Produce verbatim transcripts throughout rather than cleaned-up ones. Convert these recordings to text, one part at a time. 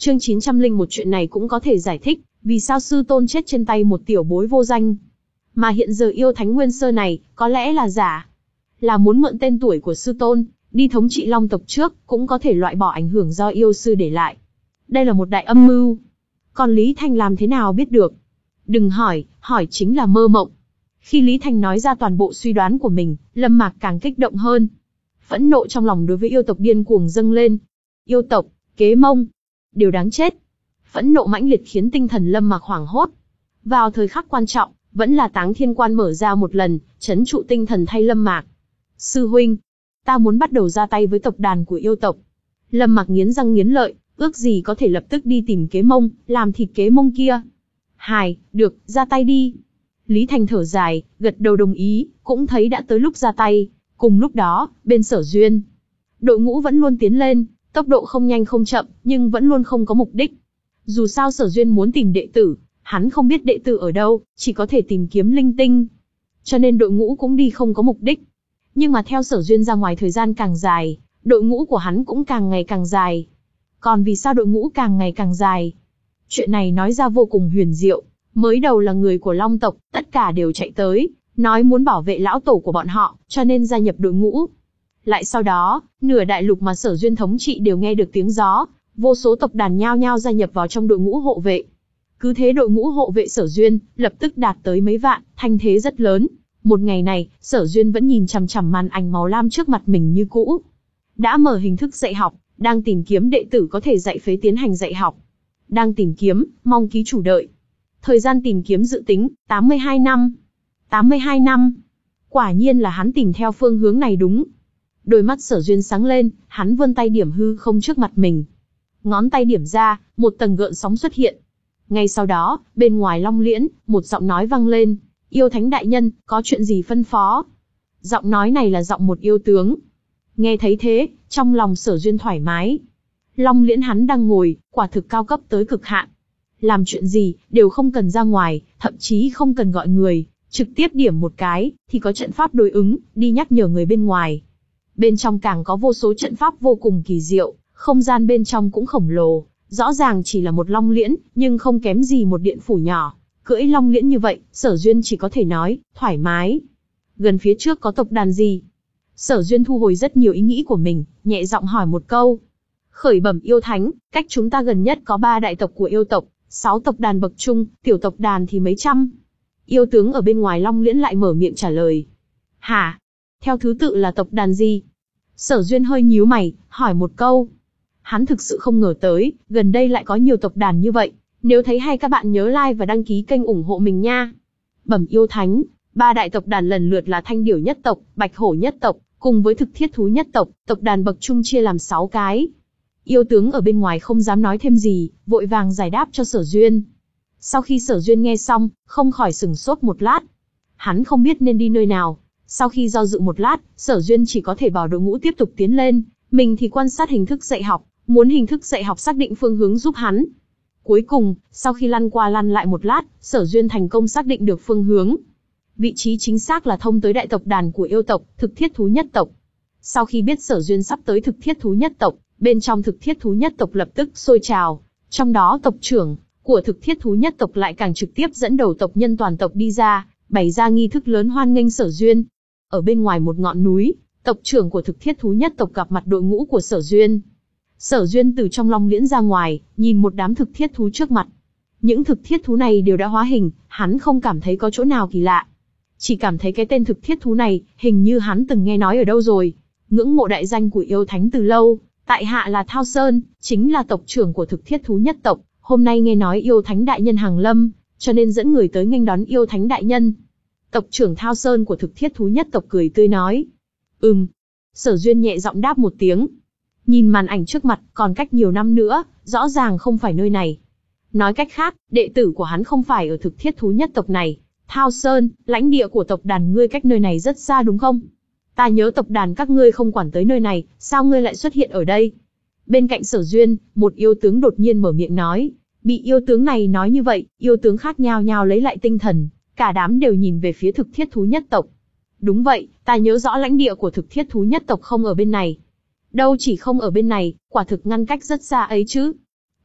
Chương chín trăm lẻ một chuyện này cũng có thể giải thích, vì sao sư tôn chết trên tay một tiểu bối vô danh. Mà hiện giờ yêu thánh nguyên sơ này, có lẽ là giả. Là muốn mượn tên tuổi của sư tôn, đi thống trị long tộc trước, cũng có thể loại bỏ ảnh hưởng do yêu sư để lại. Đây là một đại âm mưu. Còn Lý Thành làm thế nào biết được? Đừng hỏi, hỏi chính là mơ mộng. Khi Lý Thành nói ra toàn bộ suy đoán của mình, Lâm Mạc càng kích động hơn. Phẫn nộ trong lòng đối với yêu tộc điên cuồng dâng lên. Yêu tộc, Kế Mông, đều đáng chết. Phẫn nộ mãnh liệt khiến tinh thần Lâm Mạc hoảng hốt. Vào thời khắc quan trọng, vẫn là Táng Thiên Quan mở ra một lần, trấn trụ tinh thần thay Lâm Mạc. Sư huynh, ta muốn bắt đầu ra tay với tộc đàn của yêu tộc. Lâm Mạc nghiến răng nghiến lợi, ước gì có thể lập tức đi tìm Kế Mông, làm thịt Kế Mông kia. Hài, được, ra tay đi. Lý Thành thở dài, gật đầu đồng ý, cũng thấy đã tới lúc ra tay. Cùng lúc đó, bên Sở Duyên, đội ngũ vẫn luôn tiến lên, tốc độ không nhanh không chậm, nhưng vẫn luôn không có mục đích. Dù sao Sở Duyên muốn tìm đệ tử, hắn không biết đệ tử ở đâu, chỉ có thể tìm kiếm linh tinh. Cho nên đội ngũ cũng đi không có mục đích. Nhưng mà theo Sở Duyên ra ngoài thời gian càng dài, đội ngũ của hắn cũng càng ngày càng dài. Còn vì sao đội ngũ càng ngày càng dài? Chuyện này nói ra vô cùng huyền diệu. Mới đầu là người của Long tộc, tất cả đều chạy tới, nói muốn bảo vệ lão tổ của bọn họ, cho nên gia nhập đội ngũ. Lại sau đó, nửa đại lục mà Sở Duyên thống trị đều nghe được tiếng gió, vô số tộc đàn nhao nhao gia nhập vào trong đội ngũ hộ vệ. Cứ thế đội ngũ hộ vệ Sở Duyên, lập tức đạt tới mấy vạn, thanh thế rất lớn. Một ngày này, Sở Duyên vẫn nhìn chằm chằm màn ảnh màu lam trước mặt mình như cũ. Đã mở hình thức dạy học, đang tìm kiếm đệ tử có thể dạy phế tiến hành dạy học. Đang tìm kiếm, mong ký chủ đợi. Thời gian tìm kiếm dự tính, tám mươi hai năm. tám mươi hai năm. Quả nhiên là hắn tìm theo phương hướng này đúng. Đôi mắt Sở Duyên sáng lên, hắn vươn tay điểm hư không trước mặt mình. Ngón tay điểm ra, một tầng gợn sóng xuất hiện. Ngay sau đó, bên ngoài Long Liễn, một giọng nói vang lên. Yêu Thánh đại nhân, có chuyện gì phân phó? Giọng nói này là giọng một yêu tướng. Nghe thấy thế, trong lòng Sở Duyên thoải mái. Long Liễn hắn đang ngồi, quả thực cao cấp tới cực hạn. Làm chuyện gì, đều không cần ra ngoài, thậm chí không cần gọi người, trực tiếp điểm một cái, thì có trận pháp đối ứng, đi nhắc nhở người bên ngoài. Bên trong càng có vô số trận pháp vô cùng kỳ diệu, không gian bên trong cũng khổng lồ, rõ ràng chỉ là một Long Liễn, nhưng không kém gì một điện phủ nhỏ. Cưỡi Long Liễn như vậy, Sở Duyên chỉ có thể nói, thoải mái. Gần phía trước có tộc đàn gì? Sở Duyên thu hồi rất nhiều ý nghĩ của mình, nhẹ giọng hỏi một câu. Khởi bẩm yêu thánh, cách chúng ta gần nhất có ba đại tộc của yêu tộc, sáu tộc đàn bậc trung, tiểu tộc đàn thì mấy trăm. Yêu tướng ở bên ngoài Long Liễn lại mở miệng trả lời. Hả? Theo thứ tự là tộc đàn gì? Sở Duyên hơi nhíu mày, hỏi một câu. Hắn thực sự không ngờ tới, gần đây lại có nhiều tộc đàn như vậy. Nếu thấy hay các bạn nhớ like và đăng ký kênh ủng hộ mình nha. Bẩm yêu thánh, ba đại tộc đàn lần lượt là Thanh Điểu nhất tộc, Bạch Hổ nhất tộc, cùng với Thực Thiết Thú nhất tộc, tộc đàn bậc trung chia làm sáu cái. Yêu tướng ở bên ngoài không dám nói thêm gì, vội vàng giải đáp cho Sở Duyên. Sau khi Sở Duyên nghe xong, không khỏi sửng sốt một lát. Hắn không biết nên đi nơi nào. Sau khi do dự một lát, Sở Duyên chỉ có thể bảo đội ngũ tiếp tục tiến lên, mình thì quan sát hình thức dạy học, muốn hình thức dạy học xác định phương hướng giúp hắn. Cuối cùng, sau khi lăn qua lăn lại một lát, Sở Duyên thành công xác định được phương hướng. Vị trí chính xác là thông tới đại tộc đàn của yêu tộc, Thực Thiết Thú nhất tộc. Sau khi biết Sở Duyên sắp tới Thực Thiết Thú nhất tộc, bên trong Thực Thiết Thú nhất tộc lập tức sôi trào. Trong đó tộc trưởng của Thực Thiết Thú nhất tộc lại càng trực tiếp dẫn đầu tộc nhân toàn tộc đi ra, bày ra nghi thức lớn hoan nghênh Sở Duyên. Ở bên ngoài một ngọn núi, tộc trưởng của Thực Thiết Thú nhất tộc gặp mặt đội ngũ của Sở Duyên. Sở Duyên từ trong Long Liễn ra ngoài, nhìn một đám thực thiết thú trước mặt. Những thực thiết thú này đều đã hóa hình, hắn không cảm thấy có chỗ nào kỳ lạ. Chỉ cảm thấy cái tên thực thiết thú này, hình như hắn từng nghe nói ở đâu rồi. Ngưỡng mộ đại danh của yêu thánh từ lâu, tại hạ là Thao Sơn, chính là tộc trưởng của Thực Thiết Thú nhất tộc. Hôm nay nghe nói yêu thánh đại nhân hàng lâm, cho nên dẫn người tới nghênh đón yêu thánh đại nhân. Tộc trưởng Thao Sơn của Thực Thiết Thú nhất tộc cười tươi nói. Ừm. Sở Duyên nhẹ giọng đáp một tiếng. Nhìn màn ảnh trước mặt, còn cách nhiều năm nữa, rõ ràng không phải nơi này. Nói cách khác, đệ tử của hắn không phải ở Thực Thiết Thú nhất tộc này. Thao Sơn, lãnh địa của tộc đàn ngươi cách nơi này rất xa đúng không? Ta nhớ tộc đàn các ngươi không quản tới nơi này, sao ngươi lại xuất hiện ở đây? Bên cạnh Sở Duyên, một yêu tướng đột nhiên mở miệng nói. Bị yêu tướng này nói như vậy, yêu tướng khác nhao nhao lấy lại tinh thần, cả đám đều nhìn về phía Thực Thiết Thú nhất tộc. Đúng vậy, ta nhớ rõ lãnh địa của Thực Thiết Thú nhất tộc không ở bên này. Đâu chỉ không ở bên này, quả thực ngăn cách rất xa ấy chứ.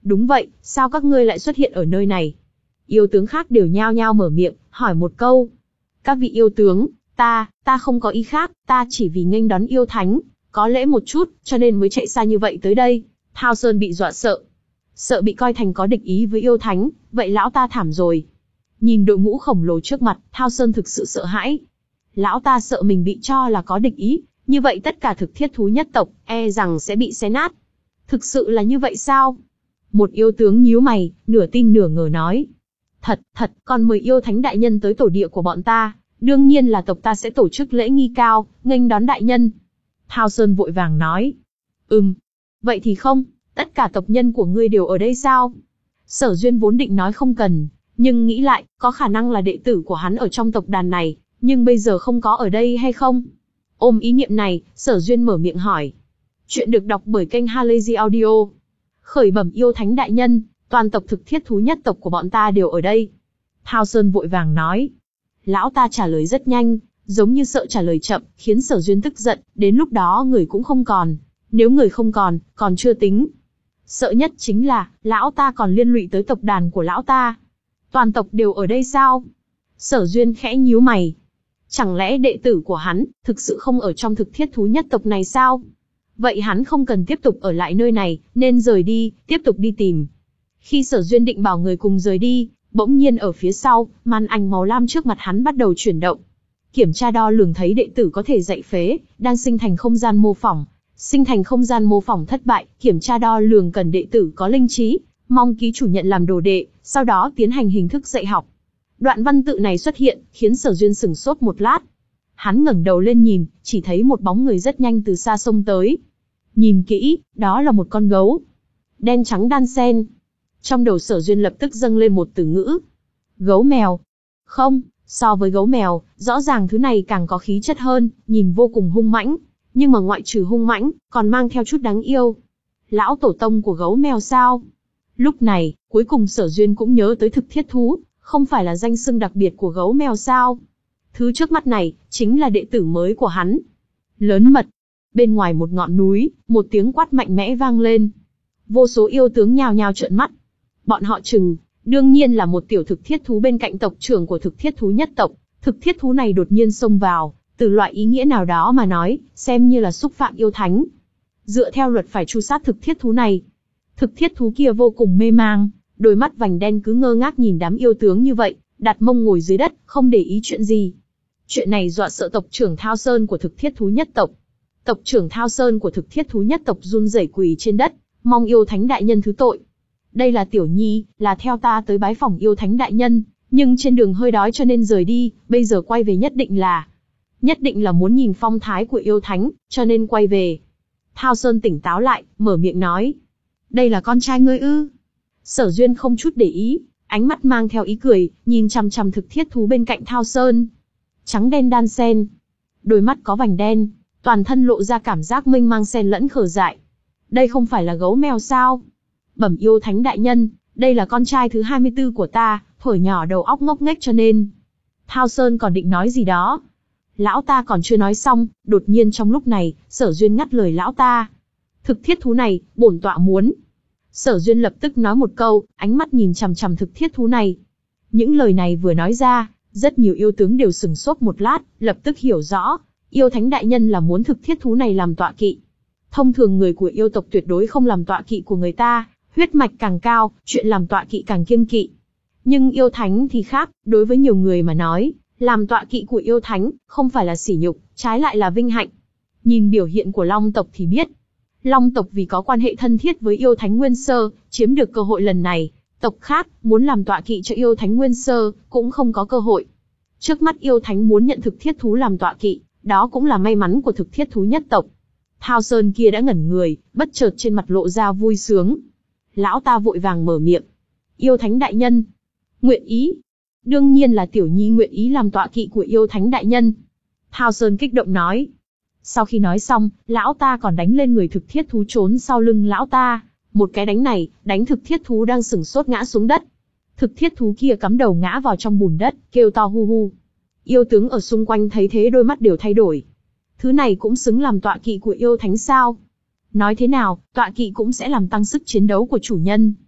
Đúng vậy, sao các ngươi lại xuất hiện ở nơi này? Yêu tướng khác đều nhao nhao mở miệng, hỏi một câu. Các vị yêu tướng, ta, ta không có ý khác, ta chỉ vì nghênh đón yêu thánh, có lễ một chút, cho nên mới chạy xa như vậy tới đây. Thao Sơn bị dọa sợ. Sợ bị coi thành có địch ý với yêu thánh, vậy lão ta thảm rồi. Nhìn đội ngũ khổng lồ trước mặt, Thao Sơn thực sự sợ hãi. Lão ta sợ mình bị cho là có địch ý, như vậy tất cả thực thiết thú nhất tộc, e rằng sẽ bị xé nát. Thực sự là như vậy sao? Một yêu tướng nhíu mày, nửa tin nửa ngờ nói. Thật, thật, còn mời yêu thánh đại nhân tới tổ địa của bọn ta, đương nhiên là tộc ta sẽ tổ chức lễ nghi cao, nghênh đón đại nhân. Thao Sơn vội vàng nói. Ừm, vậy thì không, tất cả tộc nhân của ngươi đều ở đây sao? Sở Duyên vốn định nói không cần, nhưng nghĩ lại, có khả năng là đệ tử của hắn ở trong tộc đàn này, nhưng bây giờ không có ở đây hay không? Ôm ý niệm này, Sở Duyên mở miệng hỏi. Chuyện được đọc bởi kênh Halazy Audio. Khởi bẩm yêu thánh đại nhân, toàn tộc thực thiết thú nhất tộc của bọn ta đều ở đây. Thao Sơn vội vàng nói. Lão ta trả lời rất nhanh, giống như sợ trả lời chậm, khiến Sở Duyên tức giận, đến lúc đó người cũng không còn. Nếu người không còn, còn chưa tính. Sợ nhất chính là, lão ta còn liên lụy tới tộc đàn của lão ta. Toàn tộc đều ở đây sao? Sở Duyên khẽ nhíu mày. Chẳng lẽ đệ tử của hắn, thực sự không ở trong thực thiết thú nhất tộc này sao? Vậy hắn không cần tiếp tục ở lại nơi này, nên rời đi, tiếp tục đi tìm. Khi Sở Duyên định bảo người cùng rời đi, bỗng nhiên ở phía sau, màn ảnh màu lam trước mặt hắn bắt đầu chuyển động. Kiểm tra đo lường thấy đệ tử có thể dạy phế, đang sinh thành không gian mô phỏng. Sinh thành không gian mô phỏng thất bại, kiểm tra đo lường cần đệ tử có linh trí, mong ký chủ nhận làm đồ đệ, sau đó tiến hành hình thức dạy học. Đoạn văn tự này xuất hiện, khiến Sở Duyên sửng sốt một lát. Hắn ngẩng đầu lên nhìn, chỉ thấy một bóng người rất nhanh từ xa xông tới. Nhìn kỹ, đó là một con gấu. Đen trắng đan xen. Trong đầu Sở Duyên lập tức dâng lên một từ ngữ. Gấu mèo. Không, so với gấu mèo, rõ ràng thứ này càng có khí chất hơn, nhìn vô cùng hung mãnh. Nhưng mà ngoại trừ hung mãnh, còn mang theo chút đáng yêu. Lão tổ tông của gấu mèo sao? Lúc này, cuối cùng Sở Duyên cũng nhớ tới thực thiết thú, không phải là danh xưng đặc biệt của gấu mèo sao? Thứ trước mắt này, chính là đệ tử mới của hắn. Lớn mật. Bên ngoài một ngọn núi, một tiếng quát mạnh mẽ vang lên. Vô số yêu tướng nhào nhào trợn mắt. Bọn họ chừng, đương nhiên là một tiểu thực thiết thú bên cạnh tộc trưởng của thực thiết thú nhất tộc. Thực thiết thú này đột nhiên xông vào, từ loại ý nghĩa nào đó mà nói, xem như là xúc phạm yêu thánh. Dựa theo luật phải tru sát thực thiết thú này. Thực thiết thú kia vô cùng mê mang, đôi mắt vành đen cứ ngơ ngác nhìn đám yêu tướng như vậy, đặt mông ngồi dưới đất, không để ý chuyện gì. Chuyện này dọa sợ tộc trưởng Thao Sơn của thực thiết thú nhất tộc. Tộc trưởng Thao Sơn của thực thiết thú nhất tộc run rẩy quỳ trên đất, mong yêu thánh đại nhân thứ tội. Đây là Tiểu Nhi, là theo ta tới bái phỏng yêu thánh đại nhân, nhưng trên đường hơi đói cho nên rời đi, bây giờ quay về nhất định là... Nhất định là muốn nhìn phong thái của yêu thánh, cho nên quay về. Thao Sơn tỉnh táo lại, mở miệng nói. Đây là con trai ngươi ư? Sở Duyên không chút để ý, ánh mắt mang theo ý cười, nhìn chằm chằm thực thiết thú bên cạnh Thao Sơn. Trắng đen đan xen, đôi mắt có vành đen, toàn thân lộ ra cảm giác mênh mang xen lẫn khờ dại. Đây không phải là gấu mèo sao? Bẩm yêu thánh đại nhân, đây là con trai thứ hai mươi tư của ta, thuở nhỏ đầu óc ngốc nghếch cho nên. Thao Sơn còn định nói gì đó. Lão ta còn chưa nói xong, đột nhiên trong lúc này, Sở Duyên ngắt lời lão ta. Thực thiết thú này, bổn tọa muốn. Sở Duyên lập tức nói một câu, ánh mắt nhìn chằm chằm thực thiết thú này. Những lời này vừa nói ra, rất nhiều yêu tướng đều sừng sốt một lát, lập tức hiểu rõ, yêu thánh đại nhân là muốn thực thiết thú này làm tọa kỵ. Thông thường người của yêu tộc tuyệt đối không làm tọa kỵ của người ta, huyết mạch càng cao, chuyện làm tọa kỵ càng kiêng kỵ. Nhưng yêu thánh thì khác, đối với nhiều người mà nói, làm tọa kỵ của yêu thánh, không phải là sỉ nhục, trái lại là vinh hạnh. Nhìn biểu hiện của Long tộc thì biết, Long tộc vì có quan hệ thân thiết với yêu thánh Nguyên Sơ, chiếm được cơ hội lần này. Tộc khác, muốn làm tọa kỵ cho yêu thánh Nguyên Sơ, cũng không có cơ hội. Trước mắt yêu thánh muốn nhận thực thiết thú làm tọa kỵ, đó cũng là may mắn của thực thiết thú nhất tộc. Thao Sơn kia đã ngẩn người, bất chợt trên mặt lộ ra vui sướng. Lão ta vội vàng mở miệng. Yêu thánh đại nhân, nguyện ý. Đương nhiên là Tiểu Nhi nguyện ý làm tọa kỵ của yêu thánh đại nhân. Thao Sơn kích động nói. Sau khi nói xong, lão ta còn đánh lên người thực thiết thú trốn sau lưng lão ta. Một cái đánh này, đánh thực thiết thú đang sừng sốt ngã xuống đất. Thực thiết thú kia cắm đầu ngã vào trong bùn đất, kêu to hu hu. Yêu tướng ở xung quanh thấy thế đôi mắt đều thay đổi. Thứ này cũng xứng làm tọa kỵ của yêu thánh sao? Nói thế nào, tọa kỵ cũng sẽ làm tăng sức chiến đấu của chủ nhân.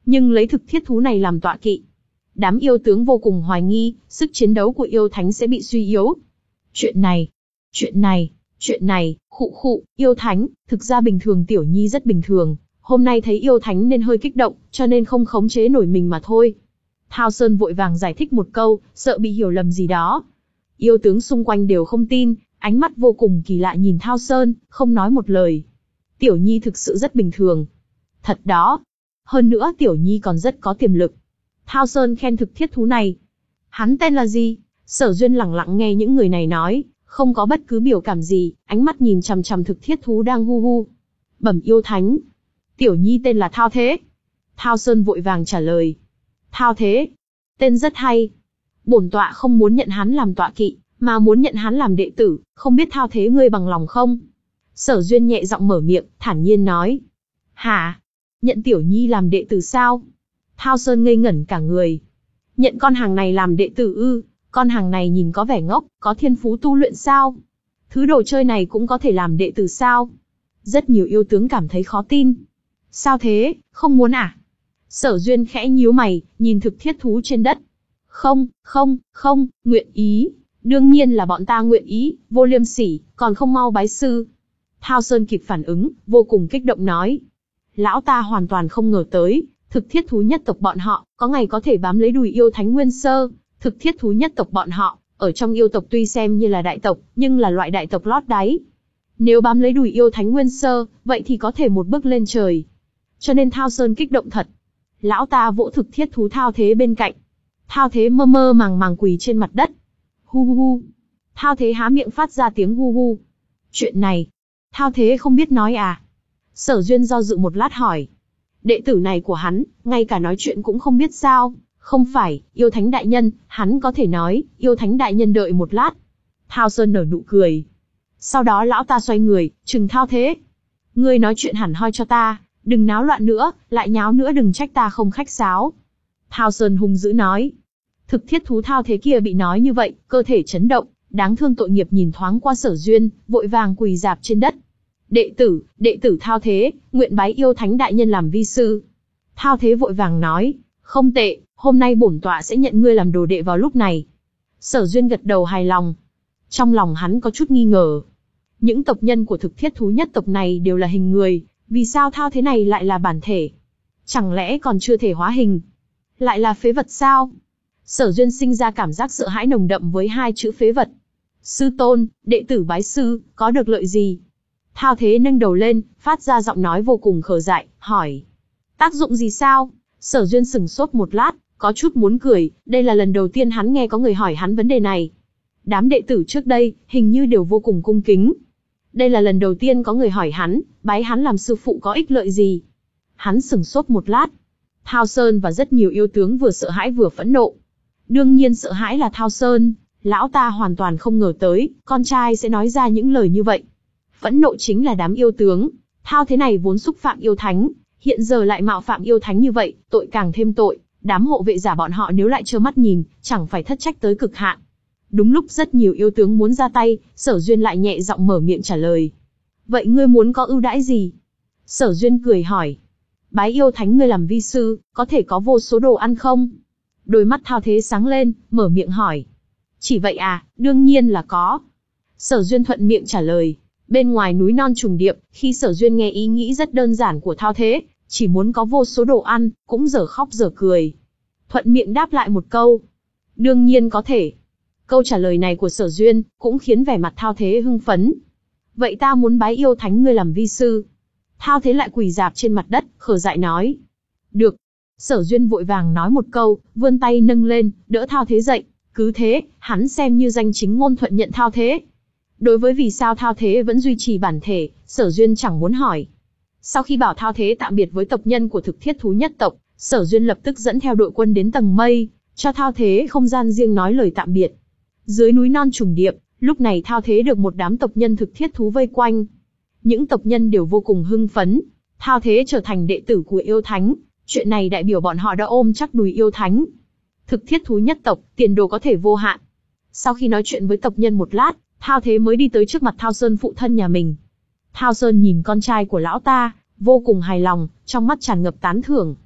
nhưng lấy thực thiết thú này làm tọa kỵ. Đám yêu tướng vô cùng hoài nghi, sức chiến đấu của yêu thánh sẽ bị suy yếu. Chuyện này, chuyện này, chuyện này, khụ khụ, yêu thánh, thực ra bình thường Tiểu Nhi rất bình thường, hôm nay thấy yêu thánh nên hơi kích động, cho nên không khống chế nổi mình mà thôi. Thao Sơn vội vàng giải thích một câu, sợ bị hiểu lầm gì đó. Yêu tướng xung quanh đều không tin, ánh mắt vô cùng kỳ lạ nhìn Thao Sơn, không nói một lời. Tiểu Nhi thực sự rất bình thường. Thật đó. Hơn nữa Tiểu Nhi còn rất có tiềm lực. Thao Sơn khen thực thiết thú này. Hắn tên là gì? Sở Duyên lẳng lặng nghe những người này nói, không có bất cứ biểu cảm gì, ánh mắt nhìn chằm chằm thực thiết thú đang hu hu. Bẩm yêu thánh. Tiểu Nhi tên là Thao Thế. Thao Sơn vội vàng trả lời. Thao Thế. Tên rất hay. Bổn tọa không muốn nhận hắn làm tọa kỵ, mà muốn nhận hắn làm đệ tử, không biết Thao Thế ngươi bằng lòng không? Sở Duyên nhẹ giọng mở miệng, thản nhiên nói. Hả? Nhận Tiểu Nhi làm đệ tử sao? Thao Sơn ngây ngẩn cả người. Nhận con hàng này làm đệ tử ư? Con hàng này nhìn có vẻ ngốc, có thiên phú tu luyện sao? Thứ đồ chơi này cũng có thể làm đệ tử sao? Rất nhiều yêu tướng cảm thấy khó tin. Sao thế, không muốn à? Sở Duyên khẽ nhíu mày, nhìn thực thiết thú trên đất. Không, không, không, nguyện ý. Đương nhiên là bọn ta nguyện ý, vô liêm sỉ, còn không mau bái sư. Thao Sơn kịp phản ứng, vô cùng kích động nói. Lão ta hoàn toàn không ngờ tới, thực thiết thú nhất tộc bọn họ, có ngày có thể bám lấy đùi yêu thánh nguyên sơ. Thực thiết thú nhất tộc bọn họ, ở trong yêu tộc tuy xem như là đại tộc, nhưng là loại đại tộc lót đáy. Nếu bám lấy đùi yêu thánh nguyên sơ, vậy thì có thể một bước lên trời. Cho nên Thao Sơn kích động thật. Lão ta vỗ thực thiết thú Thao Thế bên cạnh. Thao Thế mơ mơ màng màng quỳ trên mặt đất. Hu hu hu. Thao Thế há miệng phát ra tiếng hu hu. Chuyện này, Thao Thế không biết nói à? Sở Duyên do dự một lát hỏi. Đệ tử này của hắn, ngay cả nói chuyện cũng không biết sao? Không phải, yêu thánh đại nhân, hắn có thể nói, yêu thánh đại nhân đợi một lát. Thao Sơn nở nụ cười. Sau đó lão ta xoay người, trừng Thao Thế. Ngươi nói chuyện hẳn hoi cho ta, đừng náo loạn nữa, lại nháo nữa đừng trách ta không khách sáo. Thao Sơn hung dữ nói. Thực thiết thú Thao Thế kia bị nói như vậy, cơ thể chấn động, đáng thương tội nghiệp nhìn thoáng qua Sở Duyên, vội vàng quỳ rạp trên đất. Đệ tử, đệ tử Thao Thế, nguyện bái yêu thánh đại nhân làm vi sư. Thao Thế vội vàng nói, không tệ, hôm nay bổn tọa sẽ nhận ngươi làm đồ đệ vào lúc này. Sở Duyên gật đầu hài lòng. Trong lòng hắn có chút nghi ngờ. Những tộc nhân của thực thiết thú nhất tộc này đều là hình người, vì sao Thao Thế này lại là bản thể? Chẳng lẽ còn chưa thể hóa hình? Lại là phế vật sao? Sở Duyên sinh ra cảm giác sợ hãi nồng đậm với hai chữ phế vật. Sư tôn, đệ tử bái sư, có được lợi gì? Thao Thế nâng đầu lên, phát ra giọng nói vô cùng khờ dại, hỏi. Tác dụng gì sao? Sở Duyên sừng sốt một lát, có chút muốn cười, đây là lần đầu tiên hắn nghe có người hỏi hắn vấn đề này. Đám đệ tử trước đây, hình như đều vô cùng cung kính. Đây là lần đầu tiên có người hỏi hắn, bái hắn làm sư phụ có ích lợi gì? Hắn sừng sốt một lát. Thao Sơn và rất nhiều yêu tướng vừa sợ hãi vừa phẫn nộ. Đương nhiên sợ hãi là Thao Sơn, lão ta hoàn toàn không ngờ tới, con trai sẽ nói ra những lời như vậy. Phẫn nộ chính là đám yêu tướng, Thao Thế này vốn xúc phạm yêu thánh, hiện giờ lại mạo phạm yêu thánh như vậy, tội càng thêm tội, đám hộ vệ giả bọn họ nếu lại trơ mắt nhìn, chẳng phải thất trách tới cực hạn. Đúng lúc rất nhiều yêu tướng muốn ra tay, Sở Duyên lại nhẹ giọng mở miệng trả lời. Vậy ngươi muốn có ưu đãi gì? Sở Duyên cười hỏi. Bái yêu thánh ngươi làm vi sư, có thể có vô số đồ ăn không? Đôi mắt Thao Thế sáng lên, mở miệng hỏi. Chỉ vậy à, đương nhiên là có. Sở Duyên thuận miệng trả lời. Bên ngoài núi non trùng điệp, khi Sở Duyên nghe ý nghĩ rất đơn giản của Thao Thế, chỉ muốn có vô số đồ ăn, cũng dở khóc dở cười. Thuận miệng đáp lại một câu. Đương nhiên có thể. Câu trả lời này của Sở Duyên, cũng khiến vẻ mặt Thao Thế hưng phấn. Vậy ta muốn bái yêu thánh ngươi làm vi sư. Thao Thế lại quỳ rạp trên mặt đất, khờ dại nói. Được. Sở Duyên vội vàng nói một câu, vươn tay nâng lên, đỡ Thao Thế dậy. Cứ thế, hắn xem như danh chính ngôn thuận nhận Thao Thế. Đối với vì sao Thao Thế vẫn duy trì bản thể, Sở Duyên chẳng muốn hỏi. Sau khi bảo Thao Thế tạm biệt với tộc nhân của thực thiết thú nhất tộc, Sở Duyên lập tức dẫn theo đội quân đến tầng mây, cho Thao Thế không gian riêng nói lời tạm biệt. Dưới núi non trùng điệp, lúc này Thao Thế được một đám tộc nhân thực thiết thú vây quanh. Những tộc nhân đều vô cùng hưng phấn, Thao Thế trở thành đệ tử của yêu thánh, chuyện này đại biểu bọn họ đã ôm chắc đùi yêu thánh. Thực thiết thú nhất tộc, tiền đồ có thể vô hạn. Sau khi nói chuyện với tộc nhân một lát, Thao Thế mới đi tới trước mặt Thao Sơn phụ thân nhà mình. Thao Sơn nhìn con trai của lão ta, vô cùng hài lòng, trong mắt tràn ngập tán thưởng.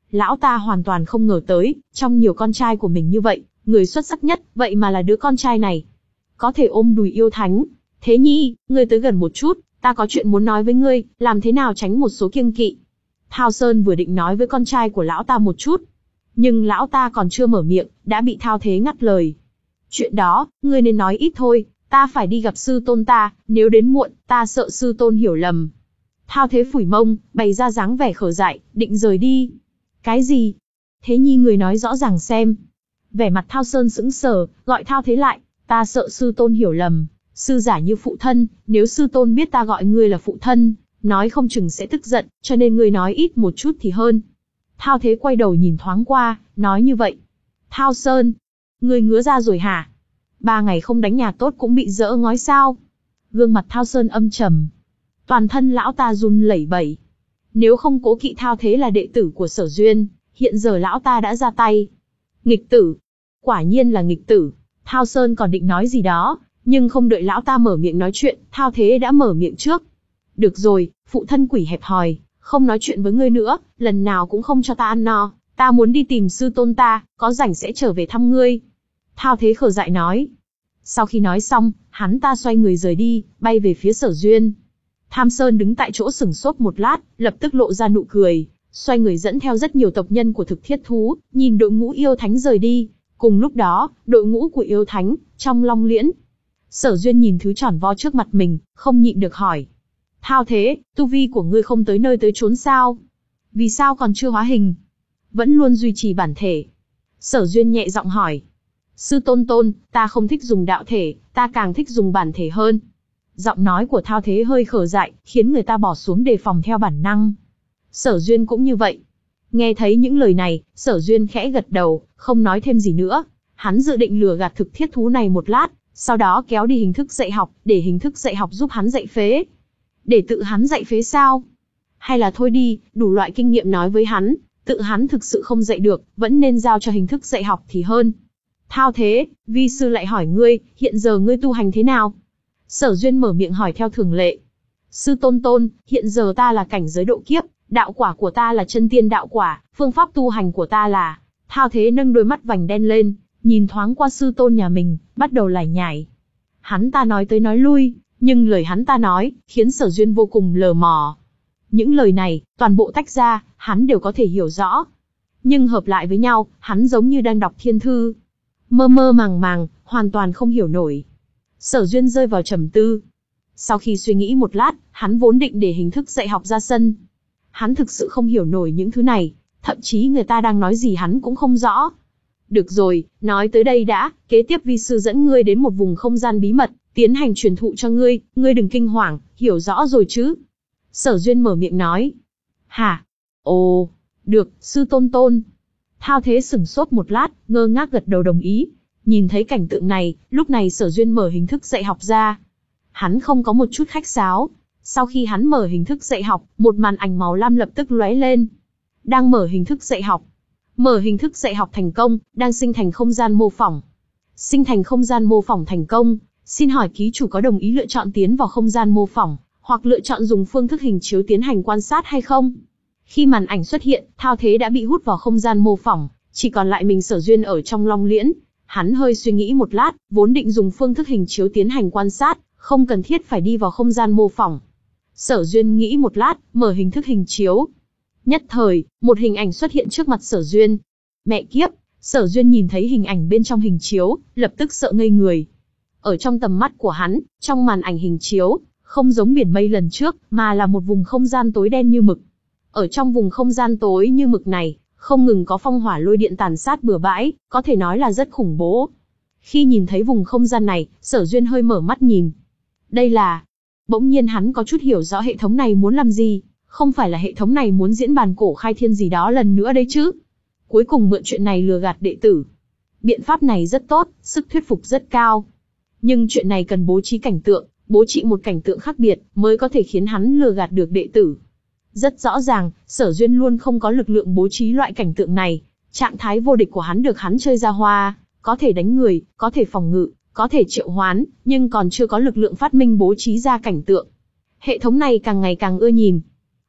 Lão ta hoàn toàn không ngờ tới, trong nhiều con trai của mình như vậy, người xuất sắc nhất, vậy mà là đứa con trai này. Có thể ôm đùi yêu thánh. Thế Nhi, ngươi tới gần một chút, ta có chuyện muốn nói với ngươi, làm thế nào tránh một số kiêng kỵ. Thao Sơn vừa định nói với con trai của lão ta một chút. Nhưng lão ta còn chưa mở miệng, đã bị Thao Thế ngắt lời. Chuyện đó, ngươi nên nói ít thôi, ta phải đi gặp sư tôn ta, nếu đến muộn, ta sợ sư tôn hiểu lầm. Thao Thế phủi mông, bày ra dáng vẻ khờ dại, định rời đi. Cái gì? Thế Nhi người nói rõ ràng xem. Vẻ mặt Thao Sơn sững sờ, gọi Thao Thế lại, ta sợ sư tôn hiểu lầm, sư giả như phụ thân, nếu sư tôn biết ta gọi ngươi là phụ thân, nói không chừng sẽ tức giận, cho nên ngươi nói ít một chút thì hơn. Thao Thế quay đầu nhìn thoáng qua, nói như vậy. Thao Sơn, ngươi ngứa ra rồi hả? Ba ngày không đánh nhà tốt cũng bị dỡ ngói sao? Gương mặt Thao Sơn âm trầm. Toàn thân lão ta run lẩy bẩy. Nếu không cố kỵ Thao Thế là đệ tử của Sở Duyên, hiện giờ lão ta đã ra tay. Nghịch tử. Quả nhiên là nghịch tử. Thao Sơn còn định nói gì đó, nhưng không đợi lão ta mở miệng nói chuyện, Thao Thế đã mở miệng trước. Được rồi, phụ thân quỷ hẹp hòi, không nói chuyện với ngươi nữa, lần nào cũng không cho ta ăn no, ta muốn đi tìm sư tôn ta, có rảnh sẽ trở về thăm ngươi. Thao Thế khờ dại nói. Sau khi nói xong, hắn ta xoay người rời đi, bay về phía Sở Duyên. Tham Sơn đứng tại chỗ sửng sốt một lát, lập tức lộ ra nụ cười, xoay người dẫn theo rất nhiều tộc nhân của thực thiết thú, nhìn đội ngũ yêu thánh rời đi. Cùng lúc đó, đội ngũ của yêu thánh, trong Long Liễn. Sở Duyên nhìn thứ tròn vo trước mặt mình, không nhịn được hỏi. Thao Thế, tu vi của ngươi không tới nơi tới chốn sao? Vì sao còn chưa hóa hình? Vẫn luôn duy trì bản thể. Sở Duyên nhẹ giọng hỏi. Sư tôn tôn, ta không thích dùng đạo thể, ta càng thích dùng bản thể hơn. Giọng nói của Thao Thế hơi khờ dại, khiến người ta bỏ xuống đề phòng theo bản năng. Sở Duyên cũng như vậy. Nghe thấy những lời này, Sở Duyên khẽ gật đầu, không nói thêm gì nữa. Hắn dự định lừa gạt thực thiết thú này một lát, sau đó kéo đi hình thức dạy học, để hình thức dạy học giúp hắn dạy phế. Để tự hắn dạy phế sao? Hay là thôi đi, đủ loại kinh nghiệm nói với hắn, tự hắn thực sự không dạy được, vẫn nên giao cho hình thức dạy học thì hơn. Thao Thế, vi sư lại hỏi ngươi, hiện giờ ngươi tu hành thế nào? Sở Duyên mở miệng hỏi theo thường lệ. Sư tôn tôn, hiện giờ ta là cảnh giới độ kiếp, đạo quả của ta là chân tiên đạo quả, phương pháp tu hành của ta là... Thao Thế nâng đôi mắt vành đen lên, nhìn thoáng qua sư tôn nhà mình, bắt đầu lải nhải. Hắn ta nói tới nói lui, nhưng lời hắn ta nói, khiến Sở Duyên vô cùng lờ mờ. Những lời này, toàn bộ tách ra, hắn đều có thể hiểu rõ. Nhưng hợp lại với nhau, hắn giống như đang đọc thiên thư. Mơ mơ màng màng, hoàn toàn không hiểu nổi. Sở Duyên rơi vào trầm tư. Sau khi suy nghĩ một lát, hắn vốn định để hình thức dạy học ra sân. Hắn thực sự không hiểu nổi những thứ này, thậm chí người ta đang nói gì hắn cũng không rõ. Được rồi, nói tới đây đã, kế tiếp vi sư dẫn ngươi đến một vùng không gian bí mật, tiến hành truyền thụ cho ngươi, ngươi đừng kinh hoàng, hiểu rõ rồi chứ? Sở Duyên mở miệng nói. Hả? Ồ, được, sư tôn tôn. Thao Thế sửng sốt một lát, ngơ ngác gật đầu đồng ý. Nhìn thấy cảnh tượng này, lúc này Sở Duyên mở hình thức dạy học ra. Hắn không có một chút khách sáo. Sau khi hắn mở hình thức dạy học, một màn ảnh màu lam lập tức lóe lên. Đang mở hình thức dạy học. Mở hình thức dạy học thành công, đang sinh thành không gian mô phỏng. Sinh thành không gian mô phỏng thành công, xin hỏi ký chủ có đồng ý lựa chọn tiến vào không gian mô phỏng, hoặc lựa chọn dùng phương thức hình chiếu tiến hành quan sát hay không? Khi màn ảnh xuất hiện, Thao Thế đã bị hút vào không gian mô phỏng, chỉ còn lại mình Sở Duyên ở trong Long Liễn. Hắn hơi suy nghĩ một lát, vốn định dùng phương thức hình chiếu tiến hành quan sát, không cần thiết phải đi vào không gian mô phỏng. Sở Duyên nghĩ một lát, mở hình thức hình chiếu. Nhất thời, một hình ảnh xuất hiện trước mặt Sở Duyên. Mẹ kiếp, Sở Duyên nhìn thấy hình ảnh bên trong hình chiếu, lập tức sợ ngây người. Ở trong tầm mắt của hắn, trong màn ảnh hình chiếu, không giống biển mây lần trước, mà là một vùng không gian tối đen như mực. Ở trong vùng không gian tối như mực này, không ngừng có phong hỏa lôi điện tàn sát bừa bãi, có thể nói là rất khủng bố. Khi nhìn thấy vùng không gian này, Sở Duyên hơi mở mắt nhìn. Đây là... Bỗng nhiên hắn có chút hiểu rõ hệ thống này muốn làm gì, không phải là hệ thống này muốn diễn bàn cổ khai thiên gì đó lần nữa đấy chứ. Cuối cùng mượn chuyện này lừa gạt đệ tử. Biện pháp này rất tốt, sức thuyết phục rất cao. Nhưng chuyện này cần bố trí cảnh tượng, bố trí một cảnh tượng khác biệt, mới có thể khiến hắn lừa gạt được đệ tử. Rất rõ ràng, Sở Duyên luôn không có lực lượng bố trí loại cảnh tượng này. Trạng thái vô địch của hắn được hắn chơi ra hoa, có thể đánh người, có thể phòng ngự, có thể triệu hoán, nhưng còn chưa có lực lượng phát minh bố trí ra cảnh tượng. Hệ thống này càng ngày càng ưa nhìn.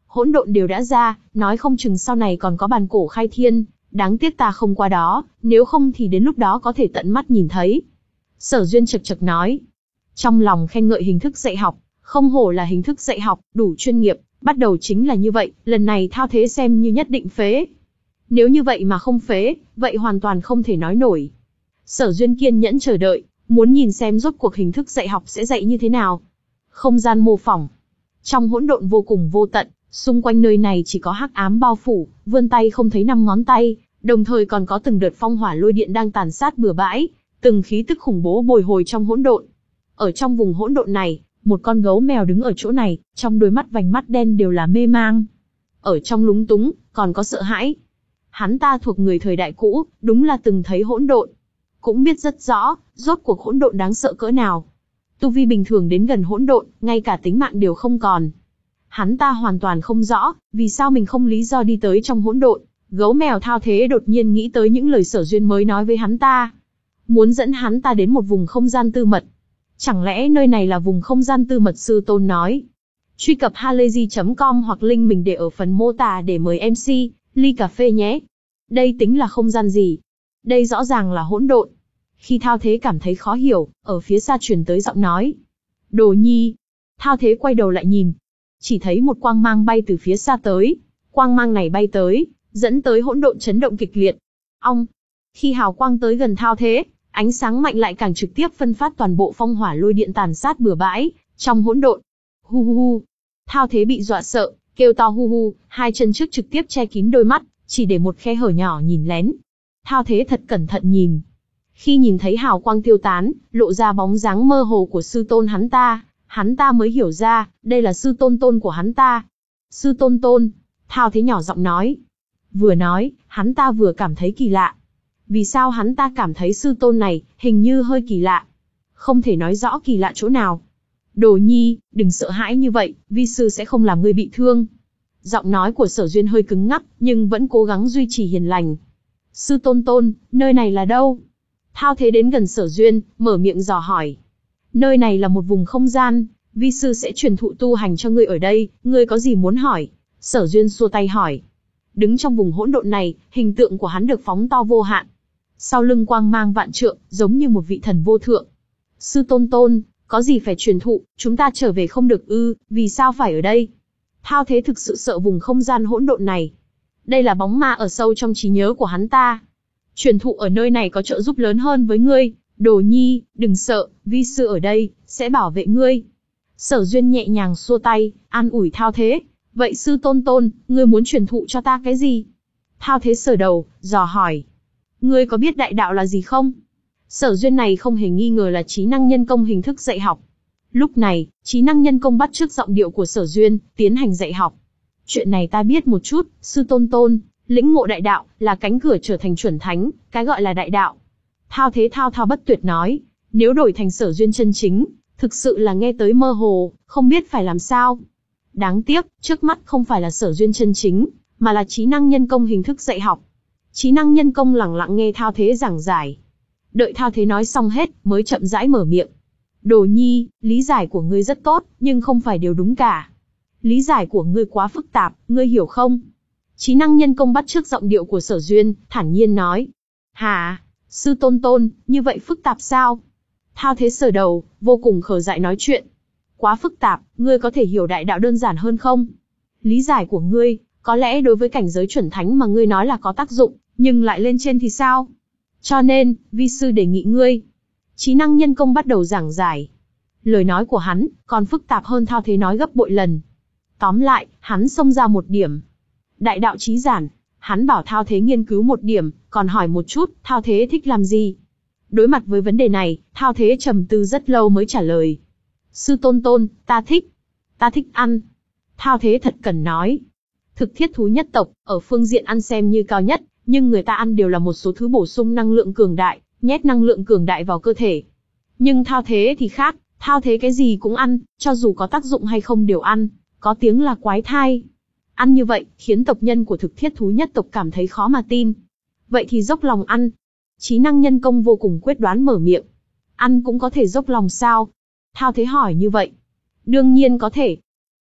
hỗn độn đều đã ra, nói không chừng sau này còn có bàn cổ khai thiên, đáng tiếc ta không qua đó, nếu không thì đến lúc đó có thể tận mắt nhìn thấy. Sở Duyên chật chật nói. Trong lòng khen ngợi hình thức dạy học, không hổ là hình thức dạy học, đủ chuyên nghiệp, bắt đầu chính là như vậy, lần này thao thế xem như nhất định phế. Nếu như vậy mà không phế, vậy hoàn toàn không thể nói nổi. Sở Duyên kiên nhẫn chờ đợi, muốn nhìn xem rốt cuộc hình thức dạy học sẽ dạy như thế nào. Không gian mô phỏng. Trong hỗn độn vô cùng vô tận, xung quanh nơi này chỉ có hắc ám bao phủ, vươn tay không thấy năm ngón tay, đồng thời còn có từng đợt phong hỏa lôi điện đang tàn sát bừa bãi, từng khí tức khủng bố bồi hồi trong hỗn độn. Ở trong vùng hỗn độn này, một con gấu mèo đứng ở chỗ này, trong đôi mắt vành mắt đen đều là mê mang. Ở trong lúng túng, còn có sợ hãi. Hắn ta thuộc người thời đại cũ, đúng là từng thấy hỗn độn. Cũng biết rất rõ, rốt cuộc hỗn độn đáng sợ cỡ nào. Tu vi bình thường đến gần hỗn độn, ngay cả tính mạng đều không còn. Hắn ta hoàn toàn không rõ, vì sao mình không lý do đi tới trong hỗn độn. Gấu mèo thao thế đột nhiên nghĩ tới những lời Sở Duyên mới nói với hắn ta. Muốn dẫn hắn ta đến một vùng không gian tư mật. Chẳng lẽ nơi này là vùng không gian tư mật sư tôn nói. Truy cập halayzi chấm com hoặc link mình để ở phần mô tả để mời em xê, ly cà phê nhé. Đây tính là không gian gì? Đây rõ ràng là hỗn độn. Khi Thao Thế cảm thấy khó hiểu, ở phía xa truyền tới giọng nói. Đồ Nhi. Thao Thế quay đầu lại nhìn. Chỉ thấy một quang mang bay từ phía xa tới. Quang mang này bay tới, dẫn tới hỗn độn chấn động kịch liệt. Ong. Khi hào quang tới gần Thao Thế, ánh sáng mạnh lại càng trực tiếp phân phát toàn bộ phong hỏa lôi điện tàn sát bừa bãi, trong hỗn độn. Hu hu hu. Thao Thế bị dọa sợ, kêu to hu hu, hai chân trước trực tiếp che kín đôi mắt, chỉ để một khe hở nhỏ nhìn lén. Thao Thế thật cẩn thận nhìn. Khi nhìn thấy hào quang tiêu tán, lộ ra bóng dáng mơ hồ của sư tôn hắn ta, hắn ta mới hiểu ra, đây là sư tôn tôn của hắn ta. Sư tôn tôn, Thao Thế nhỏ giọng nói. Vừa nói, hắn ta vừa cảm thấy kỳ lạ. Vì sao hắn ta cảm thấy sư tôn này, hình như hơi kỳ lạ. Không thể nói rõ kỳ lạ chỗ nào. Đồ Nhi, đừng sợ hãi như vậy, vi sư sẽ không làm ngươi bị thương. Giọng nói của Sở Duyên hơi cứng ngắc, nhưng vẫn cố gắng duy trì hiền lành. Sư tôn tôn, nơi này là đâu? Thao Thế đến gần Sở Duyên, mở miệng dò hỏi. Nơi này là một vùng không gian, vi sư sẽ truyền thụ tu hành cho ngươi ở đây, ngươi có gì muốn hỏi? Sở Duyên xua tay hỏi. Đứng trong vùng hỗn độn này, hình tượng của hắn được phóng to vô hạn. Sau lưng quang mang vạn trượng, giống như một vị thần vô thượng. Sư tôn tôn, có gì phải truyền thụ, chúng ta trở về không được ư, vì sao phải ở đây? Thao Thế thực sự sợ vùng không gian hỗn độn này. Đây là bóng ma ở sâu trong trí nhớ của hắn ta. Truyền thụ ở nơi này có trợ giúp lớn hơn với ngươi, Đồ Nhi, đừng sợ, vi sư ở đây, sẽ bảo vệ ngươi. Sở Duyên nhẹ nhàng xua tay, an ủi Thao Thế. Vậy sư tôn tôn, ngươi muốn truyền thụ cho ta cái gì? Thao Thế sờ đầu, dò hỏi. Ngươi có biết đại đạo là gì không? Sở Duyên này không hề nghi ngờ là trí năng nhân công hình thức dạy học. Lúc này, trí năng nhân công bắt chước giọng điệu của Sở Duyên, tiến hành dạy học. Chuyện này ta biết một chút, sư tôn tôn, lĩnh ngộ đại đạo, là cánh cửa trở thành chuẩn thánh, cái gọi là đại đạo. Thao Thế thao thao bất tuyệt nói, nếu đổi thành Sở Duyên chân chính, thực sự là nghe tới mơ hồ, không biết phải làm sao. Đáng tiếc, trước mắt không phải là Sở Duyên chân chính, mà là trí năng nhân công hình thức dạy học. Trí năng nhân công lẳng lặng nghe Thao Thế giảng giải. Đợi Thao Thế nói xong hết, mới chậm rãi mở miệng. Đồ Nhi, lý giải của ngươi rất tốt, nhưng không phải đều đúng cả. Lý giải của ngươi quá phức tạp, ngươi hiểu không? Trí năng nhân công bắt chước giọng điệu của Sở Duyên, thản nhiên nói. Hả, sư tôn tôn, như vậy phức tạp sao? Thao Thế sờ đầu, vô cùng khờ dại nói chuyện. Quá phức tạp, ngươi có thể hiểu đại đạo đơn giản hơn không? Lý giải của ngươi, có lẽ đối với cảnh giới chuẩn thánh mà ngươi nói là có tác dụng, nhưng lại lên trên thì sao? Cho nên, vi sư đề nghị ngươi. Trí năng nhân công bắt đầu giảng giải. Lời nói của hắn, còn phức tạp hơn Thao Thế nói gấp bội lần. Tóm lại, hắn xông ra một điểm. Đại đạo trí giản, hắn bảo Thao Thế nghiên cứu một điểm, còn hỏi một chút, Thao Thế thích làm gì? Đối mặt với vấn đề này, Thao Thế trầm tư rất lâu mới trả lời. Sư tôn tôn, ta thích. Ta thích ăn. Thao Thế thật cần nói. Thực thiết thú nhất tộc, ở phương diện ăn xem như cao nhất, nhưng người ta ăn đều là một số thứ bổ sung năng lượng cường đại, nhét năng lượng cường đại vào cơ thể. Nhưng Thao Thế thì khác, Thao Thế cái gì cũng ăn, cho dù có tác dụng hay không đều ăn, có tiếng là quái thai. Ăn như vậy, khiến tộc nhân của thực thiết thú nhất tộc cảm thấy khó mà tin. Vậy thì dốc lòng ăn. Trí năng nhân công vô cùng quyết đoán mở miệng. Ăn cũng có thể dốc lòng sao? Thao Thế hỏi như vậy. Đương nhiên có thể.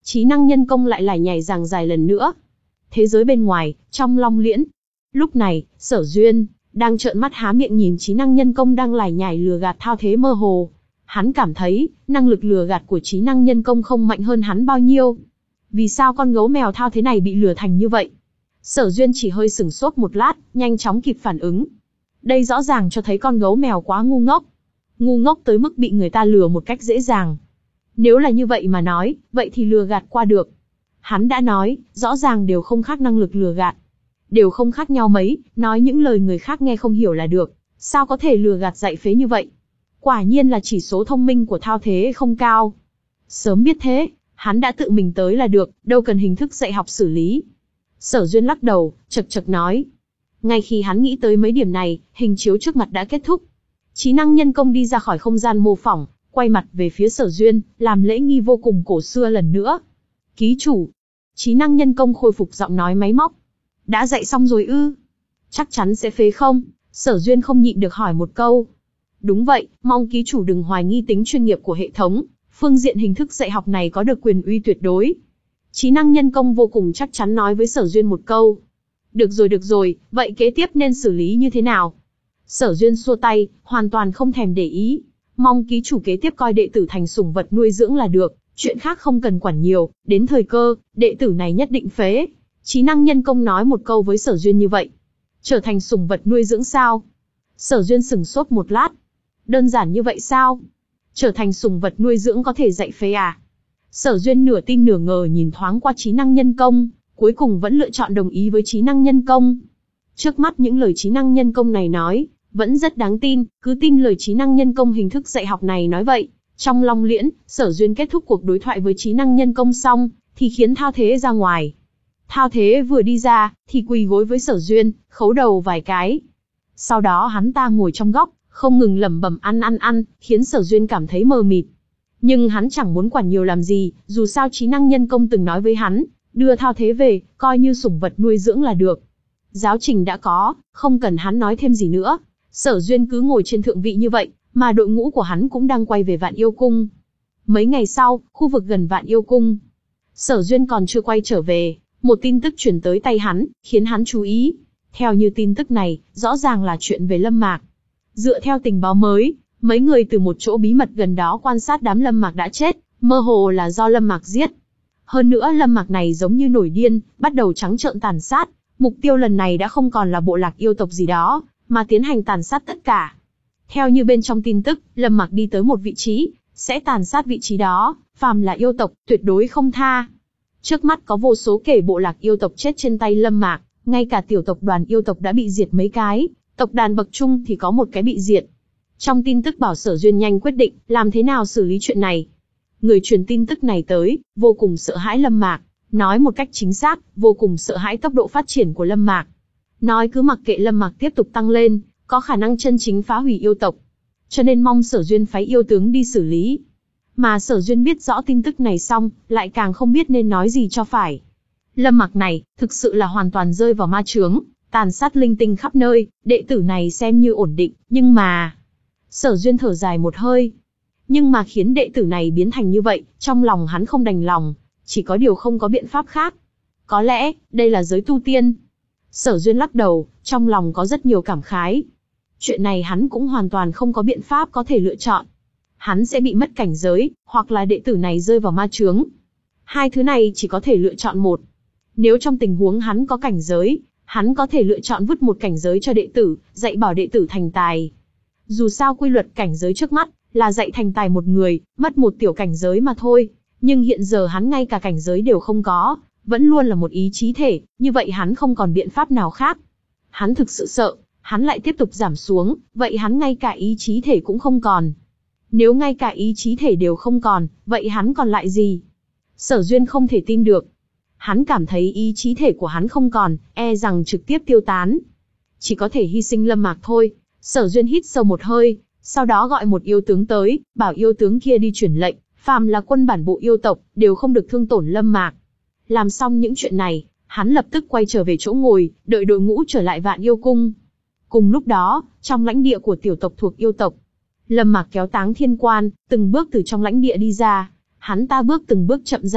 Trí năng nhân công lại lải nhải giảng dài lần nữa. Thế giới bên ngoài, trong Long Liễn. Lúc này, Sở Duyên đang trợn mắt há miệng nhìn trí năng nhân công đang lải nhải lừa gạt thao thế mơ hồ. Hắn cảm thấy, năng lực lừa gạt của trí năng nhân công không mạnh hơn hắn bao nhiêu. Vì sao con gấu mèo thao thế này bị lừa thành như vậy? Sở Duyên chỉ hơi sửng sốt một lát, nhanh chóng kịp phản ứng. Đây rõ ràng cho thấy con gấu mèo quá ngu ngốc. Ngu ngốc tới mức bị người ta lừa một cách dễ dàng. Nếu là như vậy mà nói, vậy thì lừa gạt qua được. Hắn đã nói, rõ ràng đều không khác năng lực lừa gạt. Đều không khác nhau mấy, nói những lời người khác nghe không hiểu là được. Sao có thể lừa gạt dạy phế như vậy? Quả nhiên là chỉ số thông minh của thao thế không cao. Sớm biết thế, hắn đã tự mình tới là được, đâu cần hình thức dạy học xử lý. Sở Duyên lắc đầu, chật chật nói. Ngay khi hắn nghĩ tới mấy điểm này, hình chiếu trước mặt đã kết thúc. Trí năng nhân công đi ra khỏi không gian mô phỏng, quay mặt về phía Sở Duyên, làm lễ nghi vô cùng cổ xưa lần nữa. Ký chủ. Trí năng nhân công khôi phục giọng nói máy móc. Đã dạy xong rồi ư? Chắc chắn sẽ phế không? Sở Duyên không nhịn được hỏi một câu. Đúng vậy, mong ký chủ đừng hoài nghi tính chuyên nghiệp của hệ thống. Phương diện hình thức dạy học này có được quyền uy tuyệt đối. Trí năng nhân công vô cùng chắc chắn nói với Sở Duyên một câu. Được rồi được rồi, vậy kế tiếp nên xử lý như thế nào? Sở Duyên xua tay, hoàn toàn không thèm để ý. Mong ký chủ kế tiếp coi đệ tử thành sủng vật nuôi dưỡng là được, chuyện khác không cần quản nhiều, đến thời cơ, đệ tử này nhất định phế. Trí năng nhân công nói một câu với Sở Duyên như vậy. Trở thành sủng vật nuôi dưỡng sao? Sở Duyên sừng sốt một lát. Đơn giản như vậy sao? Trở thành sủng vật nuôi dưỡng có thể dạy phế à? Sở Duyên nửa tin nửa ngờ nhìn thoáng qua trí năng nhân công, cuối cùng vẫn lựa chọn đồng ý với trí năng nhân công. Trước mắt những lời trí năng nhân công này nói, vẫn rất đáng tin, cứ tin lời trí năng nhân công hình thức dạy học này nói vậy. Trong Long Liễn, Sở Duyên kết thúc cuộc đối thoại với trí năng nhân công xong, thì khiến Thao Thế ra ngoài. Thao Thế vừa đi ra, thì quỳ gối với Sở Duyên, khấu đầu vài cái. Sau đó hắn ta ngồi trong góc, không ngừng lẩm bẩm ăn ăn ăn, khiến Sở Duyên cảm thấy mờ mịt. Nhưng hắn chẳng muốn quản nhiều làm gì, dù sao trí năng nhân công từng nói với hắn, đưa Thao Thế về, coi như sủng vật nuôi dưỡng là được. Giáo trình đã có, không cần hắn nói thêm gì nữa. Sở Duyên cứ ngồi trên thượng vị như vậy, mà đội ngũ của hắn cũng đang quay về Vạn Yêu Cung. Mấy ngày sau, khu vực gần Vạn Yêu Cung, Sở Duyên còn chưa quay trở về, một tin tức chuyển tới tay hắn, khiến hắn chú ý. Theo như tin tức này, rõ ràng là chuyện về Lâm Mạc. Dựa theo tình báo mới, mấy người từ một chỗ bí mật gần đó quan sát đám Lâm Mạc đã chết, mơ hồ là do Lâm Mạc giết. Hơn nữa Lâm Mạc này giống như nổi điên, bắt đầu trắng trợn tàn sát. Mục tiêu lần này đã không còn là bộ lạc yêu tộc gì đó, mà tiến hành tàn sát tất cả. Theo như bên trong tin tức, Lâm Mạc đi tới một vị trí, sẽ tàn sát vị trí đó, phàm là yêu tộc, tuyệt đối không tha. Trước mắt có vô số kể bộ lạc yêu tộc chết trên tay Lâm Mạc, ngay cả tiểu tộc đoàn yêu tộc đã bị diệt mấy cái, tộc đàn bậc trung thì có một cái bị diệt. Trong tin tức bảo Sở Duyên nhanh quyết định, làm thế nào xử lý chuyện này. Người truyền tin tức này tới, vô cùng sợ hãi Lâm Mạc, nói một cách chính xác, vô cùng sợ hãi tốc độ phát triển của Lâm Mạc. Nói cứ mặc kệ Lâm Mạc tiếp tục tăng lên, có khả năng chân chính phá hủy yêu tộc. Cho nên mong Sở Duyên phái yêu tướng đi xử lý. Mà Sở Duyên biết rõ tin tức này xong, lại càng không biết nên nói gì cho phải. Lâm Mạc này, thực sự là hoàn toàn rơi vào ma chướng, tàn sát linh tinh khắp nơi, đệ tử này xem như ổn định, nhưng mà... Sở Duyên thở dài một hơi. Nhưng mà khiến đệ tử này biến thành như vậy, trong lòng hắn không đành lòng, chỉ có điều không có biện pháp khác. Có lẽ, đây là giới tu tiên. Sở Duyên lắc đầu, trong lòng có rất nhiều cảm khái. Chuyện này hắn cũng hoàn toàn không có biện pháp có thể lựa chọn. Hắn sẽ bị mất cảnh giới, hoặc là đệ tử này rơi vào ma chướng. Hai thứ này chỉ có thể lựa chọn một. Nếu trong tình huống hắn có cảnh giới, hắn có thể lựa chọn vứt một cảnh giới cho đệ tử, dạy bảo đệ tử thành tài. Dù sao quy luật cảnh giới trước mắt, là dạy thành tài một người, mất một tiểu cảnh giới mà thôi. Nhưng hiện giờ hắn ngay cả cảnh giới đều không có, vẫn luôn là một ý chí thể, như vậy hắn không còn biện pháp nào khác. Hắn thực sự sợ, hắn lại tiếp tục giảm xuống, vậy hắn ngay cả ý chí thể cũng không còn. Nếu ngay cả ý chí thể đều không còn, vậy hắn còn lại gì? Sở Duyên không thể tin được. Hắn cảm thấy ý chí thể của hắn không còn, e rằng trực tiếp tiêu tán. Chỉ có thể hy sinh Lâm Mạc thôi. Sở Duyên hít sâu một hơi, sau đó gọi một yêu tướng tới, bảo yêu tướng kia đi truyền lệnh, phàm là quân bản bộ yêu tộc, đều không được thương tổn Lâm Mạc. Làm xong những chuyện này, hắn lập tức quay trở về chỗ ngồi, đợi đội ngũ trở lại Vạn Yêu Cung. Cùng lúc đó, trong lãnh địa của tiểu tộc thuộc yêu tộc, Lâm Mạc kéo Táng Thiên Quan, từng bước từ trong lãnh địa đi ra. Hắn ta bước từng bước chậm rãi,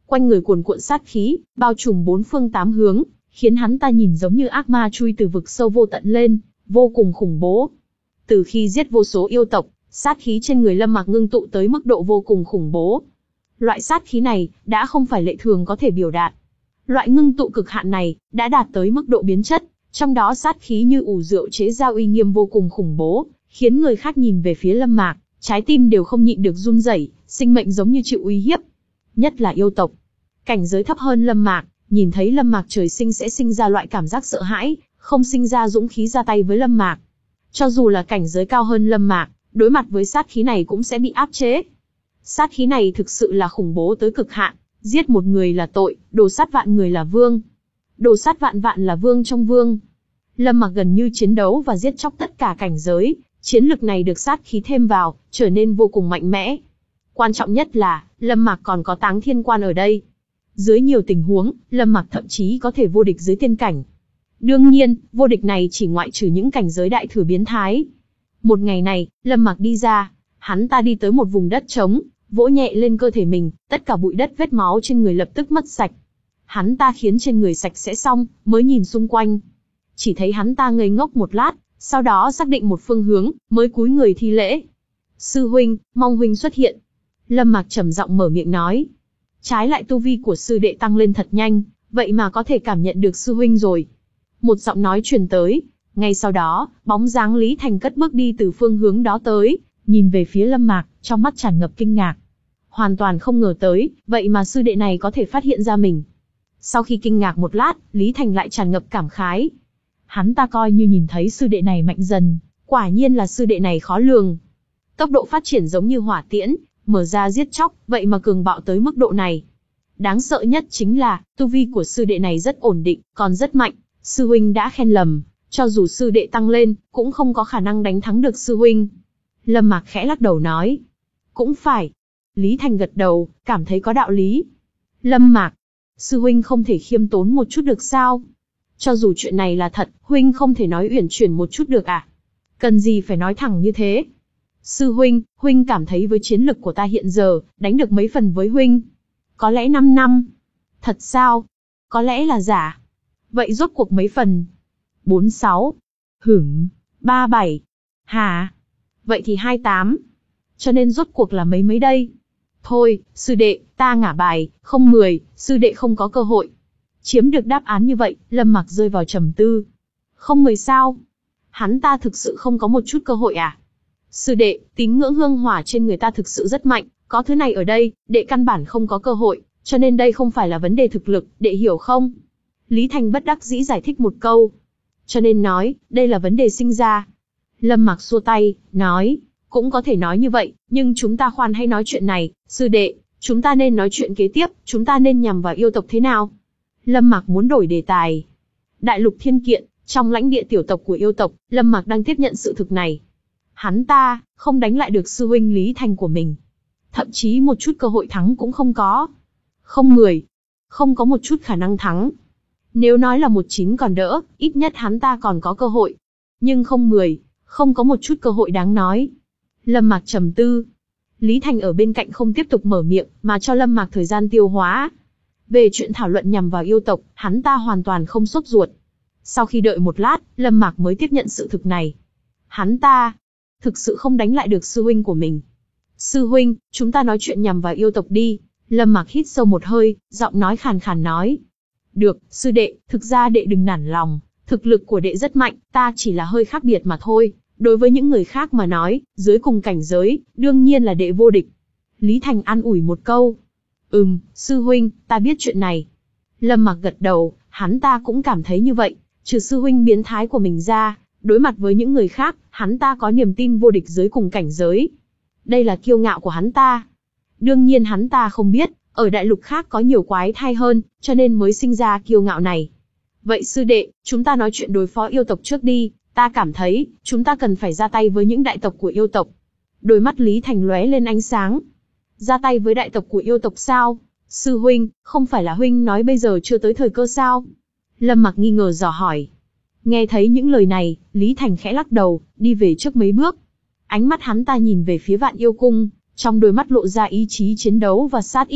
Quanh người cuồn cuộn sát khí, bao trùm bốn phương tám hướng, khiến hắn ta nhìn giống như ác ma chui từ vực sâu vô tận lên, vô cùng khủng bố. Từ khi giết vô số yêu tộc, sát khí trên người Lâm Mạc ngưng tụ tới mức độ vô cùng khủng bố. Loại sát khí này đã không phải lệ thường có thể biểu đạt. Loại ngưng tụ cực hạn này đã đạt tới mức độ biến chất, trong đó sát khí như ủ rượu chế ra uy nghiêm vô cùng khủng bố, khiến người khác nhìn về phía Lâm Mạc, trái tim đều không nhịn được run rẩy, sinh mệnh giống như chịu uy hiếp. Nhất là yêu tộc, cảnh giới thấp hơn Lâm Mạc, nhìn thấy Lâm Mạc trời sinh sẽ sinh ra loại cảm giác sợ hãi, không sinh ra dũng khí ra tay với Lâm Mạc. Cho dù là cảnh giới cao hơn Lâm Mạc, đối mặt với sát khí này cũng sẽ bị áp chế. Sát khí này thực sự là khủng bố tới cực hạn, giết một người là tội, đồ sát vạn người là vương. Đồ sát vạn vạn là vương trong vương. Lâm Mạc gần như chiến đấu và giết chóc tất cả cảnh giới, chiến lực này được sát khí thêm vào, trở nên vô cùng mạnh mẽ. Quan trọng nhất là, Lâm Mạc còn có Táng Thiên Quan ở đây. Dưới nhiều tình huống, Lâm Mạc thậm chí có thể vô địch dưới tiên cảnh. Đương nhiên, vô địch này chỉ ngoại trừ những cảnh giới đại thừa biến thái. Một ngày này, Lâm Mạc đi ra, hắn ta đi tới một vùng đất trống, vỗ nhẹ lên cơ thể mình, tất cả bụi đất vết máu trên người lập tức mất sạch. Hắn ta khiến trên người sạch sẽ xong, mới nhìn xung quanh. Chỉ thấy hắn ta ngây ngốc một lát, sau đó xác định một phương hướng, mới cúi người thi lễ. Sư huynh, mong huynh xuất hiện. Lâm Mạc trầm giọng mở miệng nói. Trái lại tu vi của sư đệ tăng lên thật nhanh, vậy mà có thể cảm nhận được sư huynh rồi. Một giọng nói truyền tới, ngay sau đó, bóng dáng Lý Thành cất bước đi từ phương hướng đó tới, nhìn về phía Lâm Mạc, trong mắt tràn ngập kinh ngạc. Hoàn toàn không ngờ tới, vậy mà sư đệ này có thể phát hiện ra mình. Sau khi kinh ngạc một lát, Lý Thành lại tràn ngập cảm khái. Hắn ta coi như nhìn thấy sư đệ này mạnh dần, quả nhiên là sư đệ này khó lường. Tốc độ phát triển giống như hỏa tiễn, mở ra giết chóc, vậy mà cường bạo tới mức độ này. Đáng sợ nhất chính là, tu vi của sư đệ này rất ổn định, còn rất mạnh. Sư huynh đã khen lầm, cho dù sư đệ tăng lên, cũng không có khả năng đánh thắng được sư huynh. Lâm Mạc khẽ lắc đầu nói. Cũng phải. Lý Thành gật đầu, cảm thấy có đạo lý. Lâm Mạc, sư huynh không thể khiêm tốn một chút được sao? Cho dù chuyện này là thật, huynh không thể nói uyển chuyển một chút được à? Cần gì phải nói thẳng như thế? Sư huynh, huynh cảm thấy với chiến lực của ta hiện giờ, đánh được mấy phần với huynh? Có lẽ năm năm. Thật sao? Có lẽ là giả. Vậy rốt cuộc mấy phần? Bốn sáu. Hửm. Ba bảy. Hả? Vậy thì hai tám. Cho nên rốt cuộc là mấy mấy đây? Thôi, sư đệ, ta ngả bài, không mười, sư đệ không có cơ hội. Chiếm được đáp án như vậy, Lâm Mạc rơi vào trầm tư. Không mười sao? Hắn ta thực sự không có một chút cơ hội à? Sư đệ, tín ngưỡng hương hỏa trên người ta thực sự rất mạnh, có thứ này ở đây, đệ căn bản không có cơ hội, cho nên đây không phải là vấn đề thực lực, đệ hiểu không? Lý Thành bất đắc dĩ giải thích một câu. Cho nên nói, đây là vấn đề sinh ra. Lâm Mạc xua tay, nói, cũng có thể nói như vậy, nhưng chúng ta khoan hay nói chuyện này, sư đệ, chúng ta nên nói chuyện kế tiếp, chúng ta nên nhằm vào yêu tộc thế nào? Lâm Mạc muốn đổi đề tài. Đại lục Thiên Kiện, trong lãnh địa tiểu tộc của yêu tộc, Lâm Mạc đang tiếp nhận sự thực này. Hắn ta, không đánh lại được sư huynh Lý Thành của mình. Thậm chí một chút cơ hội thắng cũng không có. Không mười. Không có một chút khả năng thắng. Nếu nói là một chín còn đỡ, ít nhất hắn ta còn có cơ hội. Nhưng không mười, không có một chút cơ hội đáng nói. Lâm Mạc trầm tư. Lý Thành ở bên cạnh không tiếp tục mở miệng, mà cho Lâm Mạc thời gian tiêu hóa. Về chuyện thảo luận nhằm vào yêu tộc, hắn ta hoàn toàn không sốt ruột. Sau khi đợi một lát, Lâm Mạc mới tiếp nhận sự thực này. Hắn ta, thực sự không đánh lại được sư huynh của mình. Sư huynh, chúng ta nói chuyện nhằm vào yêu tộc đi. Lâm Mạc hít sâu một hơi, giọng nói khàn khàn nói. Được, sư đệ, thực ra đệ đừng nản lòng, thực lực của đệ rất mạnh, ta chỉ là hơi khác biệt mà thôi. Đối với những người khác mà nói, dưới cùng cảnh giới, đương nhiên là đệ vô địch. Lý Thành an ủi một câu. Ừm, sư huynh, ta biết chuyện này. Lâm Mạc gật đầu, hắn ta cũng cảm thấy như vậy, trừ sư huynh biến thái của mình ra, đối mặt với những người khác, hắn ta có niềm tin vô địch dưới cùng cảnh giới. Đây là kiêu ngạo của hắn ta. Đương nhiên hắn ta không biết, ở đại lục khác có nhiều quái thai hơn, cho nên mới sinh ra kiêu ngạo này. Vậy sư đệ, chúng ta nói chuyện đối phó yêu tộc trước đi, ta cảm thấy, chúng ta cần phải ra tay với những đại tộc của yêu tộc. Đôi mắt Lý Thành lóe lên ánh sáng. Ra tay với đại tộc của yêu tộc sao? Sư huynh, không phải là huynh nói bây giờ chưa tới thời cơ sao? Lâm Mạc nghi ngờ dò hỏi. Nghe thấy những lời này, Lý Thành khẽ lắc đầu, đi về trước mấy bước. Ánh mắt hắn ta nhìn về phía Vạn Yêu Cung, trong đôi mắt lộ ra ý chí chiến đấu và sát ý.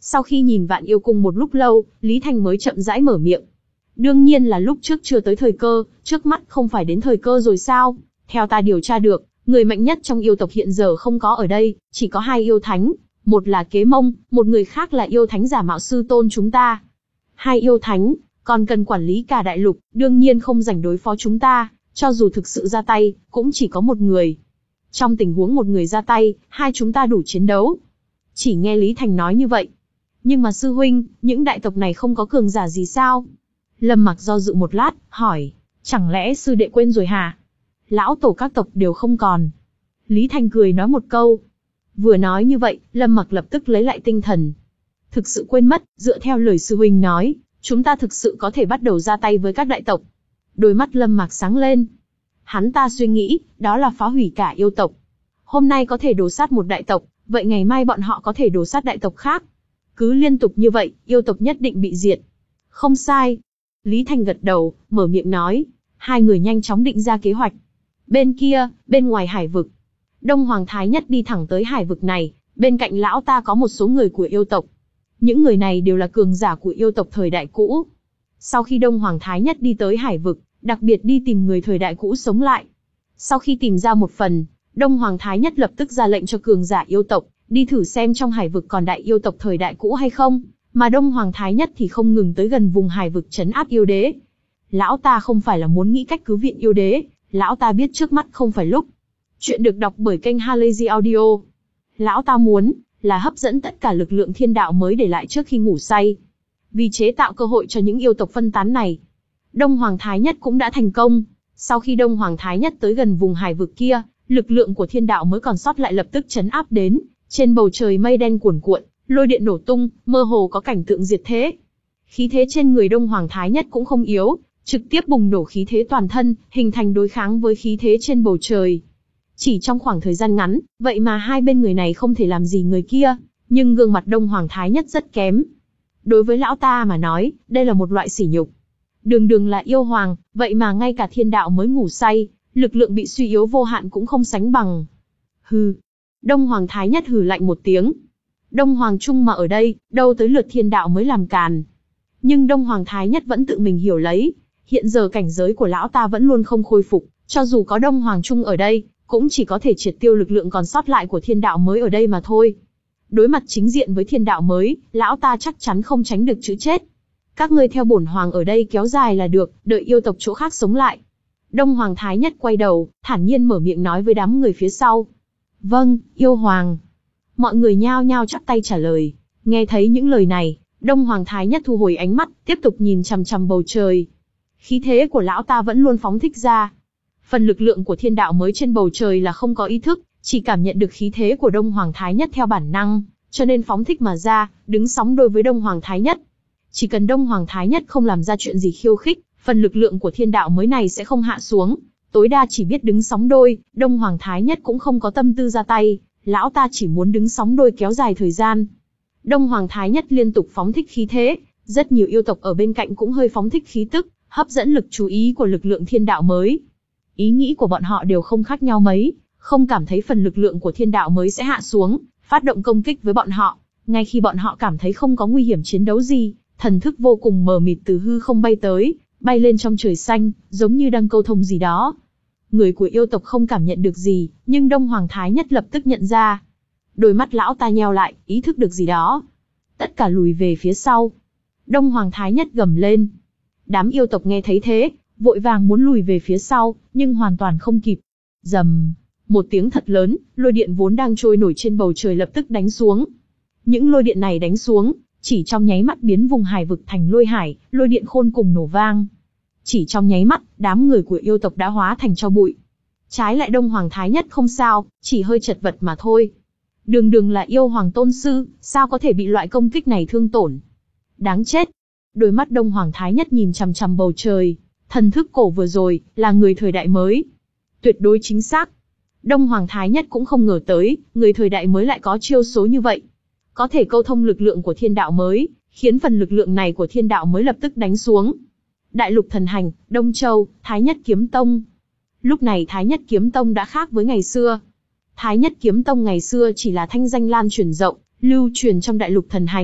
Sau khi nhìn Vạn Yêu Cung một lúc lâu, Lý Thành mới chậm rãi mở miệng. Đương nhiên là lúc trước chưa tới thời cơ, trước mắt không phải đến thời cơ rồi sao? Theo ta điều tra được, người mạnh nhất trong yêu tộc hiện giờ không có ở đây, chỉ có hai yêu thánh, một là Kế Mông, một người khác là yêu thánh giả mạo sư tôn chúng ta. Hai yêu thánh, còn cần quản lý cả đại lục, đương nhiên không rảnh đối phó chúng ta, cho dù thực sự ra tay, cũng chỉ có một người. Trong tình huống một người ra tay, hai chúng ta đủ chiến đấu. Chỉ nghe Lý Thành nói như vậy. Nhưng mà sư huynh, những đại tộc này không có cường giả gì sao? Lâm Mặc do dự một lát, hỏi, chẳng lẽ sư đệ quên rồi hả? Lão tổ các tộc đều không còn. Lý Thành cười nói một câu. Vừa nói như vậy, Lâm Mặc lập tức lấy lại tinh thần. Thực sự quên mất, dựa theo lời sư huynh nói, chúng ta thực sự có thể bắt đầu ra tay với các đại tộc. Đôi mắt Lâm Mặc sáng lên. Hắn ta suy nghĩ, đó là phá hủy cả yêu tộc. Hôm nay có thể đổ sát một đại tộc, vậy ngày mai bọn họ có thể đổ sát đại tộc khác. Cứ liên tục như vậy, yêu tộc nhất định bị diệt. Không sai. Lý Thành gật đầu, mở miệng nói. Hai người nhanh chóng định ra kế hoạch. Bên kia, bên ngoài hải vực, Đông Hoàng Thái Nhất đi thẳng tới hải vực này, bên cạnh lão ta có một số người của yêu tộc. Những người này đều là cường giả của yêu tộc thời đại cũ. Sau khi Đông Hoàng Thái Nhất đi tới hải vực, đặc biệt đi tìm người thời đại cũ sống lại. Sau khi tìm ra một phần, Đông Hoàng Thái Nhất lập tức ra lệnh cho cường giả yêu tộc, đi thử xem trong hải vực còn đại yêu tộc thời đại cũ hay không, mà Đông Hoàng Thái Nhất thì không ngừng tới gần vùng hải vực trấn áp yêu đế. Lão ta không phải là muốn nghĩ cách cứu viện yêu đế, lão ta biết trước mắt không phải lúc. Chuyện được đọc bởi kênh Halazy Audio. Lão ta muốn là hấp dẫn tất cả lực lượng thiên đạo mới để lại trước khi ngủ say, vì chế tạo cơ hội cho những yêu tộc phân tán này. Đông Hoàng Thái Nhất cũng đã thành công. Sau khi Đông Hoàng Thái Nhất tới gần vùng hải vực kia, lực lượng của thiên đạo mới còn sót lại lập tức chấn áp đến. Trên bầu trời mây đen cuồn cuộn, lôi điện nổ tung, mơ hồ có cảnh tượng diệt thế. Khí thế trên người Đông Hoàng Thái Nhất cũng không yếu, trực tiếp bùng nổ khí thế toàn thân, hình thành đối kháng với khí thế trên bầu trời. Chỉ trong khoảng thời gian ngắn, vậy mà hai bên người này không thể làm gì người kia, nhưng gương mặt Đông Hoàng Thái Nhất rất kém. Đối với lão ta mà nói, đây là một loại sỉ nhục. Đường đường là yêu hoàng, vậy mà ngay cả thiên đạo mới ngủ say, lực lượng bị suy yếu vô hạn cũng không sánh bằng. Hừ. Đông Hoàng Thái Nhất hừ lạnh một tiếng. Đông Hoàng Trung mà ở đây, đâu tới lượt thiên đạo mới làm càn. Nhưng Đông Hoàng Thái Nhất vẫn tự mình hiểu lấy, hiện giờ cảnh giới của lão ta vẫn luôn không khôi phục, cho dù có Đông Hoàng Trung ở đây, cũng chỉ có thể triệt tiêu lực lượng còn sót lại của thiên đạo mới ở đây mà thôi. Đối mặt chính diện với thiên đạo mới, lão ta chắc chắn không tránh được chữ chết. Các ngươi theo bổn hoàng ở đây kéo dài là được, đợi yêu tộc chỗ khác sống lại. Đông Hoàng Thái Nhất quay đầu, thản nhiên mở miệng nói với đám người phía sau. Vâng, yêu hoàng. Mọi người nhao nhao chắp tay trả lời. Nghe thấy những lời này, Đông Hoàng Thái Nhất thu hồi ánh mắt, tiếp tục nhìn chằm chằm bầu trời. Khí thế của lão ta vẫn luôn phóng thích ra. Phần lực lượng của thiên đạo mới trên bầu trời là không có ý thức, chỉ cảm nhận được khí thế của Đông Hoàng Thái Nhất theo bản năng, cho nên phóng thích mà ra, đứng sóng đôi với Đông Hoàng Thái Nhất. Chỉ cần Đông Hoàng Thái Nhất không làm ra chuyện gì khiêu khích, phần lực lượng của thiên đạo mới này sẽ không hạ xuống, tối đa chỉ biết đứng sóng đôi. Đông Hoàng Thái Nhất cũng không có tâm tư ra tay, lão ta chỉ muốn đứng sóng đôi kéo dài thời gian. Đông Hoàng Thái Nhất liên tục phóng thích khí thế, rất nhiều yêu tộc ở bên cạnh cũng hơi phóng thích khí tức, hấp dẫn lực chú ý của lực lượng thiên đạo mới. Ý nghĩ của bọn họ đều không khác nhau mấy, không cảm thấy phần lực lượng của thiên đạo mới sẽ hạ xuống, phát động công kích với bọn họ. Ngay khi bọn họ cảm thấy không có nguy hiểm chiến đấu gì, thần thức vô cùng mờ mịt từ hư không bay tới, bay lên trong trời xanh, giống như đang câu thông gì đó. Người của yêu tộc không cảm nhận được gì, nhưng Đông Hoàng Thái Nhất lập tức nhận ra. Đôi mắt lão ta nheo lại, ý thức được gì đó. Tất cả lùi về phía sau. Đông Hoàng Thái Nhất gầm lên. Đám yêu tộc nghe thấy thế, vội vàng muốn lùi về phía sau, nhưng hoàn toàn không kịp. Rầm, một tiếng thật lớn, lôi điện vốn đang trôi nổi trên bầu trời lập tức đánh xuống. Những lôi điện này đánh xuống, chỉ trong nháy mắt biến vùng hải vực thành lôi hải, lôi điện khôn cùng nổ vang. Chỉ trong nháy mắt, đám người của yêu tộc đã hóa thành tro bụi. Trái lại Đông Hoàng Thái Nhất không sao, chỉ hơi chật vật mà thôi. Đường đường là yêu hoàng tôn sư, sao có thể bị loại công kích này thương tổn? Đáng chết! Đôi mắt Đông Hoàng Thái Nhất nhìn chằm chằm bầu trời. Thần thức cổ vừa rồi, là người thời đại mới. Tuyệt đối chính xác. Đông Hoàng Thái Nhất cũng không ngờ tới, người thời đại mới lại có chiêu số như vậy. Có thể câu thông lực lượng của thiên đạo mới, khiến phần lực lượng này của thiên đạo mới lập tức đánh xuống. Đại lục thần hành, Đông Châu, Thái Nhất Kiếm Tông. Lúc này Thái Nhất Kiếm Tông đã khác với ngày xưa. Thái Nhất Kiếm Tông ngày xưa chỉ là thanh danh lan truyền rộng, lưu truyền trong đại lục thần hành.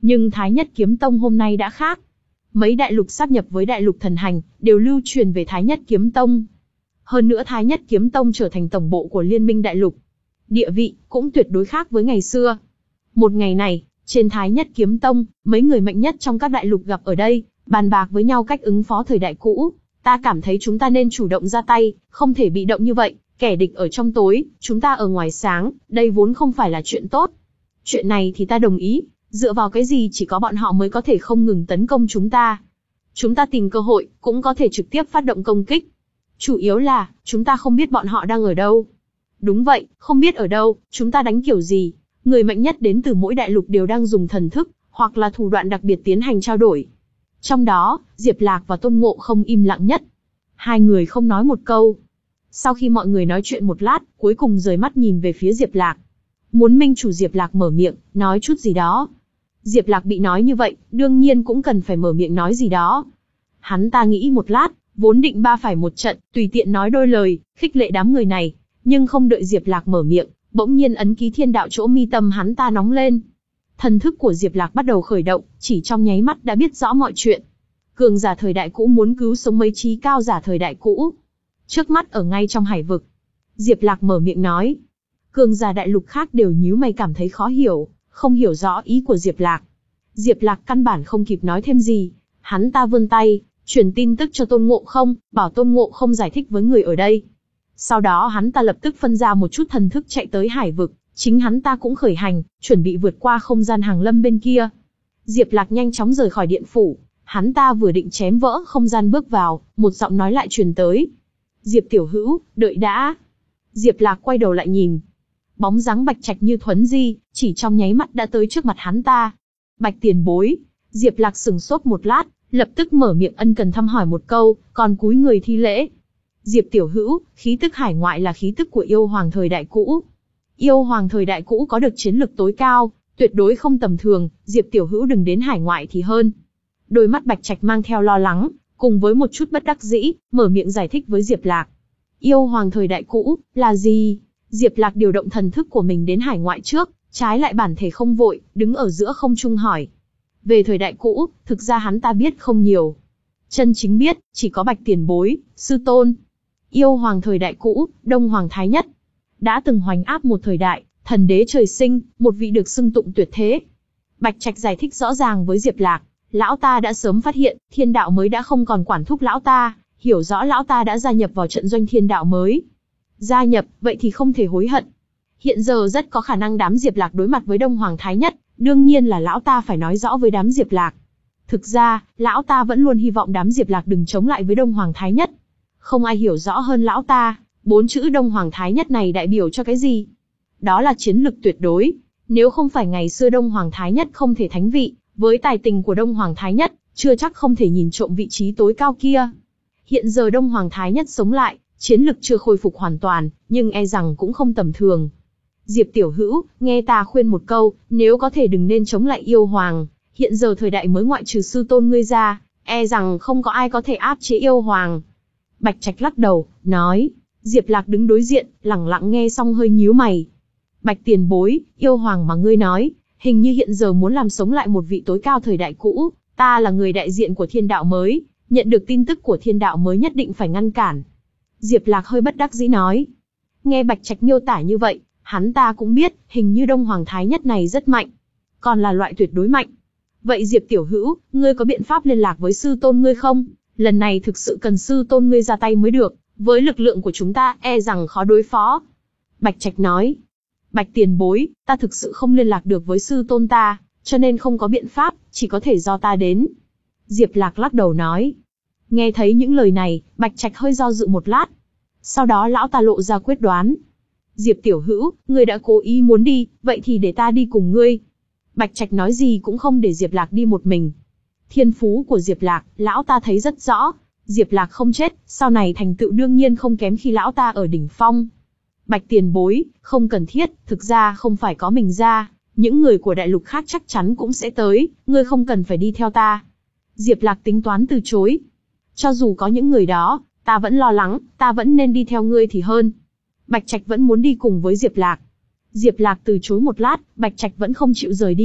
Nhưng Thái Nhất Kiếm Tông hôm nay đã khác. Mấy đại lục sáp nhập với đại lục thần hành, đều lưu truyền về Thái Nhất Kiếm Tông. Hơn nữa Thái Nhất Kiếm Tông trở thành tổng bộ của Liên minh đại lục. Địa vị, cũng tuyệt đối khác với ngày xưa. Một ngày này, trên Thái Nhất Kiếm Tông, mấy người mạnh nhất trong các đại lục gặp ở đây, bàn bạc với nhau cách ứng phó thời đại cũ. Ta cảm thấy chúng ta nên chủ động ra tay, không thể bị động như vậy, kẻ địch ở trong tối, chúng ta ở ngoài sáng, đây vốn không phải là chuyện tốt. Chuyện này thì ta đồng ý, dựa vào cái gì chỉ có bọn họ mới có thể không ngừng tấn công chúng ta. Chúng ta tìm cơ hội, cũng có thể trực tiếp phát động công kích. Chủ yếu là, chúng ta không biết bọn họ đang ở đâu. Đúng vậy, không biết ở đâu, chúng ta đánh kiểu gì. Người mạnh nhất đến từ mỗi đại lục đều đang dùng thần thức, hoặc là thủ đoạn đặc biệt tiến hành trao đổi. Trong đó, Diệp Lạc và Tôn Ngộ không im lặng nhất. Hai người không nói một câu. Sau khi mọi người nói chuyện một lát, cuối cùng rời mắt nhìn về phía Diệp Lạc. Muốn minh chủ Diệp Lạc mở miệng, nói chút gì đó. Diệp Lạc bị nói như vậy, đương nhiên cũng cần phải mở miệng nói gì đó. Hắn ta nghĩ một lát, vốn định ba phải một trận, tùy tiện nói đôi lời, khích lệ đám người này. Nhưng không đợi Diệp Lạc mở miệng, bỗng nhiên ấn ký thiên đạo chỗ mi tâm hắn ta nóng lên. Thần thức của Diệp Lạc bắt đầu khởi động, chỉ trong nháy mắt đã biết rõ mọi chuyện. Cường giả thời đại cũ muốn cứu sống mấy trí cao giả thời đại cũ. Trước mắt ở ngay trong hải vực. Diệp Lạc mở miệng nói. Cường giả đại lục khác đều nhíu mày cảm thấy khó hiểu, không hiểu rõ ý của Diệp Lạc. Diệp Lạc căn bản không kịp nói thêm gì. Hắn ta vươn tay, truyền tin tức cho Tôn Ngộ không, bảo Tôn Ngộ không giải thích với người ở đây. Sau đó hắn ta lập tức phân ra một chút thần thức chạy tới hải vực, chính hắn ta cũng khởi hành, chuẩn bị vượt qua không gian hàng lâm bên kia. Diệp Lạc nhanh chóng rời khỏi điện phủ, hắn ta vừa định chém vỡ không gian bước vào, một giọng nói lại truyền tới. Diệp tiểu hữu, đợi đã. Diệp Lạc quay đầu lại nhìn. Bóng dáng Bạch Trạch như thuấn di, chỉ trong nháy mắt đã tới trước mặt hắn ta. Bạch tiền bối. Diệp Lạc sừng sốt một lát, lập tức mở miệng ân cần thăm hỏi một câu, còn cúi người thi lễ. Diệp tiểu hữu, khí tức hải ngoại là khí tức của yêu hoàng thời đại cũ. Yêu hoàng thời đại cũ có được chiến lực tối cao, tuyệt đối không tầm thường, Diệp tiểu hữu đừng đến hải ngoại thì hơn. Đôi mắt Bạch Trạch mang theo lo lắng, cùng với một chút bất đắc dĩ, mở miệng giải thích với Diệp Lạc. Yêu hoàng thời đại cũ, là gì? Diệp Lạc điều động thần thức của mình đến hải ngoại trước, trái lại bản thể không vội, đứng ở giữa không trung hỏi. Về thời đại cũ, thực ra hắn ta biết không nhiều. Chân chính biết, chỉ có Bạch tiền bối, sư tôn. Yêu hoàng thời đại cũ, Đông Hoàng Thái Nhất. Đã từng hoành áp một thời đại, thần đế trời sinh, một vị được xưng tụng tuyệt thế. Bạch Trạch giải thích rõ ràng với Diệp Lạc. Lão ta đã sớm phát hiện, thiên đạo mới đã không còn quản thúc lão ta, hiểu rõ lão ta đã gia nhập vào trận doanh thiên đạo mới. Gia nhập, vậy thì không thể hối hận. Hiện giờ rất có khả năng đám Diệp Lạc đối mặt với Đông Hoàng Thái Nhất, đương nhiên là lão ta phải nói rõ với đám Diệp Lạc. Thực ra, lão ta vẫn luôn hy vọng đám Diệp Lạc đừng chống lại với Đông Hoàng Thái Nhất. Không ai hiểu rõ hơn lão ta, bốn chữ Đông Hoàng Thái Nhất này đại biểu cho cái gì? Đó là chiến lực tuyệt đối. Nếu không phải ngày xưa Đông Hoàng Thái Nhất không thể thánh vị, với tài tình của Đông Hoàng Thái Nhất, chưa chắc không thể nhìn trộm vị trí tối cao kia. Hiện giờ Đông Hoàng Thái Nhất sống lại, chiến lực chưa khôi phục hoàn toàn, nhưng e rằng cũng không tầm thường. Diệp tiểu hữu, nghe ta khuyên một câu, nếu có thể đừng nên chống lại yêu hoàng. Hiện giờ thời đại mới ngoại trừ sư tôn ngươi ra, e rằng không có ai có thể áp chế yêu hoàng. Bạch Trạch lắc đầu, nói. Diệp Lạc đứng đối diện, lẳng lặng nghe xong hơi nhíu mày. Bạch tiền bối, yêu hoàng mà ngươi nói, hình như hiện giờ muốn làm sống lại một vị tối cao thời đại cũ. Ta là người đại diện của thiên đạo mới, nhận được tin tức của thiên đạo mới nhất định phải ngăn cản. Diệp Lạc hơi bất đắc dĩ nói. Nghe Bạch Trạch miêu tả như vậy, hắn ta cũng biết, hình như Đông Hoàng Thái Nhất này rất mạnh. Còn là loại tuyệt đối mạnh. Vậy Diệp tiểu hữu, ngươi có biện pháp liên lạc với sư tôn ngươi không? Lần này thực sự cần sư tôn ngươi ra tay mới được, với lực lượng của chúng ta e rằng khó đối phó. Bạch Trạch nói. Bạch tiền bối, ta thực sự không liên lạc được với sư tôn ta, cho nên không có biện pháp, chỉ có thể do ta đến. Diệp Lạc lắc đầu nói. Nghe thấy những lời này, Bạch Trạch hơi do dự một lát. Sau đó lão ta lộ ra quyết đoán. Diệp tiểu hữu, ngươi đã cố ý muốn đi, vậy thì để ta đi cùng ngươi. Bạch Trạch nói gì cũng không để Diệp Lạc đi một mình. Thiên phú của Diệp Lạc, lão ta thấy rất rõ. Diệp Lạc không chết, sau này thành tựu đương nhiên không kém khi lão ta ở đỉnh phong. Bạch tiền bối, không cần thiết, thực ra không phải có mình ra, những người của đại lục khác chắc chắn cũng sẽ tới, ngươi không cần phải đi theo ta. Diệp Lạc tính toán từ chối. Cho dù có những người đó, ta vẫn lo lắng, ta vẫn nên đi theo ngươi thì hơn. Bạch Trạch vẫn muốn đi cùng với Diệp Lạc. Diệp Lạc từ chối một lát, Bạch Trạch vẫn không chịu rời đi,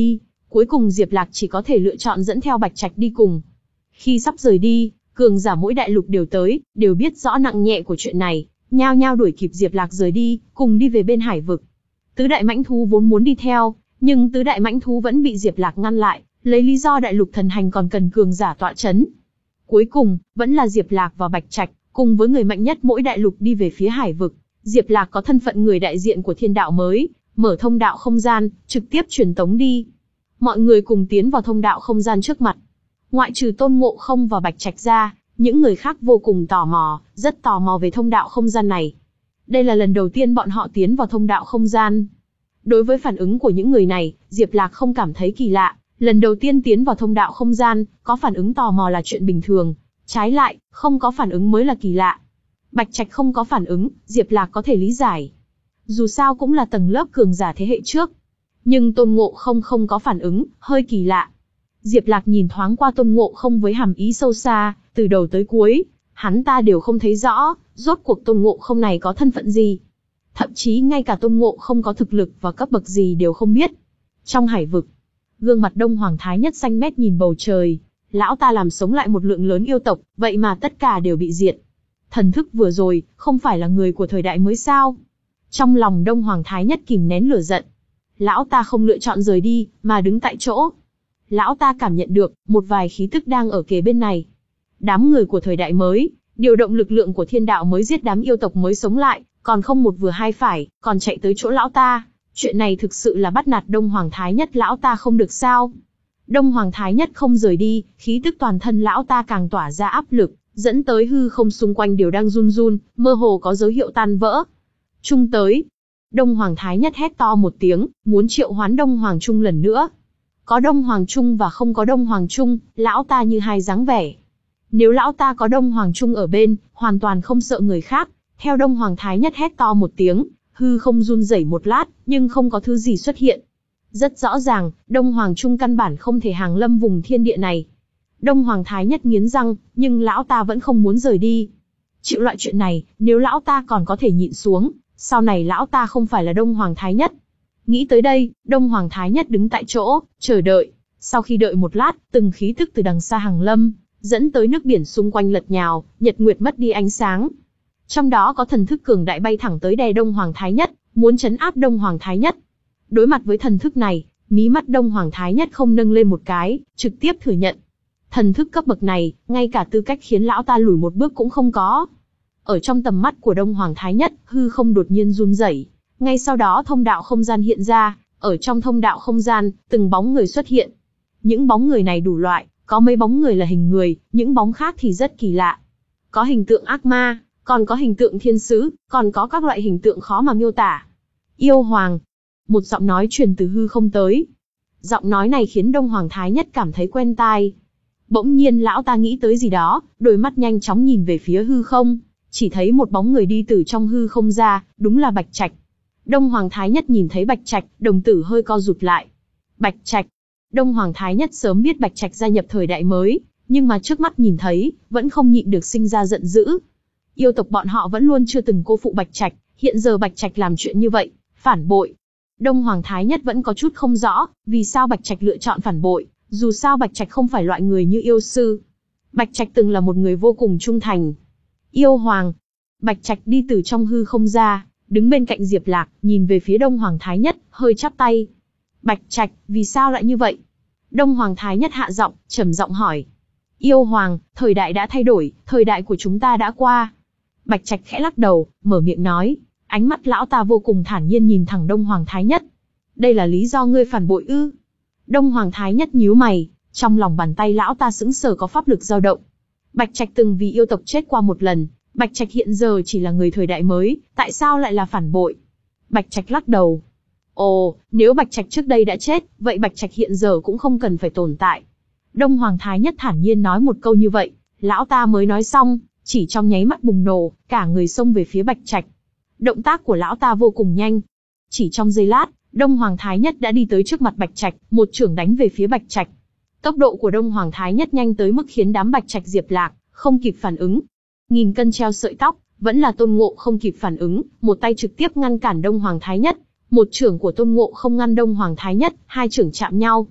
Cuối cùng Diệp Lạc chỉ có thể lựa chọn dẫn theo Bạch Trạch đi cùng. Khi sắp rời đi, cường giả mỗi đại lục đều tới, đều biết rõ nặng nhẹ của chuyện này, nhao nhao đuổi kịp Diệp Lạc rời đi, cùng đi về bên hải vực. Tứ đại mãnh thú vốn muốn đi theo, nhưng tứ đại mãnh thú vẫn bị Diệp Lạc ngăn lại, lấy lý do đại lục thần hành còn cần cường giả tọa chấn. Cuối cùng, vẫn là Diệp Lạc và Bạch Trạch, cùng với người mạnh nhất mỗi đại lục đi về phía hải vực. Diệp Lạc có thân phận người đại diện của thiên đạo mới, mở thông đạo không gian, trực tiếp truyền tống đi. Mọi người cùng tiến vào thông đạo không gian trước mặt. Ngoại trừ Tôn Ngộ Không và Bạch Trạch ra, những người khác vô cùng tò mò, rất tò mò về thông đạo không gian này. Đây là lần đầu tiên bọn họ tiến vào thông đạo không gian. Đối với phản ứng của những người này, Diệp Lạc không cảm thấy kỳ lạ. Lần đầu tiên tiến vào thông đạo không gian, có phản ứng tò mò là chuyện bình thường. Trái lại, không có phản ứng mới là kỳ lạ. Bạch Trạch không có phản ứng, Diệp Lạc có thể lý giải. Dù sao cũng là tầng lớp cường giả thế hệ trước. Nhưng Tôn Ngộ Không không có phản ứng, hơi kỳ lạ. Diệp Lạc nhìn thoáng qua Tôn Ngộ Không với hàm ý sâu xa, từ đầu tới cuối, hắn ta đều không thấy rõ, rốt cuộc Tôn Ngộ Không này có thân phận gì. Thậm chí ngay cả Tôn Ngộ Không có thực lực và cấp bậc gì đều không biết. Trong hải vực, gương mặt Đông Hoàng Thái Nhất xanh mét nhìn bầu trời. Lão ta làm sống lại một lượng lớn yêu tộc, vậy mà tất cả đều bị diệt. Thần thức vừa rồi, không phải là người của thời đại mới sao? Trong lòng Đông Hoàng Thái Nhất kìm nén lửa giận. Lão ta không lựa chọn rời đi, mà đứng tại chỗ. Lão ta cảm nhận được, một vài khí tức đang ở kế bên này. Đám người của thời đại mới, điều động lực lượng của thiên đạo mới giết đám yêu tộc mới sống lại, còn không một vừa hai phải, còn chạy tới chỗ lão ta. Chuyện này thực sự là bắt nạt Đông Hoàng Thái Nhất lão ta không được sao? Đông Hoàng Thái Nhất không rời đi, khí tức toàn thân lão ta càng tỏa ra áp lực, dẫn tới hư không xung quanh đều đang run run, mơ hồ có dấu hiệu tan vỡ. Trung tới. Đông Hoàng Thái Nhất hét to một tiếng, muốn triệu hoán Đông Hoàng Trung lần nữa. Có Đông Hoàng Trung và không có Đông Hoàng Trung, lão ta như hai dáng vẻ. Nếu lão ta có Đông Hoàng Trung ở bên, hoàn toàn không sợ người khác. Theo Đông Hoàng Thái Nhất hét to một tiếng, hư không run rẩy một lát, nhưng không có thứ gì xuất hiện. Rất rõ ràng, Đông Hoàng Trung căn bản không thể hàng lâm vùng thiên địa này. Đông Hoàng Thái Nhất nghiến răng, nhưng lão ta vẫn không muốn rời đi. Chịu loại chuyện này, nếu lão ta còn có thể nhịn xuống, sau này lão ta không phải là Đông Hoàng Thái Nhất. Nghĩ tới đây, Đông Hoàng Thái Nhất đứng tại chỗ, chờ đợi. Sau khi đợi một lát, từng khí tức từ đằng xa hàng lâm, dẫn tới nước biển xung quanh lật nhào, nhật nguyệt mất đi ánh sáng. Trong đó có thần thức cường đại bay thẳng tới đè Đông Hoàng Thái Nhất, muốn trấn áp Đông Hoàng Thái Nhất. Đối mặt với thần thức này, mí mắt Đông Hoàng Thái Nhất không nâng lên một cái, trực tiếp thừa nhận. Thần thức cấp bậc này, ngay cả tư cách khiến lão ta lùi một bước cũng không có. Ở trong tầm mắt của Đông Hoàng Thái Nhất, hư không đột nhiên run rẩy. Ngay sau đó thông đạo không gian hiện ra, ở trong thông đạo không gian, từng bóng người xuất hiện. Những bóng người này đủ loại, có mấy bóng người là hình người, những bóng khác thì rất kỳ lạ. Có hình tượng ác ma, còn có hình tượng thiên sứ, còn có các loại hình tượng khó mà miêu tả. Yêu Hoàng. Một giọng nói truyền từ hư không tới. Giọng nói này khiến Đông Hoàng Thái Nhất cảm thấy quen tai. Bỗng nhiên lão ta nghĩ tới gì đó, đôi mắt nhanh chóng nhìn về phía hư không, chỉ thấy một bóng người đi từ trong hư không ra, đúng là Bạch Trạch. Đông Hoàng Thái Nhất nhìn thấy Bạch Trạch, đồng tử hơi co rụt lại. Bạch Trạch. Đông Hoàng Thái Nhất sớm biết Bạch Trạch gia nhập thời đại mới, nhưng mà trước mắt nhìn thấy, vẫn không nhịn được sinh ra giận dữ. Yêu tộc bọn họ vẫn luôn chưa từng cô phụ Bạch Trạch, hiện giờ Bạch Trạch làm chuyện như vậy, phản bội. Đông Hoàng Thái Nhất vẫn có chút không rõ, vì sao Bạch Trạch lựa chọn phản bội, dù sao Bạch Trạch không phải loại người như yêu sư. Bạch Trạch từng là một người vô cùng trung thành. Yêu Hoàng. Bạch Trạch đi từ trong hư không ra, đứng bên cạnh Diệp Lạc, nhìn về phía Đông Hoàng Thái Nhất, hơi chắp tay. Bạch Trạch, vì sao lại như vậy? Đông Hoàng Thái Nhất hạ giọng, trầm giọng hỏi. Yêu Hoàng, thời đại đã thay đổi, thời đại của chúng ta đã qua. Bạch Trạch khẽ lắc đầu, mở miệng nói. Ánh mắt lão ta vô cùng thản nhiên nhìn thẳng Đông Hoàng Thái Nhất. Đây là lý do ngươi phản bội ư? Đông Hoàng Thái Nhất nhíu mày, trong lòng bàn tay lão ta sững sờ có pháp lực dao động. Bạch Trạch từng vì yêu tộc chết qua một lần, Bạch Trạch hiện giờ chỉ là người thời đại mới, tại sao lại là phản bội? Bạch Trạch lắc đầu. Ồ, nếu Bạch Trạch trước đây đã chết, vậy Bạch Trạch hiện giờ cũng không cần phải tồn tại. Đông Hoàng Thái Nhất thản nhiên nói một câu như vậy, lão ta mới nói xong, chỉ trong nháy mắt bùng nổ, cả người xông về phía Bạch Trạch. Động tác của lão ta vô cùng nhanh. Chỉ trong giây lát, Đông Hoàng Thái Nhất đã đi tới trước mặt Bạch Trạch, một chưởng đánh về phía Bạch Trạch. Tốc độ của Đông Hoàng Thái Nhất nhanh tới mức khiến đám Bạch Trạch Diệp Lạc không kịp phản ứng. Nghìn cân treo sợi tóc, vẫn là Tôn Ngộ không kịp phản ứng, một tay trực tiếp ngăn cản Đông Hoàng Thái Nhất, một chưởng của Tôn Ngộ không ngăn Đông Hoàng Thái Nhất, hai chưởng chạm nhau.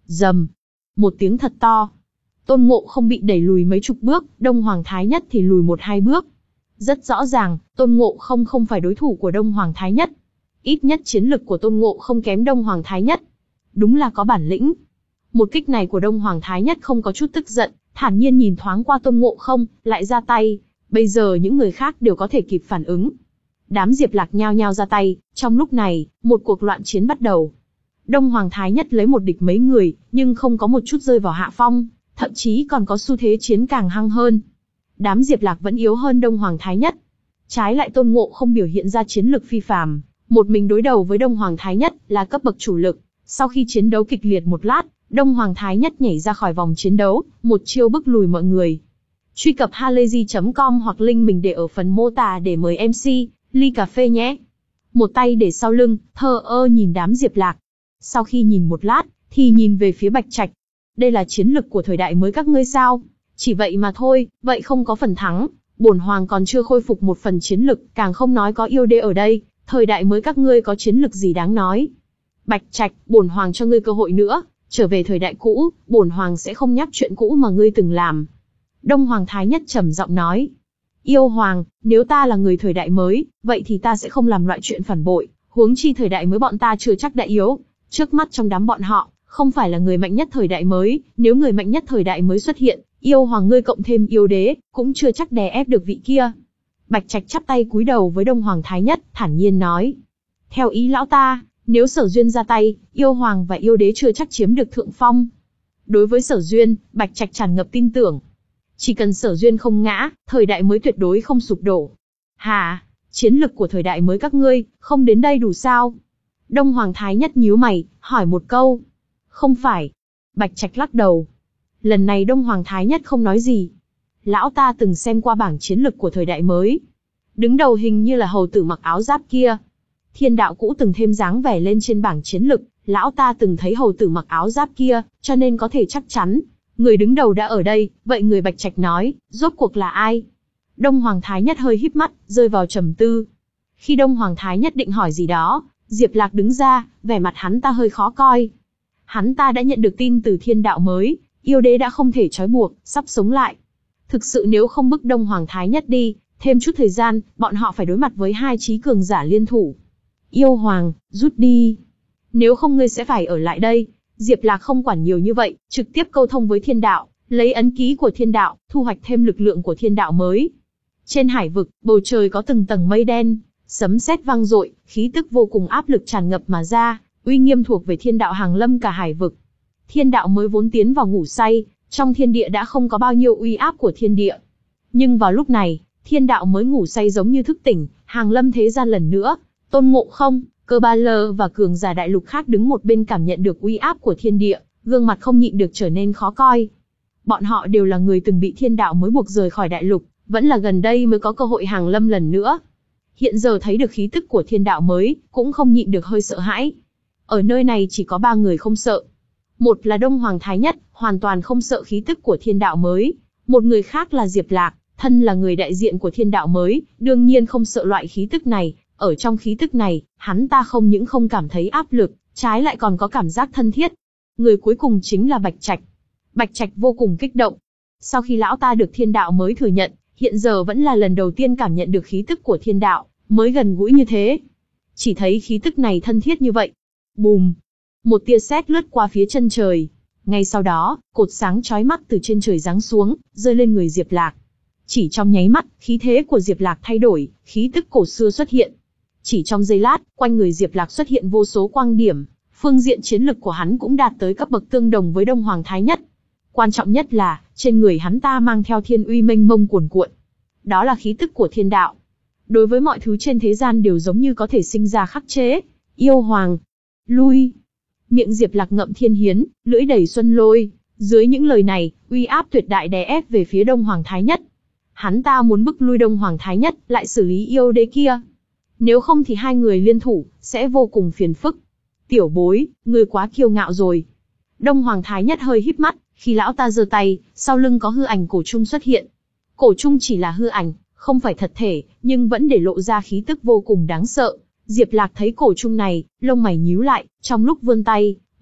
Rầm. Một tiếng thật to. Tôn Ngộ không bị đẩy lùi mấy chục bước, Đông Hoàng Thái Nhất thì lùi một hai bước. Rất rõ ràng, Tôn Ngộ không không phải đối thủ của Đông Hoàng Thái Nhất. Ít nhất chiến lực của Tôn Ngộ không kém Đông Hoàng Thái Nhất. Đúng là có bản lĩnh. Một kích này của Đông Hoàng Thái Nhất không có chút tức giận, thản nhiên nhìn thoáng qua Tôn Ngộ không, lại ra tay. Bây giờ những người khác đều có thể kịp phản ứng. Đám Diệp Lạc nhao nhao ra tay, trong lúc này, một cuộc loạn chiến bắt đầu. Đông Hoàng Thái Nhất lấy một địch mấy người, nhưng không có một chút rơi vào hạ phong, thậm chí còn có xu thế chiến càng hăng hơn. Đám Diệp Lạc vẫn yếu hơn Đông Hoàng Thái Nhất. Trái lại Tôn Ngộ không biểu hiện ra chiến lực phi phàm, một mình đối đầu với Đông Hoàng Thái Nhất là cấp bậc chủ lực. Sau khi chiến đấu kịch liệt một lát, Đông Hoàng Thái Nhất nhảy ra khỏi vòng chiến đấu, một chiêu bức lùi mọi người. Truy cập halayzi chấm com hoặc link mình để ở phần mô tả để mời em xê, ly cà phê nhé. Một tay để sau lưng, thờ ơ nhìn đám Diệp Lạc. Sau khi nhìn một lát, thì nhìn về phía Bạch Trạch. Đây là chiến lực của thời đại mới các ngươi sao? Chỉ vậy mà thôi, vậy không có phần thắng. Bổn hoàng còn chưa khôi phục một phần chiến lực, càng không nói có yêu đế ở đây. Thời đại mới các ngươi có chiến lực gì đáng nói? Bạch Trạch, bổn hoàng cho ngươi cơ hội nữa. Trở về thời đại cũ, bổn hoàng sẽ không nhắc chuyện cũ mà ngươi từng làm. Đông Hoàng Thái Nhất trầm giọng nói. Yêu hoàng, nếu ta là người thời đại mới, vậy thì ta sẽ không làm loại chuyện phản bội. Huống chi thời đại mới bọn ta chưa chắc đã yếu. Trước mắt trong đám bọn họ, không phải là người mạnh nhất thời đại mới. Nếu người mạnh nhất thời đại mới xuất hiện, yêu hoàng ngươi cộng thêm yêu đế, cũng chưa chắc đè ép được vị kia. Bạch Trạch chắp tay cúi đầu với Đông Hoàng Thái Nhất, thản nhiên nói. Theo ý lão ta, nếu Sở Duyên ra tay, yêu hoàng và yêu đế chưa chắc chiếm được thượng phong. Đối với Sở Duyên, Bạch Trạch tràn ngập tin tưởng. Chỉ cần Sở Duyên không ngã, thời đại mới tuyệt đối không sụp đổ. Hà, chiến lực của thời đại mới các ngươi, không đến đây đủ sao? Đông Hoàng Thái Nhất nhíu mày, hỏi một câu. Không phải. Bạch Trạch lắc đầu. Lần này Đông Hoàng Thái Nhất không nói gì. Lão ta từng xem qua bảng chiến lực của thời đại mới. Đứng đầu hình như là hầu tử mặc áo giáp kia. Thiên đạo cũ từng thêm dáng vẻ lên trên bảng chiến lực, lão ta từng thấy hầu tử mặc áo giáp kia, cho nên có thể chắc chắn. Người đứng đầu đã ở đây, vậy người Bạch Trạch nói, rốt cuộc là ai? Đông Hoàng Thái Nhất hơi híp mắt, rơi vào trầm tư. Khi Đông Hoàng Thái Nhất định hỏi gì đó, Diệp Lạc đứng ra, vẻ mặt hắn ta hơi khó coi. Hắn ta đã nhận được tin từ thiên đạo mới, yêu đế đã không thể trói buộc, sắp sống lại. Thực sự nếu không bức Đông Hoàng Thái Nhất đi, thêm chút thời gian, bọn họ phải đối mặt với hai chí cường giả liên thủ. Yêu hoàng, rút đi. Nếu không ngươi sẽ phải ở lại đây. Diệp Lạc không quản nhiều như vậy, trực tiếp câu thông với thiên đạo, lấy ấn ký của thiên đạo, thu hoạch thêm lực lượng của thiên đạo mới. Trên hải vực, bầu trời có từng tầng mây đen, sấm sét vang dội, khí tức vô cùng áp lực tràn ngập mà ra, uy nghiêm thuộc về thiên đạo hàng lâm cả hải vực. Thiên đạo mới vốn tiến vào ngủ say, trong thiên địa đã không có bao nhiêu uy áp của thiên địa. Nhưng vào lúc này, thiên đạo mới ngủ say giống như thức tỉnh, hàng lâm thế gian lần nữa. Tôn Ngộ Không, Cơ Ba Lơ và cường giả đại lục khác đứng một bên cảm nhận được uy áp của thiên địa, gương mặt không nhịn được trở nên khó coi. Bọn họ đều là người từng bị thiên đạo mới buộc rời khỏi đại lục, vẫn là gần đây mới có cơ hội hàng lâm lần nữa. Hiện giờ thấy được khí tức của thiên đạo mới, cũng không nhịn được hơi sợ hãi. Ở nơi này chỉ có ba người không sợ. Một là Đông Hoàng Thái Nhất, hoàn toàn không sợ khí tức của thiên đạo mới. Một người khác là Diệp Lạc, thân là người đại diện của thiên đạo mới, đương nhiên không sợ loại khí tức này. Ở trong khí tức này, hắn ta không những không cảm thấy áp lực, trái lại còn có cảm giác thân thiết. Người cuối cùng chính là Bạch Trạch. Bạch Trạch vô cùng kích động. Sau khi lão ta được thiên đạo mới thừa nhận, hiện giờ vẫn là lần đầu tiên cảm nhận được khí tức của thiên đạo, mới gần gũi như thế. Chỉ thấy khí tức này thân thiết như vậy. Bùm! Một tia sét lướt qua phía chân trời. Ngay sau đó, cột sáng chói mắt từ trên trời giáng xuống, rơi lên người Diệp Lạc. Chỉ trong nháy mắt, khí thế của Diệp Lạc thay đổi, khí tức cổ xưa xuất hiện. Chỉ trong giây lát, quanh người Diệp Lạc xuất hiện vô số quang điểm, phương diện chiến lực của hắn cũng đạt tới cấp bậc tương đồng với Đông Hoàng Thái Nhất. Quan trọng nhất là, trên người hắn ta mang theo thiên uy mênh mông cuồn cuộn. Đó là khí tức của thiên đạo. Đối với mọi thứ trên thế gian đều giống như có thể sinh ra khắc chế. Yêu hoàng, lui. Miệng Diệp Lạc ngậm thiên hiến, lưỡi đầy xuân lôi. Dưới những lời này, uy áp tuyệt đại đè ép về phía Đông Hoàng Thái Nhất. Hắn ta muốn bức lui Đông Hoàng Thái Nhất, lại xử lý yêu đế kia. Nếu không thì hai người liên thủ, sẽ vô cùng phiền phức. Tiểu bối, ngươi quá kiêu ngạo rồi. Đông Hoàng Thái Nhất hơi híp mắt, khi lão ta giơ tay, sau lưng có hư ảnh cổ trung xuất hiện. Cổ trung chỉ là hư ảnh, không phải thật thể, nhưng vẫn để lộ ra khí tức vô cùng đáng sợ. Diệp Lạc thấy cổ trung này, lông mày nhíu lại, trong lúc vươn tay,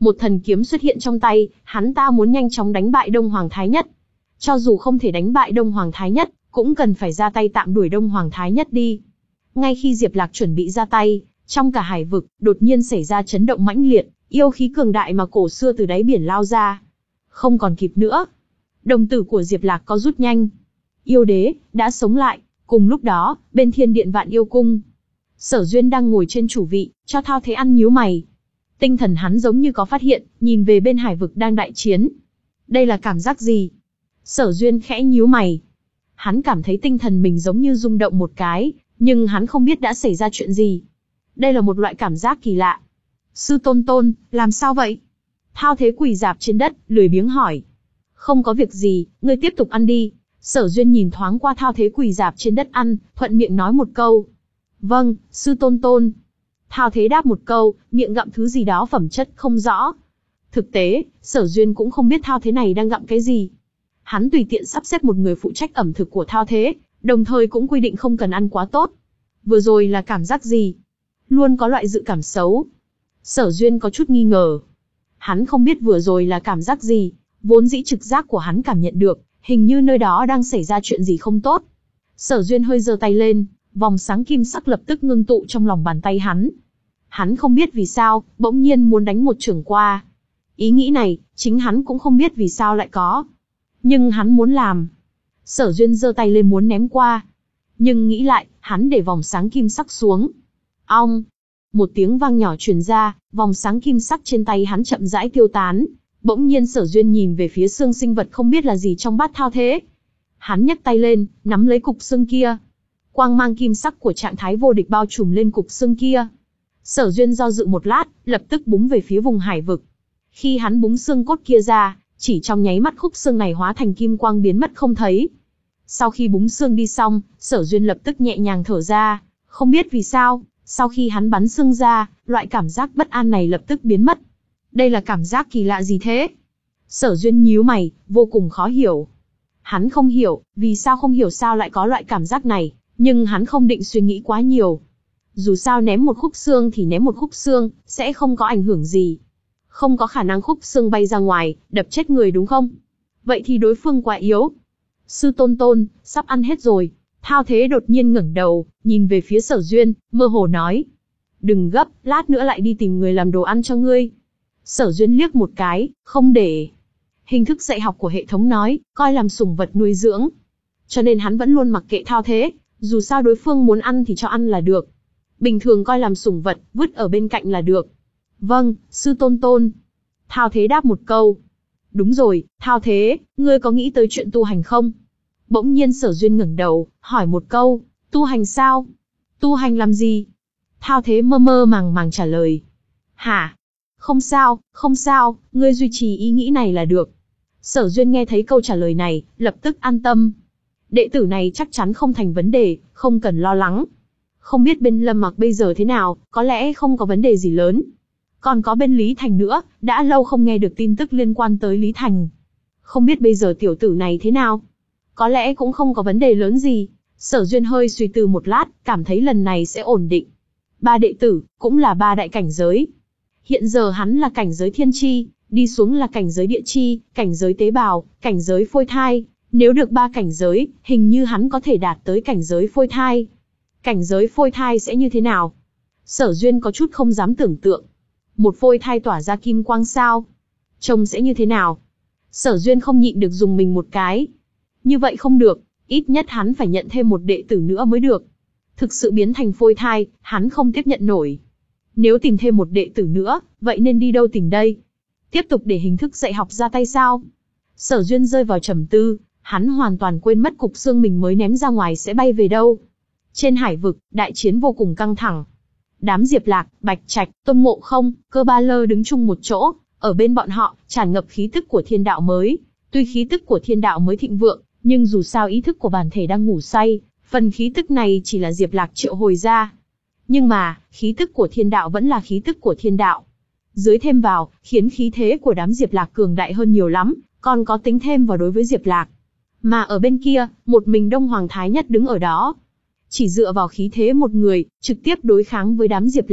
Một thần kiếm xuất hiện trong tay, hắn ta muốn nhanh chóng đánh bại Đông Hoàng Thái Nhất. Cho dù không thể đánh bại Đông Hoàng Thái Nhất, cũng cần phải ra tay tạm đuổi Đông Hoàng Thái Nhất đi. Ngay khi Diệp Lạc chuẩn bị ra tay, trong cả hải vực, đột nhiên xảy ra chấn động mãnh liệt, yêu khí cường đại mà cổ xưa từ đáy biển lao ra. Không còn kịp nữa. Đồng tử của Diệp Lạc có rút nhanh. Yêu đế, đã sống lại. Cùng lúc đó, bên thiên điện Vạn Yêu Cung, Sở Duyên đang ngồi trên chủ vị, cho Thao Thế ăn nhíu mày. Tinh thần hắn giống như có phát hiện, nhìn về bên hải vực đang đại chiến. Đây là cảm giác gì? Sở Duyên khẽ nhíu mày. Hắn cảm thấy tinh thần mình giống như rung động một cái, nhưng hắn không biết đã xảy ra chuyện gì. Đây là một loại cảm giác kỳ lạ. Sư tôn tôn, làm sao vậy? Thao Thế quỳ rạp trên đất, lười biếng hỏi. Không có việc gì, ngươi tiếp tục ăn đi. Sở Duyên nhìn thoáng qua Thao Thế quỳ rạp trên đất ăn, thuận miệng nói một câu. Vâng, sư tôn tôn. Thao Thế đáp một câu, miệng gặm thứ gì đó phẩm chất không rõ. Thực tế, Sở Duyên cũng không biết Thao Thế này đang gặm cái gì. Hắn tùy tiện sắp xếp một người phụ trách ẩm thực của Thao Thế, đồng thời cũng quy định không cần ăn quá tốt. Vừa rồi là cảm giác gì? Luôn có loại dự cảm xấu. Sở Duyên có chút nghi ngờ. Hắn không biết vừa rồi là cảm giác gì, vốn dĩ trực giác của hắn cảm nhận được, hình như nơi đó đang xảy ra chuyện gì không tốt. Sở Duyên hơi giơ tay lên, vòng sáng kim sắc lập tức ngưng tụ trong lòng bàn tay hắn. Hắn không biết vì sao, bỗng nhiên muốn đánh một chưởng qua. Ý nghĩ này, chính hắn cũng không biết vì sao lại có. Nhưng hắn muốn làm. Sở Duyên giơ tay lên muốn ném qua. Nhưng nghĩ lại, hắn để vòng sáng kim sắc xuống. Ong! Một tiếng vang nhỏ truyền ra, vòng sáng kim sắc trên tay hắn chậm rãi tiêu tán. Bỗng nhiên Sở Duyên nhìn về phía xương sinh vật không biết là gì trong bát Thao Thế. Hắn nhấc tay lên, nắm lấy cục xương kia. Quang mang kim sắc của trạng thái vô địch bao trùm lên cục xương kia. Sở Duyên do dự một lát, lập tức búng về phía vùng hải vực. Khi hắn búng xương cốt kia ra, chỉ trong nháy mắt khúc xương này hóa thành kim quang biến mất không thấy. Sau khi búng xương đi xong, Sở Duyên lập tức nhẹ nhàng thở ra, không biết vì sao, sau khi hắn bắn xương ra, loại cảm giác bất an này lập tức biến mất. Đây là cảm giác kỳ lạ gì thế? Sở Duyên nhíu mày, vô cùng khó hiểu. Hắn không hiểu, vì sao không hiểu sao lại có loại cảm giác này, nhưng hắn không định suy nghĩ quá nhiều. Dù sao ném một khúc xương thì ném một khúc xương, sẽ không có ảnh hưởng gì. Không có khả năng khúc xương bay ra ngoài, đập chết người đúng không? Vậy thì đối phương quá yếu. Sư tôn tôn, sắp ăn hết rồi. Thao Thế đột nhiên ngẩng đầu, nhìn về phía Sở Duyên, mơ hồ nói. Đừng gấp, lát nữa lại đi tìm người làm đồ ăn cho ngươi. Sở Duyên liếc một cái, không để. Hình thức dạy học của hệ thống nói, coi làm sủng vật nuôi dưỡng. Cho nên hắn vẫn luôn mặc kệ Thao Thế, dù sao đối phương muốn ăn thì cho ăn là được. Bình thường coi làm sủng vật, vứt ở bên cạnh là được. Vâng, sư tôn tôn. Thao Thế đáp một câu. Đúng rồi, Thao Thế, ngươi có nghĩ tới chuyện tu hành không? Bỗng nhiên Sở Duyên ngẩng đầu, hỏi một câu, tu hành sao? Tu hành làm gì? Thao Thế mơ mơ màng màng trả lời. Hả? Không sao, không sao, ngươi duy trì ý nghĩ này là được. Sở Duyên nghe thấy câu trả lời này, lập tức an tâm. Đệ tử này chắc chắn không thành vấn đề, không cần lo lắng. Không biết bên Lâm Mặc bây giờ thế nào, có lẽ không có vấn đề gì lớn. Còn có bên Lý Thành nữa, đã lâu không nghe được tin tức liên quan tới Lý Thành. Không biết bây giờ tiểu tử này thế nào? Có lẽ cũng không có vấn đề lớn gì. Sở Duyên hơi suy tư một lát, cảm thấy lần này sẽ ổn định. Ba đệ tử, cũng là ba đại cảnh giới. Hiện giờ hắn là cảnh giới thiên chi, đi xuống là cảnh giới địa chi, cảnh giới tế bào, cảnh giới phôi thai. Nếu được ba cảnh giới, hình như hắn có thể đạt tới cảnh giới phôi thai. Cảnh giới phôi thai sẽ như thế nào? Sở Duyên có chút không dám tưởng tượng. Một phôi thai tỏa ra kim quang sao? Trông sẽ như thế nào? Sở Duyên không nhịn được dùng mình một cái. Như vậy không được, ít nhất hắn phải nhận thêm một đệ tử nữa mới được. Thực sự biến thành phôi thai, hắn không tiếp nhận nổi. Nếu tìm thêm một đệ tử nữa, vậy nên đi đâu tìm đây? Tiếp tục để hình thức dạy học ra tay sao? Sở Duyên rơi vào trầm tư, hắn hoàn toàn quên mất cục xương mình mới ném ra ngoài sẽ bay về đâu. Trên hải vực, đại chiến vô cùng căng thẳng. Đám Diệp Lạc, Bạch Trạch, Tôn Ngộ Không, Cơ Ba Lơ đứng chung một chỗ, ở bên bọn họ, tràn ngập khí tức của thiên đạo mới. Tuy khí tức của thiên đạo mới thịnh vượng, nhưng dù sao ý thức của bản thể đang ngủ say, phần khí tức này chỉ là Diệp Lạc triệu hồi ra. Nhưng mà, khí tức của thiên đạo vẫn là khí tức của thiên đạo. Dưới thêm vào, khiến khí thế của đám Diệp Lạc cường đại hơn nhiều lắm, còn có tính thêm vào đối với Diệp Lạc. Mà ở bên kia, một mình Đông Hoàng Thái Nhất đứng ở đó. Chỉ dựa vào khí thế một người, trực tiếp đối kháng với đám Diệp Lạc,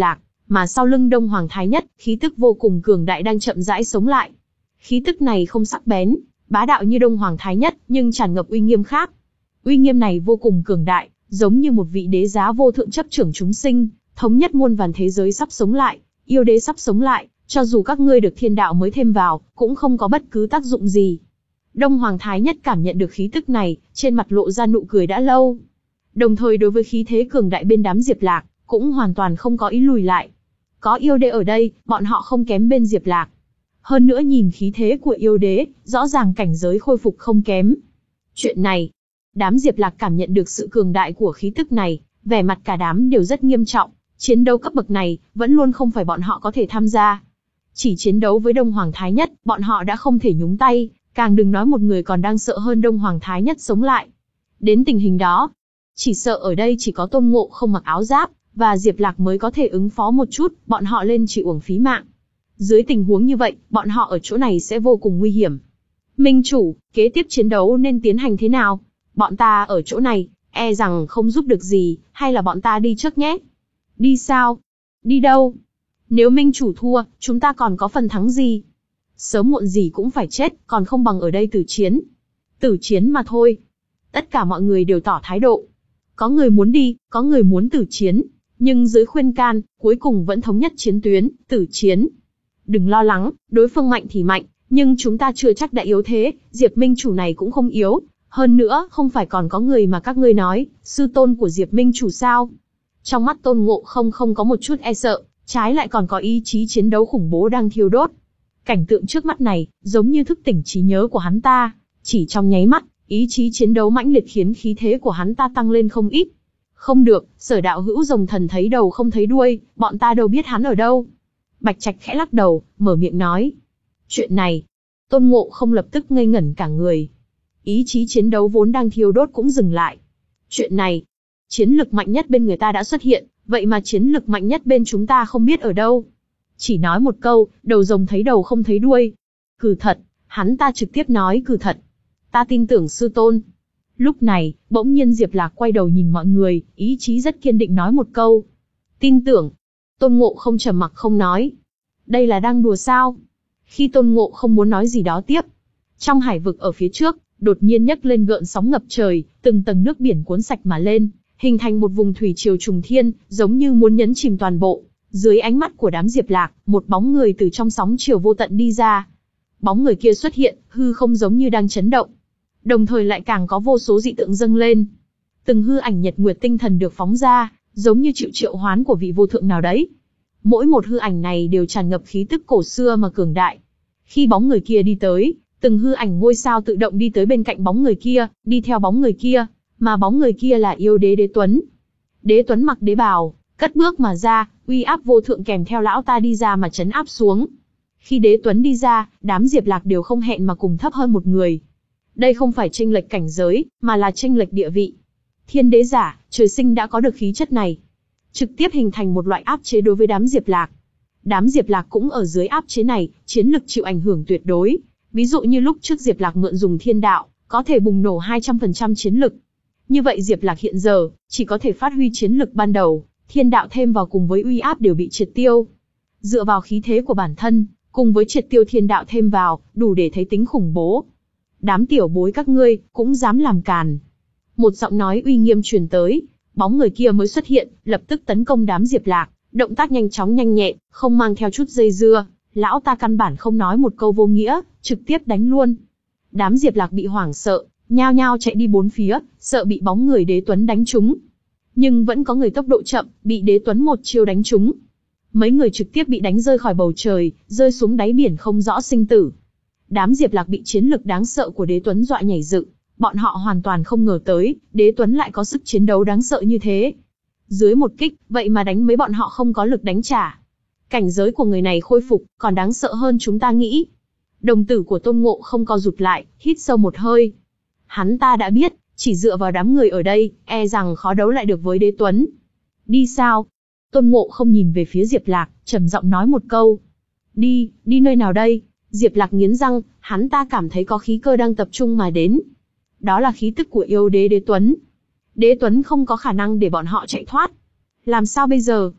Mà sau lưng Đông Hoàng Thái Nhất, khí tức vô cùng cường đại đang chậm rãi sống lại. Khí tức này không sắc bén, bá đạo như Đông Hoàng Thái Nhất, nhưng tràn ngập uy nghiêm khác. Uy nghiêm này vô cùng cường đại, giống như một vị đế giá vô thượng chấp trưởng chúng sinh, thống nhất muôn vàn thế giới sắp sống lại, yêu đế sắp sống lại, cho dù các ngươi được thiên đạo mới thêm vào, cũng không có bất cứ tác dụng gì. Đông Hoàng Thái Nhất cảm nhận được khí tức này, trên mặt lộ ra nụ cười đã lâu. Đồng thời đối với khí thế cường đại bên đám Diệp Lạc, cũng hoàn toàn không có ý lùi lại. Có yêu đế ở đây, bọn họ không kém bên Diệp Lạc. Hơn nữa nhìn khí thế của yêu đế, rõ ràng cảnh giới khôi phục không kém. Chuyện này, đám Diệp Lạc cảm nhận được sự cường đại của khí tức này, vẻ mặt cả đám đều rất nghiêm trọng. Chiến đấu cấp bậc này, vẫn luôn không phải bọn họ có thể tham gia. Chỉ chiến đấu với Đông Hoàng Thái Nhất, bọn họ đã không thể nhúng tay, càng đừng nói một người còn đang sợ hơn Đông Hoàng Thái Nhất sống lại. Đến tình hình đó, chỉ sợ ở đây chỉ có Tôn Ngộ không mặc áo giáp, và Diệp Lạc mới có thể ứng phó một chút, bọn họ lên chỉ uổng phí mạng. Dưới tình huống như vậy, bọn họ ở chỗ này sẽ vô cùng nguy hiểm. Minh chủ, kế tiếp chiến đấu nên tiến hành thế nào? Bọn ta ở chỗ này, e rằng không giúp được gì, hay là bọn ta đi trước nhé? Đi sao? Đi đâu? Nếu Minh chủ thua, chúng ta còn có phần thắng gì? Sớm muộn gì cũng phải chết, còn không bằng ở đây tử chiến. Tử chiến mà thôi. Tất cả mọi người đều tỏ thái độ. Có người muốn đi, có người muốn tử chiến. Nhưng dưới khuyên can, cuối cùng vẫn thống nhất chiến tuyến, tử chiến. Đừng lo lắng, đối phương mạnh thì mạnh, nhưng chúng ta chưa chắc đã yếu thế, Diệp Minh chủ này cũng không yếu. Hơn nữa, không phải còn có người mà các ngươi nói, sư tôn của Diệp Minh chủ sao? Trong mắt Tôn Ngộ không không có một chút e sợ, trái lại còn có ý chí chiến đấu khủng bố đang thiêu đốt. Cảnh tượng trước mắt này, giống như thức tỉnh trí nhớ của hắn ta. Chỉ trong nháy mắt, ý chí chiến đấu mãnh liệt khiến khí thế của hắn ta tăng lên không ít. Không được, Sở đạo hữu rồng thần thấy đầu không thấy đuôi, bọn ta đâu biết hắn ở đâu. Bạch Trạch khẽ lắc đầu, mở miệng nói. Chuyện này, Tôn Ngộ không lập tức ngây ngẩn cả người. Ý chí chiến đấu vốn đang thiêu đốt cũng dừng lại. Chuyện này, chiến lực mạnh nhất bên người ta đã xuất hiện, vậy mà chiến lực mạnh nhất bên chúng ta không biết ở đâu. Chỉ nói một câu, đầu rồng thấy đầu không thấy đuôi. Cừ thật, hắn ta trực tiếp nói cừ thật. Ta tin tưởng sư tôn. Lúc này, bỗng nhiên Diệp Lạc quay đầu nhìn mọi người, ý chí rất kiên định nói một câu. Tin tưởng. Tôn Ngộ không trầm mặc không nói. Đây là đang đùa sao? Khi Tôn Ngộ không muốn nói gì đó tiếp, trong hải vực ở phía trước, đột nhiên nhấc lên gợn sóng ngập trời, từng tầng nước biển cuốn sạch mà lên, hình thành một vùng thủy triều trùng thiên, giống như muốn nhấn chìm toàn bộ. Dưới ánh mắt của đám Diệp Lạc, một bóng người từ trong sóng triều vô tận đi ra. Bóng người kia xuất hiện, hư không giống như đang chấn động. Đồng thời lại càng có vô số dị tượng dâng lên. Từng hư ảnh nhật nguyệt tinh thần được phóng ra, giống như chịu triệu hoán của vị vô thượng nào đấy. Mỗi một hư ảnh này đều tràn ngập khí tức cổ xưa mà cường đại. Khi bóng người kia đi tới, từng hư ảnh ngôi sao tự động đi tới bên cạnh bóng người kia, đi theo bóng người kia, mà bóng người kia là yêu đế Đế Tuấn. Đế Tuấn mặc đế bào, cất bước mà ra, uy áp vô thượng kèm theo lão ta đi ra mà chấn áp xuống. Khi Đế Tuấn đi ra, đám Diệp Lạc đều không hẹn mà cùng thấp hơn một người. Đây không phải chênh lệch cảnh giới, mà là chênh lệch địa vị. Thiên đế giả, trời sinh đã có được khí chất này, trực tiếp hình thành một loại áp chế đối với đám Diệp Lạc. Đám Diệp Lạc cũng ở dưới áp chế này, chiến lực chịu ảnh hưởng tuyệt đối. Ví dụ như lúc trước Diệp Lạc mượn dùng thiên đạo, có thể bùng nổ hai trăm phần trăm chiến lực. Như vậy Diệp Lạc hiện giờ, chỉ có thể phát huy chiến lực ban đầu, thiên đạo thêm vào cùng với uy áp đều bị triệt tiêu. Dựa vào khí thế của bản thân, cùng với triệt tiêu thiên đạo thêm vào, đủ để thấy tính khủng bố. Đám tiểu bối các ngươi, cũng dám làm càn. Một giọng nói uy nghiêm truyền tới, bóng người kia mới xuất hiện, lập tức tấn công đám Diệp Lạc, động tác nhanh chóng nhanh nhẹn, không mang theo chút dây dưa. Lão ta căn bản không nói một câu vô nghĩa, trực tiếp đánh luôn. Đám Diệp Lạc bị hoảng sợ, nhao nhao chạy đi bốn phía, sợ bị bóng người Đế Tuấn đánh trúng. Nhưng vẫn có người tốc độ chậm, bị Đế Tuấn một chiêu đánh trúng. Mấy người trực tiếp bị đánh rơi khỏi bầu trời, rơi xuống đáy biển không rõ sinh tử. Đám Diệp Lạc bị chiến lực đáng sợ của Đế Tuấn dọa nhảy dựng, bọn họ hoàn toàn không ngờ tới, Đế Tuấn lại có sức chiến đấu đáng sợ như thế. Dưới một kích, vậy mà đánh mấy bọn họ không có lực đánh trả. Cảnh giới của người này khôi phục, còn đáng sợ hơn chúng ta nghĩ. Đồng tử của Tôn Ngộ không co rụt lại, hít sâu một hơi. Hắn ta đã biết, chỉ dựa vào đám người ở đây, e rằng khó đấu lại được với Đế Tuấn. Đi sao? Tôn Ngộ không nhìn về phía Diệp Lạc, trầm giọng nói một câu. Đi, đi nơi nào đây? Diệp Lạc nghiến răng, hắn ta cảm thấy có khí cơ đang tập trung mà đến. Đó là khí tức của yêu đế Đế Tuấn. Đế Tuấn không có khả năng để bọn họ chạy thoát. Làm sao bây giờ?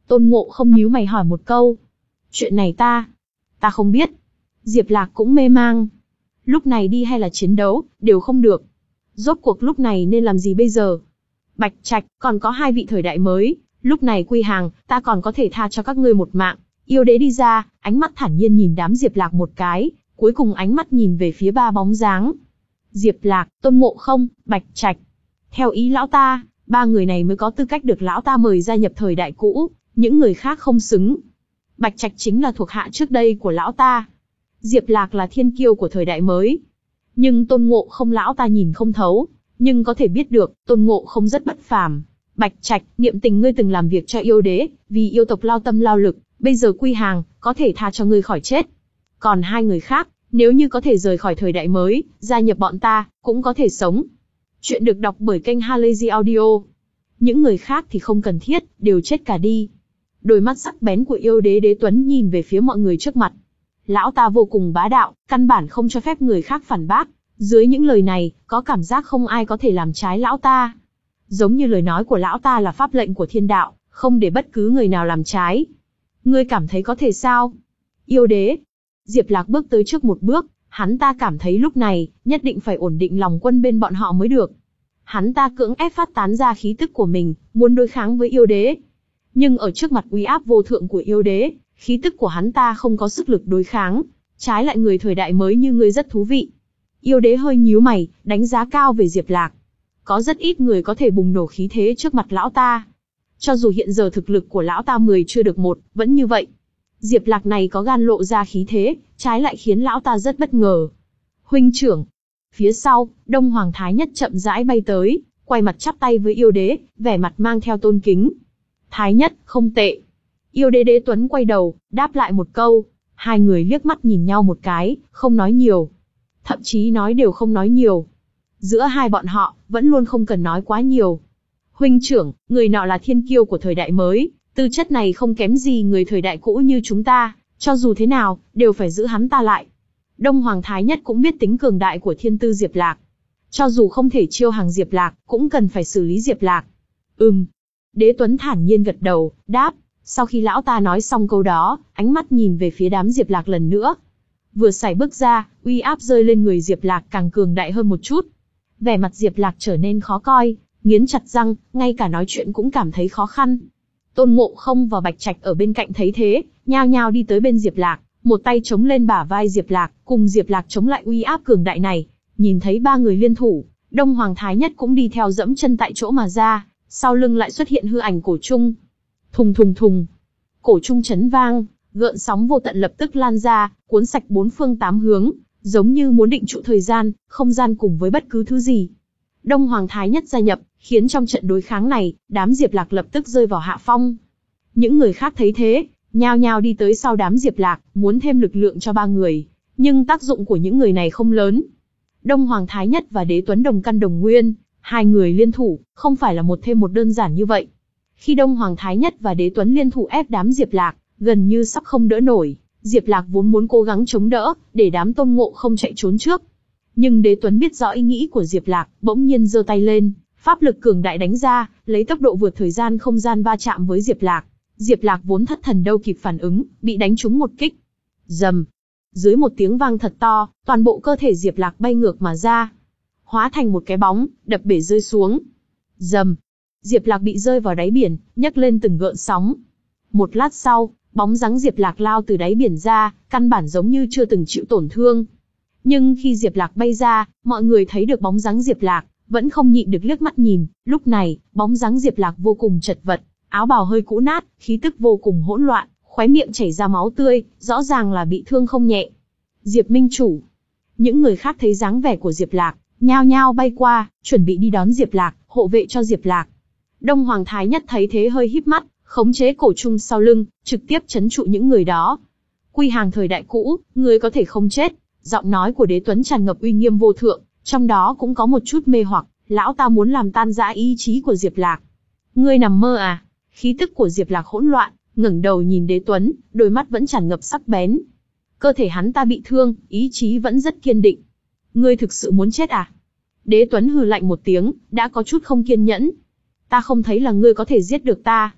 Tôn Ngộ Không nhíu mày hỏi một câu. Chuyện này ta, ta không biết. Diệp Lạc cũng mê mang. Lúc này đi hay là chiến đấu, đều không được. Rốt cuộc lúc này nên làm gì bây giờ? Bạch Trạch, còn có hai vị thời đại mới, lúc này quy hàng, ta còn có thể tha cho các ngươi một mạng. Yêu đế đi ra, ánh mắt thản nhiên nhìn đám Diệp Lạc một cái, cuối cùng ánh mắt nhìn về phía ba bóng dáng. Diệp Lạc, Tôn Ngộ Không, Bạch Trạch. Theo ý lão ta, ba người này mới có tư cách được lão ta mời gia nhập thời đại cũ, những người khác không xứng. Bạch Trạch chính là thuộc hạ trước đây của lão ta. Diệp Lạc là thiên kiêu của thời đại mới. Nhưng Tôn Ngộ Không lão ta nhìn không thấu, nhưng có thể biết được, Tôn Ngộ Không rất bất phàm. Bạch Trạch, niệm tình ngươi từng làm việc cho yêu đế, vì yêu tộc lao tâm lao lực, bây giờ quy hàng, có thể tha cho ngươi khỏi chết. Còn hai người khác, nếu như có thể rời khỏi thời đại mới, gia nhập bọn ta, cũng có thể sống. Chuyện được đọc bởi kênh Halazy Audio. Những người khác thì không cần thiết, đều chết cả đi. Đôi mắt sắc bén của yêu đế Đế Tuấn nhìn về phía mọi người trước mặt. Lão ta vô cùng bá đạo, căn bản không cho phép người khác phản bác. Dưới những lời này, có cảm giác không ai có thể làm trái lão ta. Giống như lời nói của lão ta là pháp lệnh của thiên đạo, không để bất cứ người nào làm trái. Ngươi cảm thấy có thể sao? Yêu đế. Diệp Lạc bước tới trước một bước, hắn ta cảm thấy lúc này, nhất định phải ổn định lòng quân bên bọn họ mới được. Hắn ta cưỡng ép phát tán ra khí tức của mình, muốn đối kháng với yêu đế. Nhưng ở trước mặt uy áp vô thượng của yêu đế, khí tức của hắn ta không có sức lực đối kháng. Trái lại người thời đại mới như ngươi rất thú vị. Yêu đế hơi nhíu mày, đánh giá cao về Diệp Lạc. Có rất ít người có thể bùng nổ khí thế trước mặt lão ta. Cho dù hiện giờ thực lực của lão ta mười chưa được một, vẫn như vậy. Diệp Lạc này có gan lộ ra khí thế, trái lại khiến lão ta rất bất ngờ. Huynh trưởng. Phía sau, Đông Hoàng Thái Nhất chậm rãi bay tới, quay mặt chắp tay với yêu đế, vẻ mặt mang theo tôn kính. Thái Nhất, không tệ. Yêu đế Đế Tuấn quay đầu, đáp lại một câu. Hai người liếc mắt nhìn nhau một cái, không nói nhiều. Thậm chí nói đều không nói nhiều. Giữa hai bọn họ, vẫn luôn không cần nói quá nhiều. Huynh trưởng, người nọ là thiên kiêu của thời đại mới, tư chất này không kém gì người thời đại cũ như chúng ta, cho dù thế nào, đều phải giữ hắn ta lại. Đông Hoàng Thái Nhất cũng biết tính cường đại của thiên tư Diệp Lạc. Cho dù không thể chiêu hàng Diệp Lạc, cũng cần phải xử lý Diệp Lạc. Ừm. Đế Tuấn thản nhiên gật đầu, đáp. Sau khi lão ta nói xong câu đó, ánh mắt nhìn về phía đám Diệp Lạc lần nữa. Vừa sải bước ra, uy áp rơi lên người Diệp Lạc càng cường đại hơn một chút. Vẻ mặt Diệp Lạc trở nên khó coi, nghiến chặt răng, ngay cả nói chuyện cũng cảm thấy khó khăn. Tôn Ngộ Không và Bạch Trạch ở bên cạnh thấy thế, nhao nhao đi tới bên Diệp Lạc, một tay chống lên bả vai Diệp Lạc, cùng Diệp Lạc chống lại uy áp cường đại này. Nhìn thấy ba người liên thủ, Đông Hoàng Thái Nhất cũng đi theo dẫm chân tại chỗ mà ra, sau lưng lại xuất hiện hư ảnh cổ trung. Thùng thùng thùng, cổ trung chấn vang, gợn sóng vô tận lập tức lan ra, cuốn sạch bốn phương tám hướng, giống như muốn định trụ thời gian, không gian cùng với bất cứ thứ gì. Đông Hoàng Thái Nhất gia nhập, khiến trong trận đối kháng này, đám Diệp Lạc lập tức rơi vào hạ phong. Những người khác thấy thế, nhao nhao đi tới sau đám Diệp Lạc, muốn thêm lực lượng cho ba người, nhưng tác dụng của những người này không lớn. Đông Hoàng Thái Nhất và Đế Tuấn đồng căn đồng nguyên, hai người liên thủ, không phải là một thêm một đơn giản như vậy. Khi Đông Hoàng Thái Nhất và Đế Tuấn liên thủ ép đám Diệp Lạc, gần như sắp không đỡ nổi, Diệp Lạc vốn muốn cố gắng chống đỡ, để đám Tôn Ngộ Không chạy trốn trước. Nhưng Đế Tuấn biết rõ ý nghĩ của Diệp Lạc, bỗng nhiên giơ tay lên, pháp lực cường đại đánh ra, lấy tốc độ vượt thời gian không gian va chạm với Diệp Lạc. Diệp Lạc vốn thất thần đâu kịp phản ứng, bị đánh trúng một kích. Rầm. Dưới một tiếng vang thật to, toàn bộ cơ thể Diệp Lạc bay ngược mà ra, hóa thành một cái bóng, đập bể rơi xuống. Rầm. Diệp Lạc bị rơi vào đáy biển, nhấc lên từng gợn sóng. Một lát sau, bóng dáng Diệp Lạc lao từ đáy biển ra, căn bản giống như chưa từng chịu tổn thương. Nhưng khi Diệp Lạc bay ra, mọi người thấy được bóng dáng Diệp Lạc, vẫn không nhịn được liếc mắt nhìn. Lúc này, bóng dáng Diệp Lạc vô cùng chật vật, áo bào hơi cũ nát, khí tức vô cùng hỗn loạn, khóe miệng chảy ra máu tươi, rõ ràng là bị thương không nhẹ. Diệp Minh Chủ. Những người khác thấy dáng vẻ của Diệp Lạc, nhao nhao bay qua, chuẩn bị đi đón Diệp Lạc, hộ vệ cho Diệp Lạc. Đông Hoàng Thái Nhất thấy thế hơi híp mắt, khống chế cổ trung sau lưng, trực tiếp trấn trụ những người đó. Quy hàng thời đại cũ, người có thể không chết. Giọng nói của Đế Tuấn tràn ngập uy nghiêm vô thượng, trong đó cũng có một chút mê hoặc, lão ta muốn làm tan rã ý chí của Diệp Lạc. Ngươi nằm mơ à? Khí tức của Diệp Lạc hỗn loạn, ngẩng đầu nhìn Đế Tuấn, đôi mắt vẫn tràn ngập sắc bén. Cơ thể hắn ta bị thương, ý chí vẫn rất kiên định. Ngươi thực sự muốn chết à? Đế Tuấn hừ lạnh một tiếng, đã có chút không kiên nhẫn. Ta không thấy là ngươi có thể giết được ta.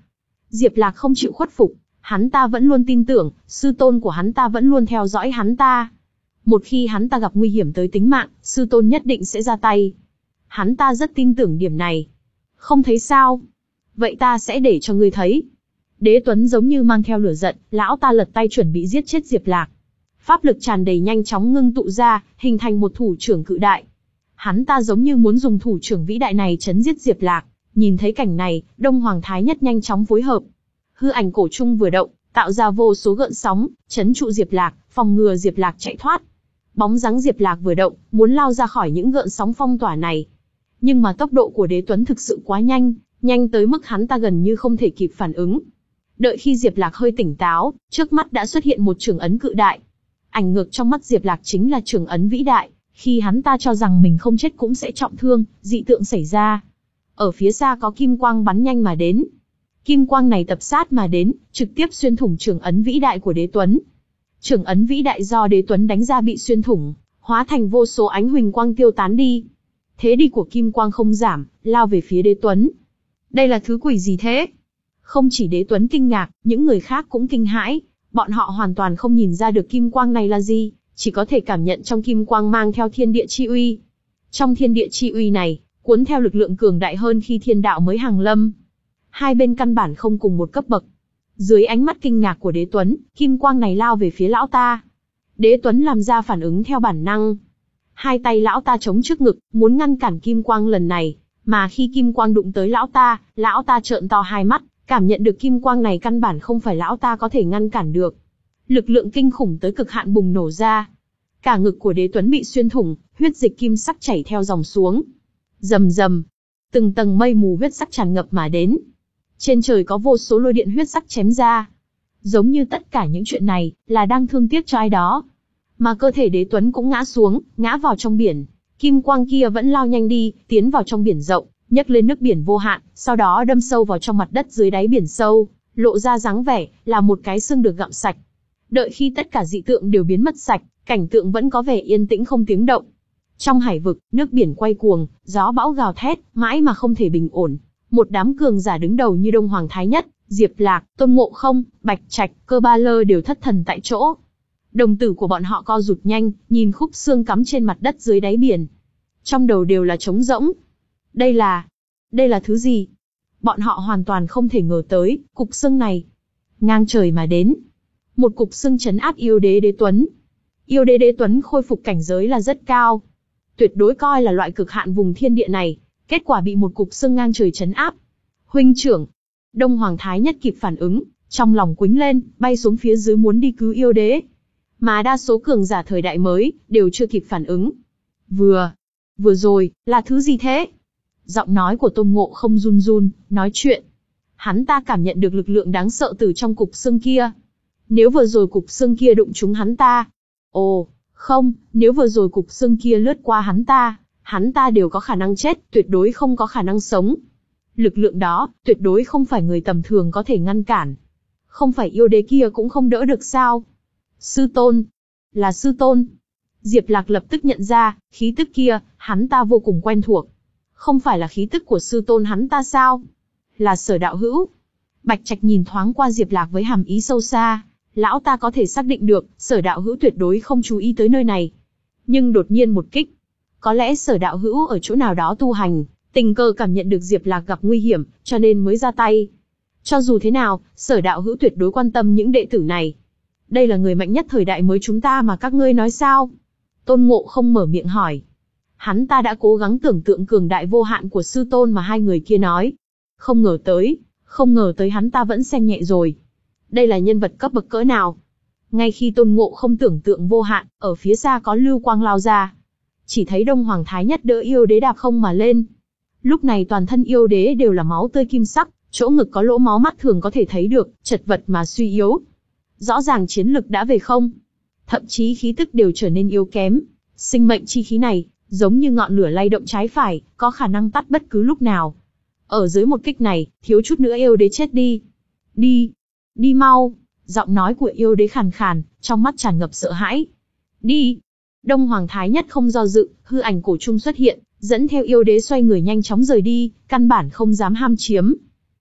Diệp Lạc không chịu khuất phục, hắn ta vẫn luôn tin tưởng, sư tôn của hắn ta vẫn luôn theo dõi hắn ta. Một khi hắn ta gặp nguy hiểm tới tính mạng, sư tôn nhất định sẽ ra tay. Hắn ta rất tin tưởng điểm này. Không thấy sao? Vậy ta sẽ để cho ngươi thấy. Đế Tuấn giống như mang theo lửa giận, lão ta lật tay chuẩn bị giết chết Diệp Lạc. Pháp lực tràn đầy nhanh chóng ngưng tụ ra, hình thành một thủ trưởng cự đại. Hắn ta giống như muốn dùng thủ trưởng vĩ đại này chấn giết Diệp Lạc. Nhìn thấy cảnh này, Đông Hoàng Thái Nhất nhanh chóng phối hợp. Hư ảnh cổ trung vừa động, tạo ra vô số gợn sóng, chấn trụ Diệp Lạc, phòng ngừa Diệp Lạc chạy thoát. Bóng dáng Diệp Lạc vừa động, muốn lao ra khỏi những gợn sóng phong tỏa này. Nhưng mà tốc độ của Đế Tuấn thực sự quá nhanh, nhanh tới mức hắn ta gần như không thể kịp phản ứng. Đợi khi Diệp Lạc hơi tỉnh táo, trước mắt đã xuất hiện một trường ấn cự đại. Ảnh ngược trong mắt Diệp Lạc chính là trường ấn vĩ đại, khi hắn ta cho rằng mình không chết cũng sẽ trọng thương, dị tượng xảy ra. Ở phía xa có kim quang bắn nhanh mà đến. Kim quang này tập sát mà đến, trực tiếp xuyên thủng trường ấn vĩ đại của Đế Tuấn. Trường ấn vĩ đại do Đế Tuấn đánh ra bị xuyên thủng, hóa thành vô số ánh huỳnh quang tiêu tán đi. Thế đi của kim quang không giảm, lao về phía Đế Tuấn. Đây là thứ quỷ gì thế? Không chỉ Đế Tuấn kinh ngạc, những người khác cũng kinh hãi. Bọn họ hoàn toàn không nhìn ra được kim quang này là gì, chỉ có thể cảm nhận trong kim quang mang theo thiên địa chi uy. Trong thiên địa chi uy này, cuốn theo lực lượng cường đại hơn khi thiên đạo mới hàng lâm. Hai bên căn bản không cùng một cấp bậc. Dưới ánh mắt kinh ngạc của Đế Tuấn, kim quang này lao về phía lão ta. Đế Tuấn làm ra phản ứng theo bản năng. Hai tay lão ta chống trước ngực, muốn ngăn cản kim quang lần này. Mà khi kim quang đụng tới lão ta, lão ta trợn to hai mắt, cảm nhận được kim quang này căn bản không phải lão ta có thể ngăn cản được. Lực lượng kinh khủng tới cực hạn bùng nổ ra. Cả ngực của Đế Tuấn bị xuyên thủng, huyết dịch kim sắc chảy theo dòng xuống. Rầm rầm, từng tầng mây mù huyết sắc tràn ngập mà đến. Trên trời có vô số lôi điện huyết sắc chém ra. Giống như tất cả những chuyện này, là đang thương tiếc cho ai đó. Mà cơ thể Đế Tuấn cũng ngã xuống, ngã vào trong biển. Kim quang kia vẫn lao nhanh đi, tiến vào trong biển rộng, nhấc lên nước biển vô hạn, sau đó đâm sâu vào trong mặt đất dưới đáy biển sâu, lộ ra dáng vẻ, là một cái xương được gặm sạch. Đợi khi tất cả dị tượng đều biến mất sạch, cảnh tượng vẫn có vẻ yên tĩnh không tiếng động. Trong hải vực, nước biển quay cuồng, gió bão gào thét, mãi mà không thể bình ổn. Một đám cường giả đứng đầu như Đông Hoàng Thái Nhất, Diệp Lạc, Tôn Ngộ Không, Bạch Trạch, Cơ Ba Lơ đều thất thần tại chỗ. Đồng tử của bọn họ co rụt nhanh, nhìn khúc xương cắm trên mặt đất dưới đáy biển. Trong đầu đều là trống rỗng. Đây là... đây là thứ gì? Bọn họ hoàn toàn không thể ngờ tới, cục xương này. Ngang trời mà đến. Một cục xương trấn áp yêu đế Đế Tuấn. Yêu đế Đế Tuấn khôi phục cảnh giới là rất cao. Tuyệt đối coi là loại cực hạn vùng thiên địa này. Kết quả bị một cục xương ngang trời trấn áp. Huynh trưởng. Đông Hoàng Thái Nhất kịp phản ứng, trong lòng quĩnh lên, bay xuống phía dưới muốn đi cứu yêu đế. Mà đa số cường giả thời đại mới, đều chưa kịp phản ứng. Vừa, vừa rồi, là thứ gì thế? Giọng nói của Tôn Ngộ Không run run, nói chuyện. Hắn ta cảm nhận được lực lượng đáng sợ từ trong cục xương kia. Nếu vừa rồi cục xương kia đụng trúng hắn ta. Ồ, không, nếu vừa rồi cục xương kia lướt qua hắn ta, hắn ta đều có khả năng chết, tuyệt đối không có khả năng sống. Lực lượng đó, tuyệt đối không phải người tầm thường có thể ngăn cản. Không phải yêu đế kia cũng không đỡ được sao? Sư tôn. Là sư tôn. Diệp Lạc lập tức nhận ra, khí tức kia, hắn ta vô cùng quen thuộc. Không phải là khí tức của sư tôn hắn ta sao? Là Sở đạo hữu. Bạch Trạch nhìn thoáng qua Diệp Lạc với hàm ý sâu xa. Lão ta có thể xác định được, Sở đạo hữu tuyệt đối không chú ý tới nơi này. Nhưng đột nhiên một kích. Có lẽ Sở đạo hữu ở chỗ nào đó tu hành, tình cờ cảm nhận được Diệp Lạc gặp nguy hiểm, cho nên mới ra tay. Cho dù thế nào, Sở đạo hữu tuyệt đối quan tâm những đệ tử này. Đây là người mạnh nhất thời đại mới chúng ta mà các ngươi nói sao? Tôn Ngộ Không mở miệng hỏi. Hắn ta đã cố gắng tưởng tượng cường đại vô hạn của sư tôn mà hai người kia nói. Không ngờ tới, không ngờ tới hắn ta vẫn xem nhẹ rồi. Đây là nhân vật cấp bậc cỡ nào? Ngay khi Tôn Ngộ Không tưởng tượng vô hạn, ở phía xa có lưu quang lao ra. Chỉ thấy Đông Hoàng Thái Nhất đỡ yêu đế đạp không mà lên. Lúc này toàn thân yêu đế đều là máu tươi kim sắc, chỗ ngực có lỗ máu mắt thường có thể thấy được, chật vật mà suy yếu. Rõ ràng chiến lực đã về không. Thậm chí khí tức đều trở nên yếu kém. Sinh mệnh chi khí này, giống như ngọn lửa lay động trái phải, có khả năng tắt bất cứ lúc nào. Ở dưới một kích này, thiếu chút nữa yêu đế chết đi. Đi, đi mau. Giọng nói của yêu đế khàn khàn, trong mắt tràn ngập sợ hãi. Đi. Đông Hoàng Thái Nhất không do dự, hư ảnh cổ trung xuất hiện, dẫn theo yêu đế xoay người nhanh chóng rời đi, căn bản không dám ham chiếm.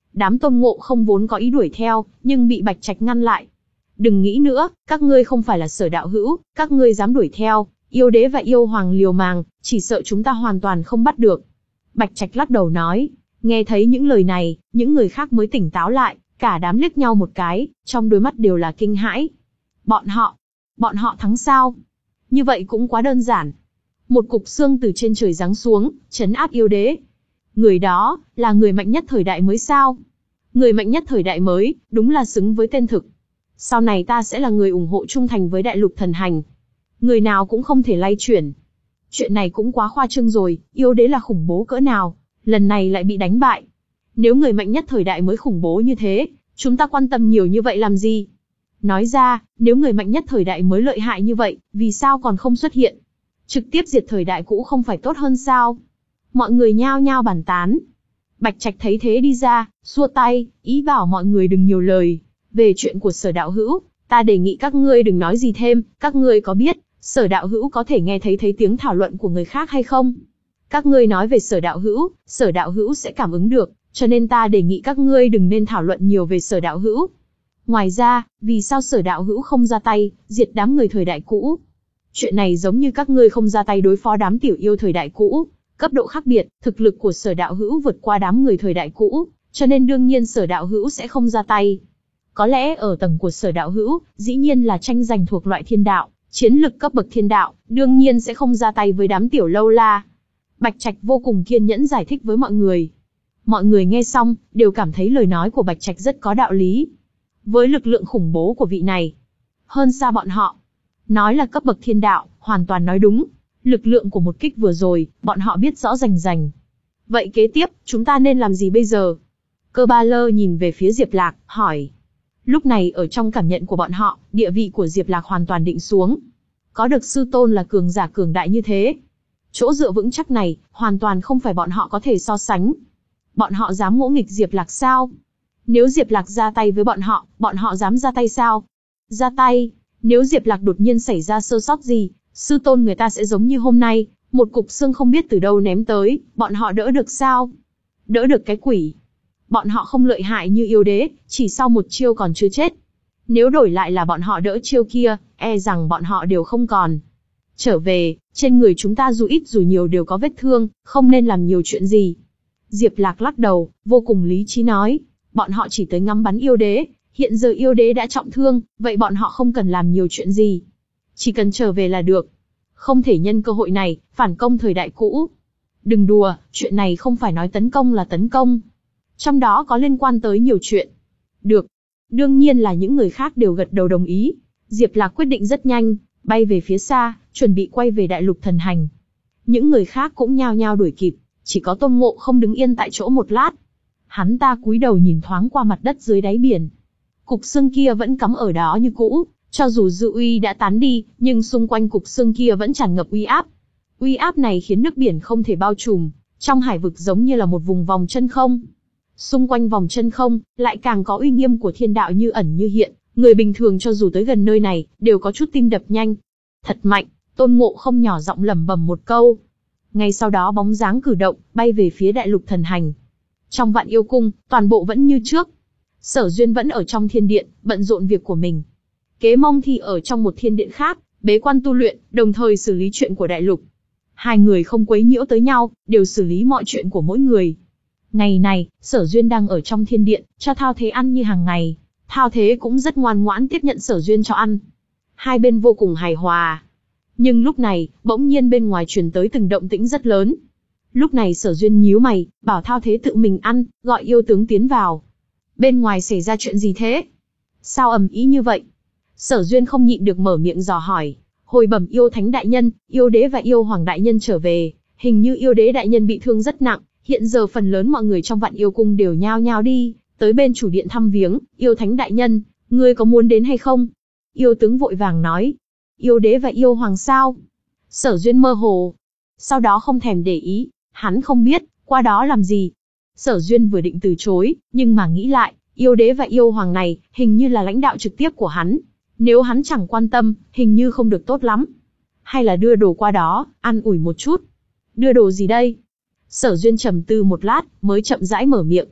Đám Tôn Ngộ Không vốn có ý đuổi theo, nhưng bị Bạch Trạch ngăn lại. Đừng nghĩ nữa, các ngươi không phải là Sở đạo hữu, các ngươi dám đuổi theo, yêu đế và yêu hoàng liều mạng, chỉ sợ chúng ta hoàn toàn không bắt được. Bạch Trạch lắc đầu nói. Nghe thấy những lời này, những người khác mới tỉnh táo lại, cả đám liếc nhau một cái, trong đôi mắt đều là kinh hãi. Bọn họ, bọn họ thắng sao? Như vậy cũng quá đơn giản. Một cục xương từ trên trời giáng xuống, trấn áp yêu đế. Người đó, là người mạnh nhất thời đại mới sao? Người mạnh nhất thời đại mới, đúng là xứng với tên thực. Sau này ta sẽ là người ủng hộ trung thành với đại lục thần hành. Người nào cũng không thể lay chuyển. Chuyện này cũng quá khoa trương rồi, yêu đế là khủng bố cỡ nào, lần này lại bị đánh bại. Nếu người mạnh nhất thời đại mới khủng bố như thế, chúng ta quan tâm nhiều như vậy làm gì? Nói ra, nếu người mạnh nhất thời đại mới lợi hại như vậy, vì sao còn không xuất hiện? Trực tiếp diệt thời đại cũ không phải tốt hơn sao? Mọi người nhao nhao bàn tán. Bạch Trạch thấy thế đi ra, xua tay, ý bảo mọi người đừng nhiều lời. Về chuyện của Sở đạo hữu, ta đề nghị các ngươi đừng nói gì thêm, các ngươi có biết, Sở đạo hữu có thể nghe thấy thấy tiếng thảo luận của người khác hay không? Các ngươi nói về Sở đạo hữu, Sở đạo hữu sẽ cảm ứng được, cho nên ta đề nghị các ngươi đừng nên thảo luận nhiều về Sở đạo hữu. Ngoài ra, vì sao Sở đạo hữu không ra tay, diệt đám người thời đại cũ? Chuyện này giống như các ngươi không ra tay đối phó đám tiểu yêu thời đại cũ, cấp độ khác biệt, thực lực của Sở đạo hữu vượt qua đám người thời đại cũ, cho nên đương nhiên Sở đạo hữu sẽ không ra tay. Có lẽ ở tầng của Sở đạo hữu, dĩ nhiên là tranh giành thuộc loại thiên đạo, chiến lực cấp bậc thiên đạo, đương nhiên sẽ không ra tay với đám tiểu lâu la. Bạch Trạch vô cùng kiên nhẫn giải thích với mọi người. Mọi người nghe xong, đều cảm thấy lời nói của Bạch Trạch rất có đạo lý. Với lực lượng khủng bố của vị này, hơn xa bọn họ. Nói là cấp bậc thiên đạo, hoàn toàn nói đúng. Lực lượng của một kích vừa rồi, bọn họ biết rõ rành rành. Vậy kế tiếp, chúng ta nên làm gì bây giờ? Cơ Ba Lơ nhìn về phía Diệp Lạc, hỏi. Lúc này ở trong cảm nhận của bọn họ, địa vị của Diệp Lạc hoàn toàn định xuống. Có được sư tôn là cường giả cường đại như thế. Chỗ dựa vững chắc này, hoàn toàn không phải bọn họ có thể so sánh. Bọn họ dám ngỗ nghịch Diệp Lạc sao? Nếu Diệp Lạc ra tay với bọn họ, bọn họ dám ra tay sao? Ra tay, nếu Diệp Lạc đột nhiên xảy ra sơ sót gì, sư tôn người ta sẽ giống như hôm nay, một cục xương không biết từ đâu ném tới, bọn họ đỡ được sao? Đỡ được cái quỷ. Bọn họ không lợi hại như yêu đế, chỉ sau một chiêu còn chưa chết. Nếu đổi lại là bọn họ đỡ chiêu kia, e rằng bọn họ đều không còn. Trở về, trên người chúng ta dù ít dù nhiều đều có vết thương, không nên làm nhiều chuyện gì. Diệp Lạc lắc đầu, vô cùng lý trí nói, bọn họ chỉ tới ngắm bắn yêu đế, hiện giờ yêu đế đã trọng thương, vậy bọn họ không cần làm nhiều chuyện gì. Chỉ cần trở về là được. Không thể nhân cơ hội này, phản công thời đại cũ. Đừng đùa, chuyện này không phải nói tấn công là tấn công. Trong đó có liên quan tới nhiều chuyện. Được. Đương nhiên là những người khác đều gật đầu đồng ý. Diệp Lạc quyết định rất nhanh, bay về phía xa, chuẩn bị quay về đại lục thần hành. Những người khác cũng nhao nhao đuổi kịp, chỉ có Tôn Ngộ không đứng yên tại chỗ một lát. Hắn ta cúi đầu nhìn thoáng qua mặt đất dưới đáy biển. Cục xương kia vẫn cắm ở đó như cũ, cho dù dư uy đã tán đi, nhưng xung quanh cục xương kia vẫn tràn ngập uy áp. Uy áp này khiến nước biển không thể bao trùm, trong hải vực giống như là một vùng vòng chân không. Xung quanh vòng chân không, lại càng có uy nghiêm của thiên đạo như ẩn như hiện, người bình thường cho dù tới gần nơi này, đều có chút tim đập nhanh. Thật mạnh, Tôn Ngộ không nhỏ giọng lẩm bẩm một câu. Ngay sau đó bóng dáng cử động, bay về phía đại lục thần hành. Trong Vạn Yêu Cung, toàn bộ vẫn như trước. Sở Duyên vẫn ở trong thiên điện, bận rộn việc của mình. Kế Mông thì ở trong một thiên điện khác, bế quan tu luyện, đồng thời xử lý chuyện của đại lục. Hai người không quấy nhiễu tới nhau, đều xử lý mọi chuyện của mỗi người. Ngày này, Sở Duyên đang ở trong thiên điện, cho Thao Thế ăn như hàng ngày. Thao Thế cũng rất ngoan ngoãn tiếp nhận Sở Duyên cho ăn. Hai bên vô cùng hài hòa. Nhưng lúc này, bỗng nhiên bên ngoài truyền tới từng động tĩnh rất lớn. Lúc này Sở Duyên nhíu mày, bảo Thao Thế tự mình ăn, gọi yêu tướng tiến vào. Bên ngoài xảy ra chuyện gì thế? Sao ầm ĩ như vậy? Sở Duyên không nhịn được mở miệng dò hỏi. Hồi bẩm yêu thánh đại nhân, yêu đế và yêu hoàng đại nhân trở về. Hình như yêu đế đại nhân bị thương rất nặng. Hiện giờ phần lớn mọi người trong Vạn Yêu Cung đều nhao nhao đi, tới bên chủ điện thăm viếng. Yêu thánh đại nhân, ngươi có muốn đến hay không? Yêu tướng vội vàng nói. Yêu đế và yêu hoàng sao? Sở Duyên mơ hồ. Sau đó không thèm để ý, hắn không biết, qua đó làm gì. Sở Duyên vừa định từ chối, nhưng mà nghĩ lại, yêu đế và yêu hoàng này, hình như là lãnh đạo trực tiếp của hắn. Nếu hắn chẳng quan tâm, hình như không được tốt lắm. Hay là đưa đồ qua đó, ăn ủi một chút. Đưa đồ gì đây? Sở Duyên trầm tư một lát, mới chậm rãi mở miệng.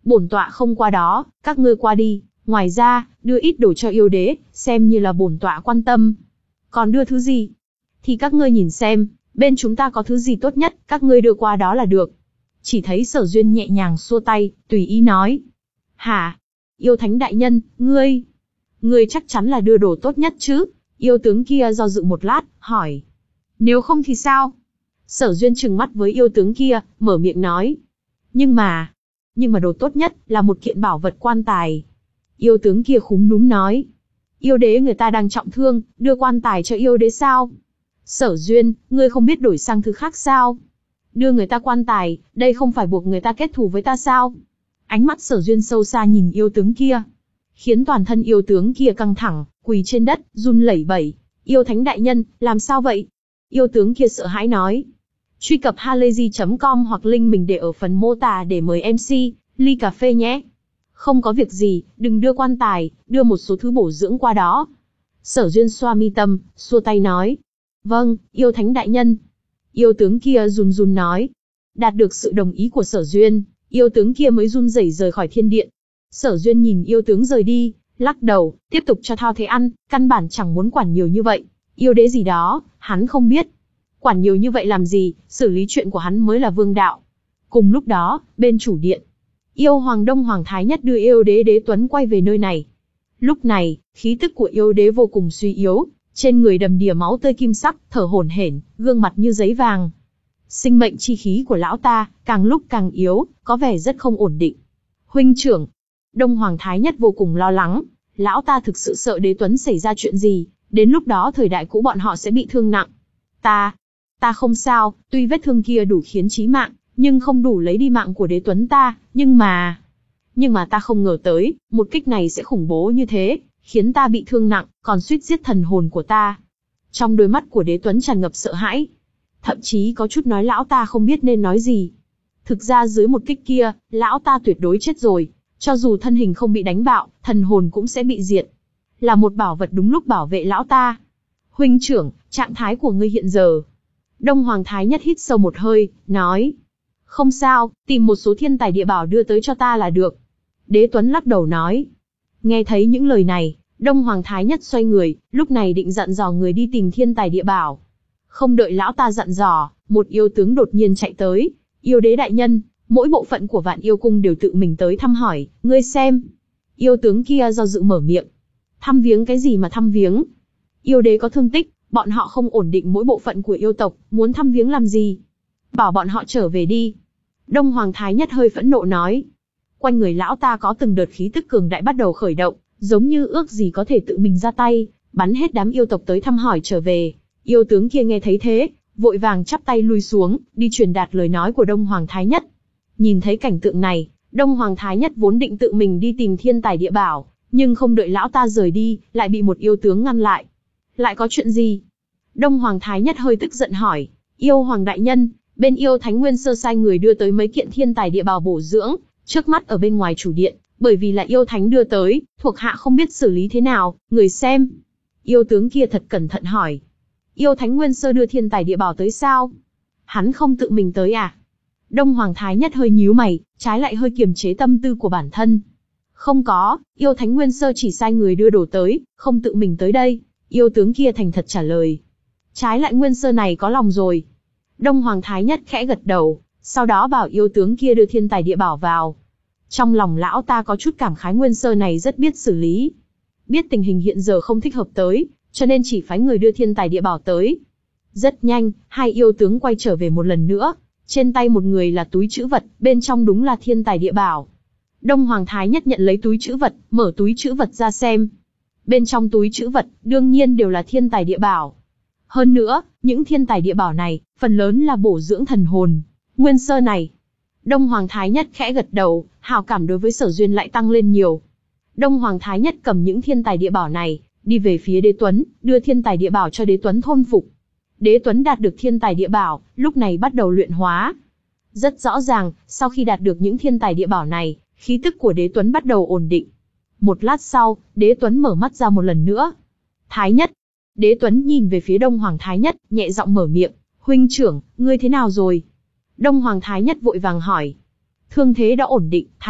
Bổn tọa không qua đó, các ngươi qua đi, ngoài ra, đưa ít đồ cho yêu đế, xem như là bổn tọa quan tâm. Còn đưa thứ gì? Thì các ngươi nhìn xem, bên chúng ta có thứ gì tốt nhất, các ngươi đưa qua đó là được. Chỉ thấy Sở Duyên nhẹ nhàng xua tay, tùy ý nói. Hả? Yêu thánh đại nhân, ngươi... Ngươi chắc chắn là đưa đồ tốt nhất chứ? Yêu tướng kia do dự một lát, hỏi. Nếu không thì sao? Sở Duyên trừng mắt với yêu tướng kia, mở miệng nói. Nhưng mà... Nhưng mà đồ tốt nhất là một kiện bảo vật quan tài. Yêu tướng kia khúm núm nói. Yêu đế người ta đang trọng thương, đưa quan tài cho yêu đế sao? Sở Duyên, ngươi không biết đổi sang thứ khác sao? Đưa người ta quan tài, đây không phải buộc người ta kết thù với ta sao? Ánh mắt Sở Duyên sâu xa nhìn yêu tướng kia, khiến toàn thân yêu tướng kia căng thẳng, quỳ trên đất, run lẩy bẩy. Yêu thánh đại nhân, làm sao vậy? Yêu tướng kia sợ hãi nói. Truy cập halayzi chấm com hoặc link mình để ở phần mô tả để mời em xê, ly cà phê nhé. Không có việc gì, đừng đưa quan tài, đưa một số thứ bổ dưỡng qua đó. Sở Duyên xoa mi tâm, xua tay nói. Vâng, yêu thánh đại nhân. Yêu tướng kia run run nói. Đạt được sự đồng ý của Sở Duyên, yêu tướng kia mới run rẩy rời khỏi thiên điện. Sở Duyên nhìn yêu tướng rời đi, lắc đầu, tiếp tục cho Thao Thế ăn, căn bản chẳng muốn quản nhiều như vậy. Yêu đế gì đó, hắn không biết. Quản nhiều như vậy làm gì, xử lý chuyện của hắn mới là vương đạo. Cùng lúc đó, bên chủ điện, yêu hoàng Đông Hoàng Thái Nhất đưa yêu đế Đế Tuấn quay về nơi này. Lúc này, khí tức của yêu đế vô cùng suy yếu, trên người đầm đìa máu tươi kim sắc, thở hổn hển, gương mặt như giấy vàng. Sinh mệnh chi khí của lão ta, càng lúc càng yếu, có vẻ rất không ổn định. Huynh trưởng, Đông Hoàng Thái Nhất vô cùng lo lắng, lão ta thực sự sợ Đế Tuấn xảy ra chuyện gì, đến lúc đó thời đại cũ bọn họ sẽ bị thương nặng. Ta, ta không sao, tuy vết thương kia đủ khiến chí mạng, nhưng không đủ lấy đi mạng của Đế Tuấn ta, nhưng mà... Nhưng mà ta không ngờ tới, một kích này sẽ khủng bố như thế, khiến ta bị thương nặng, còn suýt giết thần hồn của ta. Trong đôi mắt của Đế Tuấn tràn ngập sợ hãi, thậm chí có chút nói lão ta không biết nên nói gì. Thực ra dưới một kích kia, lão ta tuyệt đối chết rồi, cho dù thân hình không bị đánh bạo, thần hồn cũng sẽ bị diệt. Là một bảo vật đúng lúc bảo vệ lão ta. Huynh trưởng, trạng thái của ngươi hiện giờ. Đông Hoàng Thái Nhất hít sâu một hơi, nói. Không sao, tìm một số thiên tài địa bảo đưa tới cho ta là được. Đế Tuấn lắc đầu nói. Nghe thấy những lời này, Đông Hoàng Thái Nhất xoay người, lúc này định dặn dò người đi tìm thiên tài địa bảo. Không đợi lão ta dặn dò, một yêu tướng đột nhiên chạy tới. Yêu đế đại nhân, mỗi bộ phận của Vạn Yêu Cung đều tự mình tới thăm hỏi, ngươi xem. Yêu tướng kia do dự mở miệng. Thăm viếng cái gì mà thăm viếng? Yêu đế có thương tích, bọn họ không ổn định mỗi bộ phận của yêu tộc, muốn thăm viếng làm gì? Bảo bọn họ trở về đi. Đông Hoàng Thái Nhất hơi phẫn nộ nói. Quanh người lão ta có từng đợt khí tức cường đại bắt đầu khởi động, giống như ước gì có thể tự mình ra tay, bắn hết đám yêu tộc tới thăm hỏi trở về. Yêu tướng kia nghe thấy thế, vội vàng chắp tay lui xuống, đi truyền đạt lời nói của Đông Hoàng Thái Nhất. Nhìn thấy cảnh tượng này, Đông Hoàng Thái Nhất vốn định tự mình đi tìm thiên tài địa bảo, nhưng không đợi lão ta rời đi, lại bị một yêu tướng ngăn lại. Lại có chuyện gì? Đông Hoàng Thái Nhất hơi tức giận hỏi. Yêu Hoàng đại nhân, bên yêu Thánh Nguyên Sơ sai người đưa tới mấy kiện thiên tài địa bảo bổ dưỡng, trước mắt ở bên ngoài chủ điện, bởi vì là yêu thánh đưa tới, thuộc hạ không biết xử lý thế nào, người xem. Yêu tướng kia thật cẩn thận hỏi. Yêu Thánh Nguyên Sơ đưa thiên tài địa bảo tới sao? Hắn không tự mình tới à? Đông Hoàng Thái Nhất hơi nhíu mày, trái lại hơi kiềm chế tâm tư của bản thân. Không có, yêu Thánh Nguyên Sơ chỉ sai người đưa đồ tới, không tự mình tới đây. Yêu tướng kia thành thật trả lời. Trái lại Nguyên Sơ này có lòng rồi. Đông Hoàng Thái Nhất khẽ gật đầu, sau đó bảo yêu tướng kia đưa thiên tài địa bảo vào. Trong lòng lão ta có chút cảm khái Nguyên Sơ này rất biết xử lý. Biết tình hình hiện giờ không thích hợp tới, cho nên chỉ phái người đưa thiên tài địa bảo tới. Rất nhanh, hai yêu tướng quay trở về một lần nữa. Trên tay một người là túi trữ vật, bên trong đúng là thiên tài địa bảo. Đông Hoàng Thái Nhất nhận lấy túi trữ vật, mở túi trữ vật ra xem. Bên trong túi trữ vật, đương nhiên đều là thiên tài địa bảo. Hơn nữa, những thiên tài địa bảo này, phần lớn là bổ dưỡng thần hồn. Nguyên Sơ này. Đông Hoàng Thái Nhất khẽ gật đầu, hào cảm đối với Sở Duyên lại tăng lên nhiều. Đông Hoàng Thái Nhất cầm những thiên tài địa bảo này, đi về phía Đế Tuấn, đưa thiên tài địa bảo cho Đế Tuấn thôn phục. Đế Tuấn đạt được thiên tài địa bảo, lúc này bắt đầu luyện hóa. Rất rõ ràng, sau khi đạt được những thiên tài địa bảo này, khí tức của Đế Tuấn bắt đầu ổn định. Một lát sau, Đế Tuấn mở mắt ra một lần nữa. Thái Nhất. Đế Tuấn nhìn về phía Đông Hoàng Thái Nhất, nhẹ giọng mở miệng. Huynh trưởng, ngươi thế nào rồi? Đông Hoàng Thái Nhất vội vàng hỏi. Thương thế đã ổn định, Thái Nhất,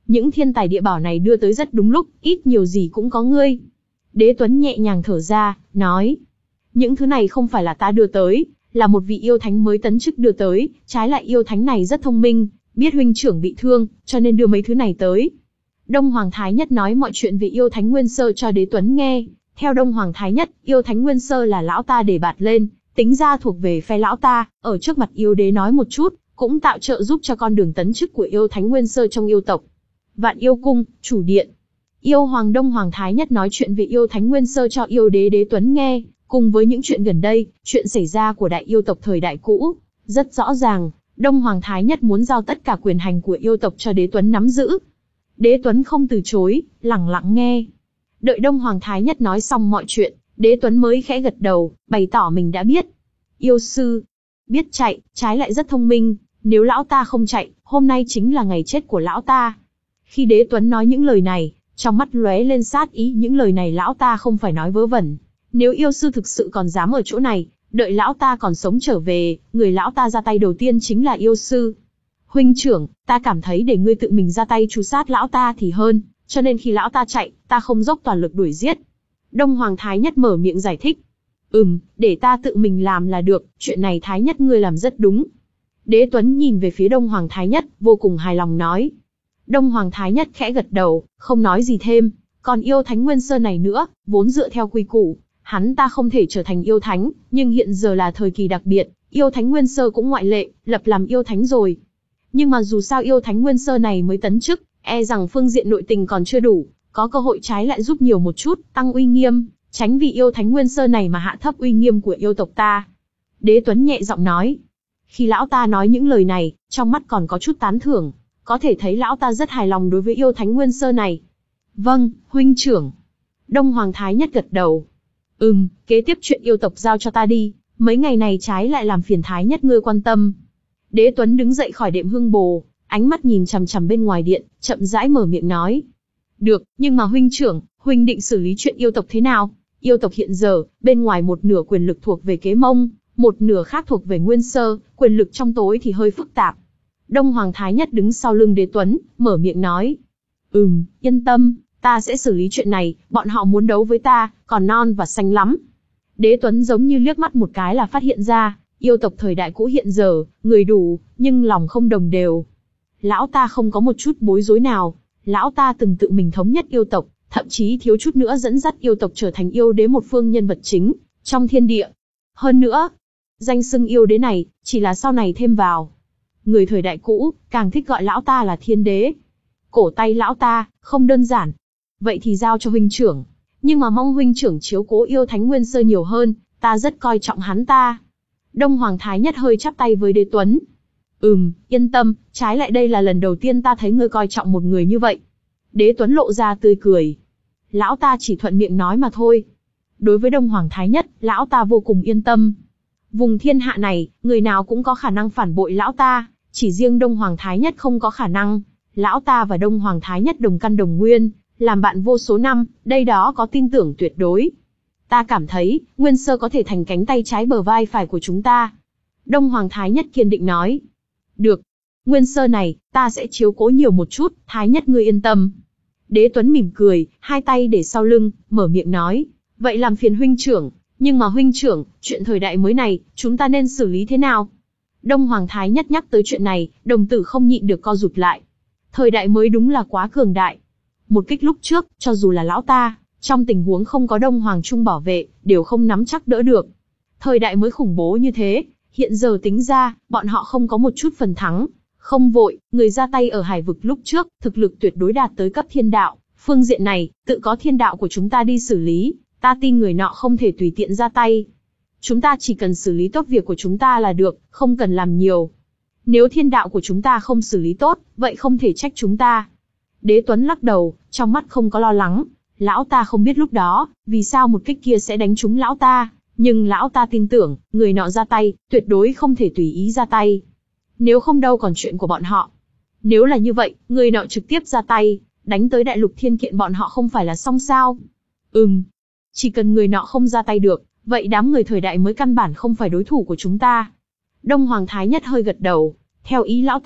Những thiên tài địa bảo này đưa tới rất đúng lúc, ít nhiều gì cũng có ngươi. Đế Tuấn nhẹ nhàng thở ra, nói. Những thứ này không phải là ta đưa tới, là một vị yêu thánh mới tấn chức đưa tới, trái lại yêu thánh này rất thông minh, biết huynh trưởng bị thương, cho nên đưa mấy thứ này tới. Đông Hoàng Thái Nhất nói mọi chuyện về yêu thánh Nguyên Sơ cho Đế Tuấn nghe. Theo Đông Hoàng Thái Nhất, yêu thánh Nguyên Sơ là lão ta đề bạt lên, tính ra thuộc về phe lão ta, ở trước mặt yêu đế nói một chút, cũng tạo trợ giúp cho con đường tấn chức của yêu thánh Nguyên Sơ trong yêu tộc. Vạn Yêu Cung, chủ điện. Yêu Hoàng Đông Hoàng Thái Nhất nói chuyện về yêu thánh Nguyên Sơ cho yêu đế Đế Tuấn nghe, cùng với những chuyện gần đây, chuyện xảy ra của đại yêu tộc thời đại cũ. Rất rõ ràng, Đông Hoàng Thái Nhất muốn giao tất cả quyền hành của yêu tộc cho Đế Tuấn nắm giữ. Đế Tuấn không từ chối, lặng lặng nghe. Đợi Đông Hoàng Thái Nhất nói xong mọi chuyện, Đế Tuấn mới khẽ gật đầu, bày tỏ mình đã biết. Yêu sư, biết chạy, trái lại rất thông minh, nếu lão ta không chạy, hôm nay chính là ngày chết của lão ta. Khi Đế Tuấn nói những lời này, trong mắt lóe lên sát ý, những lời này lão ta không phải nói vớ vẩn. Nếu yêu sư thực sự còn dám ở chỗ này, đợi lão ta còn sống trở về, người lão ta ra tay đầu tiên chính là yêu sư. Huynh trưởng, ta cảm thấy để ngươi tự mình ra tay tru sát lão ta thì hơn, cho nên khi lão ta chạy, ta không dốc toàn lực đuổi giết. Đông Hoàng Thái Nhất mở miệng giải thích. Ừm, để ta tự mình làm là được, chuyện này Thái Nhất ngươi làm rất đúng. Đế Tuấn nhìn về phía Đông Hoàng Thái Nhất, vô cùng hài lòng nói. Đông Hoàng Thái Nhất khẽ gật đầu, không nói gì thêm. Còn yêu thánh Nguyên Sơ này nữa, vốn dựa theo quy củ, hắn ta không thể trở thành yêu thánh, nhưng hiện giờ là thời kỳ đặc biệt, yêu thánh Nguyên Sơ cũng ngoại lệ, lập làm yêu thánh rồi. Nhưng mà dù sao yêu thánh Nguyên Sơ này mới tấn chức, e rằng phương diện nội tình còn chưa đủ, có cơ hội trái lại giúp nhiều một chút, tăng uy nghiêm, tránh vì yêu thánh Nguyên Sơ này mà hạ thấp uy nghiêm của yêu tộc ta. Đế Tuấn nhẹ giọng nói. Khi lão ta nói những lời này, trong mắt còn có chút tán thưởng, có thể thấy lão ta rất hài lòng đối với yêu thánh Nguyên Sơ này. Vâng, huynh trưởng. Đông Hoàng Thái Nhất gật đầu. Ừm, kế tiếp chuyện yêu tộc giao cho ta đi, mấy ngày này trái lại làm phiền Thái Nhất ngươi quan tâm. Đế Tuấn đứng dậy khỏi đệm hương bồ, ánh mắt nhìn chằm chằm bên ngoài điện, chậm rãi mở miệng nói. Được, nhưng mà huynh trưởng, huynh định xử lý chuyện yêu tộc thế nào? Yêu tộc hiện giờ, bên ngoài một nửa quyền lực thuộc về Kế Mông, một nửa khác thuộc về Nguyên Sơ, quyền lực trong tối thì hơi phức tạp. Đông Hoàng Thái Nhất đứng sau lưng Đế Tuấn, mở miệng nói. Ừm, yên tâm, ta sẽ xử lý chuyện này, bọn họ muốn đấu với ta, còn non và xanh lắm. Đế Tuấn giống như liếc mắt một cái là phát hiện ra, yêu tộc thời đại cũ hiện giờ, người đủ, nhưng lòng không đồng đều. Lão ta không có một chút bối rối nào, lão ta từng tự mình thống nhất yêu tộc, thậm chí thiếu chút nữa dẫn dắt yêu tộc trở thành yêu đế một phương nhân vật chính, trong thiên địa. Hơn nữa, danh xưng yêu đế này, chỉ là sau này thêm vào. Người thời đại cũ, càng thích gọi lão ta là thiên đế. Cổ tay lão ta, không đơn giản. Vậy thì giao cho huynh trưởng. Nhưng mà mong huynh trưởng chiếu cố yêu thánh Nguyên Sơ nhiều hơn, ta rất coi trọng hắn ta. Đông Hoàng Thái Nhất hơi chắp tay với Đế Tuấn. Ừm, yên tâm, trái lại đây là lần đầu tiên ta thấy ngươi coi trọng một người như vậy. Đế Tuấn lộ ra tươi cười. Lão ta chỉ thuận miệng nói mà thôi. Đối với Đông Hoàng Thái Nhất, lão ta vô cùng yên tâm. Vùng thiên hạ này, người nào cũng có khả năng phản bội lão ta, chỉ riêng Đông Hoàng Thái Nhất không có khả năng. Lão ta và Đông Hoàng Thái Nhất đồng căn đồng nguyên, làm bạn vô số năm, đây đó có tin tưởng tuyệt đối. Ta cảm thấy, Nguyên Sơ có thể thành cánh tay trái bờ vai phải của chúng ta. Đông Hoàng Thái Nhất kiên định nói. Được. Nguyên Sơ này, ta sẽ chiếu cố nhiều một chút, Thái Nhất ngươi yên tâm. Đế Tuấn mỉm cười, hai tay để sau lưng, mở miệng nói. Vậy làm phiền huynh trưởng, nhưng mà huynh trưởng, chuyện thời đại mới này, chúng ta nên xử lý thế nào? Đông Hoàng Thái Nhất nhắc tới chuyện này, đồng tử không nhịn được co rụt lại. Thời đại mới đúng là quá cường đại. Một kích lúc trước, cho dù là lão ta, trong tình huống không có Đông Hoàng Trung bảo vệ, đều không nắm chắc đỡ được. Thời đại mới khủng bố như thế, hiện giờ tính ra, bọn họ không có một chút phần thắng. Không vội, người ra tay ở hải vực lúc trước, thực lực tuyệt đối đạt tới cấp thiên đạo. Phương diện này, tự có thiên đạo của chúng ta đi xử lý, ta tin người nọ không thể tùy tiện ra tay. Chúng ta chỉ cần xử lý tốt việc của chúng ta là được, không cần làm nhiều. Nếu thiên đạo của chúng ta không xử lý tốt, vậy không thể trách chúng ta. Đế Tuấn lắc đầu, trong mắt không có lo lắng. Lão ta không biết lúc đó, vì sao một kích kia sẽ đánh trúng lão ta, nhưng lão ta tin tưởng, người nọ ra tay, tuyệt đối không thể tùy ý ra tay. Nếu không đâu còn chuyện của bọn họ. Nếu là như vậy, người nọ trực tiếp ra tay, đánh tới đại lục thiên kiện bọn họ không phải là xong sao? Ừm, chỉ cần người nọ không ra tay được, vậy đám người thời đại mới căn bản không phải đối thủ của chúng ta. Đông Hoàng Thái Nhất hơi gật đầu, theo ý lão ta,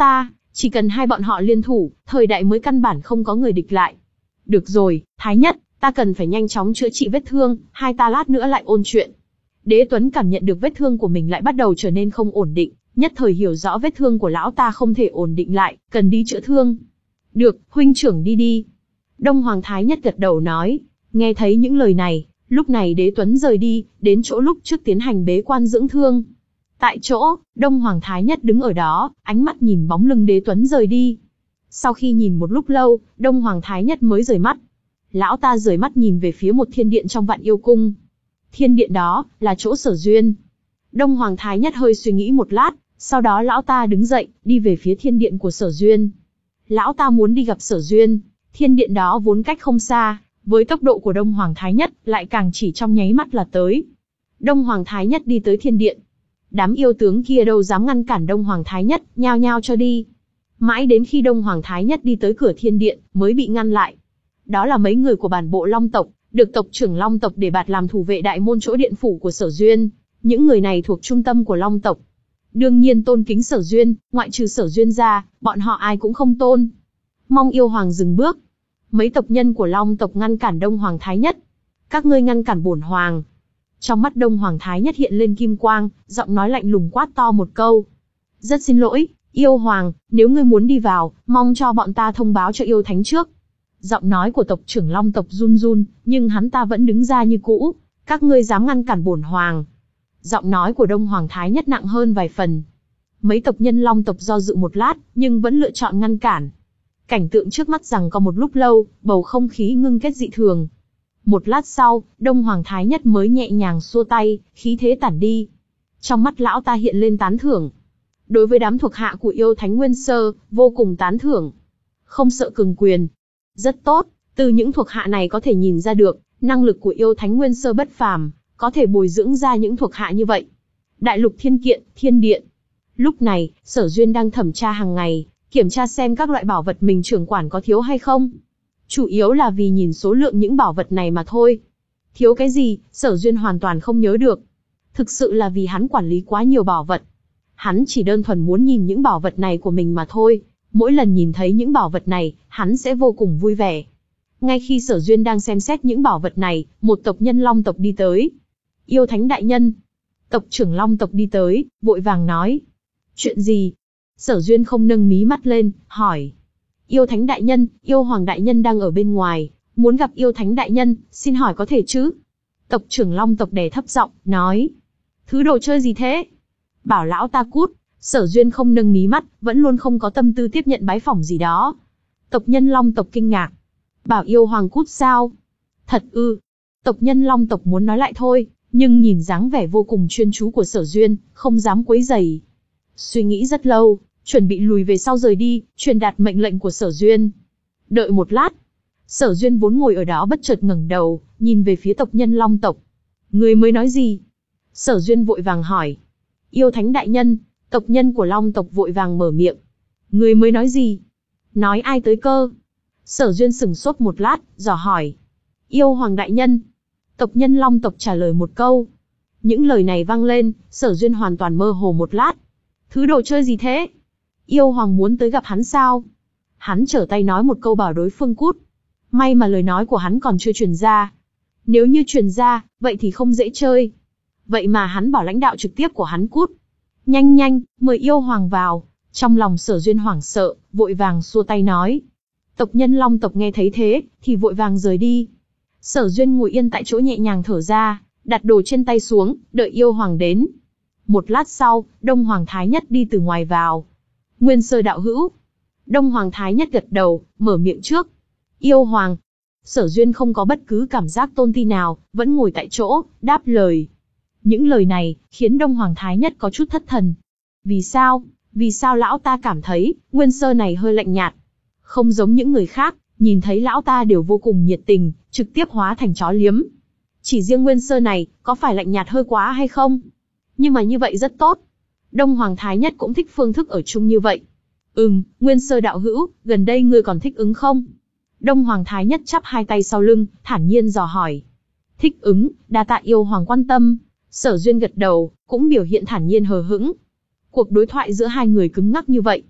Chỉ cần hai bọn họ liên thủ, thời đại mới căn bản không có người địch lại. Được rồi, Thái Nhất, ta cần phải nhanh chóng chữa trị vết thương, hai ta lát nữa lại ôn chuyện. Đế Tuấn cảm nhận được vết thương của mình lại bắt đầu trở nên không ổn định, nhất thời hiểu rõ vết thương của lão ta không thể ổn định lại, cần đi chữa thương. Được, huynh trưởng đi đi. Đông Hoàng Thái Nhất gật đầu nói. Nghe thấy những lời này, lúc này Đế Tuấn rời đi, đến chỗ lúc trước tiến hành bế quan dưỡng thương. Tại chỗ, Đông Hoàng Thái Nhất đứng ở đó, ánh mắt nhìn bóng lưng Đế Tuấn rời đi. Sau khi nhìn một lúc lâu, Đông Hoàng Thái Nhất mới rời mắt. Lão ta rời mắt nhìn về phía một thiên điện trong Vạn Yêu Cung. Thiên điện đó, là chỗ Sở Duyên. Đông Hoàng Thái Nhất hơi suy nghĩ một lát, sau đó lão ta đứng dậy, đi về phía thiên điện của Sở Duyên. Lão ta muốn đi gặp Sở Duyên, thiên điện đó vốn cách không xa, với tốc độ của Đông Hoàng Thái Nhất, lại càng chỉ trong nháy mắt là tới. Đông Hoàng Thái Nhất đi tới thiên điện. Đám yêu tướng kia đâu dám ngăn cản Đông Hoàng Thái Nhất, nhao nhao cho đi. Mãi đến khi Đông Hoàng Thái Nhất đi tới cửa thiên điện, mới bị ngăn lại. Đó là mấy người của bản bộ Long tộc, được tộc trưởng Long tộc để bạt làm thủ vệ đại môn chỗ điện phủ của Sở Duyên. Những người này thuộc trung tâm của Long tộc. Đương nhiên tôn kính Sở Duyên, ngoại trừ Sở Duyên ra, bọn họ ai cũng không tôn. Mong yêu hoàng dừng bước. Mấy tộc nhân của Long tộc ngăn cản Đông Hoàng Thái Nhất. Các ngươi ngăn cản bổn hoàng. Trong mắt Đông Hoàng Thái Nhất hiện lên kim quang, giọng nói lạnh lùng quát to một câu. Rất xin lỗi, yêu hoàng, nếu ngươi muốn đi vào, mong cho bọn ta thông báo cho yêu thánh trước. Giọng nói của tộc trưởng Long tộc run run, nhưng hắn ta vẫn đứng ra như cũ. Các ngươi dám ngăn cản bổn hoàng. Giọng nói của Đông Hoàng Thái Nhất nặng hơn vài phần. Mấy tộc nhân Long tộc do dự một lát, nhưng vẫn lựa chọn ngăn cản. Cảnh tượng trước mắt rằng có một lúc lâu, bầu không khí ngưng kết dị thường. Một lát sau, Đông Hoàng Thái Nhất mới nhẹ nhàng xua tay, khí thế tản đi. Trong mắt lão ta hiện lên tán thưởng. Đối với đám thuộc hạ của yêu thánh Nguyên Sơ, vô cùng tán thưởng. Không sợ cường quyền. Rất tốt, từ những thuộc hạ này có thể nhìn ra được, năng lực của yêu thánh Nguyên Sơ bất phàm, có thể bồi dưỡng ra những thuộc hạ như vậy. Đại lục thiên kiện, thiên điện. Lúc này, Sở Duyên đang thẩm tra hàng ngày, kiểm tra xem các loại bảo vật mình trưởng quản có thiếu hay không. Chủ yếu là vì nhìn số lượng những bảo vật này mà thôi. Thiếu cái gì, Sở Duyên hoàn toàn không nhớ được. Thực sự là vì hắn quản lý quá nhiều bảo vật. Hắn chỉ đơn thuần muốn nhìn những bảo vật này của mình mà thôi. Mỗi lần nhìn thấy những bảo vật này, hắn sẽ vô cùng vui vẻ. Ngay khi Sở Duyên đang xem xét những bảo vật này, một tộc nhân Long tộc đi tới. Yêu thánh đại nhân. Tộc trưởng Long tộc đi tới, vội vàng nói. Chuyện gì? Sở Duyên không nâng mí mắt lên, hỏi. Yêu thánh đại nhân, yêu hoàng đại nhân đang ở bên ngoài, muốn gặp yêu thánh đại nhân, xin hỏi có thể chứ? Tộc trưởng Long tộc đè thấp giọng, nói. Thứ đồ chơi gì thế? Bảo lão ta cút. Sở Duyên không nâng mí mắt, vẫn luôn không có tâm tư tiếp nhận bái phỏng gì đó. Tộc nhân Long tộc kinh ngạc. Bảo yêu hoàng cút sao? Thật ư? Tộc nhân Long tộc muốn nói lại thôi, nhưng nhìn dáng vẻ vô cùng chuyên chú của Sở Duyên, không dám quấy rầy. Suy nghĩ rất lâu, chuẩn bị lùi về sau rời đi, truyền đạt mệnh lệnh của Sở Duyên. Đợi một lát, Sở Duyên vốn ngồi ở đó bất chợt ngẩng đầu, nhìn về phía tộc nhân Long tộc. Người mới nói gì? Sở Duyên vội vàng hỏi. Yêu thánh đại nhân. Tộc nhân của Long tộc vội vàng mở miệng. Người mới nói gì? Nói ai tới cơ? Sở Duyên sững sốt một lát, dò hỏi. Yêu hoàng đại nhân. Tộc nhân Long tộc trả lời một câu. Những lời này vang lên, Sở Duyên hoàn toàn mơ hồ một lát. Thứ đồ chơi gì thế? Yêu hoàng muốn tới gặp hắn sao? Hắn trở tay nói một câu bảo đối phương cút. May mà lời nói của hắn còn chưa truyền ra. Nếu như truyền ra, vậy thì không dễ chơi. Vậy mà hắn bảo lãnh đạo trực tiếp của hắn cút. Nhanh nhanh, mời yêu hoàng vào. Trong lòng Sở Duyên hoảng sợ, vội vàng xua tay nói. Tộc nhân Long tộc nghe thấy thế, thì vội vàng rời đi. Sở Duyên ngồi yên tại chỗ nhẹ nhàng thở ra, đặt đồ trên tay xuống, đợi yêu hoàng đến. Một lát sau, Đông Hoàng Thái Nhất đi từ ngoài vào. Nguyên Sơ đạo hữu. Đông Hoàng Thái Nhất gật đầu, mở miệng trước. Yêu hoàng. Sở Duyên không có bất cứ cảm giác tôn ti nào, vẫn ngồi tại chỗ, đáp lời. Những lời này, khiến Đông Hoàng Thái Nhất có chút thất thần. Vì sao? Vì sao lão ta cảm thấy, Nguyên Sơ này hơi lạnh nhạt? Không giống những người khác, nhìn thấy lão ta đều vô cùng nhiệt tình, trực tiếp hóa thành chó liếm. Chỉ riêng Nguyên Sơ này, có phải lạnh nhạt hơi quá hay không? Nhưng mà như vậy rất tốt. Đông Hoàng Thái Nhất cũng thích phương thức ở chung như vậy. Ừm, Nguyên Sơ đạo hữu, gần đây ngươi còn thích ứng không? Đông Hoàng Thái Nhất chắp hai tay sau lưng, thản nhiên dò hỏi. Thích ứng, đa tạ yêu hoàng quan tâm. Sở Duyên gật đầu, cũng biểu hiện thản nhiên hờ hững. Cuộc đối thoại giữa hai người cứng ngắc như vậy.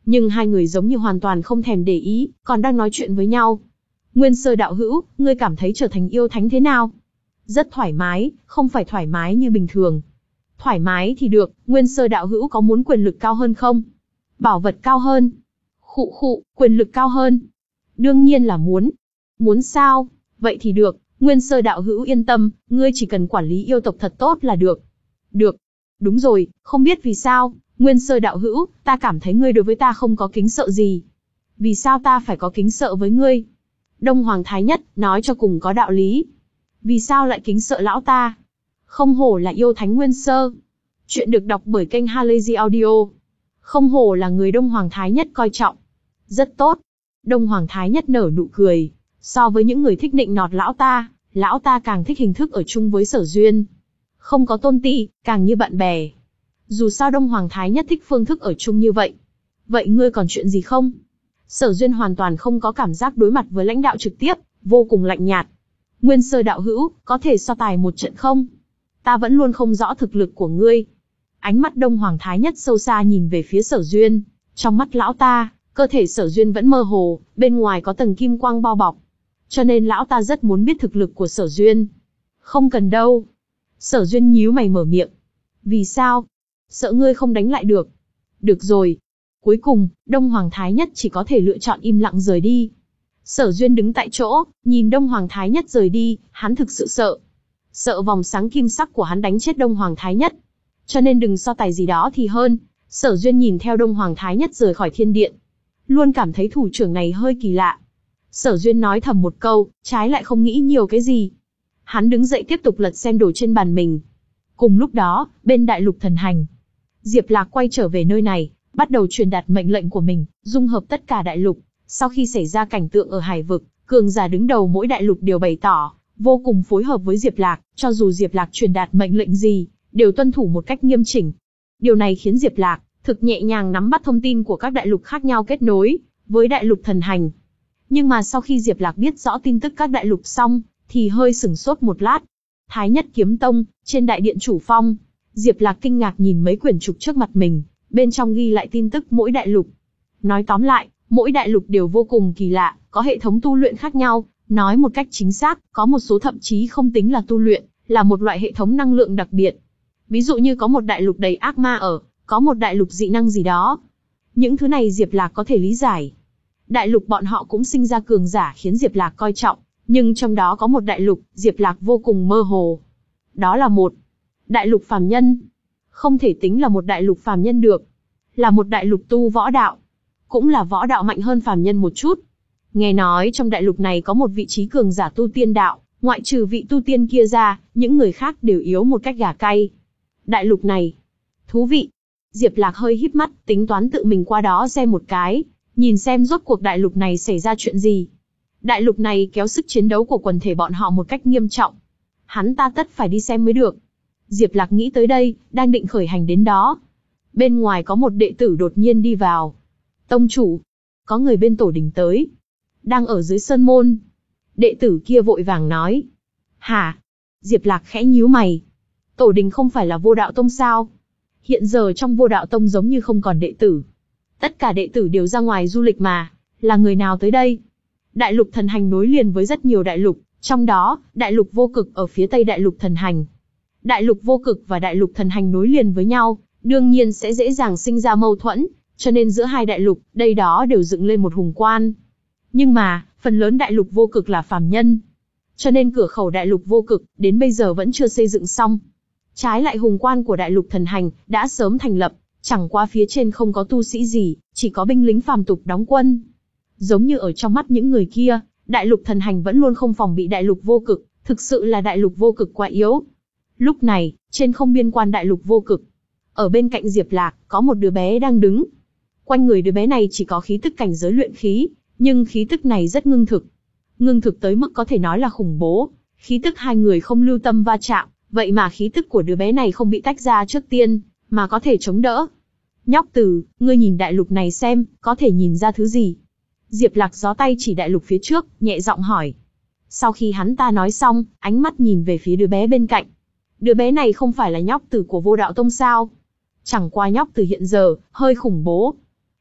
Nhưng hai người giống như hoàn toàn không thèm để ý, còn đang nói chuyện với nhau. Nguyên Sơ đạo hữu, ngươi cảm thấy trở thành yêu thánh thế nào? Rất thoải mái, không phải thoải mái như bình thường. Thoải mái thì được, Nguyên Sơ đạo hữu có muốn quyền lực cao hơn không? Bảo vật cao hơn? Khụ khụ, quyền lực cao hơn? Đương nhiên là muốn. Muốn sao? Vậy thì được, Nguyên Sơ đạo hữu yên tâm, ngươi chỉ cần quản lý yêu tộc thật tốt là được. Được. Đúng rồi, không biết vì sao, Nguyên Sơ đạo hữu, ta cảm thấy ngươi đối với ta không có kính sợ gì. Vì sao ta phải có kính sợ với ngươi? Đông Hoàng Thái Nhất, nói cho cùng có đạo lý. Vì sao lại kính sợ lão ta? Không hổ là yêu thánh Nguyên Sơ. Chuyện được đọc bởi kênh Halazy Audio. Không hổ là người Đông Hoàng Thái Nhất coi trọng. Rất tốt. Đông Hoàng Thái Nhất nở nụ cười. So với những người thích nịnh nọt lão ta, lão ta càng thích hình thức ở chung với Sở Duyên. Không có tôn ti, càng như bạn bè. Dù sao Đông Hoàng Thái Nhất thích phương thức ở chung như vậy. Vậy ngươi còn chuyện gì không? Sở Duyên hoàn toàn không có cảm giác đối mặt với lãnh đạo trực tiếp, vô cùng lạnh nhạt. Nguyên Sơ đạo hữu, có thể so tài một trận không? Ta vẫn luôn không rõ thực lực của ngươi. Ánh mắt Đông Hoàng Thái Nhất sâu xa nhìn về phía Sở Duyên. Trong mắt lão ta, cơ thể Sở Duyên vẫn mơ hồ, bên ngoài có tầng kim quang bao bọc. Cho nên lão ta rất muốn biết thực lực của Sở Duyên. Không cần đâu. Sở Duyên nhíu mày mở miệng. Vì sao? Sợ ngươi không đánh lại được. Được rồi. Cuối cùng, Đông Hoàng Thái Nhất chỉ có thể lựa chọn im lặng rời đi. Sở Duyên đứng tại chỗ, nhìn Đông Hoàng Thái Nhất rời đi, hắn thực sự sợ. Sợ vòng sáng kim sắc của hắn đánh chết Đông Hoàng Thái Nhất. Cho nên đừng so tài gì đó thì hơn. Sở Duyên nhìn theo Đông Hoàng Thái Nhất rời khỏi thiên điện. Luôn cảm thấy thủ trưởng này hơi kỳ lạ. Sở Duyên nói thầm một câu, trái lại không nghĩ nhiều cái gì. Hắn đứng dậy tiếp tục lật xem đồ trên bàn mình. Cùng lúc đó, bên Đại Lục Thần Hành, Diệp Lạc quay trở về nơi này, bắt đầu truyền đạt mệnh lệnh của mình, dung hợp tất cả đại lục. Sau khi xảy ra cảnh tượng ở Hải Vực, cường giả đứng đầu mỗi đại lục đều bày tỏ, vô cùng phối hợp với Diệp Lạc, cho dù Diệp Lạc truyền đạt mệnh lệnh gì, đều tuân thủ một cách nghiêm chỉnh. Điều này khiến Diệp Lạc thực nhẹ nhàng nắm bắt thông tin của các đại lục khác nhau kết nối với Đại Lục Thần Hành. Nhưng mà sau khi Diệp Lạc biết rõ tin tức các đại lục xong, thì hơi sửng sốt một lát. Thái Nhất Kiếm Tông, trên đại điện chủ phong, Diệp Lạc kinh ngạc nhìn mấy quyển trục trước mặt mình, bên trong ghi lại tin tức mỗi đại lục. Nói tóm lại, mỗi đại lục đều vô cùng kỳ lạ, có hệ thống tu luyện khác nhau, nói một cách chính xác, có một số thậm chí không tính là tu luyện, là một loại hệ thống năng lượng đặc biệt. Ví dụ như có một đại lục đầy ác ma ở, có một đại lục dị năng gì đó. Những thứ này Diệp Lạc có thể lý giải. Đại lục bọn họ cũng sinh ra cường giả khiến Diệp Lạc coi trọng, nhưng trong đó có một đại lục, Diệp Lạc vô cùng mơ hồ. Đó là một đại lục phàm nhân. Không thể tính là một đại lục phàm nhân được. Là một đại lục tu võ đạo. Cũng là võ đạo mạnh hơn phàm nhân một chút. Nghe nói trong đại lục này có một vị trí cường giả tu tiên đạo, ngoại trừ vị tu tiên kia ra, những người khác đều yếu một cách gà cay. Đại lục này, thú vị. Diệp Lạc hơi híp mắt, tính toán tự mình qua đó xem một cái, nhìn xem rốt cuộc đại lục này xảy ra chuyện gì. Đại lục này kéo sức chiến đấu của quần thể bọn họ một cách nghiêm trọng. Hắn ta tất phải đi xem mới được. Diệp Lạc nghĩ tới đây, đang định khởi hành đến đó. Bên ngoài có một đệ tử đột nhiên đi vào. Tông chủ, có người bên tổ đình tới. Đang ở dưới sơn môn. Đệ tử kia vội vàng nói. Hả? Diệp Lạc khẽ nhíu mày. Tổ đình không phải là Vô Đạo Tông sao? Hiện giờ trong Vô Đạo Tông giống như không còn đệ tử. Tất cả đệ tử đều ra ngoài du lịch mà. Là người nào tới đây? Đại lục Thần Hành nối liền với rất nhiều đại lục, trong đó, đại lục Vô Cực ở phía tây đại lục Thần Hành. Đại lục Vô Cực và đại lục Thần Hành nối liền với nhau, đương nhiên sẽ dễ dàng sinh ra mâu thuẫn, cho nên giữa hai đại lục, đây đó đều dựng lên một hùng quan. Nhưng mà, phần lớn đại lục Vô Cực là phàm nhân. Cho nên cửa khẩu đại lục Vô Cực, đến bây giờ vẫn chưa xây dựng xong. Trái lại hùng quan của đại lục Thần Hành, đã sớm thành lập, chẳng qua phía trên không có tu sĩ gì, chỉ có binh lính phàm tục đóng quân. Giống như ở trong mắt những người kia, đại lục Thần Hành vẫn luôn không phòng bị đại lục Vô Cực, thực sự là đại lục Vô Cực quá yếu. Lúc này, trên không biên quan đại lục Vô Cực, ở bên cạnh Diệp Lạc, có một đứa bé đang đứng. Quanh người đứa bé này chỉ có khí tức cảnh giới luyện khí, nhưng khí tức này rất ngưng thực. Ngưng thực tới mức có thể nói là khủng bố. Khí tức hai người không lưu tâm va chạm, vậy mà khí tức của đứa bé này không bị tách ra trước tiên, mà có thể chống đỡ. Nhóc Từ, ngươi nhìn đại lục này xem, có thể nhìn ra thứ gì? Diệp Lạc gió tay chỉ đại lục phía trước, nhẹ giọng hỏi. Sau khi hắn ta nói xong, ánh mắt nhìn về phía đứa bé bên cạnh. Đứa bé này không phải là Nhóc Từ của Vô Đạo Tông sao? Chẳng qua Nhóc Từ hiện giờ, hơi khủng bố.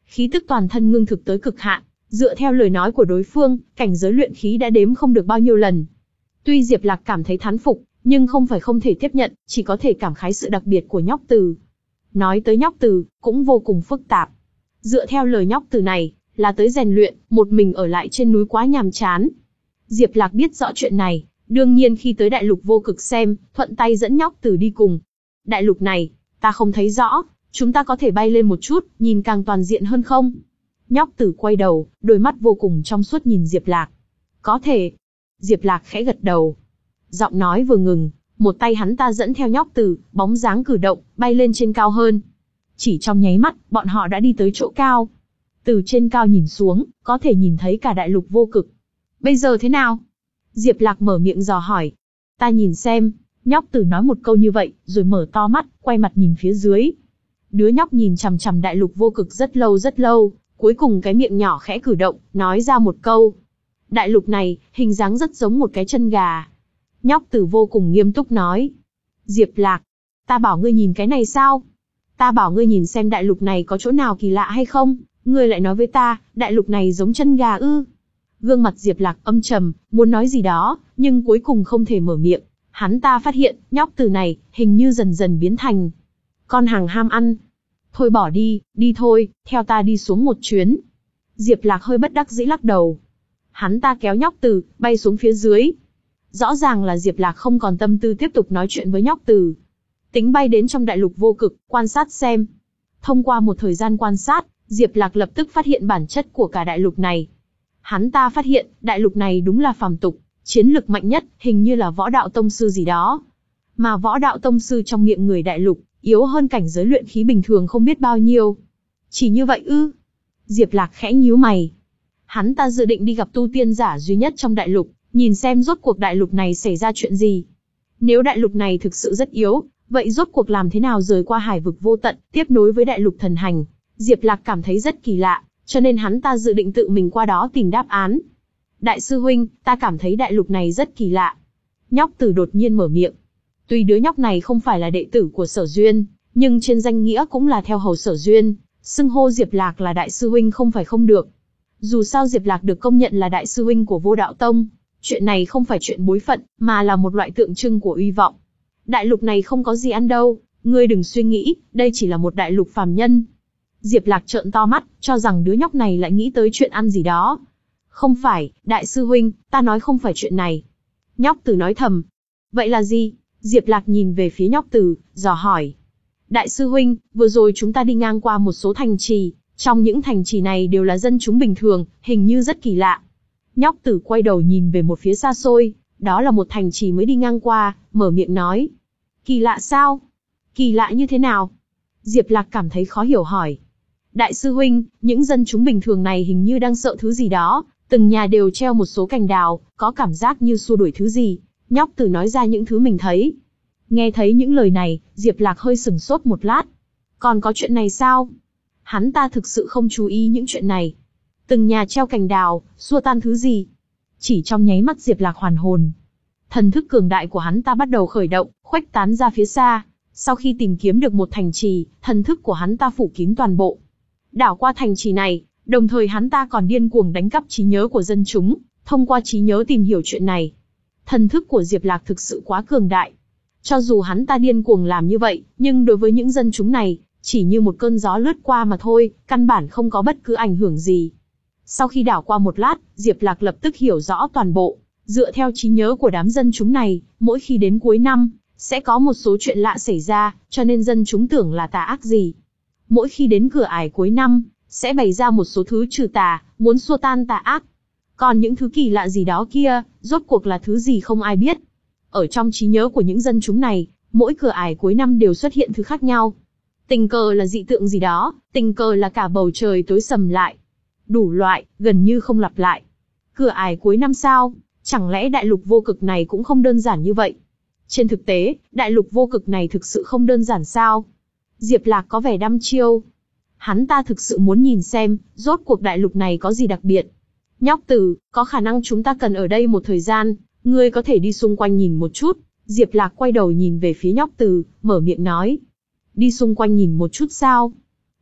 Khí tức toàn thân ngưng thực tới cực hạn, dựa theo lời nói của đối phương, cảnh giới luyện khí đã đếm không được bao nhiêu lần. Tuy Diệp Lạc cảm thấy thán phục, nhưng không phải không thể tiếp nhận, chỉ có thể cảm khái sự đặc biệt của nhóc Từ. Nói tới nhóc Từ, cũng vô cùng phức tạp. Dựa theo lời nhóc Từ này, là tới rèn luyện, một mình ở lại trên núi quá nhàm chán. Diệp Lạc biết rõ chuyện này, đương nhiên khi tới đại lục vô cực xem, thuận tay dẫn nhóc Từ đi cùng. Đại lục này, ta không thấy rõ, chúng ta có thể bay lên một chút, nhìn càng toàn diện hơn không? Nhóc Từ quay đầu, đôi mắt vô cùng trong suốt nhìn Diệp Lạc. Có thể. Diệp Lạc khẽ gật đầu. Giọng nói vừa ngừng, một tay hắn ta dẫn theo nhóc Từ, bóng dáng cử động, bay lên trên cao hơn. Chỉ trong nháy mắt, bọn họ đã đi tới chỗ cao. Từ trên cao nhìn xuống, có thể nhìn thấy cả đại lục vô cực. Bây giờ thế nào? Diệp Lạc mở miệng dò hỏi. Ta nhìn xem. Nhóc Từ nói một câu như vậy, rồi mở to mắt, quay mặt nhìn phía dưới. Đứa nhóc nhìn chằm chằm đại lục vô cực rất lâu rất lâu, cuối cùng cái miệng nhỏ khẽ cử động, nói ra một câu. Đại lục này, hình dáng rất giống một cái chân gà. Nhóc Từ vô cùng nghiêm túc nói. Diệp Lạc, ta bảo ngươi nhìn cái này sao? Ta bảo ngươi nhìn xem đại lục này có chỗ nào kỳ lạ hay không, ngươi lại nói với ta, đại lục này giống chân gà ư? Gương mặt Diệp Lạc âm trầm, muốn nói gì đó, nhưng cuối cùng không thể mở miệng. Hắn ta phát hiện, nhóc Từ này, hình như dần dần biến thành con hàng ham ăn. Thôi bỏ đi, đi thôi, theo ta đi xuống một chuyến. Diệp Lạc hơi bất đắc dĩ lắc đầu. Hắn ta kéo nhóc Từ, bay xuống phía dưới. Rõ ràng là Diệp Lạc không còn tâm tư tiếp tục nói chuyện với nhóc Từ. Tính bay đến trong đại lục vô cực, quan sát xem. Thông qua một thời gian quan sát, Diệp Lạc lập tức phát hiện bản chất của cả đại lục này. Hắn ta phát hiện, đại lục này đúng là phàm tục, chiến lực mạnh nhất, hình như là võ đạo tông sư gì đó. Mà võ đạo tông sư trong miệng người đại lục, yếu hơn cảnh giới luyện khí bình thường không biết bao nhiêu. Chỉ như vậy ư? Diệp Lạc khẽ nhíu mày. Hắn ta dự định đi gặp tu tiên giả duy nhất trong đại lục, nhìn xem rốt cuộc đại lục này xảy ra chuyện gì. Nếu đại lục này thực sự rất yếu, vậy rốt cuộc làm thế nào rời qua hải vực vô tận, tiếp nối với đại lục thần hành? Diệp Lạc cảm thấy rất kỳ lạ, cho nên hắn ta dự định tự mình qua đó tìm đáp án. Đại sư huynh, ta cảm thấy đại lục này rất kỳ lạ. Nhóc Từ đột nhiên mở miệng. Tuy đứa nhóc này không phải là đệ tử của Sở Duyên, nhưng trên danh nghĩa cũng là theo hầu Sở Duyên, xưng hô Diệp Lạc là đại sư huynh không phải không được. Dù sao Diệp Lạc được công nhận là đại sư huynh của Vô Đạo Tông, chuyện này không phải chuyện bối phận, mà là một loại tượng trưng của uy vọng. Đại lục này không có gì ăn đâu, ngươi đừng suy nghĩ, đây chỉ là một đại lục phàm nhân. Diệp Lạc trợn to mắt, cho rằng đứa nhóc này lại nghĩ tới chuyện ăn gì đó. Không phải, đại sư huynh, ta nói không phải chuyện này. Nhóc Từ nói thầm. Vậy là gì? Diệp Lạc nhìn về phía nhóc Từ, dò hỏi. Đại sư huynh, vừa rồi chúng ta đi ngang qua một số thành trì, trong những thành trì này đều là dân chúng bình thường, hình như rất kỳ lạ. Nhóc Từ quay đầu nhìn về một phía xa xôi, đó là một thành trì mới đi ngang qua, mở miệng nói. Kỳ lạ sao? Kỳ lạ như thế nào? Diệp Lạc cảm thấy khó hiểu hỏi. Đại sư huynh, những dân chúng bình thường này hình như đang sợ thứ gì đó, từng nhà đều treo một số cành đào, có cảm giác như xua đuổi thứ gì. Nhóc Từ nói ra những thứ mình thấy. Nghe thấy những lời này, Diệp Lạc hơi sừng sốt một lát. Còn có chuyện này sao? Hắn ta thực sự không chú ý những chuyện này. Từng nhà treo cành đào, xua tan thứ gì? Chỉ trong nháy mắt Diệp Lạc hoàn hồn. Thần thức cường đại của hắn ta bắt đầu khởi động, khuếch tán ra phía xa. Sau khi tìm kiếm được một thành trì, thần thức của hắn ta phủ kín toàn bộ. Đảo qua thành trì này, đồng thời hắn ta còn điên cuồng đánh cắp trí nhớ của dân chúng, thông qua trí nhớ tìm hiểu chuyện này. Thần thức của Diệp Lạc thực sự quá cường đại. Cho dù hắn ta điên cuồng làm như vậy, nhưng đối với những dân chúng này, chỉ như một cơn gió lướt qua mà thôi, căn bản không có bất cứ ảnh hưởng gì. Sau khi đảo qua một lát, Diệp Lạc lập tức hiểu rõ toàn bộ. Dựa theo trí nhớ của đám dân chúng này, mỗi khi đến cuối năm, sẽ có một số chuyện lạ xảy ra, cho nên dân chúng tưởng là tà ác gì. Mỗi khi đến cửa ải cuối năm, sẽ bày ra một số thứ trừ tà, muốn xua tan tà ác. Còn những thứ kỳ lạ gì đó kia, rốt cuộc là thứ gì không ai biết. Ở trong trí nhớ của những dân chúng này, mỗi cửa ải cuối năm đều xuất hiện thứ khác nhau. Tình cờ là dị tượng gì đó, tình cờ là cả bầu trời tối sầm lại. Đủ loại, gần như không lặp lại. Cửa ải cuối năm sao? Chẳng lẽ đại lục vô cực này cũng không đơn giản như vậy? Trên thực tế, đại lục vô cực này thực sự không đơn giản sao? Diệp Lạc có vẻ đăm chiêu. Hắn ta thực sự muốn nhìn xem, rốt cuộc đại lục này có gì đặc biệt. Nhóc Từ, có khả năng chúng ta cần ở đây một thời gian, ngươi có thể đi xung quanh nhìn một chút. Diệp Lạc quay đầu nhìn về phía nhóc Từ, mở miệng nói. Đi xung quanh nhìn một chút sao?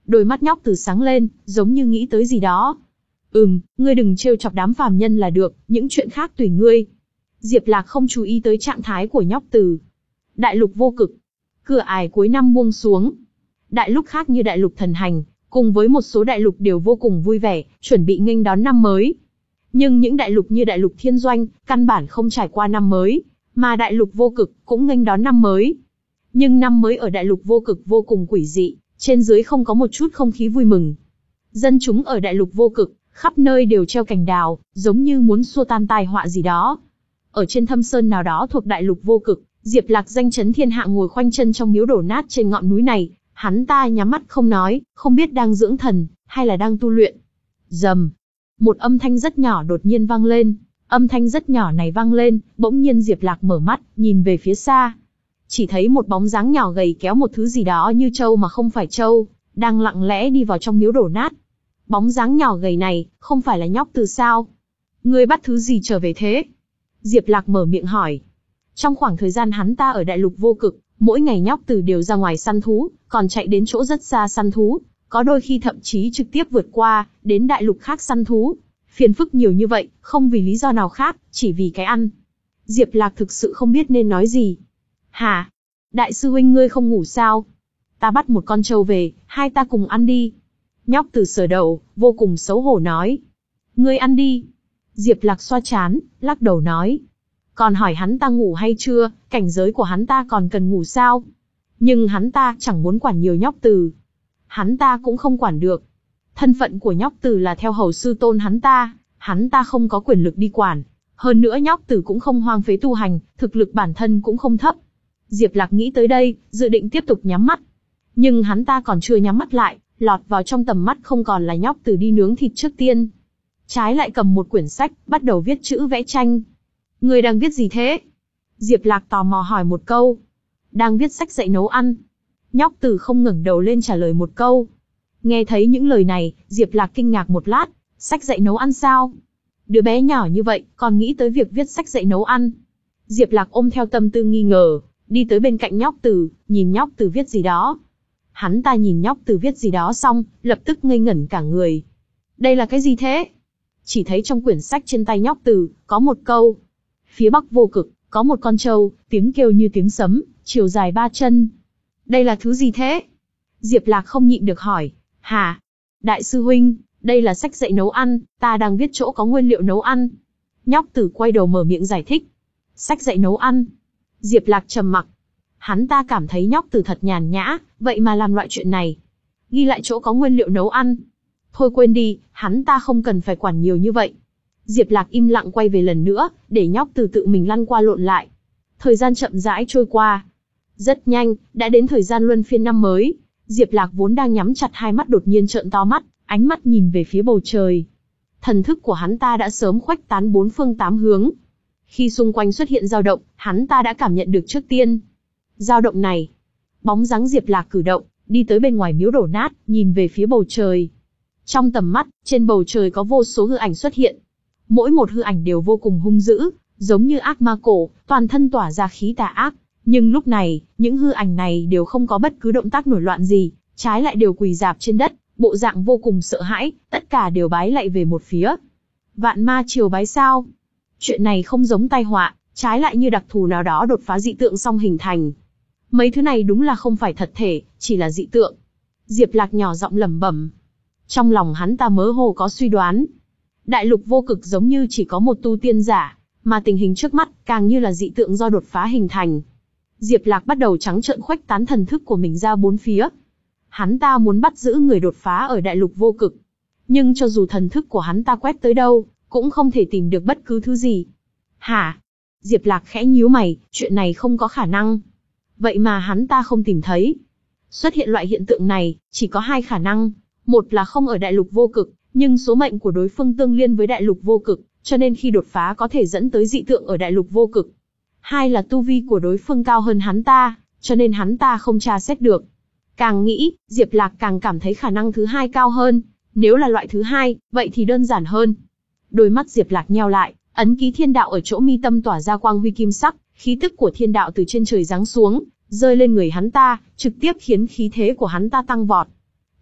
Đôi mắt nhóc Từ sáng lên, giống như nghĩ tới gì đó. Ừm, ngươi đừng trêu chọc đám phàm nhân là được, những chuyện khác tùy ngươi. Diệp Lạc không chú ý tới trạng thái của nhóc Từ. Đại lục vô cực. Cửa ải cuối năm buông xuống. Đại lục khác như đại lục thần hành, cùng với một số đại lục đều vô cùng vui vẻ, chuẩn bị nghênh đón năm mới. Nhưng những đại lục như đại lục thiên doanh, căn bản không trải qua năm mới, mà đại lục vô cực cũng nghênh đón năm mới. Nhưng năm mới ở đại lục vô cực vô cùng quỷ dị, trên dưới không có một chút không khí vui mừng. Dân chúng ở đại lục vô cực, khắp nơi đều treo cành đào, giống như muốn xua tan tai họa gì đó. Ở trên thâm sơn nào đó thuộc đại lục vô cực, Diệp Lạc danh chấn thiên hạ ngồi khoanh chân trong miếu đổ nát trên ngọn núi này, hắn ta nhắm mắt không nói, không biết đang dưỡng thần, hay là đang tu luyện. Rầm. Một âm thanh rất nhỏ đột nhiên vang lên. Âm thanh rất nhỏ này vang lên, bỗng nhiên Diệp Lạc mở mắt, nhìn về phía xa. Chỉ thấy một bóng dáng nhỏ gầy kéo một thứ gì đó như trâu mà không phải trâu, đang lặng lẽ đi vào trong miếu đổ nát. Bóng dáng nhỏ gầy này, không phải là nhóc Từ sao? Ngươi bắt thứ gì trở về thế? Diệp Lạc mở miệng hỏi. Trong khoảng thời gian hắn ta ở đại lục vô cực, mỗi ngày nhóc Từ đều ra ngoài săn thú, còn chạy đến chỗ rất xa săn thú, có đôi khi thậm chí trực tiếp vượt qua, đến đại lục khác săn thú. Phiền phức nhiều như vậy, không vì lý do nào khác, chỉ vì cái ăn. Diệp Lạc thực sự không biết nên nói gì. Hả? Đại sư huynh ngươi không ngủ sao? Ta bắt một con trâu về, hai ta cùng ăn đi. Nhóc Từ sờ đầu, vô cùng xấu hổ nói. Ngươi ăn đi. Diệp Lạc xoa trán, lắc đầu nói. Còn hỏi hắn ta ngủ hay chưa, cảnh giới của hắn ta còn cần ngủ sao? Nhưng hắn ta chẳng muốn quản nhiều nhóc Từ. Hắn ta cũng không quản được. Thân phận của nhóc Từ là theo hầu sư tôn hắn ta, hắn ta không có quyền lực đi quản. Hơn nữa nhóc Từ cũng không hoang phế tu hành, thực lực bản thân cũng không thấp. Diệp Lạc nghĩ tới đây, dự định tiếp tục nhắm mắt. Nhưng hắn ta còn chưa nhắm mắt lại, lọt vào trong tầm mắt không còn là nhóc Từ đi nướng thịt trước tiên. Trái lại cầm một quyển sách, bắt đầu viết chữ vẽ tranh. Người đang viết gì thế? Diệp Lạc tò mò hỏi một câu. Đang viết sách dạy nấu ăn. Nhóc Từ không ngẩng đầu lên trả lời một câu. Nghe thấy những lời này, Diệp Lạc kinh ngạc một lát. Sách dạy nấu ăn sao? Đứa bé nhỏ như vậy, còn nghĩ tới việc viết sách dạy nấu ăn. Diệp Lạc ôm theo tâm tư nghi ngờ, đi tới bên cạnh nhóc Từ, nhìn nhóc Từ viết gì đó. Hắn ta nhìn nhóc Từ viết gì đó xong, lập tức ngây ngẩn cả người. Đây là cái gì thế? Chỉ thấy trong quyển sách trên tay nhóc Từ, có một câu. Phía bắc vô cực, có một con trâu, tiếng kêu như tiếng sấm, chiều dài ba chân. Đây là thứ gì thế? Diệp Lạc không nhịn được hỏi. Hả? Đại sư huynh, đây là sách dạy nấu ăn, ta đang viết chỗ có nguyên liệu nấu ăn. Nhóc Từ quay đầu mở miệng giải thích. Sách dạy nấu ăn. Diệp Lạc trầm mặc. Hắn ta cảm thấy nhóc Từ thật nhàn nhã, vậy mà làm loại chuyện này. Ghi lại chỗ có nguyên liệu nấu ăn. Thôi quên đi, hắn ta không cần phải quản nhiều như vậy. Diệp Lạc im lặng quay về lần nữa, để nhóc Từ tự mình lăn qua lộn lại. Thời gian chậm rãi trôi qua. Rất nhanh, đã đến thời gian luân phiên năm mới. Diệp Lạc vốn đang nhắm chặt hai mắt đột nhiên trợn to mắt, ánh mắt nhìn về phía bầu trời. Thần thức của hắn ta đã sớm khuếch tán bốn phương tám hướng. Khi xung quanh xuất hiện dao động, hắn ta đã cảm nhận được trước tiên. Dao động này. Bóng dáng Diệp Lạc cử động, đi tới bên ngoài miếu đổ nát, nhìn về phía bầu trời. Trong tầm mắt, trên bầu trời có vô số hư ảnh xuất hiện. Mỗi một hư ảnh đều vô cùng hung dữ, giống như ác ma cổ, toàn thân tỏa ra khí tà ác. Nhưng lúc này, những hư ảnh này đều không có bất cứ động tác nổi loạn gì, trái lại đều quỳ rạp trên đất, bộ dạng vô cùng sợ hãi, tất cả đều bái lạy về một phía. Vạn ma triều bái sao? Chuyện này không giống tai họa, trái lại như đặc thù nào đó đột phá dị tượng song hình thành. Mấy thứ này đúng là không phải thật thể, chỉ là dị tượng. Diệp Lạc nhỏ giọng lẩm bẩm. Trong lòng hắn ta mơ hồ có suy đoán. Đại lục vô cực giống như chỉ có một tu tiên giả, mà tình hình trước mắt càng như là dị tượng do đột phá hình thành. Diệp Lạc bắt đầu trắng trợn khuếch tán thần thức của mình ra bốn phía. Hắn ta muốn bắt giữ người đột phá ở đại lục vô cực. Nhưng cho dù thần thức của hắn ta quét tới đâu, cũng không thể tìm được bất cứ thứ gì. Hả? Diệp Lạc khẽ nhíu mày, chuyện này không có khả năng. Vậy mà hắn ta không tìm thấy. Xuất hiện loại hiện tượng này, chỉ có hai khả năng. Một là không ở đại lục vô cực, nhưng số mệnh của đối phương tương liên với đại lục vô cực, cho nên khi đột phá có thể dẫn tới dị tượng ở đại lục vô cực. Hai là tu vi của đối phương cao hơn hắn ta, cho nên hắn ta không tra xét được. Càng nghĩ, Diệp Lạc càng cảm thấy khả năng thứ hai cao hơn. Nếu là loại thứ hai, vậy thì đơn giản hơn. Đôi mắt Diệp Lạc nheo lại, ấn ký thiên đạo ở chỗ mi tâm tỏa ra quang huy kim sắc, khí tức của thiên đạo từ trên trời giáng xuống, rơi lên người hắn ta, trực tiếp khiến khí thế của hắn ta tăng vọt.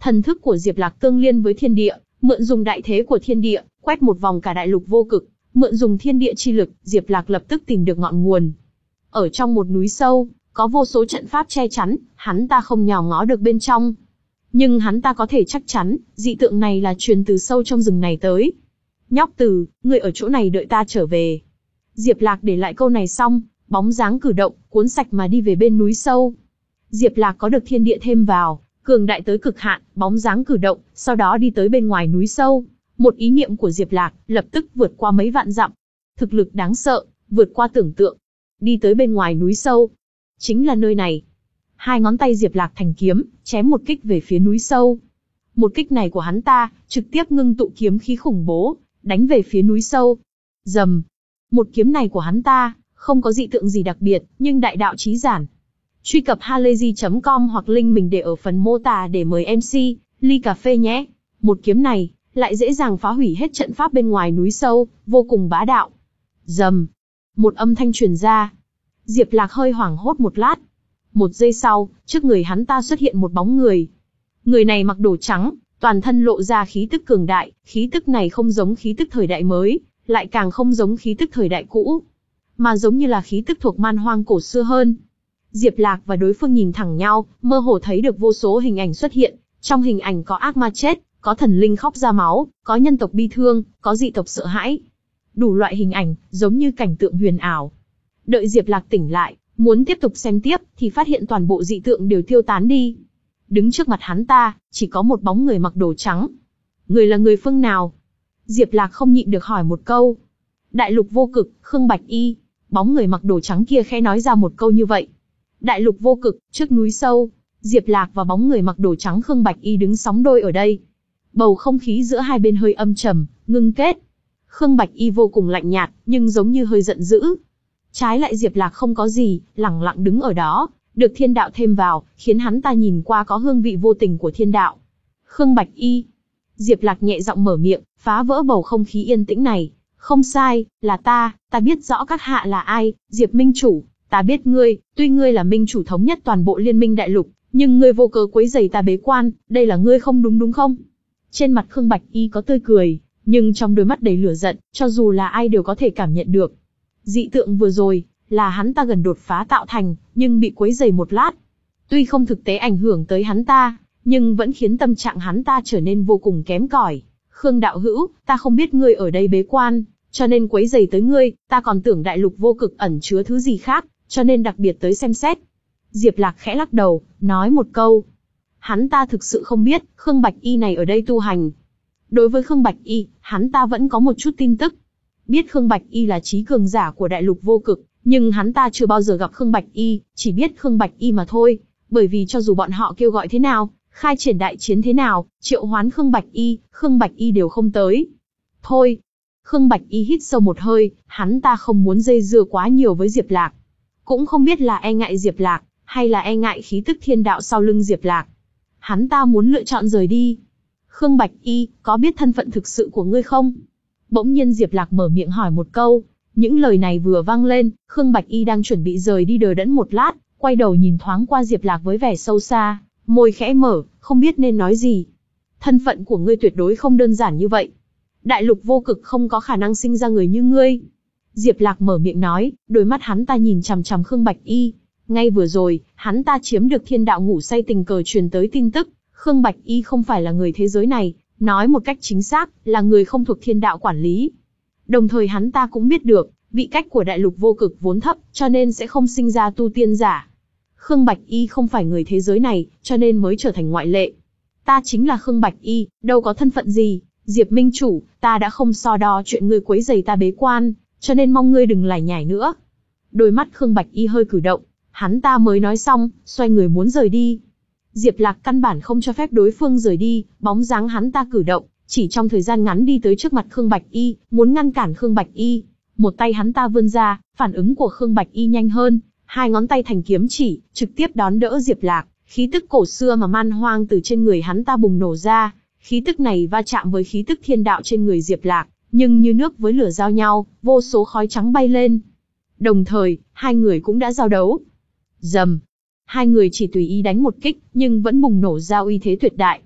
Thần thức của Diệp Lạc tương liên với thiên địa, mượn dùng đại thế của thiên địa, quét một vòng cả đại lục vô cực, mượn dùng thiên địa chi lực, Diệp Lạc lập tức tìm được ngọn nguồn. Ở trong một núi sâu, có vô số trận pháp che chắn, hắn ta không nhòm ngó được bên trong. Nhưng hắn ta có thể chắc chắn, dị tượng này là truyền từ sâu trong rừng này tới. Nhóc Từ, ngươi ở chỗ này đợi ta trở về. Diệp Lạc để lại câu này xong, bóng dáng cử động, cuốn sạch mà đi về bên núi sâu. Diệp Lạc có được thiên địa thêm vào, cường đại tới cực hạn, bóng dáng cử động, sau đó đi tới bên ngoài núi sâu. Một ý niệm của Diệp Lạc, lập tức vượt qua mấy vạn dặm. Thực lực đáng sợ, vượt qua tưởng tượng. Đi tới bên ngoài núi sâu. Chính là nơi này. Hai ngón tay Diệp Lạc thành kiếm, chém một kích về phía núi sâu. Một kích này của hắn ta, trực tiếp ngưng tụ kiếm khí khủng bố, đánh về phía núi sâu. Rầm. Một kiếm này của hắn ta, không có dị tượng gì đặc biệt, nhưng đại đạo chí giản. Truy cập halayzi chấm com hoặc link mình để ở phần mô tả để mời em xê, ly cà phê nhé. Một kiếm này, lại dễ dàng phá hủy hết trận pháp bên ngoài núi sâu, vô cùng bá đạo. Rầm. Một âm thanh truyền ra. Diệp Lạc hơi hoảng hốt một lát. Một giây sau, trước người hắn ta xuất hiện một bóng người. Người này mặc đồ trắng, toàn thân lộ ra khí tức cường đại, khí tức này không giống khí tức thời đại mới, lại càng không giống khí tức thời đại cũ, mà giống như là khí tức thuộc man hoang cổ xưa hơn. Diệp Lạc và đối phương nhìn thẳng nhau, mơ hồ thấy được vô số hình ảnh xuất hiện, trong hình ảnh có ác ma chết, có thần linh khóc ra máu, có nhân tộc bi thương, có dị tộc sợ hãi. Đủ loại hình ảnh, giống như cảnh tượng huyền ảo. Đợi Diệp Lạc tỉnh lại, muốn tiếp tục xem tiếp, thì phát hiện toàn bộ dị tượng đều tiêu tán đi. Đứng trước mặt hắn ta, chỉ có một bóng người mặc đồ trắng. Người là người phương nào? Diệp Lạc không nhịn được hỏi một câu. Đại lục vô cực, Khương Bạch Y. Bóng người mặc đồ trắng kia khẽ nói ra một câu như vậy. Đại lục vô cực, trước núi sâu, Diệp Lạc và bóng người mặc đồ trắng Khương Bạch Y đứng sóng đôi ở đây. Bầu không khí giữa hai bên hơi âm trầm, ngưng kết. Khương Bạch Y vô cùng lạnh nhạt, nhưng giống như hơi giận dữ. Trái lại Diệp Lạc không có gì, lẳng lặng đứng ở đó, được thiên đạo thêm vào, khiến hắn ta nhìn qua có hương vị vô tình của thiên đạo. Khương Bạch Y. Diệp Lạc nhẹ giọng mở miệng, phá vỡ bầu không khí yên tĩnh này. Không sai, là ta, ta biết rõ các hạ là ai, Diệp Minh Chủ, ta biết ngươi, tuy ngươi là Minh Chủ thống nhất toàn bộ liên minh đại lục, nhưng ngươi vô cớ quấy rầy ta bế quan, đây là ngươi không đúng đúng không? Trên mặt Khương Bạch Y có tươi cười, nhưng trong đôi mắt đầy lửa giận, cho dù là ai đều có thể cảm nhận được. Dị tượng vừa rồi, là hắn ta gần đột phá tạo thành, nhưng bị quấy rầy một lát. Tuy không thực tế ảnh hưởng tới hắn ta, nhưng vẫn khiến tâm trạng hắn ta trở nên vô cùng kém cỏi. Khương đạo hữu, ta không biết ngươi ở đây bế quan, cho nên quấy rầy tới ngươi, ta còn tưởng đại lục vô cực ẩn chứa thứ gì khác, cho nên đặc biệt tới xem xét. Diệp Lạc khẽ lắc đầu, nói một câu. Hắn ta thực sự không biết, Khương Bạch Y này ở đây tu hành. Đối với Khương Bạch Y, hắn ta vẫn có một chút tin tức. Biết Khương Bạch Y là trí cường giả của đại lục vô cực, nhưng hắn ta chưa bao giờ gặp Khương Bạch Y, chỉ biết Khương Bạch Y mà thôi. Bởi vì cho dù bọn họ kêu gọi thế nào, khai triển đại chiến thế nào, triệu hoán Khương Bạch Y, Khương Bạch Y đều không tới. Thôi. Khương Bạch Y hít sâu một hơi, hắn ta không muốn dây dưa quá nhiều với Diệp Lạc. Cũng không biết là e ngại Diệp Lạc, hay là e ngại khí tức thiên đạo sau lưng Diệp Lạc. Hắn ta muốn lựa chọn rời đi. Khương Bạch Y, có biết thân phận thực sự của ngươi không? Bỗng nhiên Diệp Lạc mở miệng hỏi một câu. Những lời này vừa vang lên, Khương Bạch Y đang chuẩn bị rời đi đờ đẫn một lát, quay đầu nhìn thoáng qua Diệp Lạc với vẻ sâu xa, môi khẽ mở, không biết nên nói gì. Thân phận của ngươi tuyệt đối không đơn giản như vậy. Đại lục vô cực không có khả năng sinh ra người như ngươi. Diệp Lạc mở miệng nói, đôi mắt hắn ta nhìn chằm chằm Khương Bạch Y. Ngay vừa rồi, hắn ta chiếm được thiên đạo ngủ say tình cờ truyền tới tin tức, Khương Bạch Y không phải là người thế giới này, nói một cách chính xác, là người không thuộc thiên đạo quản lý. Đồng thời hắn ta cũng biết được, vị cách của đại lục vô cực vốn thấp, cho nên sẽ không sinh ra tu tiên giả. Khương Bạch Y không phải người thế giới này, cho nên mới trở thành ngoại lệ. Ta chính là Khương Bạch Y, đâu có thân phận gì, Diệp Minh Chủ, ta đã không so đo chuyện ngươi quấy rầy ta bế quan, cho nên mong ngươi đừng lải nhải nữa. Đôi mắt Khương Bạch Y hơi cử động, hắn ta mới nói xong, xoay người muốn rời đi. Diệp Lạc căn bản không cho phép đối phương rời đi, bóng dáng hắn ta cử động, chỉ trong thời gian ngắn đi tới trước mặt Khương Bạch Y, muốn ngăn cản Khương Bạch Y. Một tay hắn ta vươn ra, phản ứng của Khương Bạch Y nhanh hơn, hai ngón tay thành kiếm chỉ, trực tiếp đón đỡ Diệp Lạc, khí tức cổ xưa mà man hoang từ trên người hắn ta bùng nổ ra, khí tức này va chạm với khí tức thiên đạo trên người Diệp Lạc, nhưng như nước với lửa giao nhau, vô số khói trắng bay lên. Đồng thời, hai người cũng đã giao đấu. Rầm. Hai người chỉ tùy ý đánh một kích, nhưng vẫn bùng nổ ra uy thế tuyệt đại.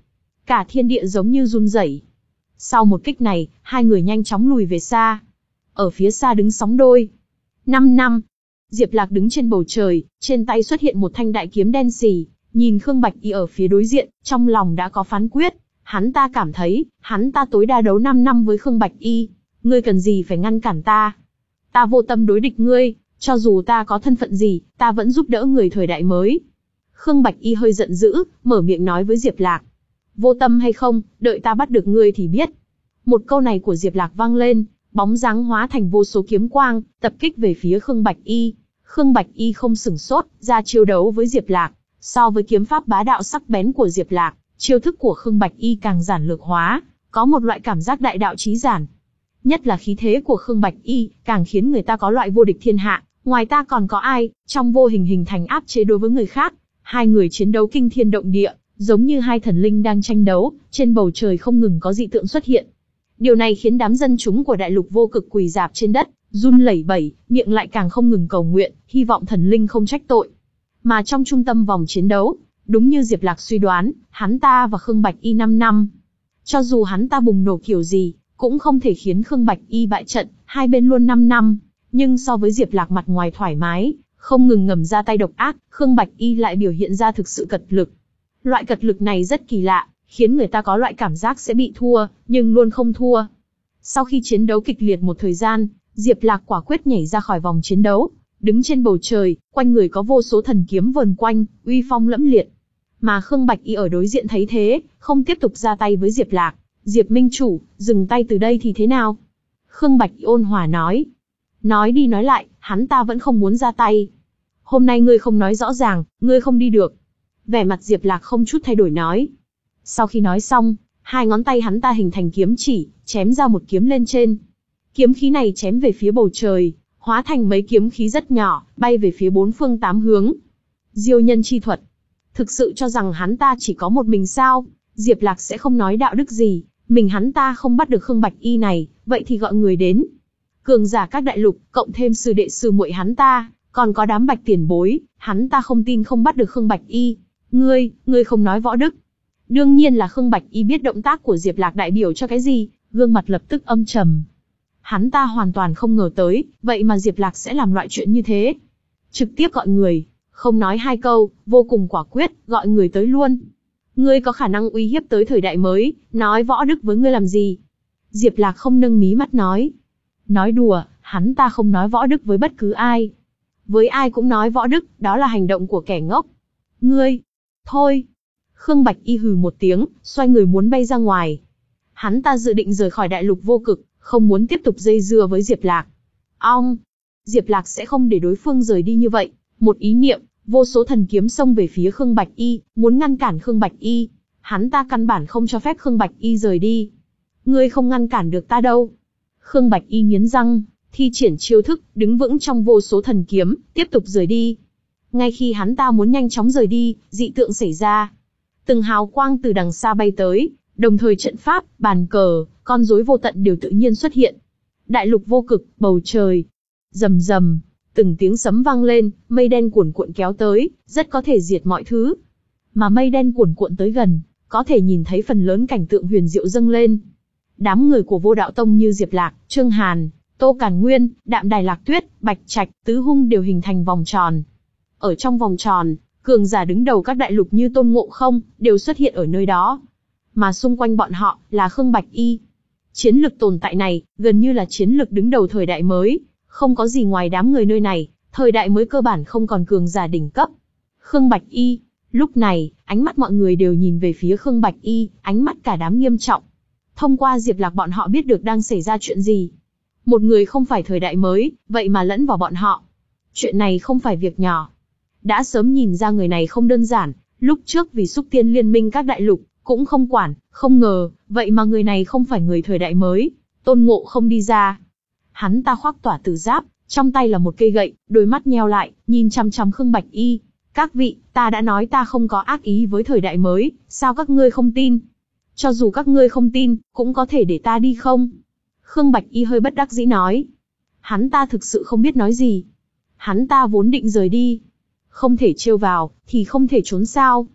cả thiên địa giống như run rẩy. Sau một kích này, hai người nhanh chóng lùi về xa. Ở phía xa đứng sóng đôi. Năm năm. Diệp Lạc đứng trên bầu trời, trên tay xuất hiện một thanh đại kiếm đen sì, nhìn Khương Bạch Y ở phía đối diện, trong lòng đã có phán quyết. Hắn ta cảm thấy, hắn ta tối đa đấu năm năm với Khương Bạch Y. Ngươi cần gì phải ngăn cản ta? Ta vô tâm đối địch ngươi, cho dù ta có thân phận gì, ta vẫn giúp đỡ người thời đại mới. Khương Bạch Y hơi giận dữ, mở miệng nói với Diệp Lạc. Vô tâm hay không, đợi ta bắt được ngươi thì biết. Một câu này của Diệp Lạc vang lên, bóng dáng hóa thành vô số kiếm quang, tập kích về phía Khương Bạch Y. Khương Bạch Y không sửng sốt, ra chiêu đấu với Diệp Lạc. So với kiếm pháp bá đạo sắc bén của Diệp Lạc, chiêu thức của Khương Bạch Y càng giản lược hóa, có một loại cảm giác đại đạo chí giản. Nhất là khí thế của Khương Bạch Y, càng khiến người ta có loại vô địch thiên hạ, ngoài ta còn có ai, trong vô hình hình thành áp chế đối với người khác. Hai người chiến đấu kinh thiên động địa, giống như hai thần linh đang tranh đấu, trên bầu trời không ngừng có dị tượng xuất hiện. Điều này khiến đám dân chúng của đại lục vô cực quỳ rạp trên đất, run lẩy bẩy, miệng lại càng không ngừng cầu nguyện, hy vọng thần linh không trách tội. Mà trong trung tâm vòng chiến đấu, đúng như Diệp Lạc suy đoán, hắn ta và Khương Bạch Y năm năm. Cho dù hắn ta bùng nổ kiểu gì, cũng không thể khiến Khương Bạch Y bại trận, hai bên luôn năm năm. Nhưng so với Diệp Lạc mặt ngoài thoải mái, không ngừng ngầm ra tay độc ác, Khương Bạch Y lại biểu hiện ra thực sự cật lực. Loại cật lực này rất kỳ lạ, khiến người ta có loại cảm giác sẽ bị thua, nhưng luôn không thua. Sau khi chiến đấu kịch liệt một thời gian, Diệp Lạc quả quyết nhảy ra khỏi vòng chiến đấu, đứng trên bầu trời, quanh người có vô số thần kiếm vờn quanh, uy phong lẫm liệt. Mà Khương Bạch Y ở đối diện thấy thế, không tiếp tục ra tay với Diệp Lạc. Diệp Minh Chủ, dừng tay từ đây thì thế nào? Khương Bạch Y ôn hòa nói. Nói đi nói lại, hắn ta vẫn không muốn ra tay. Hôm nay ngươi không nói rõ ràng, ngươi không đi được. Vẻ mặt Diệp Lạc không chút thay đổi nói. Sau khi nói xong, hai ngón tay hắn ta hình thành kiếm chỉ, chém ra một kiếm lên trên. Kiếm khí này chém về phía bầu trời, hóa thành mấy kiếm khí rất nhỏ, bay về phía bốn phương tám hướng. Diêu nhân chi thuật. Thực sự cho rằng hắn ta chỉ có một mình sao? Diệp Lạc sẽ không nói đạo đức gì, mình hắn ta không bắt được Khương Bạch Y này, vậy thì gọi người đến. Cường giả các đại lục, cộng thêm sư đệ sư muội hắn ta, còn có đám bạch tiền bối, hắn ta không tin không bắt được Khương Bạch Y. Ngươi, ngươi không nói võ đức. Đương nhiên là Khương Bạch Y biết động tác của Diệp Lạc đại biểu cho cái gì, gương mặt lập tức âm trầm. Hắn ta hoàn toàn không ngờ tới, vậy mà Diệp Lạc sẽ làm loại chuyện như thế. Trực tiếp gọi người, không nói hai câu, vô cùng quả quyết, gọi người tới luôn. Ngươi có khả năng uy hiếp tới thời đại mới, nói võ đức với ngươi làm gì? Diệp Lạc không nâng mí mắt nói. Nói đùa, hắn ta không nói võ đức với bất cứ ai. Với ai cũng nói võ đức, đó là hành động của kẻ ngốc. Ngươi, thôi. Khương Bạch Y hừ một tiếng, xoay người muốn bay ra ngoài. Hắn ta dự định rời khỏi đại lục vô cực, không muốn tiếp tục dây dưa với Diệp Lạc. Ong! Diệp Lạc sẽ không để đối phương rời đi như vậy. Một ý niệm, vô số thần kiếm xông về phía Khương Bạch Y, muốn ngăn cản Khương Bạch Y. Hắn ta căn bản không cho phép Khương Bạch Y rời đi. Ngươi không ngăn cản được ta đâu. Khương Bạch Y nghiến răng, thi triển chiêu thức, đứng vững trong vô số thần kiếm, tiếp tục rời đi. Ngay khi hắn ta muốn nhanh chóng rời đi, dị tượng xảy ra. Từng hào quang từ đằng xa bay tới, đồng thời trận pháp, bàn cờ, con rối vô tận đều tự nhiên xuất hiện. Đại lục vô cực, bầu trời. Rầm rầm, từng tiếng sấm vang lên, mây đen cuồn cuộn kéo tới, rất có thể diệt mọi thứ. Mà mây đen cuồn cuộn tới gần, có thể nhìn thấy phần lớn cảnh tượng huyền diệu dâng lên. Đám người của Vô Đạo Tông như Diệp Lạc, Trương Hàn, Tô Càn Nguyên, Đạm Đài Lạc Tuyết, Bạch Trạch, Tứ Hung đều hình thành vòng tròn. Ở trong vòng tròn, cường giả đứng đầu các đại lục như Tôn Ngộ Không đều xuất hiện ở nơi đó. Mà xung quanh bọn họ là Khương Bạch Y. Chiến lực tồn tại này, gần như là chiến lực đứng đầu thời đại mới, không có gì ngoài đám người nơi này, thời đại mới cơ bản không còn cường giả đỉnh cấp. Khương Bạch Y, lúc này, ánh mắt mọi người đều nhìn về phía Khương Bạch Y, ánh mắt cả đám nghiêm trọng. Thông qua Diệp Lạc bọn họ biết được đang xảy ra chuyện gì. Một người không phải thời đại mới, vậy mà lẫn vào bọn họ. Chuyện này không phải việc nhỏ. Đã sớm nhìn ra người này không đơn giản, lúc trước vì xúc tiến liên minh các đại lục, cũng không quản, không ngờ, vậy mà người này không phải người thời đại mới. Tôn Ngộ Không đi ra. Hắn ta khoác tỏa tử giáp, trong tay là một cây gậy, đôi mắt nheo lại, nhìn chăm chăm Khương Bạch Y. Các vị, ta đã nói ta không có ác ý với thời đại mới, sao các ngươi không tin? Cho dù các ngươi không tin, cũng có thể để ta đi không? Khương Bạch Y hơi bất đắc dĩ nói. Hắn ta thực sự không biết nói gì. Hắn ta vốn định rời đi. Không thể trêu vào, thì không thể trốn sao.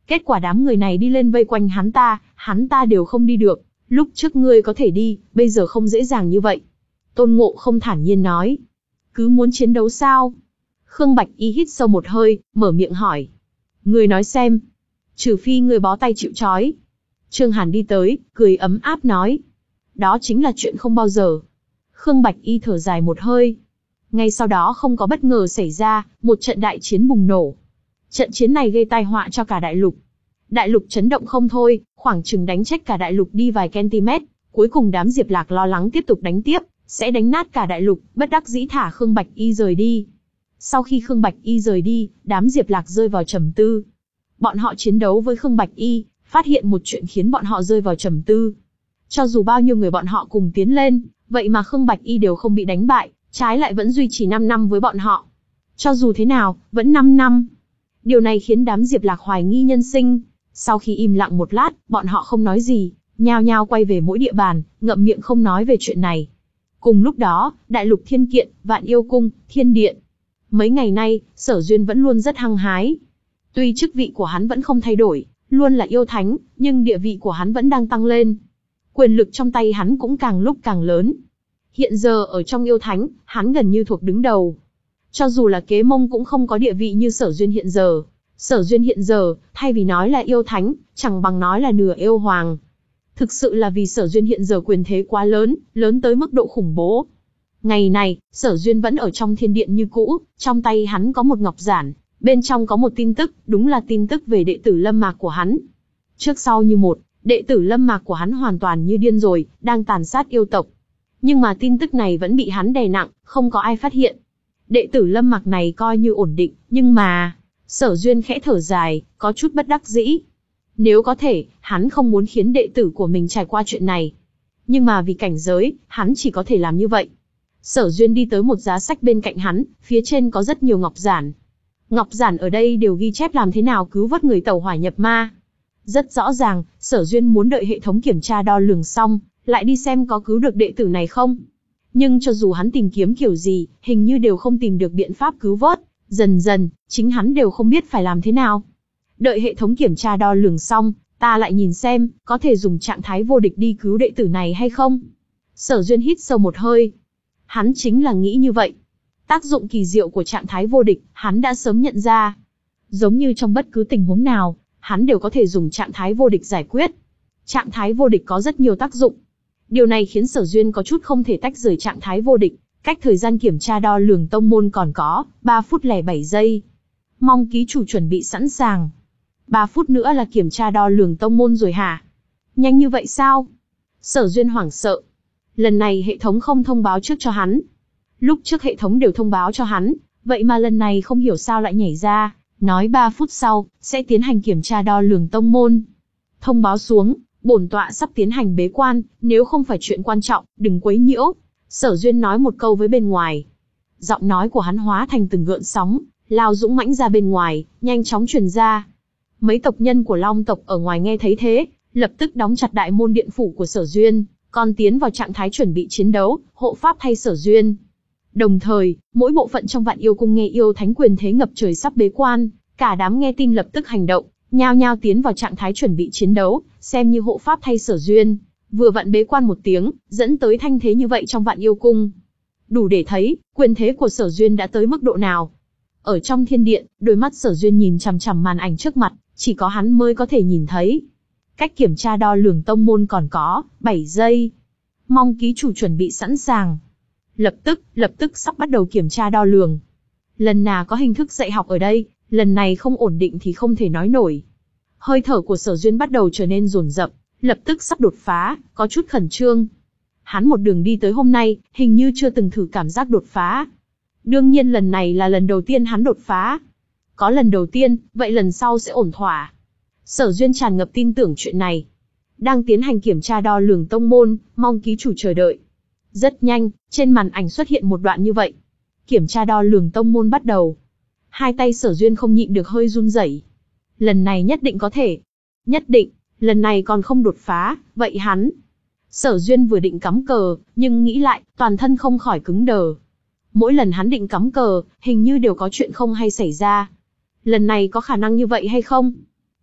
Kết quả đám người này đi lên vây quanh hắn ta, hắn ta đều không đi được. Lúc trước ngươi có thể đi, bây giờ không dễ dàng như vậy. Tôn Ngộ Không thản nhiên nói. Cứ muốn chiến đấu sao? Khương Bạch Y hít sâu một hơi, mở miệng hỏi. Ngươi nói xem. Trừ phi ngươi bó tay chịu trói. Trương Hàn đi tới, cười ấm áp nói. Đó chính là chuyện không bao giờ. Khương Bạch Y thở dài một hơi. Ngay sau đó không có bất ngờ xảy ra, một trận đại chiến bùng nổ. Trận chiến này gây tai họa cho cả đại lục. Đại lục chấn động không thôi, khoảng chừng đánh chết cả đại lục đi vài cm. Cuối cùng đám Diệp Lạc lo lắng tiếp tục đánh tiếp, sẽ đánh nát cả đại lục, bất đắc dĩ thả Khương Bạch Y rời đi. Sau khi Khương Bạch Y rời đi, đám Diệp Lạc rơi vào trầm tư. Bọn họ chiến đấu với Khương Bạch Y, phát hiện một chuyện khiến bọn họ rơi vào trầm tư. Cho dù bao nhiêu người bọn họ cùng tiến lên, vậy mà Khương Bạch Y đều không bị đánh bại, trái lại vẫn duy trì năm năm với bọn họ. Cho dù thế nào, vẫn năm năm. Điều này khiến đám Diệp Lạc hoài nghi nhân sinh. Sau khi im lặng một lát, bọn họ không nói gì, nhao nhao quay về mỗi địa bàn, ngậm miệng không nói về chuyện này. Cùng lúc đó, Đại Lục Thiên Kiện, Vạn Yêu Cung, Thiên Điện. Mấy ngày nay, Sở Duyên vẫn luôn rất hăng hái. Tuy chức vị của hắn vẫn không thay đổi, luôn là yêu thánh, nhưng địa vị của hắn vẫn đang tăng lên. Quyền lực trong tay hắn cũng càng lúc càng lớn. Hiện giờ ở trong yêu thánh, hắn gần như thuộc đứng đầu. Cho dù là Kế Mông cũng không có địa vị như Sở Duyên hiện giờ. Sở Duyên hiện giờ, thay vì nói là yêu thánh, chẳng bằng nói là nửa yêu hoàng. Thực sự là vì Sở Duyên hiện giờ quyền thế quá lớn, lớn tới mức độ khủng bố. Ngày này, Sở Duyên vẫn ở trong thiên điện như cũ, trong tay hắn có một ngọc giản, bên trong có một tin tức, đúng là tin tức về đệ tử Lâm Mạc của hắn. Trước sau như một, đệ tử Lâm Mạc của hắn hoàn toàn như điên rồi, đang tàn sát yêu tộc. Nhưng mà tin tức này vẫn bị hắn đè nặng, không có ai phát hiện. Đệ tử Lâm Mạc này coi như ổn định, nhưng mà... Sở Duyên khẽ thở dài, có chút bất đắc dĩ. Nếu có thể, hắn không muốn khiến đệ tử của mình trải qua chuyện này. Nhưng mà vì cảnh giới, hắn chỉ có thể làm như vậy. Sở Duyên đi tới một giá sách bên cạnh hắn, phía trên có rất nhiều ngọc giản. Ngọc giản ở đây đều ghi chép làm thế nào cứu vớt người tẩu hỏa nhập ma. Rất rõ ràng, Sở Duyên muốn đợi hệ thống kiểm tra đo lường xong, lại đi xem có cứu được đệ tử này không. Nhưng cho dù hắn tìm kiếm kiểu gì, hình như đều không tìm được biện pháp cứu vớt. Dần dần, chính hắn đều không biết phải làm thế nào. Đợi hệ thống kiểm tra đo lường xong, ta lại nhìn xem, có thể dùng trạng thái vô địch đi cứu đệ tử này hay không. Sở Duyên hít sâu một hơi. Hắn chính là nghĩ như vậy. Tác dụng kỳ diệu của trạng thái vô địch, hắn đã sớm nhận ra. Giống như trong bất cứ tình huống nào, hắn đều có thể dùng trạng thái vô địch giải quyết. Trạng thái vô địch có rất nhiều tác dụng. Điều này khiến Sở Duyên có chút không thể tách rời trạng thái vô địch. Cách thời gian kiểm tra đo lường tông môn còn có ba phút lẻ bảy giây. Mong ký chủ chuẩn bị sẵn sàng. ba phút nữa là kiểm tra đo lường tông môn rồi hả? Nhanh như vậy sao? Sở Duyên hoảng sợ. Lần này hệ thống không thông báo trước cho hắn. Lúc trước hệ thống đều thông báo cho hắn, vậy mà lần này không hiểu sao lại nhảy ra, nói ba phút sau, sẽ tiến hành kiểm tra đo lường tông môn. Thông báo xuống, bổn tọa sắp tiến hành bế quan, nếu không phải chuyện quan trọng, đừng quấy nhiễu. Sở Duyên nói một câu với bên ngoài. Giọng nói của hắn hóa thành từng gợn sóng, lao dũng mãnh ra bên ngoài, nhanh chóng truyền ra. Mấy tộc nhân của Long tộc ở ngoài nghe thấy thế, lập tức đóng chặt đại môn điện phủ của Sở Duyên, còn tiến vào trạng thái chuẩn bị chiến đấu, hộ pháp thay Sở Duyên. Đồng thời, mỗi bộ phận trong Vạn Yêu Cung nghe yêu thánh quyền thế ngập trời sắp bế quan, cả đám nghe tin lập tức hành động, nhao nhao tiến vào trạng thái chuẩn bị chiến đấu, xem như hộ pháp thay Sở Duyên. Vừa vặn bế quan một tiếng, dẫn tới thanh thế như vậy trong Vạn Yêu Cung. Đủ để thấy, quyền thế của Sở Duyên đã tới mức độ nào. Ở trong thiên điện, đôi mắt Sở Duyên nhìn chằm chằm màn ảnh trước mặt, chỉ có hắn mới có thể nhìn thấy. Cách kiểm tra đo lường tông môn còn có bảy giây. Mong ký chủ chuẩn bị sẵn sàng. Lập tức, lập tức sắp bắt đầu kiểm tra đo lường. Lần nào có hình thức dạy học ở đây, lần này không ổn định thì không thể nói nổi. Hơi thở của Sở Duyên bắt đầu trở nên dồn dập, lập tức sắp đột phá, có chút khẩn trương. Hắn một đường đi tới hôm nay, hình như chưa từng thử cảm giác đột phá. Đương nhiên lần này là lần đầu tiên hắn đột phá. Có lần đầu tiên, vậy lần sau sẽ ổn thỏa. Sở Duyên tràn ngập tin tưởng chuyện này. Đang tiến hành kiểm tra đo lường tông môn, mong ký chủ chờ đợi. Rất nhanh, trên màn ảnh xuất hiện một đoạn như vậy. Kiểm tra đo lường tông môn bắt đầu. Hai tay Sở Duyên không nhịn được hơi run rẩy. Lần này nhất định có thể. Nhất định, lần này còn không đột phá, vậy hắn. Sở Duyên vừa định cắm cờ, nhưng nghĩ lại, toàn thân không khỏi cứng đờ. Mỗi lần hắn định cắm cờ, hình như đều có chuyện không hay xảy ra. Lần này có khả năng như vậy hay không?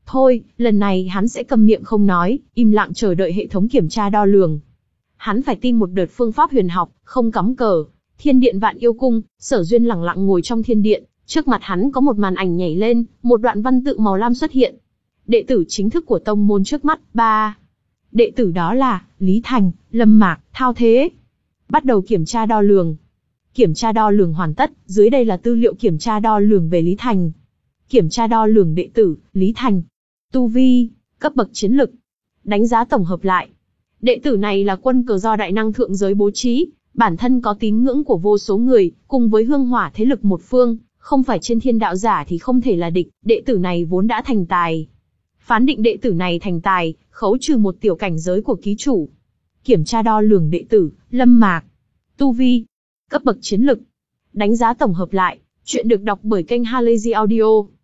Thôi, lần này hắn sẽ câm miệng không nói, im lặng chờ đợi hệ thống kiểm tra đo lường. Hắn phải tin một đợt phương pháp huyền học, không cắm cờ. Thiên điện Vạn Yêu Cung, Sở Duyên lẳng lặng ngồi trong thiên điện, trước mặt hắn có một màn ảnh nhảy lên, một đoạn văn tự màu lam xuất hiện. Đệ tử chính thức của tông môn trước mắt, ba. Đệ tử đó là Lý Thành, Lâm Mạc, Thao Thế. Bắt đầu kiểm tra đo lường. Kiểm tra đo lường hoàn tất, dưới đây là tư liệu kiểm tra đo lường về Lý Thành. Kiểm tra đo lường đệ tử, Lý Thành. Tu vi, cấp bậc chiến lực. Đánh giá tổng hợp lại. Đệ tử này là quân cờ do đại năng thượng giới bố trí, bản thân có tín ngưỡng của vô số người, cùng với hương hỏa thế lực một phương, không phải trên thiên đạo giả thì không thể là địch, đệ tử này vốn đã thành tài. Phán định đệ tử này thành tài, khấu trừ một tiểu cảnh giới của ký chủ. Kiểm tra đo lường đệ tử, Lâm Mạc. Tu vi, cấp bậc chiến lực. Đánh giá tổng hợp lại, chuyện được đọc bởi kênh Halazy Audio.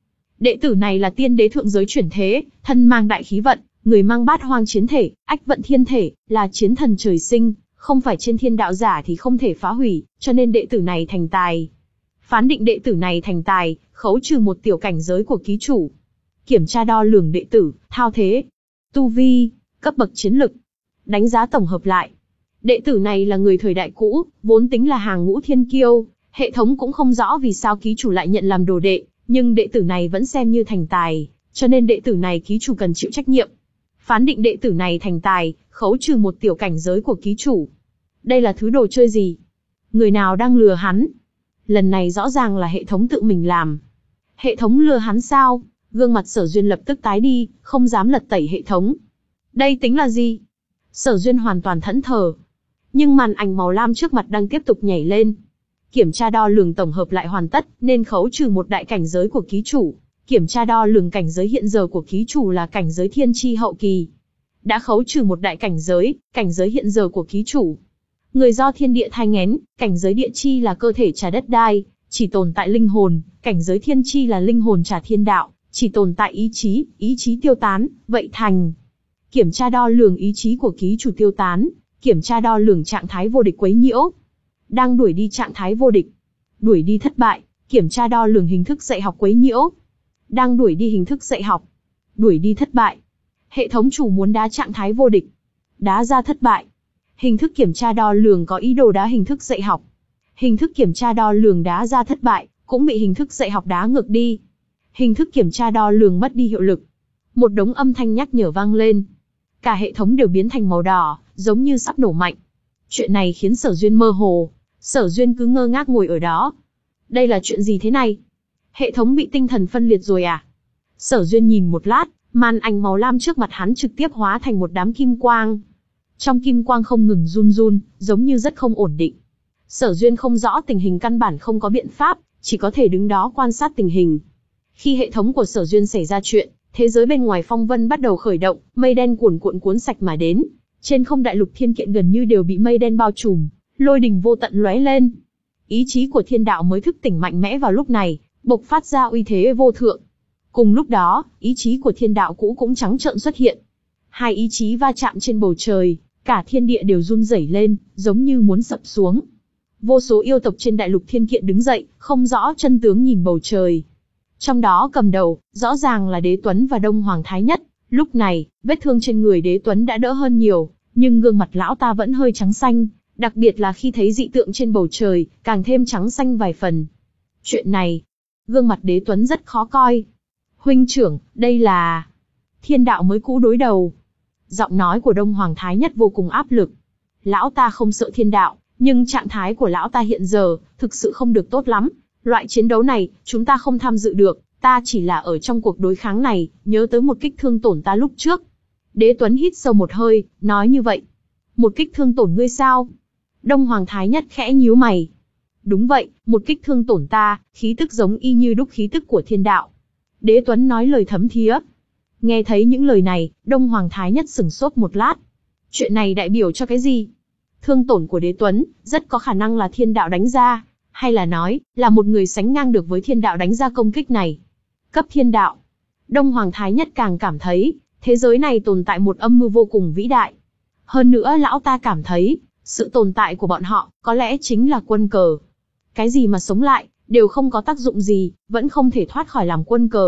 Đệ tử này là tiên đế thượng giới chuyển thế, thân mang đại khí vận, người mang bát hoang chiến thể, ách vận thiên thể, là chiến thần trời sinh, không phải trên thiên đạo giả thì không thể phá hủy, cho nên đệ tử này thành tài. Phán định đệ tử này thành tài, khấu trừ một tiểu cảnh giới của ký chủ. Kiểm tra đo lường đệ tử, Thao Thế. Tu vi, cấp bậc chiến lực. Đánh giá tổng hợp lại. Đệ tử này là người thời đại cũ, vốn tính là hàng ngũ thiên kiêu, hệ thống cũng không rõ vì sao ký chủ lại nhận làm đồ đệ, nhưng đệ tử này vẫn xem như thành tài, cho nên đệ tử này ký chủ cần chịu trách nhiệm. Phán định đệ tử này thành tài, khấu trừ một tiểu cảnh giới của ký chủ. Đây là thứ đồ chơi gì? Người nào đang lừa hắn? Lần này rõ ràng là hệ thống tự mình làm. Hệ thống lừa hắn sao? Gương mặt Sở Duyên lập tức tái đi, không dám lật tẩy hệ thống. Đây tính là gì? Sở Duyên hoàn toàn thẫn thờ. Nhưng màn ảnh màu lam trước mặt đang tiếp tục nhảy lên. Kiểm tra đo lường tổng hợp lại hoàn tất, nên khấu trừ một đại cảnh giới của ký chủ. Kiểm tra đo lường cảnh giới hiện giờ của ký chủ là cảnh giới thiên chi hậu kỳ. Đã khấu trừ một đại cảnh giới, cảnh giới hiện giờ của ký chủ. Người do thiên địa thai nghén, cảnh giới địa chi là cơ thể trả đất đai, chỉ tồn tại linh hồn, cảnh giới thiên chi là linh hồn trả thiên đạo, chỉ tồn tại ý chí, ý chí tiêu tán, vậy thành. Kiểm tra đo lường ý chí của ký chủ tiêu tán, kiểm tra đo lường trạng thái vô địch quấy nhiễu. Đang đuổi đi trạng thái vô địch. Đuổi đi thất bại, kiểm tra đo lường hình thức dạy học quấy nhiễu. Đang đuổi đi hình thức dạy học. Đuổi đi thất bại. Hệ thống chủ muốn đá trạng thái vô địch. Đá ra thất bại. Hình thức kiểm tra đo lường có ý đồ đá hình thức dạy học. Hình thức kiểm tra đo lường đá ra thất bại, cũng bị hình thức dạy học đá ngược đi. Hình thức kiểm tra đo lường mất đi hiệu lực. Một đống âm thanh nhắc nhở vang lên. Cả hệ thống đều biến thành màu đỏ, giống như sắp nổ mạnh. Chuyện này khiến Sở Duyên mơ hồ. Sở Duyên cứ ngơ ngác ngồi ở đó. Đây là chuyện gì thế này? Hệ thống bị tinh thần phân liệt rồi à? Sở Duyên nhìn một lát, màn ảnh màu lam trước mặt hắn trực tiếp hóa thành một đám kim quang. Trong kim quang không ngừng run run, giống như rất không ổn định. Sở Duyên không rõ tình hình, căn bản không có biện pháp, chỉ có thể đứng đó quan sát tình hình. Khi hệ thống của Sở Duyên xảy ra chuyện, thế giới bên ngoài phong vân bắt đầu khởi động, mây đen cuồn cuộn cuốn sạch mà đến. Trên không đại lục thiên kiện gần như đều bị mây đen bao trùm, lôi đình vô tận lóe lên. Ý chí của thiên đạo mới thức tỉnh mạnh mẽ vào lúc này, bộc phát ra uy thế vô thượng. Cùng lúc đó, ý chí của thiên đạo cũ cũng trắng trợn xuất hiện. Hai ý chí va chạm trên bầu trời, cả thiên địa đều run rẩy lên, giống như muốn sập xuống. Vô số yêu tộc trên đại lục thiên kiện đứng dậy, không rõ chân tướng nhìn bầu trời. Trong đó cầm đầu, rõ ràng là Đế Tuấn và Đông Hoàng Thái Nhất. Lúc này, vết thương trên người Đế Tuấn đã đỡ hơn nhiều, nhưng gương mặt lão ta vẫn hơi trắng xanh, đặc biệt là khi thấy dị tượng trên bầu trời, càng thêm trắng xanh vài phần. Chuyện này, gương mặt Đế Tuấn rất khó coi. Huynh trưởng, đây là thiên đạo mới cũ đối đầu. Giọng nói của Đông Hoàng Thái Nhất vô cùng áp lực. Lão ta không sợ thiên đạo, nhưng trạng thái của lão ta hiện giờ, thực sự không được tốt lắm. Loại chiến đấu này, chúng ta không tham dự được, ta chỉ là ở trong cuộc đối kháng này, nhớ tới một kích thương tổn ta lúc trước. Đế Tuấn hít sâu một hơi, nói như vậy. Một kích thương tổn ngươi sao? Đông Hoàng Thái Nhất khẽ nhíu mày. Đúng vậy, một kích thương tổn ta, khí tức giống y như đúc khí tức của thiên đạo. Đế Tuấn nói lời thấm thía. Nghe thấy những lời này, Đông Hoàng Thái Nhất sửng sốt một lát. Chuyện này đại biểu cho cái gì? Thương tổn của Đế Tuấn, rất có khả năng là thiên đạo đánh ra, hay là nói, là một người sánh ngang được với thiên đạo đánh ra công kích này. Cấp thiên đạo. Đông Hoàng Thái Nhất càng cảm thấy, thế giới này tồn tại một âm mưu vô cùng vĩ đại. Hơn nữa lão ta cảm thấy, sự tồn tại của bọn họ, có lẽ chính là quân cờ. Cái gì mà sống lại, đều không có tác dụng gì, vẫn không thể thoát khỏi làm quân cờ.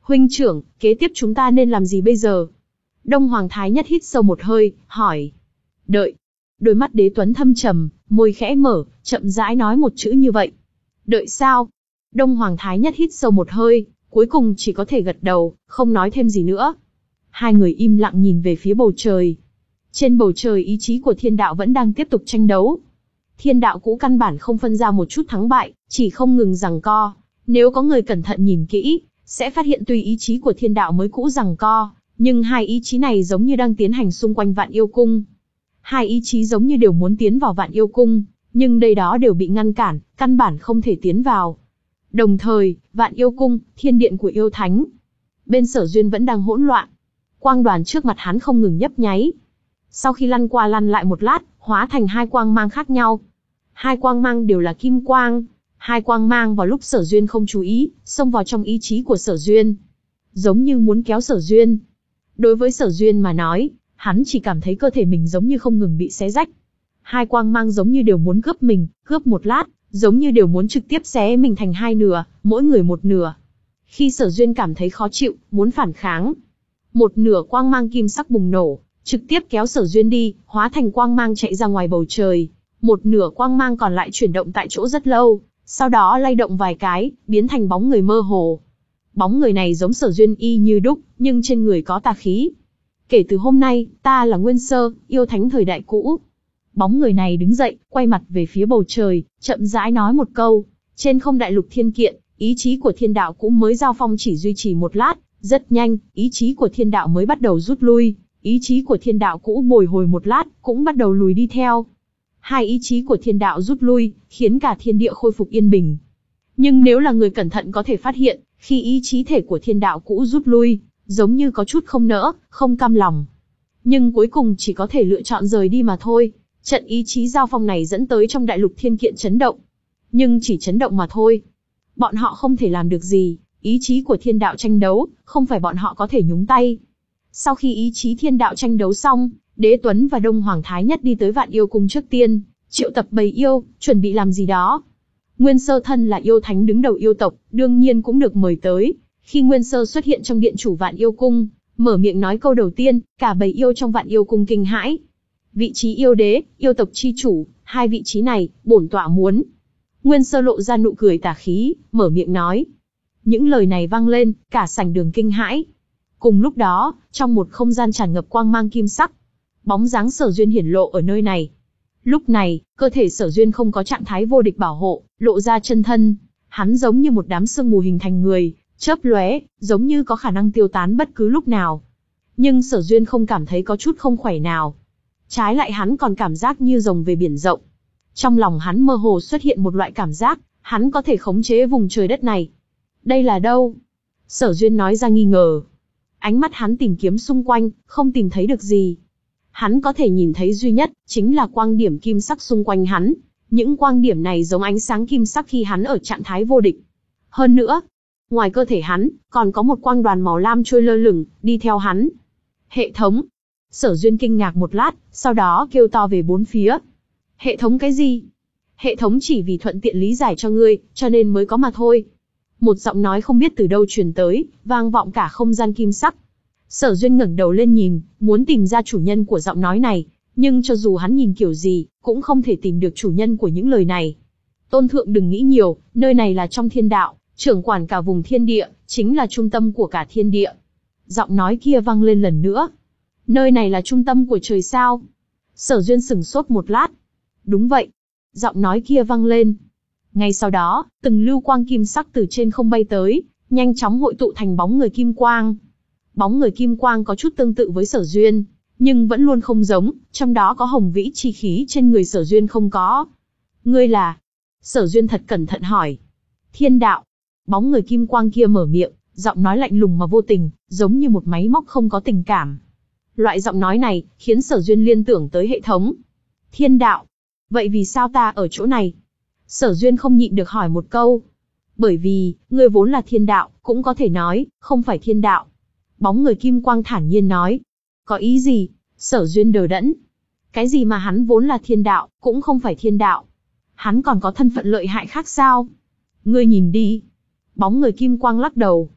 Huynh trưởng, kế tiếp chúng ta nên làm gì bây giờ? Đông Hoàng Thái Nhất hít sâu một hơi, hỏi. Đợi. Đôi mắt Đế Tuấn thâm trầm, môi khẽ mở, chậm rãi nói một chữ như vậy. Đợi sao? Đông Hoàng Thái Nhất hít sâu một hơi, cuối cùng chỉ có thể gật đầu, không nói thêm gì nữa. Hai người im lặng nhìn về phía bầu trời. Trên bầu trời ý chí của thiên đạo vẫn đang tiếp tục tranh đấu. Thiên đạo cũ căn bản không phân ra một chút thắng bại, chỉ không ngừng giằng co. Nếu có người cẩn thận nhìn kỹ, sẽ phát hiện tuy ý chí của thiên đạo mới cũ giằng co, nhưng hai ý chí này giống như đang tiến hành xung quanh Vạn Yêu Cung. Hai ý chí giống như đều muốn tiến vào Vạn Yêu Cung, nhưng đây đó đều bị ngăn cản, căn bản không thể tiến vào. Đồng thời, Vạn Yêu Cung, thiên điện của yêu thánh. Bên Sở Duyên vẫn đang hỗn loạn. Quang đoàn trước mặt hắn không ngừng nhấp nháy. Sau khi lăn qua lăn lại một lát, hóa thành hai quang mang khác nhau. Hai quang mang đều là kim quang. Hai quang mang vào lúc Sở Duyên không chú ý, xông vào trong ý chí của Sở Duyên. Giống như muốn kéo Sở Duyên. Đối với Sở Duyên mà nói, hắn chỉ cảm thấy cơ thể mình giống như không ngừng bị xé rách. Hai quang mang giống như đều muốn cướp mình, cướp một lát, giống như đều muốn trực tiếp xé mình thành hai nửa, mỗi người một nửa. Khi Sở Duyên cảm thấy khó chịu, muốn phản kháng, một nửa quang mang kim sắc bùng nổ, trực tiếp kéo Sở Duyên đi, hóa thành quang mang chạy ra ngoài bầu trời. Một nửa quang mang còn lại chuyển động tại chỗ rất lâu, sau đó lay động vài cái, biến thành bóng người mơ hồ. Bóng người này giống Sở Duyên y như đúc, nhưng trên người có tà khí. Kể từ hôm nay, ta là Nguyên Sơ, yêu thánh thời đại cũ. Bóng người này đứng dậy, quay mặt về phía bầu trời, chậm rãi nói một câu. Trên không đại lục thiên kiện, ý chí của thiên đạo cũ mới giao phong chỉ duy trì một lát, rất nhanh, ý chí của thiên đạo mới bắt đầu rút lui. Ý chí của thiên đạo cũ bồi hồi một lát, cũng bắt đầu lùi đi theo. Hai ý chí của thiên đạo rút lui, khiến cả thiên địa khôi phục yên bình. Nhưng nếu là người cẩn thận có thể phát hiện, khi ý chí thể của thiên đạo cũ rút lui, giống như có chút không nỡ, không cam lòng. Nhưng cuối cùng chỉ có thể lựa chọn rời đi mà thôi. Trận ý chí giao phong này dẫn tới trong đại lục thiên kiện chấn động. Nhưng chỉ chấn động mà thôi. Bọn họ không thể làm được gì, ý chí của thiên đạo tranh đấu, không phải bọn họ có thể nhúng tay. Sau khi ý chí thiên đạo tranh đấu xong, Đế Tuấn và Đông Hoàng Thái Nhất đi tới Vạn Yêu Cung trước tiên, triệu tập bầy yêu, chuẩn bị làm gì đó. Nguyên Sơ thân là yêu thánh đứng đầu yêu tộc, đương nhiên cũng được mời tới. Khi Nguyên Sơ xuất hiện trong điện chủ Vạn Yêu Cung, mở miệng nói câu đầu tiên, cả bầy yêu trong Vạn Yêu Cung kinh hãi. Vị trí yêu đế, yêu tộc chi chủ, hai vị trí này, bổn tọa muốn. Nguyên Sơ lộ ra nụ cười tà khí, mở miệng nói. Những lời này vang lên, cả sảnh đường kinh hãi. Cùng lúc đó, trong một không gian tràn ngập quang mang kim sắc, bóng dáng Sở Duyên hiển lộ ở nơi này. Lúc này, cơ thể Sở Duyên không có trạng thái vô địch bảo hộ, lộ ra chân thân. Hắn giống như một đám sương mù hình thành người, chớp lóe, giống như có khả năng tiêu tán bất cứ lúc nào. Nhưng Sở Duyên không cảm thấy có chút không khỏe nào. Trái lại hắn còn cảm giác như rồng về biển rộng. Trong lòng hắn mơ hồ xuất hiện một loại cảm giác, hắn có thể khống chế vùng trời đất này. Đây là đâu? Sở Duyên nói ra nghi ngờ. Ánh mắt hắn tìm kiếm xung quanh, không tìm thấy được gì. Hắn có thể nhìn thấy duy nhất, chính là quang điểm kim sắc xung quanh hắn. Những quang điểm này giống ánh sáng kim sắc khi hắn ở trạng thái vô địch. Hơn nữa, ngoài cơ thể hắn, còn có một quang đoàn màu lam trôi lơ lửng, đi theo hắn. Hệ thống. Sở Duyên kinh ngạc một lát, sau đó kêu to về bốn phía. Hệ thống cái gì? Hệ thống chỉ vì thuận tiện lý giải cho ngươi, cho nên mới có mà thôi. Một giọng nói không biết từ đâu truyền tới, vang vọng cả không gian kim sắc. Sở Duyên ngẩng đầu lên nhìn, muốn tìm ra chủ nhân của giọng nói này, nhưng cho dù hắn nhìn kiểu gì, cũng không thể tìm được chủ nhân của những lời này. Tôn thượng đừng nghĩ nhiều, nơi này là trong thiên đạo, trưởng quản cả vùng thiên địa, chính là trung tâm của cả thiên địa. Giọng nói kia vang lên lần nữa. Nơi này là trung tâm của trời sao? Sở Duyên sửng sốt một lát. Đúng vậy. Giọng nói kia vang lên. Ngay sau đó, từng lưu quang kim sắc từ trên không bay tới, nhanh chóng hội tụ thành bóng người kim quang. Bóng người kim quang có chút tương tự với Sở Duyên, nhưng vẫn luôn không giống, trong đó có hồng vĩ chi khí trên người Sở Duyên không có. Ngươi là? Sở Duyên thật cẩn thận hỏi. Thiên đạo. Bóng người kim quang kia mở miệng, giọng nói lạnh lùng mà vô tình, giống như một máy móc không có tình cảm. Loại giọng nói này, khiến Sở Duyên liên tưởng tới hệ thống. Thiên đạo. Vậy vì sao ta ở chỗ này? Sở Duyên không nhịn được hỏi một câu. Bởi vì, ngươi vốn là thiên đạo, cũng có thể nói, không phải thiên đạo. Bóng người kim quang thản nhiên nói. Có ý gì? Sở Duyên đờ đẫn. Cái gì mà hắn vốn là thiên đạo, cũng không phải thiên đạo. Hắn còn có thân phận lợi hại khác sao? Ngươi nhìn đi. Bóng người kim quang lắc đầu.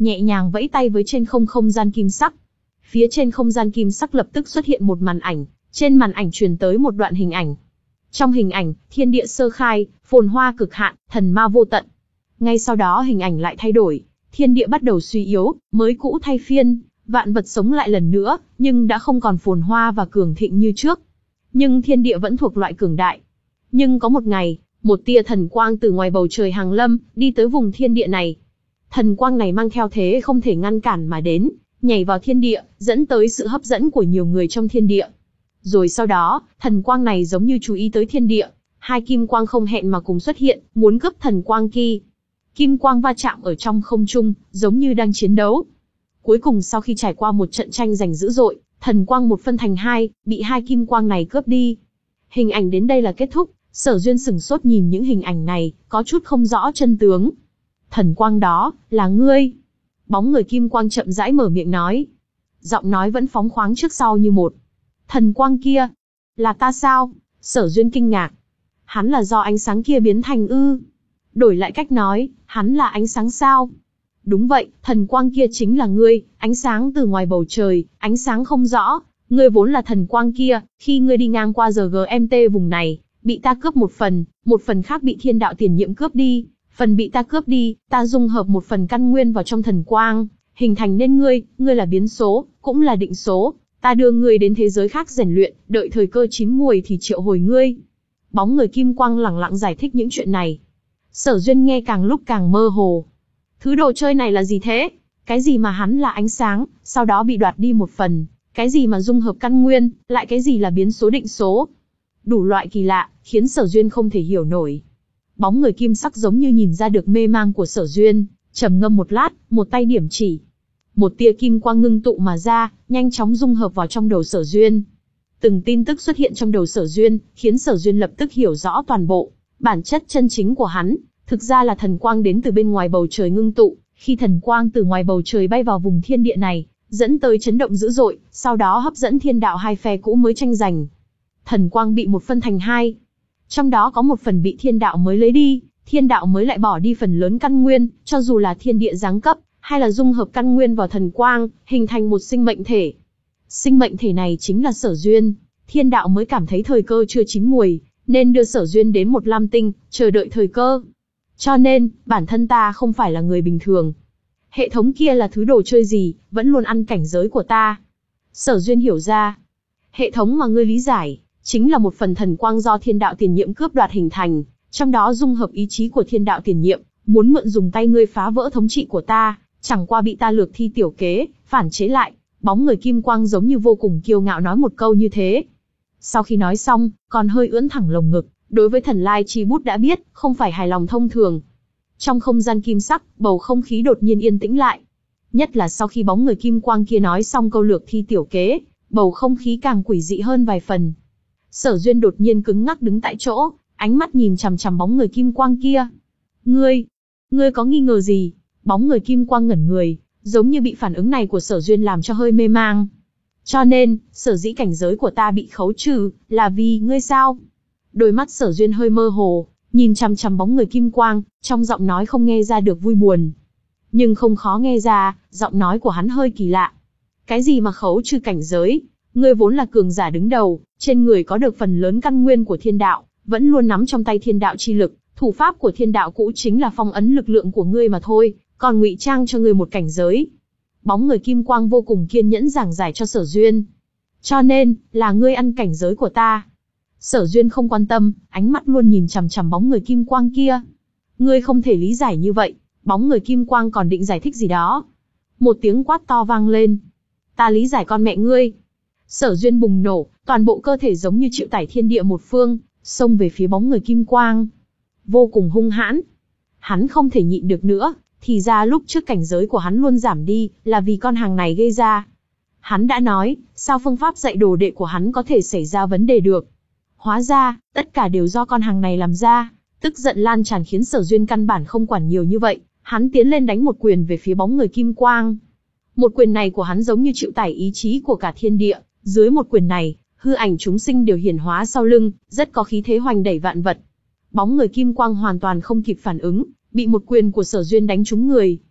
nhẹ nhàng vẫy tay với trên không không gian kim sắc. Phía trên không gian kim sắc lập tức xuất hiện một màn ảnh, trên màn ảnh truyền tới một đoạn hình ảnh. Trong hình ảnh, thiên địa sơ khai, phồn hoa cực hạn, thần ma vô tận. Ngay sau đó hình ảnh lại thay đổi, thiên địa bắt đầu suy yếu, mới cũ thay phiên, vạn vật sống lại lần nữa, nhưng đã không còn phồn hoa và cường thịnh như trước. Nhưng thiên địa vẫn thuộc loại cường đại. Nhưng có một ngày, một tia thần quang từ ngoài bầu trời hàng lâm, đi tới vùng thiên địa này. Thần quang này mang theo thế không thể ngăn cản mà đến, nhảy vào thiên địa, dẫn tới sự hấp dẫn của nhiều người trong thiên địa. Rồi sau đó, thần quang này giống như chú ý tới thiên địa, hai kim quang không hẹn mà cùng xuất hiện, muốn cướp thần quang kia. Kim quang va chạm ở trong không trung, giống như đang chiến đấu. Cuối cùng sau khi trải qua một trận tranh giành dữ dội, thần quang một phân thành hai, bị hai kim quang này cướp đi. Hình ảnh đến đây là kết thúc, Sở Duyên sửng sốt nhìn những hình ảnh này, có chút không rõ chân tướng. Thần quang đó, là ngươi. Bóng người kim quang chậm rãi mở miệng nói. Giọng nói vẫn phóng khoáng trước sau như một. Thần quang kia, là ta sao? Sở Duyên kinh ngạc. Hắn là do ánh sáng kia biến thành ư? Đổi lại cách nói, hắn là ánh sáng sao? Đúng vậy, thần quang kia chính là ngươi, ánh sáng từ ngoài bầu trời, ánh sáng không rõ. Ngươi vốn là thần quang kia, khi ngươi đi ngang qua giờ giê em tê vùng này, bị ta cướp một phần, một phần khác bị thiên đạo tiền nhiệm cướp đi. Phần bị ta cướp đi, ta dung hợp một phần căn nguyên vào trong thần quang, hình thành nên ngươi, ngươi là biến số, cũng là định số. Ta đưa ngươi đến thế giới khác rèn luyện, đợi thời cơ chín muồi thì triệu hồi ngươi. Bóng người kim quang lẳng lặng giải thích những chuyện này. Sở Duyên nghe càng lúc càng mơ hồ. Thứ đồ chơi này là gì thế? Cái gì mà hắn là ánh sáng, sau đó bị đoạt đi một phần? Cái gì mà dung hợp căn nguyên, lại cái gì là biến số định số? Đủ loại kỳ lạ, khiến Sở Duyên không thể hiểu nổi. Bóng người kim sắc giống như nhìn ra được mê mang của Sở Duyên, trầm ngâm một lát, một tay điểm chỉ. Một tia kim quang ngưng tụ mà ra, nhanh chóng dung hợp vào trong đầu Sở Duyên. Từng tin tức xuất hiện trong đầu Sở Duyên, khiến Sở Duyên lập tức hiểu rõ toàn bộ. Bản chất chân chính của hắn, thực ra là thần quang đến từ bên ngoài bầu trời ngưng tụ. Khi thần quang từ ngoài bầu trời bay vào vùng thiên địa này, dẫn tới chấn động dữ dội, sau đó hấp dẫn thiên đạo hai phe cũ mới tranh giành. Thần quang bị một phân thành hai. Trong đó có một phần bị thiên đạo mới lấy đi, thiên đạo mới lại bỏ đi phần lớn căn nguyên, cho dù là thiên địa giáng cấp, hay là dung hợp căn nguyên vào thần quang, hình thành một sinh mệnh thể. Sinh mệnh thể này chính là Sở Duyên. Thiên đạo mới cảm thấy thời cơ chưa chín muồi, nên đưa Sở Duyên đến một lam tinh, chờ đợi thời cơ. Cho nên, bản thân ta không phải là người bình thường. Hệ thống kia là thứ đồ chơi gì, vẫn luôn ăn cảnh giới của ta. Sở Duyên hiểu ra. Hệ thống mà ngươi lý giải, chính là một phần thần quang do thiên đạo tiền nhiệm cướp đoạt hình thành, trong đó dung hợp ý chí của thiên đạo tiền nhiệm, muốn mượn dùng tay ngươi phá vỡ thống trị của ta, chẳng qua bị ta lược thi tiểu kế, phản chế lại. Bóng người kim quang giống như vô cùng kiêu ngạo nói một câu như thế. Sau khi nói xong, còn hơi ưỡn thẳng lồng ngực, đối với thần lai chi bút đã biết, không phải hài lòng thông thường. Trong không gian kim sắc, bầu không khí đột nhiên yên tĩnh lại. Nhất là sau khi bóng người kim quang kia nói xong câu lược thi tiểu kế, bầu không khí càng quỷ dị hơn vài phần. Sở Duyên đột nhiên cứng ngắc đứng tại chỗ, ánh mắt nhìn chằm chằm bóng người kim quang kia. Ngươi, ngươi có nghi ngờ gì? Bóng người kim quang ngẩn người, giống như bị phản ứng này của Sở Duyên làm cho hơi mê mang. Cho nên, sở dĩ cảnh giới của ta bị khấu trừ, là vì ngươi sao? Đôi mắt Sở Duyên hơi mơ hồ, nhìn chằm chằm bóng người kim quang, trong giọng nói không nghe ra được vui buồn. Nhưng không khó nghe ra, giọng nói của hắn hơi kỳ lạ. Cái gì mà khấu trừ cảnh giới? Ngươi vốn là cường giả đứng đầu, trên người có được phần lớn căn nguyên của thiên đạo, vẫn luôn nắm trong tay thiên đạo chi lực, thủ pháp của thiên đạo cũ chính là phong ấn lực lượng của ngươi mà thôi, còn ngụy trang cho ngươi một cảnh giới. Bóng người kim quang vô cùng kiên nhẫn giảng giải cho Sở Duyên. Cho nên, là ngươi ăn cảnh giới của ta. Sở Duyên không quan tâm, ánh mắt luôn nhìn chằm chằm bóng người kim quang kia. Ngươi không thể lý giải như vậy. Bóng người kim quang còn định giải thích gì đó. Một tiếng quát to vang lên. Ta lý giải con mẹ ngươi. Sở Duyên bùng nổ, toàn bộ cơ thể giống như chịu tải thiên địa một phương, xông về phía bóng người kim quang. Vô cùng hung hãn. Hắn không thể nhịn được nữa, thì ra lúc trước cảnh giới của hắn luôn giảm đi, là vì con hàng này gây ra. Hắn đã nói, sao phương pháp dạy đồ đệ của hắn có thể xảy ra vấn đề được. Hóa ra, tất cả đều do con hàng này làm ra. Tức giận lan tràn khiến Sở Duyên căn bản không quản nhiều như vậy, hắn tiến lên đánh một quyền về phía bóng người kim quang. Một quyền này của hắn giống như chịu tải ý chí của cả thiên địa, dưới một quyền này, hư ảnh chúng sinh đều hiển hóa sau lưng, rất có khí thế hoành đẩy vạn vật. Bóng người kim quang hoàn toàn không kịp phản ứng, bị một quyền của Sở Duyên đánh trúng người.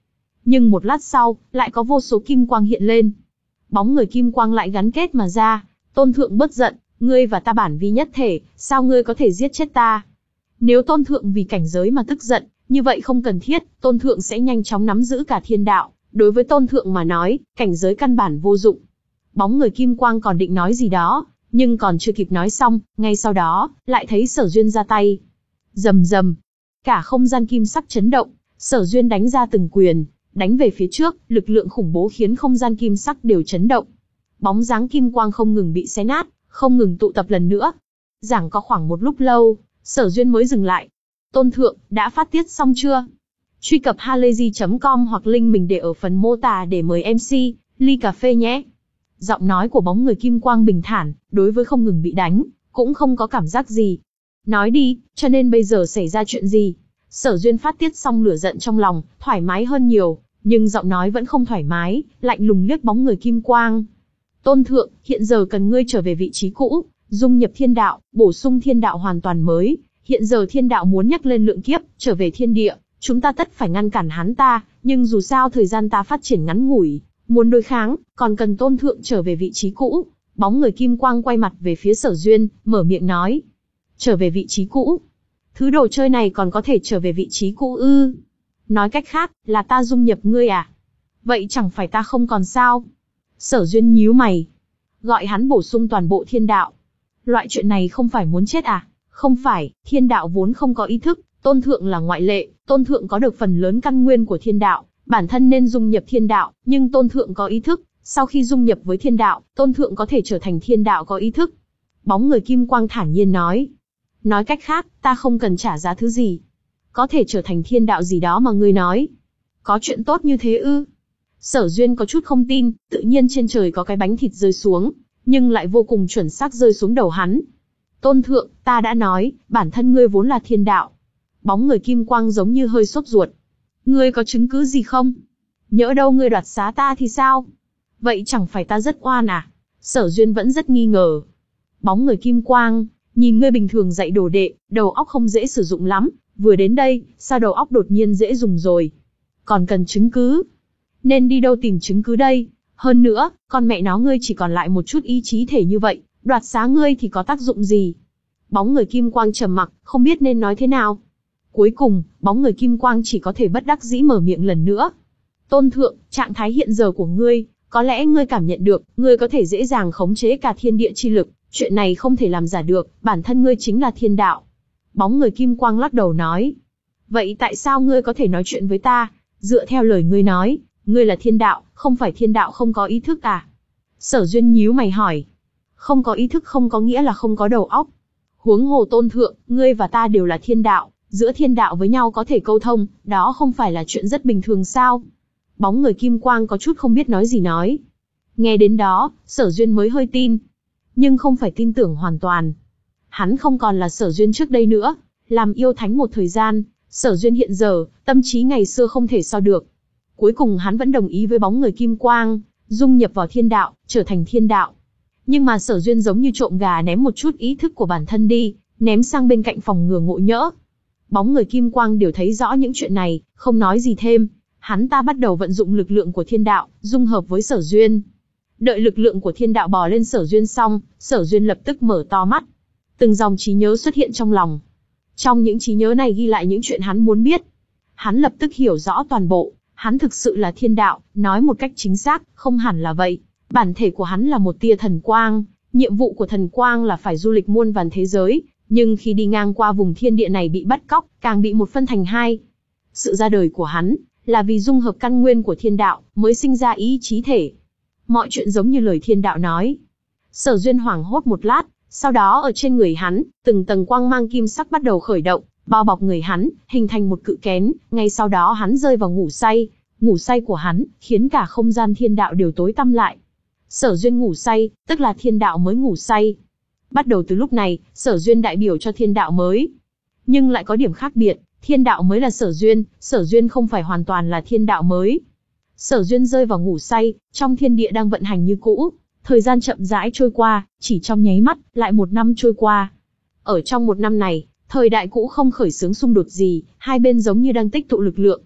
Nhưng một lát sau, lại có vô số kim quang hiện lên. Bóng người kim quang lại gắn kết mà ra. Tôn Thượng bớt giận, ngươi và ta bản vi nhất thể, sao ngươi có thể giết chết ta? Nếu Tôn Thượng vì cảnh giới mà tức giận, như vậy không cần thiết, Tôn Thượng sẽ nhanh chóng nắm giữ cả thiên đạo. Đối với Tôn Thượng mà nói, cảnh giới căn bản vô dụng. Bóng người kim quang còn định nói gì đó, nhưng còn chưa kịp nói xong, ngay sau đó, lại thấy Sở Duyên ra tay. Rầm rầm, cả không gian kim sắc chấn động, Sở Duyên đánh ra từng quyền, đánh về phía trước, lực lượng khủng bố khiến không gian kim sắc đều chấn động. Bóng dáng kim quang không ngừng bị xé nát, không ngừng tụ tập lần nữa. Giảng có khoảng một lúc lâu, Sở Duyên mới dừng lại. Tôn Thượng, đã phát tiết xong chưa? Truy cập halayzi chấm com hoặc link mình để ở phần mô tả để mời em xê, ly cà phê nhé. Giọng nói của bóng người kim quang bình thản, đối với không ngừng bị đánh, cũng không có cảm giác gì. Nói đi, cho nên bây giờ xảy ra chuyện gì? Sở Duyên phát tiết xong lửa giận trong lòng, thoải mái hơn nhiều, nhưng giọng nói vẫn không thoải mái, lạnh lùng liếc bóng người kim quang. Tôn Thượng, hiện giờ cần ngươi trở về vị trí cũ, dung nhập thiên đạo, bổ sung thiên đạo hoàn toàn mới. Hiện giờ thiên đạo muốn nhắc lên lượng kiếp, trở về thiên địa, chúng ta tất phải ngăn cản hắn ta, nhưng dù sao thời gian ta phát triển ngắn ngủi, muốn đối kháng, còn cần Tôn Thượng trở về vị trí cũ. Bóng người kim quang quay mặt về phía Sở Duyên, mở miệng nói. Trở về vị trí cũ? Thứ đồ chơi này còn có thể trở về vị trí cũ ư? Nói cách khác, là ta dung nhập ngươi à? Vậy chẳng phải ta không còn sao? Sở Duyên nhíu mày. Gọi hắn bổ sung toàn bộ thiên đạo. Loại chuyện này không phải muốn chết à? Không phải, thiên đạo vốn không có ý thức, Tôn Thượng là ngoại lệ, Tôn Thượng có được phần lớn căn nguyên của thiên đạo, bản thân nên dung nhập thiên đạo, nhưng Tôn Thượng có ý thức, sau khi dung nhập với thiên đạo, Tôn Thượng có thể trở thành thiên đạo có ý thức. Bóng người kim quang thản nhiên nói. Nói cách khác, ta không cần trả giá thứ gì. Có thể trở thành thiên đạo gì đó mà ngươi nói. Có chuyện tốt như thế ư? Sở Duyên có chút không tin, tự nhiên trên trời có cái bánh thịt rơi xuống, nhưng lại vô cùng chuẩn xác rơi xuống đầu hắn. Tôn Thượng, ta đã nói, bản thân ngươi vốn là thiên đạo. Bóng người kim quang giống như hơi sốt ruột. Ngươi có chứng cứ gì không? Nhỡ đâu ngươi đoạt xá ta thì sao? Vậy chẳng phải ta rất oan à? Sở Duyên vẫn rất nghi ngờ. Bóng người kim quang, nhìn ngươi bình thường dạy đồ đệ, đầu óc không dễ sử dụng lắm, vừa đến đây, sao đầu óc đột nhiên dễ dùng rồi? Còn cần chứng cứ? Nên đi đâu tìm chứng cứ đây? Hơn nữa, con mẹ nó ngươi chỉ còn lại một chút ý chí thể như vậy, đoạt xá ngươi thì có tác dụng gì? Bóng người kim quang trầm mặc, không biết nên nói thế nào. Cuối cùng, bóng người kim quang chỉ có thể bất đắc dĩ mở miệng lần nữa. Tôn Thượng, trạng thái hiện giờ của ngươi, có lẽ ngươi cảm nhận được, ngươi có thể dễ dàng khống chế cả thiên địa chi lực, chuyện này không thể làm giả được, bản thân ngươi chính là thiên đạo. Bóng người kim quang lắc đầu nói. Vậy tại sao ngươi có thể nói chuyện với ta? Dựa theo lời ngươi nói, ngươi là thiên đạo, không phải thiên đạo không có ý thức à? Sở Duyên nhíu mày hỏi. Không có ý thức không có nghĩa là không có đầu óc. Huống hồ Tôn Thượng, ngươi và ta đều là thiên đạo, giữa thiên đạo với nhau có thể câu thông, đó không phải là chuyện rất bình thường sao? Bóng người kim quang có chút không biết nói gì nói. Nghe đến đó, Sở Duyên mới hơi tin. Nhưng không phải tin tưởng hoàn toàn. Hắn không còn là Sở Duyên trước đây nữa, làm yêu thánh một thời gian, Sở Duyên hiện giờ, tâm trí ngày xưa không thể so được. Cuối cùng hắn vẫn đồng ý với bóng người kim quang, dung nhập vào thiên đạo, trở thành thiên đạo. Nhưng mà Sở Duyên giống như trộm gà ném một chút ý thức của bản thân đi, ném sang bên cạnh phòng ngừa ngộ nhỡ. Bóng người kim quang đều thấy rõ những chuyện này, không nói gì thêm. Hắn ta bắt đầu vận dụng lực lượng của thiên đạo, dung hợp với Sở Duyên. Đợi lực lượng của thiên đạo bò lên Sở Duyên xong, Sở Duyên lập tức mở to mắt. Từng dòng trí nhớ xuất hiện trong lòng. Trong những trí nhớ này ghi lại những chuyện hắn muốn biết. Hắn lập tức hiểu rõ toàn bộ, hắn thực sự là thiên đạo, nói một cách chính xác, không hẳn là vậy. Bản thể của hắn là một tia thần quang, nhiệm vụ của thần quang là phải du lịch muôn vàn thế giới, nhưng khi đi ngang qua vùng thiên địa này bị bắt cóc, càng bị một phân thành hai. Sự ra đời của hắn, là vì dung hợp căn nguyên của thiên đạo, mới sinh ra ý chí thể. Mọi chuyện giống như lời thiên đạo nói. Sở Duyên hoảng hốt một lát, sau đó ở trên người hắn, từng tầng quang mang kim sắc bắt đầu khởi động, bao bọc người hắn, hình thành một cự kén, ngay sau đó hắn rơi vào ngủ say. Ngủ say của hắn, khiến cả không gian thiên đạo đều tối tăm lại. Sở Duyên ngủ say, tức là thiên đạo mới ngủ say. Bắt đầu từ lúc này, Sở Duyên đại biểu cho thiên đạo mới. Nhưng lại có điểm khác biệt, thiên đạo mới là Sở Duyên, Sở Duyên không phải hoàn toàn là thiên đạo mới. Sở Duyên rơi vào ngủ say, trong thiên địa đang vận hành như cũ. Thời gian chậm rãi trôi qua, chỉ trong nháy mắt, lại một năm trôi qua. Ở trong một năm này, thời đại cũ không khởi xướng xung đột gì, hai bên giống như đang tích tụ lực lượng.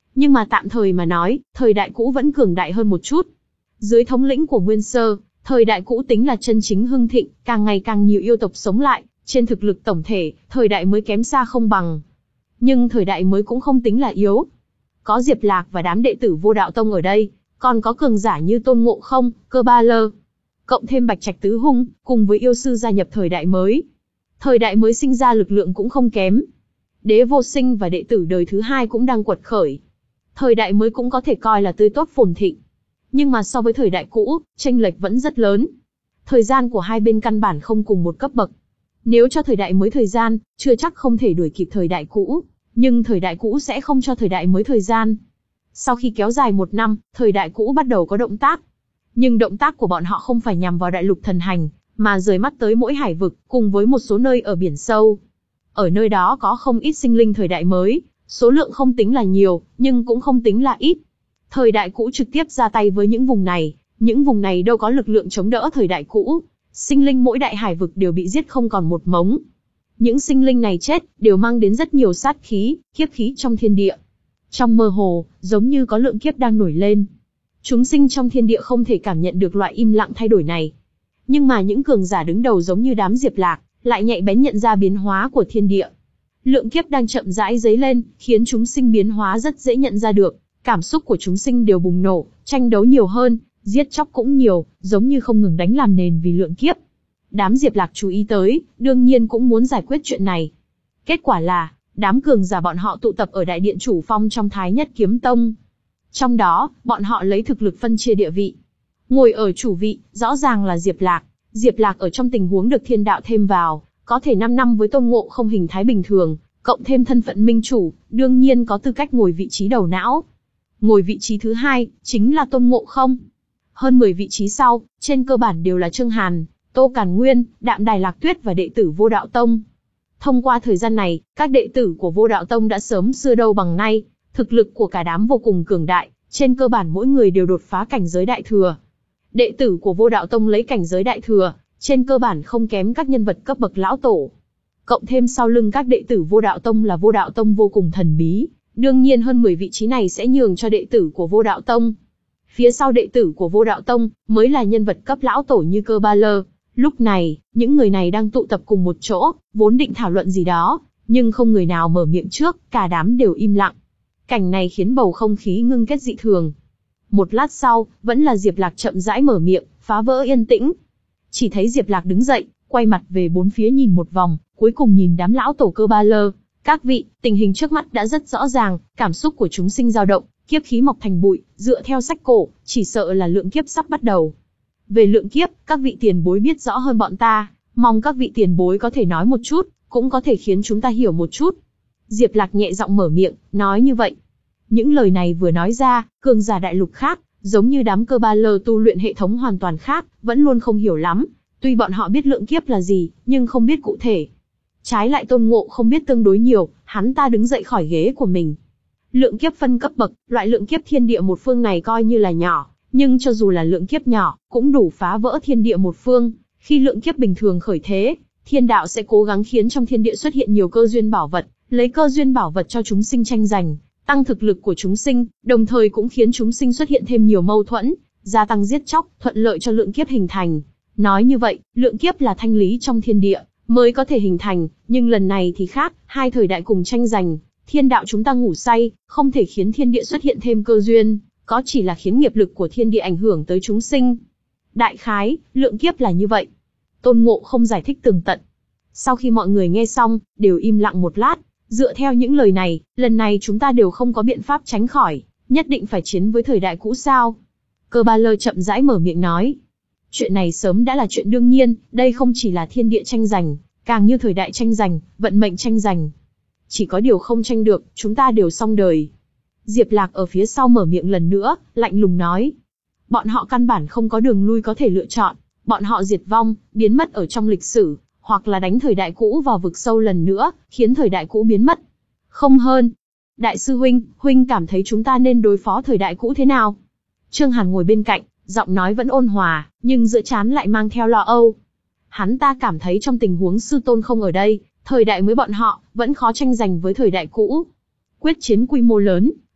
Nhưng mà tạm thời mà nói, thời đại cũ vẫn cường đại hơn một chút. Dưới thống lĩnh của Nguyên Sơ, thời đại cũ tính là chân chính hưng thịnh, càng ngày càng nhiều yêu tộc sống lại, trên thực lực tổng thể, thời đại mới kém xa không bằng. Nhưng thời đại mới cũng không tính là yếu. Có Diệp Lạc và đám đệ tử Vô Đạo Tông ở đây, còn có cường giả như Tôn Ngộ Không, Cơ Ba Lơ, cộng thêm Bạch Trạch Tứ Hung, cùng với yêu sư gia nhập thời đại mới. Thời đại mới sinh ra lực lượng cũng không kém. Đế Vô Sinh và đệ tử đời thứ hai cũng đang quật khởi. Thời đại mới cũng có thể coi là tươi tốt phồn thịnh. Nhưng mà so với thời đại cũ, chênh lệch vẫn rất lớn. Thời gian của hai bên căn bản không cùng một cấp bậc. Nếu cho thời đại mới thời gian, chưa chắc không thể đuổi kịp thời đại cũ, nhưng thời đại cũ sẽ không cho thời đại mới thời gian. Sau khi kéo dài một năm, thời đại cũ bắt đầu có động tác. Nhưng động tác của bọn họ không phải nhằm vào đại lục thần hành, mà rời mắt tới mỗi hải vực, cùng với một số nơi ở biển sâu. Ở nơi đó có không ít sinh linh thời đại mới, số lượng không tính là nhiều, nhưng cũng không tính là ít. Thời đại cũ trực tiếp ra tay với những vùng này, những vùng này đâu có lực lượng chống đỡ thời đại cũ. Sinh linh mỗi đại hải vực đều bị giết không còn một mống. Những sinh linh này chết, đều mang đến rất nhiều sát khí, kiếp khí trong thiên địa. Trong mơ hồ, giống như có lượng kiếp đang nổi lên. Chúng sinh trong thiên địa không thể cảm nhận được loại im lặng thay đổi này. Nhưng mà những cường giả đứng đầu giống như đám Diệp Lạc, lại nhạy bén nhận ra biến hóa của thiên địa. Lượng kiếp đang chậm rãi dấy lên, khiến chúng sinh biến hóa rất dễ nhận ra được. Cảm xúc của chúng sinh đều bùng nổ, tranh đấu nhiều hơn, giết chóc cũng nhiều, giống như không ngừng đánh làm nền vì lượng kiếp. Đám Diệp Lạc chú ý tới, đương nhiên cũng muốn giải quyết chuyện này. Kết quả là, đám cường giả bọn họ tụ tập ở đại điện chủ phong trong Thái Nhất Kiếm Tông. Trong đó, bọn họ lấy thực lực phân chia địa vị. Ngồi ở chủ vị, rõ ràng là Diệp Lạc. Diệp Lạc ở trong tình huống được thiên đạo thêm vào, có thể năm năm với Tôn Ngộ Không hình thái bình thường, cộng thêm thân phận minh chủ, đương nhiên có tư cách ngồi vị trí đầu não. Ngồi vị trí thứ hai, chính là Tôn Ngộ Không. Hơn mười vị trí sau, trên cơ bản đều là Trương Hàn, Tô Càn Nguyên, Đạm Đài Lạc Tuyết và đệ tử Vô Đạo Tông. Thông qua thời gian này, các đệ tử của Vô Đạo Tông đã sớm xưa đâu bằng nay, thực lực của cả đám vô cùng cường đại, trên cơ bản mỗi người đều đột phá cảnh giới đại thừa. Đệ tử của Vô Đạo Tông lấy cảnh giới đại thừa, trên cơ bản không kém các nhân vật cấp bậc lão tổ. Cộng thêm sau lưng các đệ tử Vô Đạo Tông là Vô Đạo Tông vô cùng thần bí, đương nhiên hơn mười vị trí này sẽ nhường cho đệ tử của Vô Đạo Tông. Phía sau đệ tử của Vô Đạo Tông mới là nhân vật cấp lão tổ như Cơ Ba Lơ. Lúc này, những người này đang tụ tập cùng một chỗ, vốn định thảo luận gì đó, nhưng không người nào mở miệng trước, cả đám đều im lặng. Cảnh này khiến bầu không khí ngưng kết dị thường. Một lát sau, vẫn là Diệp Lạc chậm rãi mở miệng, phá vỡ yên tĩnh. Chỉ thấy Diệp Lạc đứng dậy, quay mặt về bốn phía nhìn một vòng, cuối cùng nhìn đám lão tổ Cơ Ba Lơ. Các vị, tình hình trước mắt đã rất rõ ràng, cảm xúc của chúng sinh dao động, kiếp khí mọc thành bụi, dựa theo sách cổ, chỉ sợ là lượng kiếp sắp bắt đầu. Về lượng kiếp, các vị tiền bối biết rõ hơn bọn ta, mong các vị tiền bối có thể nói một chút, cũng có thể khiến chúng ta hiểu một chút. Diệp Lạc nhẹ giọng mở miệng, nói như vậy. Những lời này vừa nói ra, cường giả đại lục khác, giống như đám Cơ Ba Lơ tu luyện hệ thống hoàn toàn khác, vẫn luôn không hiểu lắm. Tuy bọn họ biết lượng kiếp là gì, nhưng không biết cụ thể. Trái lại Tôn Ngộ không biết tương đối nhiều, hắn ta đứng dậy khỏi ghế của mình. Lượng kiếp phân cấp bậc, loại lượng kiếp thiên địa một phương này coi như là nhỏ, nhưng cho dù là lượng kiếp nhỏ, cũng đủ phá vỡ thiên địa một phương. Khi lượng kiếp bình thường khởi thế, thiên đạo sẽ cố gắng khiến trong thiên địa xuất hiện nhiều cơ duyên bảo vật, lấy cơ duyên bảo vật cho chúng sinh tranh giành, tăng thực lực của chúng sinh, đồng thời cũng khiến chúng sinh xuất hiện thêm nhiều mâu thuẫn, gia tăng giết chóc, thuận lợi cho lượng kiếp hình thành. Nói như vậy, lượng kiếp là thanh lý trong thiên địa, mới có thể hình thành, nhưng lần này thì khác, hai thời đại cùng tranh giành, thiên đạo chúng ta ngủ say, không thể khiến thiên địa xuất hiện thêm cơ duyên, có chỉ là khiến nghiệp lực của thiên địa ảnh hưởng tới chúng sinh. Đại khái, lượng kiếp là như vậy. Tôn Ngộ không giải thích tường tận. Sau khi mọi người nghe xong, đều im lặng một lát, dựa theo những lời này, lần này chúng ta đều không có biện pháp tránh khỏi, nhất định phải chiến với thời đại cũ sao? Cơ Ba Lơ chậm rãi mở miệng nói. Chuyện này sớm đã là chuyện đương nhiên, đây không chỉ là thiên địa tranh giành, càng như thời đại tranh giành, vận mệnh tranh giành. Chỉ có điều không tranh được, chúng ta đều xong đời. Diệp Lạc ở phía sau mở miệng lần nữa, lạnh lùng nói. Bọn họ căn bản không có đường lui có thể lựa chọn, bọn họ diệt vong, biến mất ở trong lịch sử, hoặc là đánh thời đại cũ vào vực sâu lần nữa, khiến thời đại cũ biến mất. Không hơn. Đại sư huynh, huynh cảm thấy chúng ta nên đối phó thời đại cũ thế nào? Trương Hàn ngồi bên cạnh, giọng nói vẫn ôn hòa, nhưng giữa trán lại mang theo lo âu. Hắn ta cảm thấy trong tình huống sư tôn không ở đây, thời đại mới bọn họ, vẫn khó tranh giành với thời đại cũ. Quyết chiến quy mô lớn,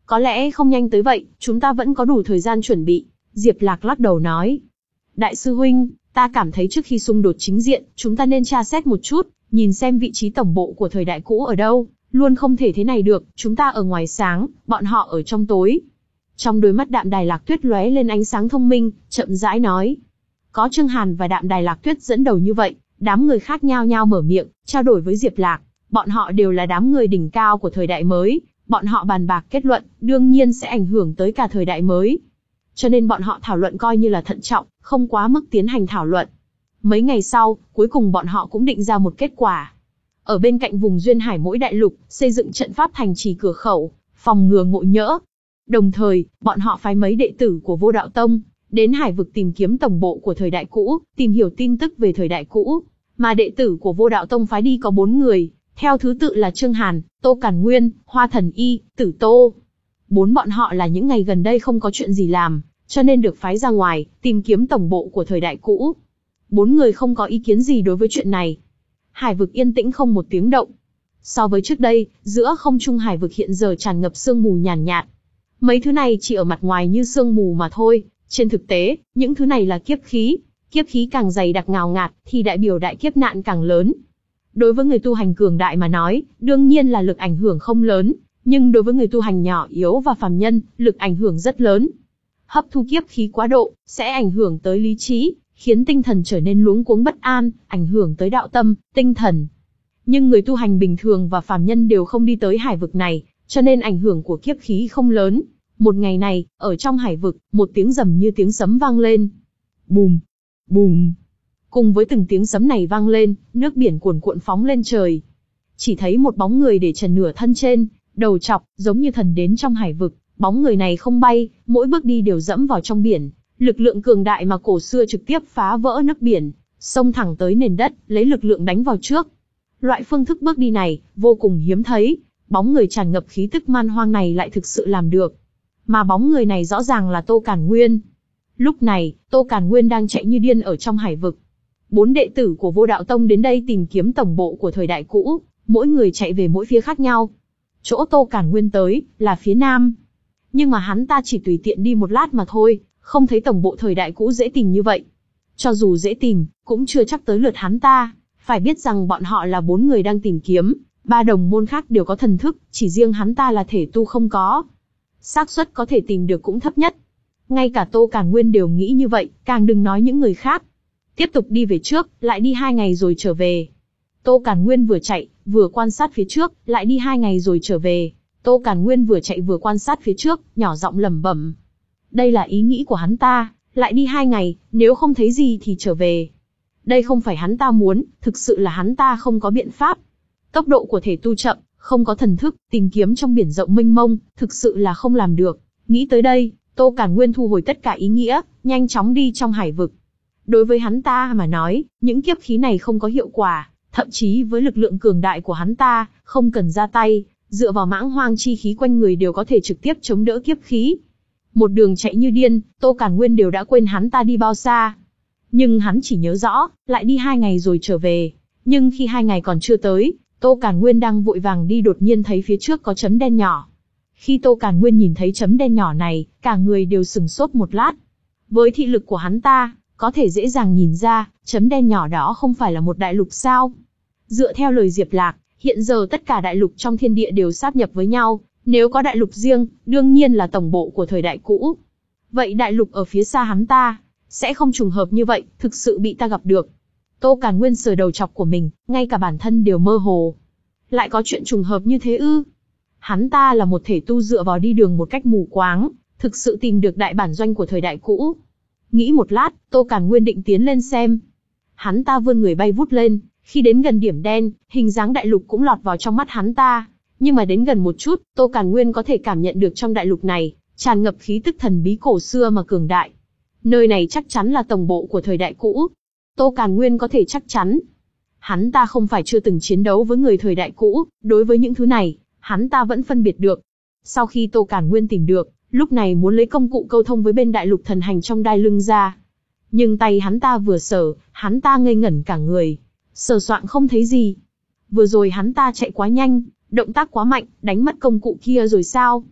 Có lẽ không nhanh tới vậy, chúng ta vẫn có đủ thời gian chuẩn bị. Diệp Lạc lắc đầu nói. Đại sư huynh, ta cảm thấy trước khi xung đột chính diện, chúng ta nên tra xét một chút, nhìn xem vị trí tổng bộ của thời đại cũ ở đâu. Luôn không thể thế này được, chúng ta ở ngoài sáng, bọn họ ở trong tối. Trong đôi mắt Đạm Đài Lạc Tuyết lóe lên ánh sáng thông minh, chậm rãi nói. Có Trương Hàn và Đạm Đài Lạc Tuyết dẫn đầu như vậy, đám người khác nhao nhao mở miệng, trao đổi với Diệp Lạc. Bọn họ đều là đám người đỉnh cao của thời đại mới, bọn họ bàn bạc kết luận, đương nhiên sẽ ảnh hưởng tới cả thời đại mới. Cho nên bọn họ thảo luận coi như là thận trọng, không quá mức tiến hành thảo luận. Mấy ngày sau, cuối cùng bọn họ cũng định ra một kết quả. Ở bên cạnh vùng duyên hải mỗi đại lục, xây dựng trận pháp thành trì cửa khẩu, phòng ngừa ngộ nhỡ. Đồng thời, bọn họ phái mấy đệ tử của Vô Đạo Tông, đến hải vực tìm kiếm tổng bộ của thời đại cũ, tìm hiểu tin tức về thời đại cũ. Mà đệ tử của Vô Đạo Tông phái đi có bốn người, theo thứ tự là Trương Hàn, Tô Càn Nguyên, Hoa Thần Y, Tử Tô. Bốn bọn họ là những ngày gần đây không có chuyện gì làm, cho nên được phái ra ngoài, tìm kiếm tổng bộ của thời đại cũ. Bốn người không có ý kiến gì đối với chuyện này. Hải vực yên tĩnh không một tiếng động. So với trước đây, giữa không trung hải vực hiện giờ tràn ngập sương mù nhàn nhạt. Mấy thứ này chỉ ở mặt ngoài như sương mù mà thôi, trên thực tế, những thứ này là kiếp khí. Kiếp khí càng dày đặc ngào ngạt, thì đại biểu đại kiếp nạn càng lớn. Đối với người tu hành cường đại mà nói, đương nhiên là lực ảnh hưởng không lớn, nhưng đối với người tu hành nhỏ yếu và phàm nhân, lực ảnh hưởng rất lớn. Hấp thu kiếp khí quá độ, sẽ ảnh hưởng tới lý trí, khiến tinh thần trở nên luống cuống bất an, ảnh hưởng tới đạo tâm, tinh thần. Nhưng người tu hành bình thường và phàm nhân đều không đi tới hải vực này, cho nên ảnh hưởng của kiếp khí không lớn. Một ngày này, ở trong hải vực, một tiếng rầm như tiếng sấm vang lên. Bùm, bùm. Cùng với từng tiếng sấm này vang lên, nước biển cuồn cuộn phóng lên trời. Chỉ thấy một bóng người để trần nửa thân trên, đầu trọc, giống như thần đến trong hải vực. Bóng người này không bay, mỗi bước đi đều dẫm vào trong biển. Lực lượng cường đại mà cổ xưa trực tiếp phá vỡ nước biển, xông thẳng tới nền đất, lấy lực lượng đánh vào trước. Loại phương thức bước đi này, vô cùng hiếm thấy. Bóng người tràn ngập khí tức man hoang này lại thực sự làm được. Mà bóng người này rõ ràng là Tô Càn Nguyên. Lúc này, Tô Càn Nguyên đang chạy như điên ở trong hải vực. Bốn đệ tử của Vô Đạo Tông đến đây tìm kiếm tổng bộ của thời đại cũ, mỗi người chạy về mỗi phía khác nhau. Chỗ Tô Càn Nguyên tới, là phía nam. Nhưng mà hắn ta chỉ tùy tiện đi một lát mà thôi, không thấy tổng bộ thời đại cũ dễ tìm như vậy. Cho dù dễ tìm, cũng chưa chắc tới lượt hắn ta. Phải biết rằng bọn họ là bốn người đang tìm kiếm, ba đồng môn khác đều có thần thức, chỉ riêng hắn ta là thể tu không có. Xác suất có thể tìm được cũng thấp nhất. Ngay cả Tô Càn Nguyên đều nghĩ như vậy, càng đừng nói những người khác. Tiếp tục đi về trước, lại đi hai ngày rồi trở về. Tô Càn Nguyên vừa chạy, vừa quan sát phía trước, lại đi hai ngày rồi trở về. Tô Càn Nguyên vừa chạy vừa quan sát phía trước, nhỏ giọng lẩm bẩm. Đây là ý nghĩ của hắn ta, lại đi hai ngày, nếu không thấy gì thì trở về. Đây không phải hắn ta muốn, thực sự là hắn ta không có biện pháp. Tốc độ của thể tu chậm, không có thần thức, tìm kiếm trong biển rộng mênh mông, thực sự là không làm được. Nghĩ tới đây, Tô Càn Nguyên thu hồi tất cả ý nghĩa, nhanh chóng đi trong hải vực. Đối với hắn ta mà nói, những kiếp khí này không có hiệu quả, thậm chí với lực lượng cường đại của hắn ta, không cần ra tay, dựa vào mãng hoang chi khí quanh người đều có thể trực tiếp chống đỡ kiếp khí. Một đường chạy như điên, Tô Càn Nguyên đều đã quên hắn ta đi bao xa. Nhưng hắn chỉ nhớ rõ, lại đi hai ngày rồi trở về. Nhưng khi hai ngày còn chưa tới, Tô Càn Nguyên đang vội vàng đi đột nhiên thấy phía trước có chấm đen nhỏ. Khi Tô Càn Nguyên nhìn thấy chấm đen nhỏ này, cả người đều sừng sốt một lát. Với thị lực của hắn ta, có thể dễ dàng nhìn ra, chấm đen nhỏ đó không phải là một đại lục sao. Dựa theo lời Diệp Lạc, hiện giờ tất cả đại lục trong thiên địa đều sáp nhập với nhau, nếu có đại lục riêng, đương nhiên là tổng bộ của thời đại cũ. Vậy đại lục ở phía xa hắn ta, sẽ không trùng hợp như vậy, thực sự bị ta gặp được. Tô Càn Nguyên sờ đầu chọc của mình, ngay cả bản thân đều mơ hồ. Lại có chuyện trùng hợp như thế ư? Hắn ta là một thể tu dựa vào đi đường một cách mù quáng, thực sự tìm được đại bản doanh của thời đại cũ. Nghĩ một lát, Tô Càn Nguyên định tiến lên xem. Hắn ta vươn người bay vút lên, khi đến gần điểm đen, hình dáng đại lục cũng lọt vào trong mắt hắn ta. Nhưng mà đến gần một chút, Tô Càn Nguyên có thể cảm nhận được trong đại lục này, tràn ngập khí tức thần bí cổ xưa mà cường đại. Nơi này chắc chắn là tổng bộ của thời đại cũ. Tô Càn Nguyên có thể chắc chắn. Hắn ta không phải chưa từng chiến đấu với người thời đại cũ, đối với những thứ này, hắn ta vẫn phân biệt được. Sau khi Tô Càn Nguyên tìm được, lúc này muốn lấy công cụ câu thông với bên đại lục thần hành trong đai lưng ra. Nhưng tay hắn ta vừa sờ, hắn ta ngây ngẩn cả người. Sờ soạn không thấy gì. Vừa rồi hắn ta chạy quá nhanh, động tác quá mạnh, đánh mất công cụ kia rồi sao?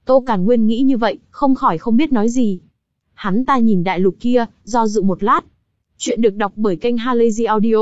Tô Càn Nguyên nghĩ như vậy, không khỏi không biết nói gì. Hắn ta nhìn đại lục kia, do dự một lát. Chuyện được đọc bởi kênh Halazy Audio.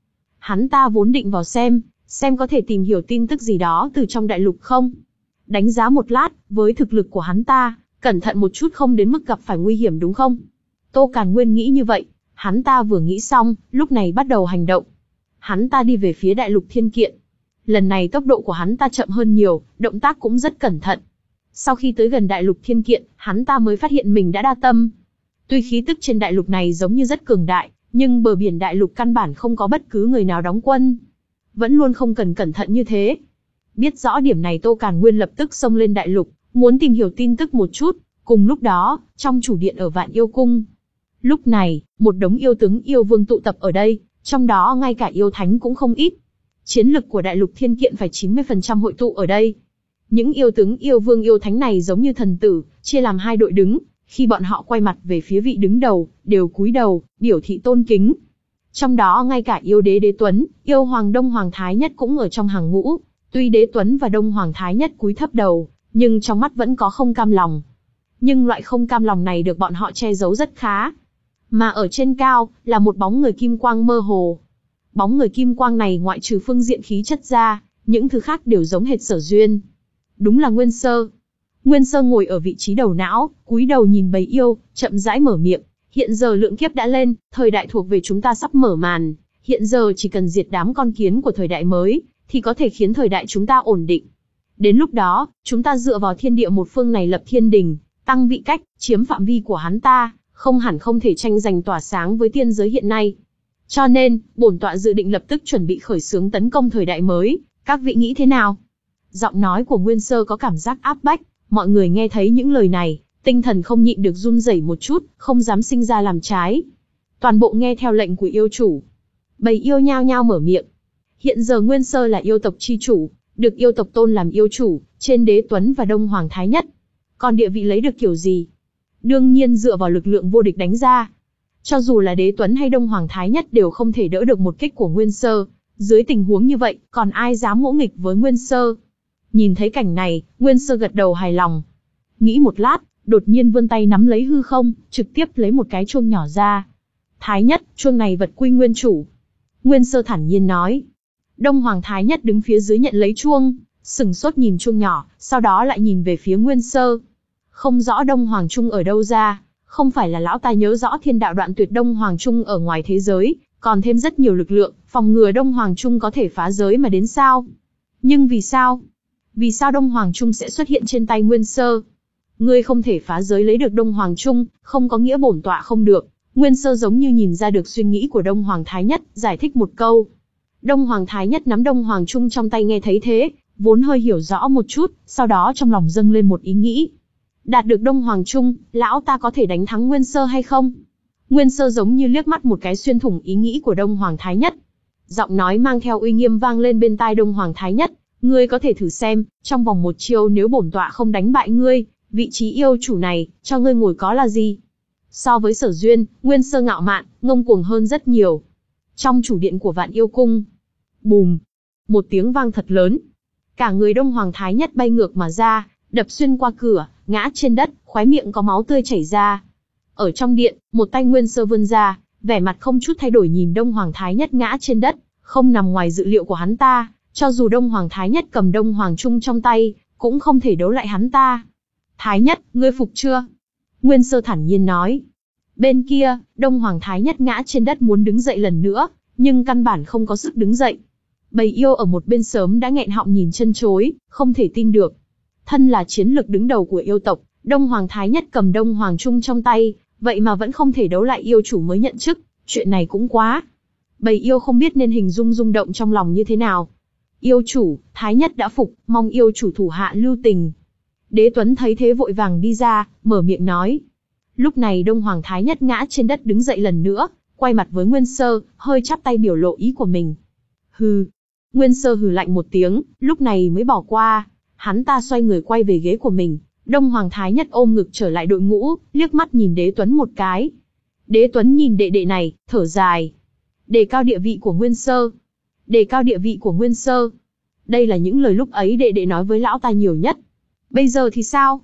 Hắn ta vốn định vào xem, xem có thể tìm hiểu tin tức gì đó từ trong đại lục không. Đánh giá một lát, với thực lực của hắn ta, cẩn thận một chút không đến mức gặp phải nguy hiểm đúng không? Tô Càn Nguyên nghĩ như vậy, hắn ta vừa nghĩ xong, lúc này bắt đầu hành động. Hắn ta đi về phía đại lục Thiên Kiện. Lần này tốc độ của hắn ta chậm hơn nhiều, động tác cũng rất cẩn thận. Sau khi tới gần đại lục Thiên Kiện, hắn ta mới phát hiện mình đã đa tâm. Tuy khí tức trên đại lục này giống như rất cường đại, nhưng bờ biển đại lục căn bản không có bất cứ người nào đóng quân. Vẫn luôn không cần cẩn thận như thế. Biết rõ điểm này Tô Càn Nguyên lập tức xông lên đại lục, muốn tìm hiểu tin tức một chút. Cùng lúc đó, trong chủ điện ở Vạn Yêu Cung. Lúc này, một đống yêu tướng yêu vương tụ tập ở đây, trong đó ngay cả yêu thánh cũng không ít. Chiến lực của đại lục Thiên Kiện phải chín mươi phần trăm hội tụ ở đây. Những yêu tướng yêu vương yêu thánh này giống như thần tử, chia làm hai đội đứng. Khi bọn họ quay mặt về phía vị đứng đầu, đều cúi đầu, biểu thị tôn kính. Trong đó ngay cả yêu đế Đế Tuấn, yêu hoàng Đông Hoàng Thái Nhất cũng ở trong hàng ngũ. Tuy Đế Tuấn và Đông Hoàng Thái Nhất cúi thấp đầu, nhưng trong mắt vẫn có không cam lòng. Nhưng loại không cam lòng này được bọn họ che giấu rất khá. Mà ở trên cao, là một bóng người kim quang mơ hồ. Bóng người kim quang này ngoại trừ phương diện khí chất ra, những thứ khác đều giống hệt Sở Duyên. Đúng là Nguyên Sơ. Nguyên Sơ ngồi ở vị trí đầu não, cúi đầu nhìn bầy yêu, chậm rãi mở miệng. Hiện giờ lượng kiếp đã lên, thời đại thuộc về chúng ta sắp mở màn. Hiện giờ chỉ cần diệt đám con kiến của thời đại mới, thì có thể khiến thời đại chúng ta ổn định. Đến lúc đó, chúng ta dựa vào thiên địa một phương này lập thiên đình, tăng vị cách, chiếm phạm vi của hắn ta, không hẳn không thể tranh giành tỏa sáng với tiên giới hiện nay. Cho nên, bổn tọa dự định lập tức chuẩn bị khởi xướng tấn công thời đại mới, các vị nghĩ thế nào? Giọng nói của Nguyên Sơ có cảm giác áp bách, mọi người nghe thấy những lời này, tinh thần không nhịn được run rẩy một chút, không dám sinh ra làm trái. Toàn bộ nghe theo lệnh của yêu chủ. Bầy yêu nhao nhao mở miệng. Hiện giờ Nguyên Sơ là yêu tộc chi chủ, được yêu tộc tôn làm yêu chủ, trên Đế Tuấn và Đông Hoàng Thái Nhất. Còn địa vị lấy được kiểu gì? Đương nhiên dựa vào lực lượng vô địch đánh ra. Cho dù là Đế Tuấn hay Đông Hoàng Thái Nhất đều không thể đỡ được một kích của Nguyên Sơ. Dưới tình huống như vậy, còn ai dám ngỗ nghịch với Nguyên Sơ? Nhìn thấy cảnh này, Nguyên Sơ gật đầu hài lòng. Nghĩ một lát, đột nhiên vươn tay nắm lấy hư không, trực tiếp lấy một cái chuông nhỏ ra. Thái Nhất, chuông này vật quy nguyên chủ. Nguyên Sơ thản nhiên nói. Đông Hoàng Thái Nhất đứng phía dưới nhận lấy chuông, sừng sốt nhìn chuông nhỏ, sau đó lại nhìn về phía Nguyên Sơ. Không rõ Đông Hoàng Trung ở đâu ra, không phải là lão ta nhớ rõ thiên đạo đoạn tuyệt Đông Hoàng Trung ở ngoài thế giới, còn thêm rất nhiều lực lượng, phòng ngừa Đông Hoàng Trung có thể phá giới mà đến sao? Nhưng vì sao? Vì sao Đông Hoàng Trung sẽ xuất hiện trên tay Nguyên Sơ? Ngươi không thể phá giới lấy được Đông Hoàng Trung, không có nghĩa bổn tọa không được. Nguyên Sơ giống như nhìn ra được suy nghĩ của Đông Hoàng Thái Nhất, giải thích một câu. Đông Hoàng Thái Nhất nắm Đông Hoàng Trung trong tay nghe thấy thế, vốn hơi hiểu rõ một chút, sau đó trong lòng dâng lên một ý nghĩ. Đạt được Đông Hoàng Trung, lão ta có thể đánh thắng Nguyên Sơ hay không? Nguyên Sơ giống như liếc mắt một cái xuyên thủng ý nghĩ của Đông Hoàng Thái Nhất. Giọng nói mang theo uy nghiêm vang lên bên tai Đông Hoàng Thái Nhất. Ngươi có thể thử xem, trong vòng một chiêu nếu bổn tọa không đánh bại ngươi, vị trí yêu chủ này, cho ngươi ngồi có là gì? So với Sở Duyên, Nguyên Sơ ngạo mạn, ngông cuồng hơn rất nhiều. Trong chủ điện của Vạn Yêu Cung, bùm, một tiếng vang thật lớn. Cả người Đông Hoàng Thái Nhất bay ngược mà ra, đập xuyên qua cửa, ngã trên đất, khóe miệng có máu tươi chảy ra. Ở trong điện, một tay Nguyên Sơ vươn ra, vẻ mặt không chút thay đổi nhìn Đông Hoàng Thái Nhất ngã trên đất, không nằm ngoài dự liệu của hắn ta, cho dù Đông Hoàng Thái Nhất cầm Đông Hoàng Trung trong tay, cũng không thể đấu lại hắn ta. Thái Nhất, ngươi phục chưa? Nguyên Sơ thản nhiên nói. Bên kia, Đông Hoàng Thái Nhất ngã trên đất muốn đứng dậy lần nữa, nhưng căn bản không có sức đứng dậy. Bầy yêu ở một bên sớm đã nghẹn họng nhìn chân chối, không thể tin được. Thân là chiến lực đứng đầu của yêu tộc, Đông Hoàng Thái Nhất cầm Đông Hoàng Trung trong tay, vậy mà vẫn không thể đấu lại yêu chủ mới nhận chức, chuyện này cũng quá. Bầy yêu không biết nên hình dung rung động trong lòng như thế nào. Yêu chủ, Thái Nhất đã phục, mong yêu chủ thủ hạ lưu tình. Đế Tuấn thấy thế vội vàng đi ra, mở miệng nói. Lúc này Đông Hoàng Thái Nhất ngã trên đất đứng dậy lần nữa, quay mặt với Nguyên Sơ, hơi chắp tay biểu lộ ý của mình. Hừ. Nguyên Sơ hừ lạnh một tiếng, lúc này mới bỏ qua. Hắn ta xoay người quay về ghế của mình. Đông Hoàng Thái Nhất ôm ngực trở lại đội ngũ, liếc mắt nhìn Đế Tuấn một cái. Đế Tuấn nhìn đệ đệ này, thở dài. Đề cao địa vị của Nguyên Sơ. Đề cao địa vị của Nguyên Sơ. Đây là những lời lúc ấy đệ đệ nói với lão ta nhiều nhất. Bây giờ thì sao?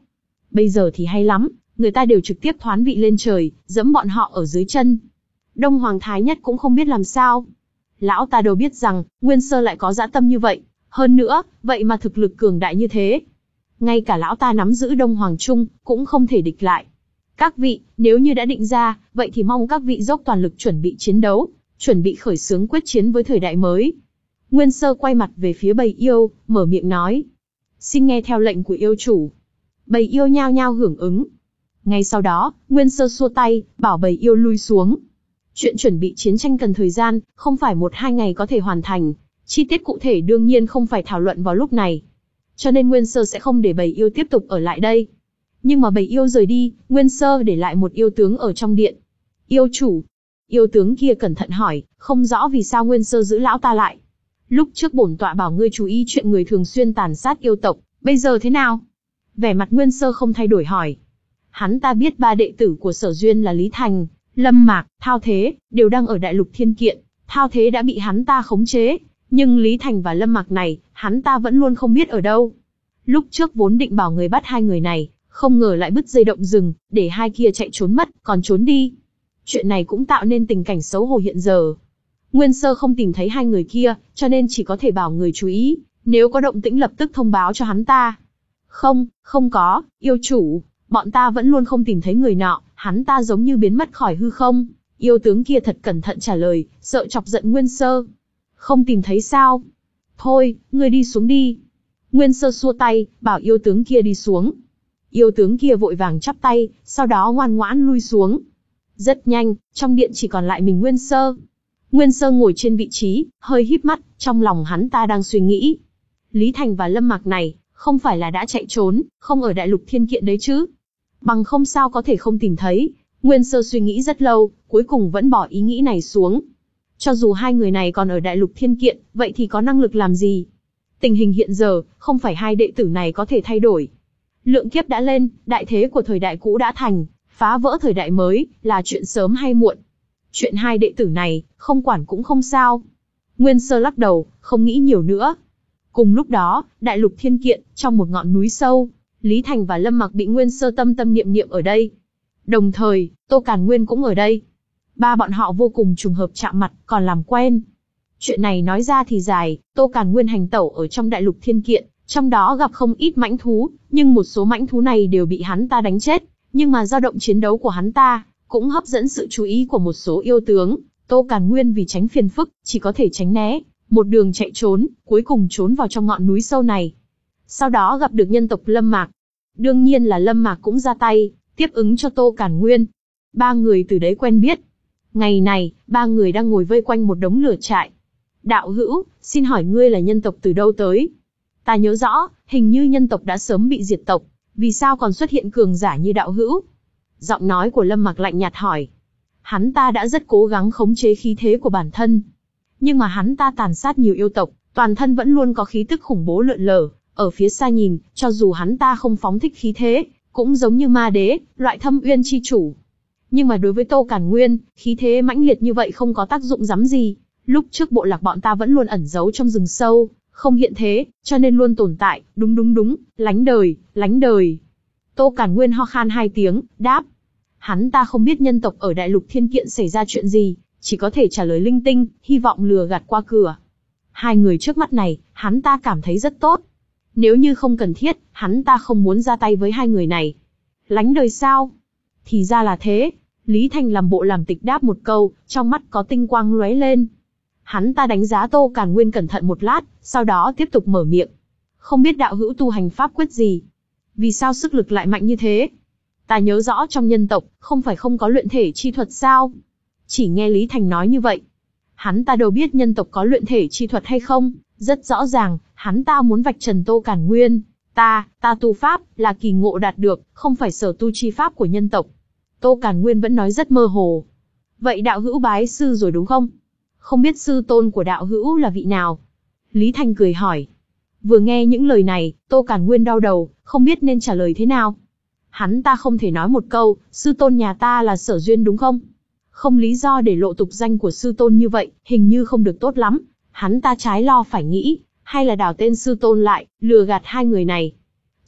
Bây giờ thì hay lắm, người ta đều trực tiếp thoán vị lên trời, dẫm bọn họ ở dưới chân. Đông Hoàng Thái Nhất cũng không biết làm sao. Lão ta đâu biết rằng, Nguyên Sơ lại có dã tâm như vậy. Hơn nữa, vậy mà thực lực cường đại như thế. Ngay cả lão ta nắm giữ Đông Hoàng Trung, cũng không thể địch lại. Các vị, nếu như đã định ra, vậy thì mong các vị dốc toàn lực chuẩn bị chiến đấu, chuẩn bị khởi xướng quyết chiến với thời đại mới. Nguyên Sơ quay mặt về phía bầy yêu, mở miệng nói. Xin nghe theo lệnh của yêu chủ. Bầy yêu nhao nhao hưởng ứng. Ngay sau đó, Nguyên Sơ xua tay, bảo bầy yêu lui xuống. Chuyện chuẩn bị chiến tranh cần thời gian, không phải một hai ngày có thể hoàn thành. Chi tiết cụ thể đương nhiên không phải thảo luận vào lúc này. Cho nên Nguyên Sơ sẽ không để bầy yêu tiếp tục ở lại đây. Nhưng mà bầy yêu rời đi, Nguyên Sơ để lại một yêu tướng ở trong điện. Yêu chủ. Yêu tướng kia cẩn thận hỏi, không rõ vì sao Nguyên Sơ giữ lão ta lại. Lúc trước bổn tọa bảo ngươi chú ý chuyện người thường xuyên tàn sát yêu tộc, bây giờ thế nào? Vẻ mặt Nguyên Sơ không thay đổi hỏi. Hắn ta biết ba đệ tử của Sở Duyên là Lý Thành, Lâm Mạc, Thao Thế, đều đang ở Đại Lục Thiên Kiện. Thao Thế đã bị hắn ta khống chế, nhưng Lý Thành và Lâm Mạc này, hắn ta vẫn luôn không biết ở đâu. Lúc trước vốn định bảo người bắt hai người này, không ngờ lại bứt dây động rừng, để hai kia chạy trốn mất, còn trốn đi. Chuyện này cũng tạo nên tình cảnh xấu hổ hiện giờ. Nguyên Sơ không tìm thấy hai người kia, cho nên chỉ có thể bảo người chú ý, nếu có động tĩnh lập tức thông báo cho hắn ta. Không, không có, yêu chủ, bọn ta vẫn luôn không tìm thấy người nọ, hắn ta giống như biến mất khỏi hư không. Yêu tướng kia thật cẩn thận trả lời, sợ chọc giận Nguyên Sơ. Không tìm thấy sao? Thôi, ngươi đi xuống đi. Nguyên Sơ xua tay, bảo yêu tướng kia đi xuống. Yêu tướng kia vội vàng chắp tay, sau đó ngoan ngoãn lui xuống. Rất nhanh, trong điện chỉ còn lại mình Nguyên Sơ. Nguyên Sơ ngồi trên vị trí, hơi híp mắt, trong lòng hắn ta đang suy nghĩ. Lý Thành và Lâm Mạc này, không phải là đã chạy trốn, không ở Đại Lục Thiên Kiện đấy chứ? Bằng không sao có thể không tìm thấy. Nguyên Sơ suy nghĩ rất lâu, cuối cùng vẫn bỏ ý nghĩ này xuống. Cho dù hai người này còn ở Đại Lục Thiên Kiện, vậy thì có năng lực làm gì? Tình hình hiện giờ, không phải hai đệ tử này có thể thay đổi. Lượng kiếp đã lên, đại thế của thời đại cũ đã thành, phá vỡ thời đại mới, là chuyện sớm hay muộn. Chuyện hai đệ tử này, không quản cũng không sao. Nguyên Sơ lắc đầu, không nghĩ nhiều nữa. Cùng lúc đó, Đại Lục Thiên Kiện, trong một ngọn núi sâu, Lý Thành và Lâm Mặc bị Nguyên Sơ tâm tâm niệm niệm ở đây. Đồng thời, Tô Càn Nguyên cũng ở đây. Ba bọn họ vô cùng trùng hợp chạm mặt, còn làm quen. Chuyện này nói ra thì dài, Tô Càn Nguyên hành tẩu ở trong Đại Lục Thiên Kiện, trong đó gặp không ít mãnh thú, nhưng một số mãnh thú này đều bị hắn ta đánh chết. Nhưng mà dao động chiến đấu của hắn ta, cũng hấp dẫn sự chú ý của một số yêu tướng. Tô Càn Nguyên vì tránh phiền phức, chỉ có thể tránh né, một đường chạy trốn, cuối cùng trốn vào trong ngọn núi sâu này. Sau đó gặp được nhân tộc Lâm Mạc. Đương nhiên là Lâm Mạc cũng ra tay, tiếp ứng cho Tô Càn Nguyên. Ba người từ đấy quen biết. Ngày này, ba người đang ngồi vây quanh một đống lửa trại. Đạo hữu, xin hỏi ngươi là nhân tộc từ đâu tới? Ta nhớ rõ, hình như nhân tộc đã sớm bị diệt tộc, vì sao còn xuất hiện cường giả như đạo hữu? Giọng nói của Lâm Mặc lạnh nhạt hỏi. Hắn ta đã rất cố gắng khống chế khí thế của bản thân. Nhưng mà hắn ta tàn sát nhiều yêu tộc, toàn thân vẫn luôn có khí tức khủng bố lượn lờ. Ở phía xa nhìn, cho dù hắn ta không phóng thích khí thế, cũng giống như ma đế, loại thâm uyên chi chủ. Nhưng mà đối với Tô Càn Nguyên, khí thế mãnh liệt như vậy không có tác dụng rắm gì. Lúc trước bộ lạc bọn ta vẫn luôn ẩn giấu trong rừng sâu, không hiện thế, cho nên luôn tồn tại, đúng đúng đúng, lánh đời, lánh đời. Tô Càn Nguyên ho khan hai tiếng, đáp. Hắn ta không biết nhân tộc ở Đại Lục Thiên Kiện xảy ra chuyện gì, chỉ có thể trả lời linh tinh, hy vọng lừa gạt qua cửa. Hai người trước mắt này, hắn ta cảm thấy rất tốt. Nếu như không cần thiết, hắn ta không muốn ra tay với hai người này. Lánh đời sao? Thì ra là thế. Lý Thành làm bộ làm tịch đáp một câu, trong mắt có tinh quang lóe lên. Hắn ta đánh giá Tô Càn Nguyên cẩn thận một lát, sau đó tiếp tục mở miệng. Không biết đạo hữu tu hành pháp quyết gì? Vì sao sức lực lại mạnh như thế? Ta nhớ rõ trong nhân tộc, không phải không có luyện thể chi thuật sao? Chỉ nghe Lý Thành nói như vậy. Hắn ta đâu biết nhân tộc có luyện thể chi thuật hay không? Rất rõ ràng, hắn ta muốn vạch trần Tô Càn Nguyên. Ta, ta tu pháp, là kỳ ngộ đạt được, không phải sở tu chi pháp của nhân tộc. Tô Càn Nguyên vẫn nói rất mơ hồ. Vậy đạo hữu bái sư rồi đúng không? Không biết sư tôn của đạo hữu là vị nào? Lý Thành cười hỏi. Vừa nghe những lời này, Tô Càn Nguyên đau đầu, không biết nên trả lời thế nào. Hắn ta không thể nói một câu, sư tôn nhà ta là Sở Duyên đúng không? Không lý do để lộ tục danh của sư tôn như vậy, hình như không được tốt lắm. Hắn ta trái lo phải nghĩ, hay là đảo tên sư tôn lại, lừa gạt hai người này.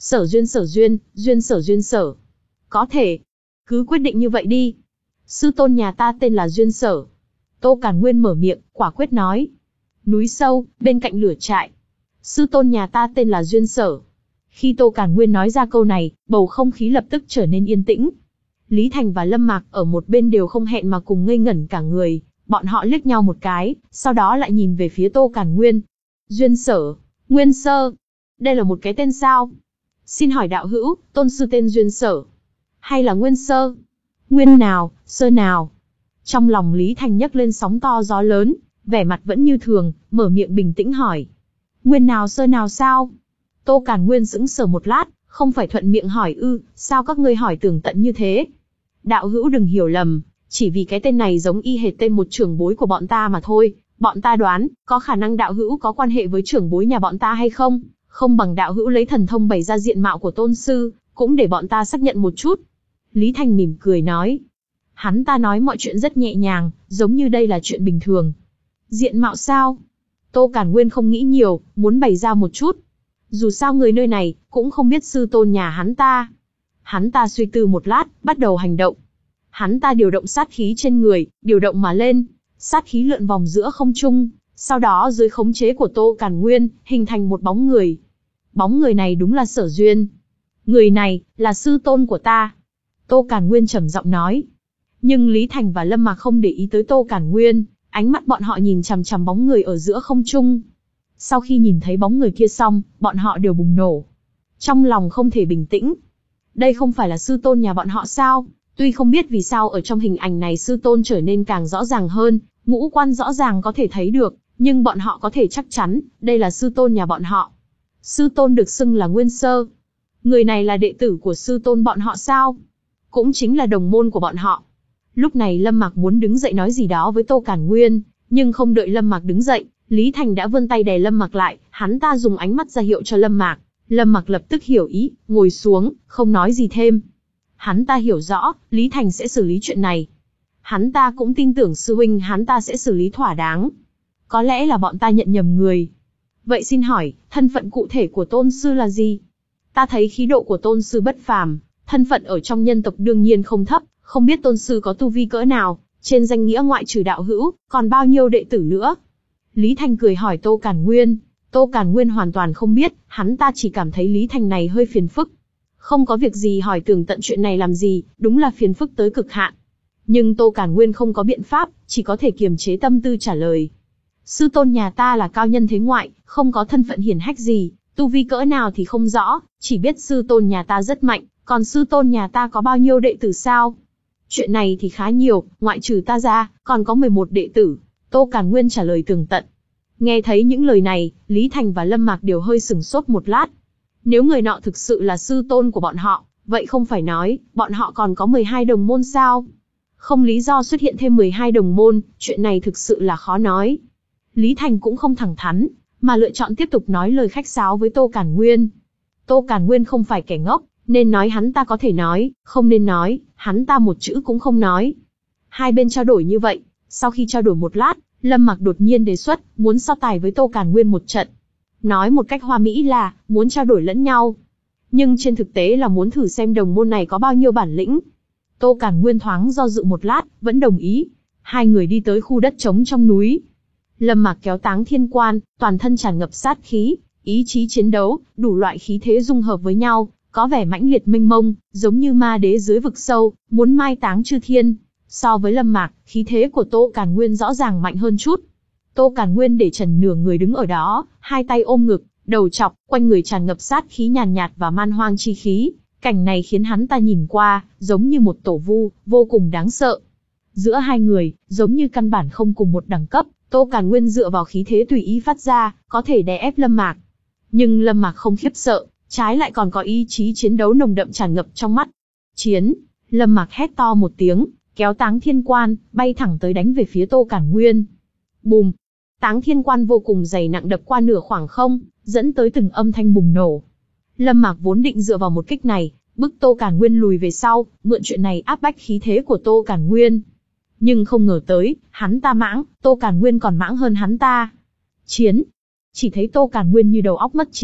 Sở duyên sở duyên, duyên sở duyên sở. Có thể. Cứ quyết định như vậy đi. Sư tôn nhà ta tên là Duyên Sở. Tô Càn Nguyên mở miệng, quả quyết nói. Núi sâu, bên cạnh lửa trại. Sư tôn nhà ta tên là Duyên Sở. Khi Tô Càn Nguyên nói ra câu này, bầu không khí lập tức trở nên yên tĩnh. Lý Thành và Lâm Mạc ở một bên đều không hẹn mà cùng ngây ngẩn cả người, bọn họ liếc nhau một cái, sau đó lại nhìn về phía Tô Càn Nguyên. Duyên Sở, Nguyên Sơ, đây là một cái tên sao? Xin hỏi đạo hữu, tôn sư tên Duyên Sở, hay là Nguyên Sơ? Nguyên nào, Sơ nào? Trong lòng Lý Thành nhấc lên sóng to gió lớn, vẻ mặt vẫn như thường, mở miệng bình tĩnh hỏi. Nguyên nào Sơ nào sao? Tô Càn Nguyên sững sờ một lát, không phải thuận miệng hỏi ư, sao các ngươi hỏi tường tận như thế? Đạo hữu đừng hiểu lầm, chỉ vì cái tên này giống y hệt tên một trưởng bối của bọn ta mà thôi, bọn ta đoán, có khả năng đạo hữu có quan hệ với trưởng bối nhà bọn ta hay không? Không bằng đạo hữu lấy thần thông bày ra diện mạo của tôn sư, cũng để bọn ta xác nhận một chút. Lý Thành mỉm cười nói. Hắn ta nói mọi chuyện rất nhẹ nhàng, giống như đây là chuyện bình thường. Diện mạo sao? Tô Càn Nguyên không nghĩ nhiều, muốn bày ra một chút. Dù sao người nơi này, cũng không biết sư tôn nhà hắn ta. Hắn ta suy tư một lát, bắt đầu hành động. Hắn ta điều động sát khí trên người, điều động mà lên. Sát khí lượn vòng giữa không trung, sau đó dưới khống chế của Tô Càn Nguyên, hình thành một bóng người. Bóng người này đúng là Sở Duyên. Người này, là sư tôn của ta. Tô Càn Nguyên trầm giọng nói. Nhưng Lý Thành và Lâm Mạc không để ý tới Tô Càn Nguyên, ánh mắt bọn họ nhìn chằm chằm bóng người ở giữa không trung. Sau khi nhìn thấy bóng người kia xong, bọn họ đều bùng nổ. Trong lòng không thể bình tĩnh. Đây không phải là sư tôn nhà bọn họ sao? Tuy không biết vì sao ở trong hình ảnh này sư tôn trở nên càng rõ ràng hơn, ngũ quan rõ ràng có thể thấy được, nhưng bọn họ có thể chắc chắn, đây là sư tôn nhà bọn họ. Sư tôn được xưng là Nguyên Sơ. Người này là đệ tử của sư tôn bọn họ sao? Cũng chính là đồng môn của bọn họ. Lúc này Lâm Mạc muốn đứng dậy nói gì đó với Tô Càn Nguyên, nhưng không đợi Lâm Mạc đứng dậy, Lý Thành đã vươn tay đè Lâm Mạc lại, hắn ta dùng ánh mắt ra hiệu cho Lâm Mạc. Lâm Mạc lập tức hiểu ý, ngồi xuống, không nói gì thêm. Hắn ta hiểu rõ, Lý Thành sẽ xử lý chuyện này. Hắn ta cũng tin tưởng sư huynh hắn ta sẽ xử lý thỏa đáng. Có lẽ là bọn ta nhận nhầm người. Vậy xin hỏi, thân phận cụ thể của tôn sư là gì? Ta thấy khí độ của tôn sư bất phàm, thân phận ở trong nhân tộc đương nhiên không thấp, không biết tôn sư có tu vi cỡ nào, trên danh nghĩa ngoại trừ đạo hữu, còn bao nhiêu đệ tử nữa? Lý Thành cười hỏi Tô Càn Nguyên. Tô Càn Nguyên hoàn toàn không biết, hắn ta chỉ cảm thấy Lý Thành này hơi phiền phức. Không có việc gì hỏi tường tận chuyện này làm gì, đúng là phiền phức tới cực hạn. Nhưng Tô Càn Nguyên không có biện pháp, chỉ có thể kiềm chế tâm tư trả lời. Sư tôn nhà ta là cao nhân thế ngoại, không có thân phận hiển hách gì, tu vi cỡ nào thì không rõ, chỉ biết sư tôn nhà ta rất mạnh, còn sư tôn nhà ta có bao nhiêu đệ tử sao? Chuyện này thì khá nhiều, ngoại trừ ta ra, còn có mười một đệ tử. Tô Càn Nguyên trả lời tường tận. Nghe thấy những lời này, Lý Thành và Lâm Mạc đều hơi sừng sốt một lát. Nếu người nọ thực sự là sư tôn của bọn họ, vậy không phải nói, bọn họ còn có mười hai đồng môn sao? Không lý do xuất hiện thêm mười hai đồng môn, chuyện này thực sự là khó nói. Lý Thành cũng không thẳng thắn, mà lựa chọn tiếp tục nói lời khách sáo với Tô Càn Nguyên. Tô Càn Nguyên không phải kẻ ngốc, nên nói hắn ta có thể nói, không nên nói, hắn ta một chữ cũng không nói. Hai bên trao đổi như vậy, sau khi trao đổi một lát, Lâm Mạc đột nhiên đề xuất, muốn so tài với Tô Càn Nguyên một trận. Nói một cách hoa mỹ là, muốn trao đổi lẫn nhau. Nhưng trên thực tế là muốn thử xem đồng môn này có bao nhiêu bản lĩnh. Tô Càn Nguyên thoáng do dự một lát, vẫn đồng ý. Hai người đi tới khu đất trống trong núi. Lâm Mạc kéo Táng Thiên Quan, toàn thân tràn ngập sát khí, ý chí chiến đấu, đủ loại khí thế dung hợp với nhau, có vẻ mãnh liệt mênh mông, giống như ma đế dưới vực sâu, muốn mai táng chư thiên. So với Lâm Mạc, khí thế của Tô Càn Nguyên rõ ràng mạnh hơn chút. Tô Càn Nguyên để trần nửa người đứng ở đó, hai tay ôm ngực, đầu chọc, quanh người tràn ngập sát khí nhàn nhạt và man hoang chi khí. Cảnh này khiến hắn ta nhìn qua, giống như một tổ vu, vô cùng đáng sợ. Giữa hai người, giống như căn bản không cùng một đẳng cấp, Tô Càn Nguyên dựa vào khí thế tùy ý phát ra, có thể đè ép Lâm Mạc. Nhưng Lâm Mạc không khiếp sợ, trái lại còn có ý chí chiến đấu nồng đậm tràn ngập trong mắt. Chiến! Lâm Mạc hét to một tiếng, kéo Táng Thiên Quan, bay thẳng tới đánh về phía Tô Càn Nguyên. Bùm! Táng Thiên Quan vô cùng dày nặng đập qua nửa khoảng không, dẫn tới từng âm thanh bùng nổ. Lâm Mạc vốn định dựa vào một kích này, bức Tô Càn Nguyên lùi về sau, mượn chuyện này áp bách khí thế của Tô Càn Nguyên. Nhưng không ngờ tới, hắn ta mãng, Tô Càn Nguyên còn mãng hơn hắn ta. Chiến! Chỉ thấy Tô Càn Nguyên như đầu óc mất trí,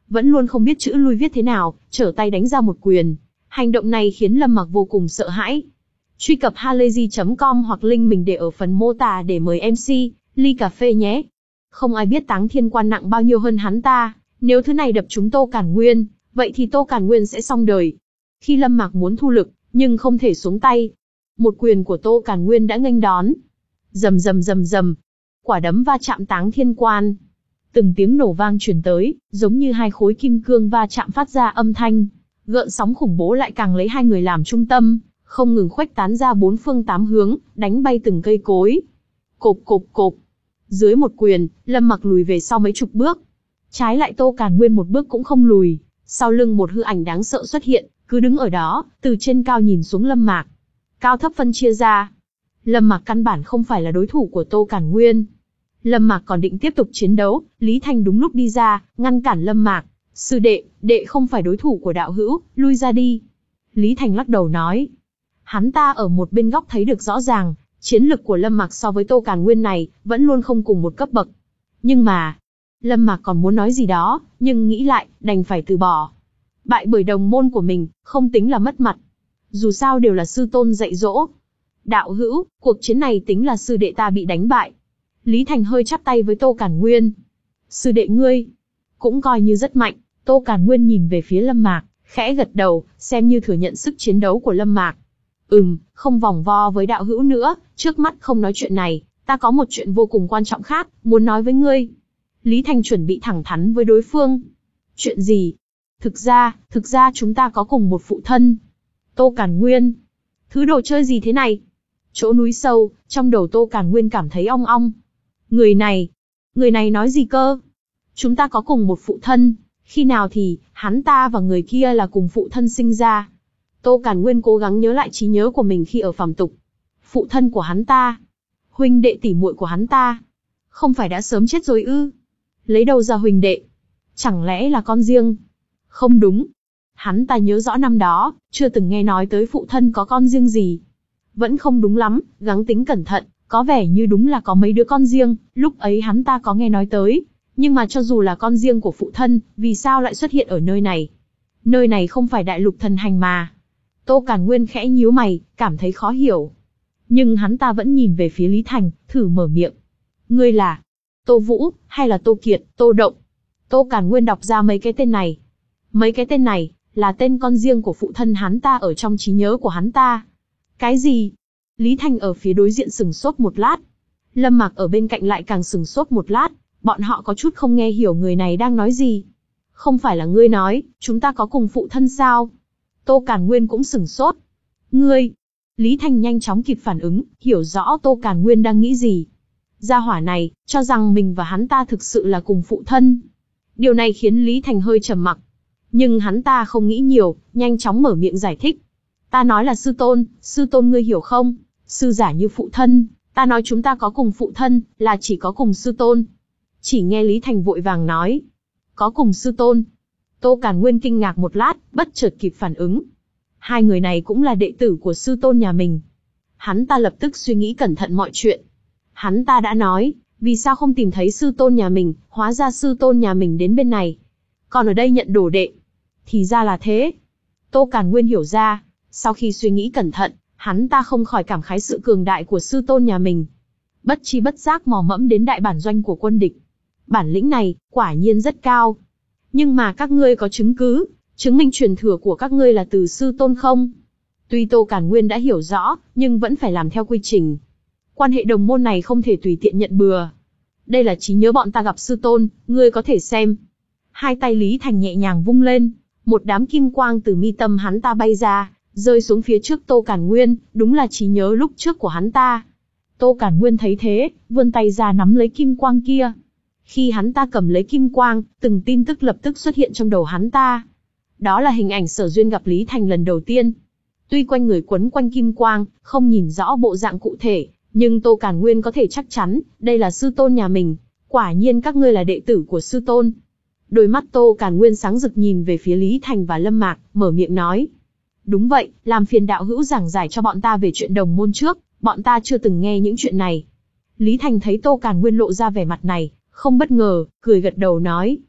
vẫn luôn không biết chữ lui viết thế nào, trở tay đánh ra một quyền. Hành động này khiến Lâm Mặc vô cùng sợ hãi. Truy cập halayzi chấm com hoặc link mình để ở phần mô tả để mời em xê, ly cà phê nhé. Không ai biết Táng Thiên Quan nặng bao nhiêu hơn hắn ta, nếu thứ này đập trúng Tô Càn Nguyên, vậy thì Tô Càn Nguyên sẽ xong đời. Khi Lâm Mặc muốn thu lực, nhưng không thể xuống tay. Một quyền của Tô Càn Nguyên đã nghênh đón. Rầm rầm rầm rầm. Quả đấm va chạm Táng Thiên Quan. Từng tiếng nổ vang truyền tới, giống như hai khối kim cương va chạm phát ra âm thanh. Gợn sóng khủng bố lại càng lấy hai người làm trung tâm, không ngừng khuếch tán ra bốn phương tám hướng, đánh bay từng cây cối. Cộp cộp cộp. Dưới một quyền, Lâm Mặc lùi về sau mấy chục bước. Trái lại Tô Càn Nguyên một bước cũng không lùi. Sau lưng một hư ảnh đáng sợ xuất hiện, cứ đứng ở đó, từ trên cao nhìn xuống Lâm Mạc. Cao thấp phân chia ra. Lâm Mạc căn bản không phải là đối thủ của Tô Càn Nguyên. Lâm Mạc còn định tiếp tục chiến đấu, Lý Thành đúng lúc đi ra, ngăn cản Lâm Mạc. Sư đệ, đệ không phải đối thủ của đạo hữu, lui ra đi. Lý Thành lắc đầu nói. Hắn ta ở một bên góc thấy được rõ ràng, chiến lực của Lâm Mạc so với Tô Càn Nguyên này, vẫn luôn không cùng một cấp bậc. Nhưng mà, Lâm Mạc còn muốn nói gì đó, nhưng nghĩ lại, đành phải từ bỏ. Bại bởi đồng môn của mình, không tính là mất mặt. Dù sao đều là sư tôn dạy dỗ. Đạo hữu, cuộc chiến này tính là sư đệ ta bị đánh bại. Lý Thành hơi chắp tay với Tô Càn Nguyên. Sư đệ ngươi, cũng coi như rất mạnh. Tô Càn Nguyên nhìn về phía Lâm Mạc, khẽ gật đầu, xem như thừa nhận sức chiến đấu của Lâm Mạc. Ừm, không vòng vo với đạo hữu nữa, trước mắt không nói chuyện này, ta có một chuyện vô cùng quan trọng khác, muốn nói với ngươi. Lý Thành chuẩn bị thẳng thắn với đối phương. Chuyện gì? Thực ra, thực ra chúng ta có cùng một phụ thân. Tô Càn Nguyên. Thứ đồ chơi gì thế này? Chỗ núi sâu, trong đầu Tô Càn Nguyên cảm thấy ong ong. Người này, người này nói gì cơ? Chúng ta có cùng một phụ thân, khi nào thì, hắn ta và người kia là cùng phụ thân sinh ra. Tô Càn Nguyên cố gắng nhớ lại trí nhớ của mình khi ở phàm tục. Phụ thân của hắn ta, huynh đệ tỷ muội của hắn ta, không phải đã sớm chết rồi ư? Lấy đâu ra huynh đệ? Chẳng lẽ là con riêng? Không đúng. Hắn ta nhớ rõ năm đó, chưa từng nghe nói tới phụ thân có con riêng gì. Vẫn không đúng lắm, gắng tính cẩn thận, có vẻ như đúng là có mấy đứa con riêng, lúc ấy hắn ta có nghe nói tới. Nhưng mà cho dù là con riêng của phụ thân, vì sao lại xuất hiện ở nơi này? Nơi này không phải đại lục thần hành mà. Tô Càn Nguyên khẽ nhíu mày, cảm thấy khó hiểu. Nhưng hắn ta vẫn nhìn về phía Lý Thành, thử mở miệng. Ngươi là Tô Vũ, hay là Tô Kiệt, Tô Động? Tô Càn Nguyên đọc ra mấy cái tên này. Mấy cái tên này, là tên con riêng của phụ thân hắn ta ở trong trí nhớ của hắn ta. Cái gì? Lý Thành ở phía đối diện sừng sốt một lát. Lâm Mạc ở bên cạnh lại càng sừng sốt một lát. Bọn họ có chút không nghe hiểu người này đang nói gì. Không phải là ngươi nói, chúng ta có cùng phụ thân sao? Tô Càn Nguyên cũng sừng sốt. Ngươi? Lý Thành nhanh chóng kịp phản ứng, hiểu rõ Tô Càn Nguyên đang nghĩ gì. Gia hỏa này, cho rằng mình và hắn ta thực sự là cùng phụ thân. Điều này khiến Lý Thành hơi trầm mặc. Nhưng hắn ta không nghĩ nhiều, nhanh chóng mở miệng giải thích. Ta nói là sư tôn, sư tôn ngươi hiểu không? Sư giả như phụ thân, ta nói chúng ta có cùng phụ thân, là chỉ có cùng sư tôn. Chỉ nghe Lý Thành vội vàng nói. Có cùng sư tôn. Tô Càn Nguyên kinh ngạc một lát, bất chợt kịp phản ứng. Hai người này cũng là đệ tử của sư tôn nhà mình. Hắn ta lập tức suy nghĩ cẩn thận mọi chuyện. Hắn ta đã nói, vì sao không tìm thấy sư tôn nhà mình, hóa ra sư tôn nhà mình đến bên này. Còn ở đây nhận đồ đệ. Thì ra là thế. Tô Càn Nguyên hiểu ra, sau khi suy nghĩ cẩn thận, hắn ta không khỏi cảm khái sự cường đại của sư tôn nhà mình. Bất chi bất giác mò mẫm đến đại bản doanh của quân địch. Bản lĩnh này, quả nhiên rất cao. Nhưng mà các ngươi có chứng cứ, chứng minh truyền thừa của các ngươi là từ sư tôn không? Tuy Tô Càn Nguyên đã hiểu rõ, nhưng vẫn phải làm theo quy trình. Quan hệ đồng môn này không thể tùy tiện nhận bừa. Đây là trí nhớ bọn ta gặp sư tôn, ngươi có thể xem. Hai tay Lý Thành nhẹ nhàng vung lên, một đám kim quang từ mi tâm hắn ta bay ra, rơi xuống phía trước Tô Càn Nguyên, đúng là trí nhớ lúc trước của hắn ta. Tô Càn Nguyên thấy thế, vươn tay ra nắm lấy kim quang kia. Khi hắn ta cầm lấy kim quang, từng tin tức lập tức xuất hiện trong đầu hắn ta. Đó là hình ảnh Sở Duyên gặp Lý Thành lần đầu tiên. Tuy quanh người quấn quanh kim quang, không nhìn rõ bộ dạng cụ thể, nhưng Tô Càn Nguyên có thể chắc chắn, đây là sư tôn nhà mình. Quả nhiên các ngươi là đệ tử của sư tôn. Đôi mắt Tô Càn Nguyên sáng rực nhìn về phía Lý Thành và Lâm Mạc, mở miệng nói. Đúng vậy, làm phiền đạo hữu giảng giải cho bọn ta về chuyện đồng môn trước, bọn ta chưa từng nghe những chuyện này. Lý Thành thấy Tô Càn Nguyên lộ ra vẻ mặt này, không bất ngờ, cười gật đầu nói.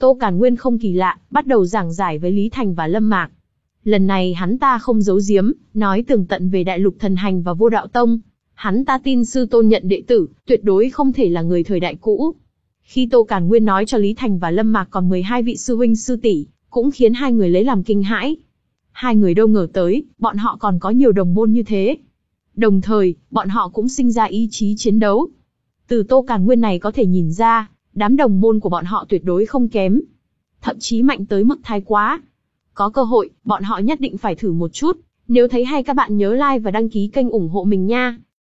Tô Càn Nguyên không kỳ lạ, bắt đầu giảng giải với Lý Thành và Lâm Mạc. Lần này hắn ta không giấu giếm, nói tường tận về Đại Lục Thần Hành và Vô Đạo Tông. Hắn ta tin sư tôn nhận đệ tử, tuyệt đối không thể là người thời đại cũ. Khi Tô Càn Nguyên nói cho Lý Thành và Lâm Mạc còn mười hai vị sư huynh sư tỷ, cũng khiến hai người lấy làm kinh hãi. Hai người đâu ngờ tới, bọn họ còn có nhiều đồng môn như thế. Đồng thời, bọn họ cũng sinh ra ý chí chiến đấu. Từ Tô Càn Nguyên này có thể nhìn ra, đám đồng môn của bọn họ tuyệt đối không kém. Thậm chí mạnh tới mức thái quá. Có cơ hội, bọn họ nhất định phải thử một chút. Nếu thấy hay các bạn nhớ like và đăng ký kênh ủng hộ mình nha.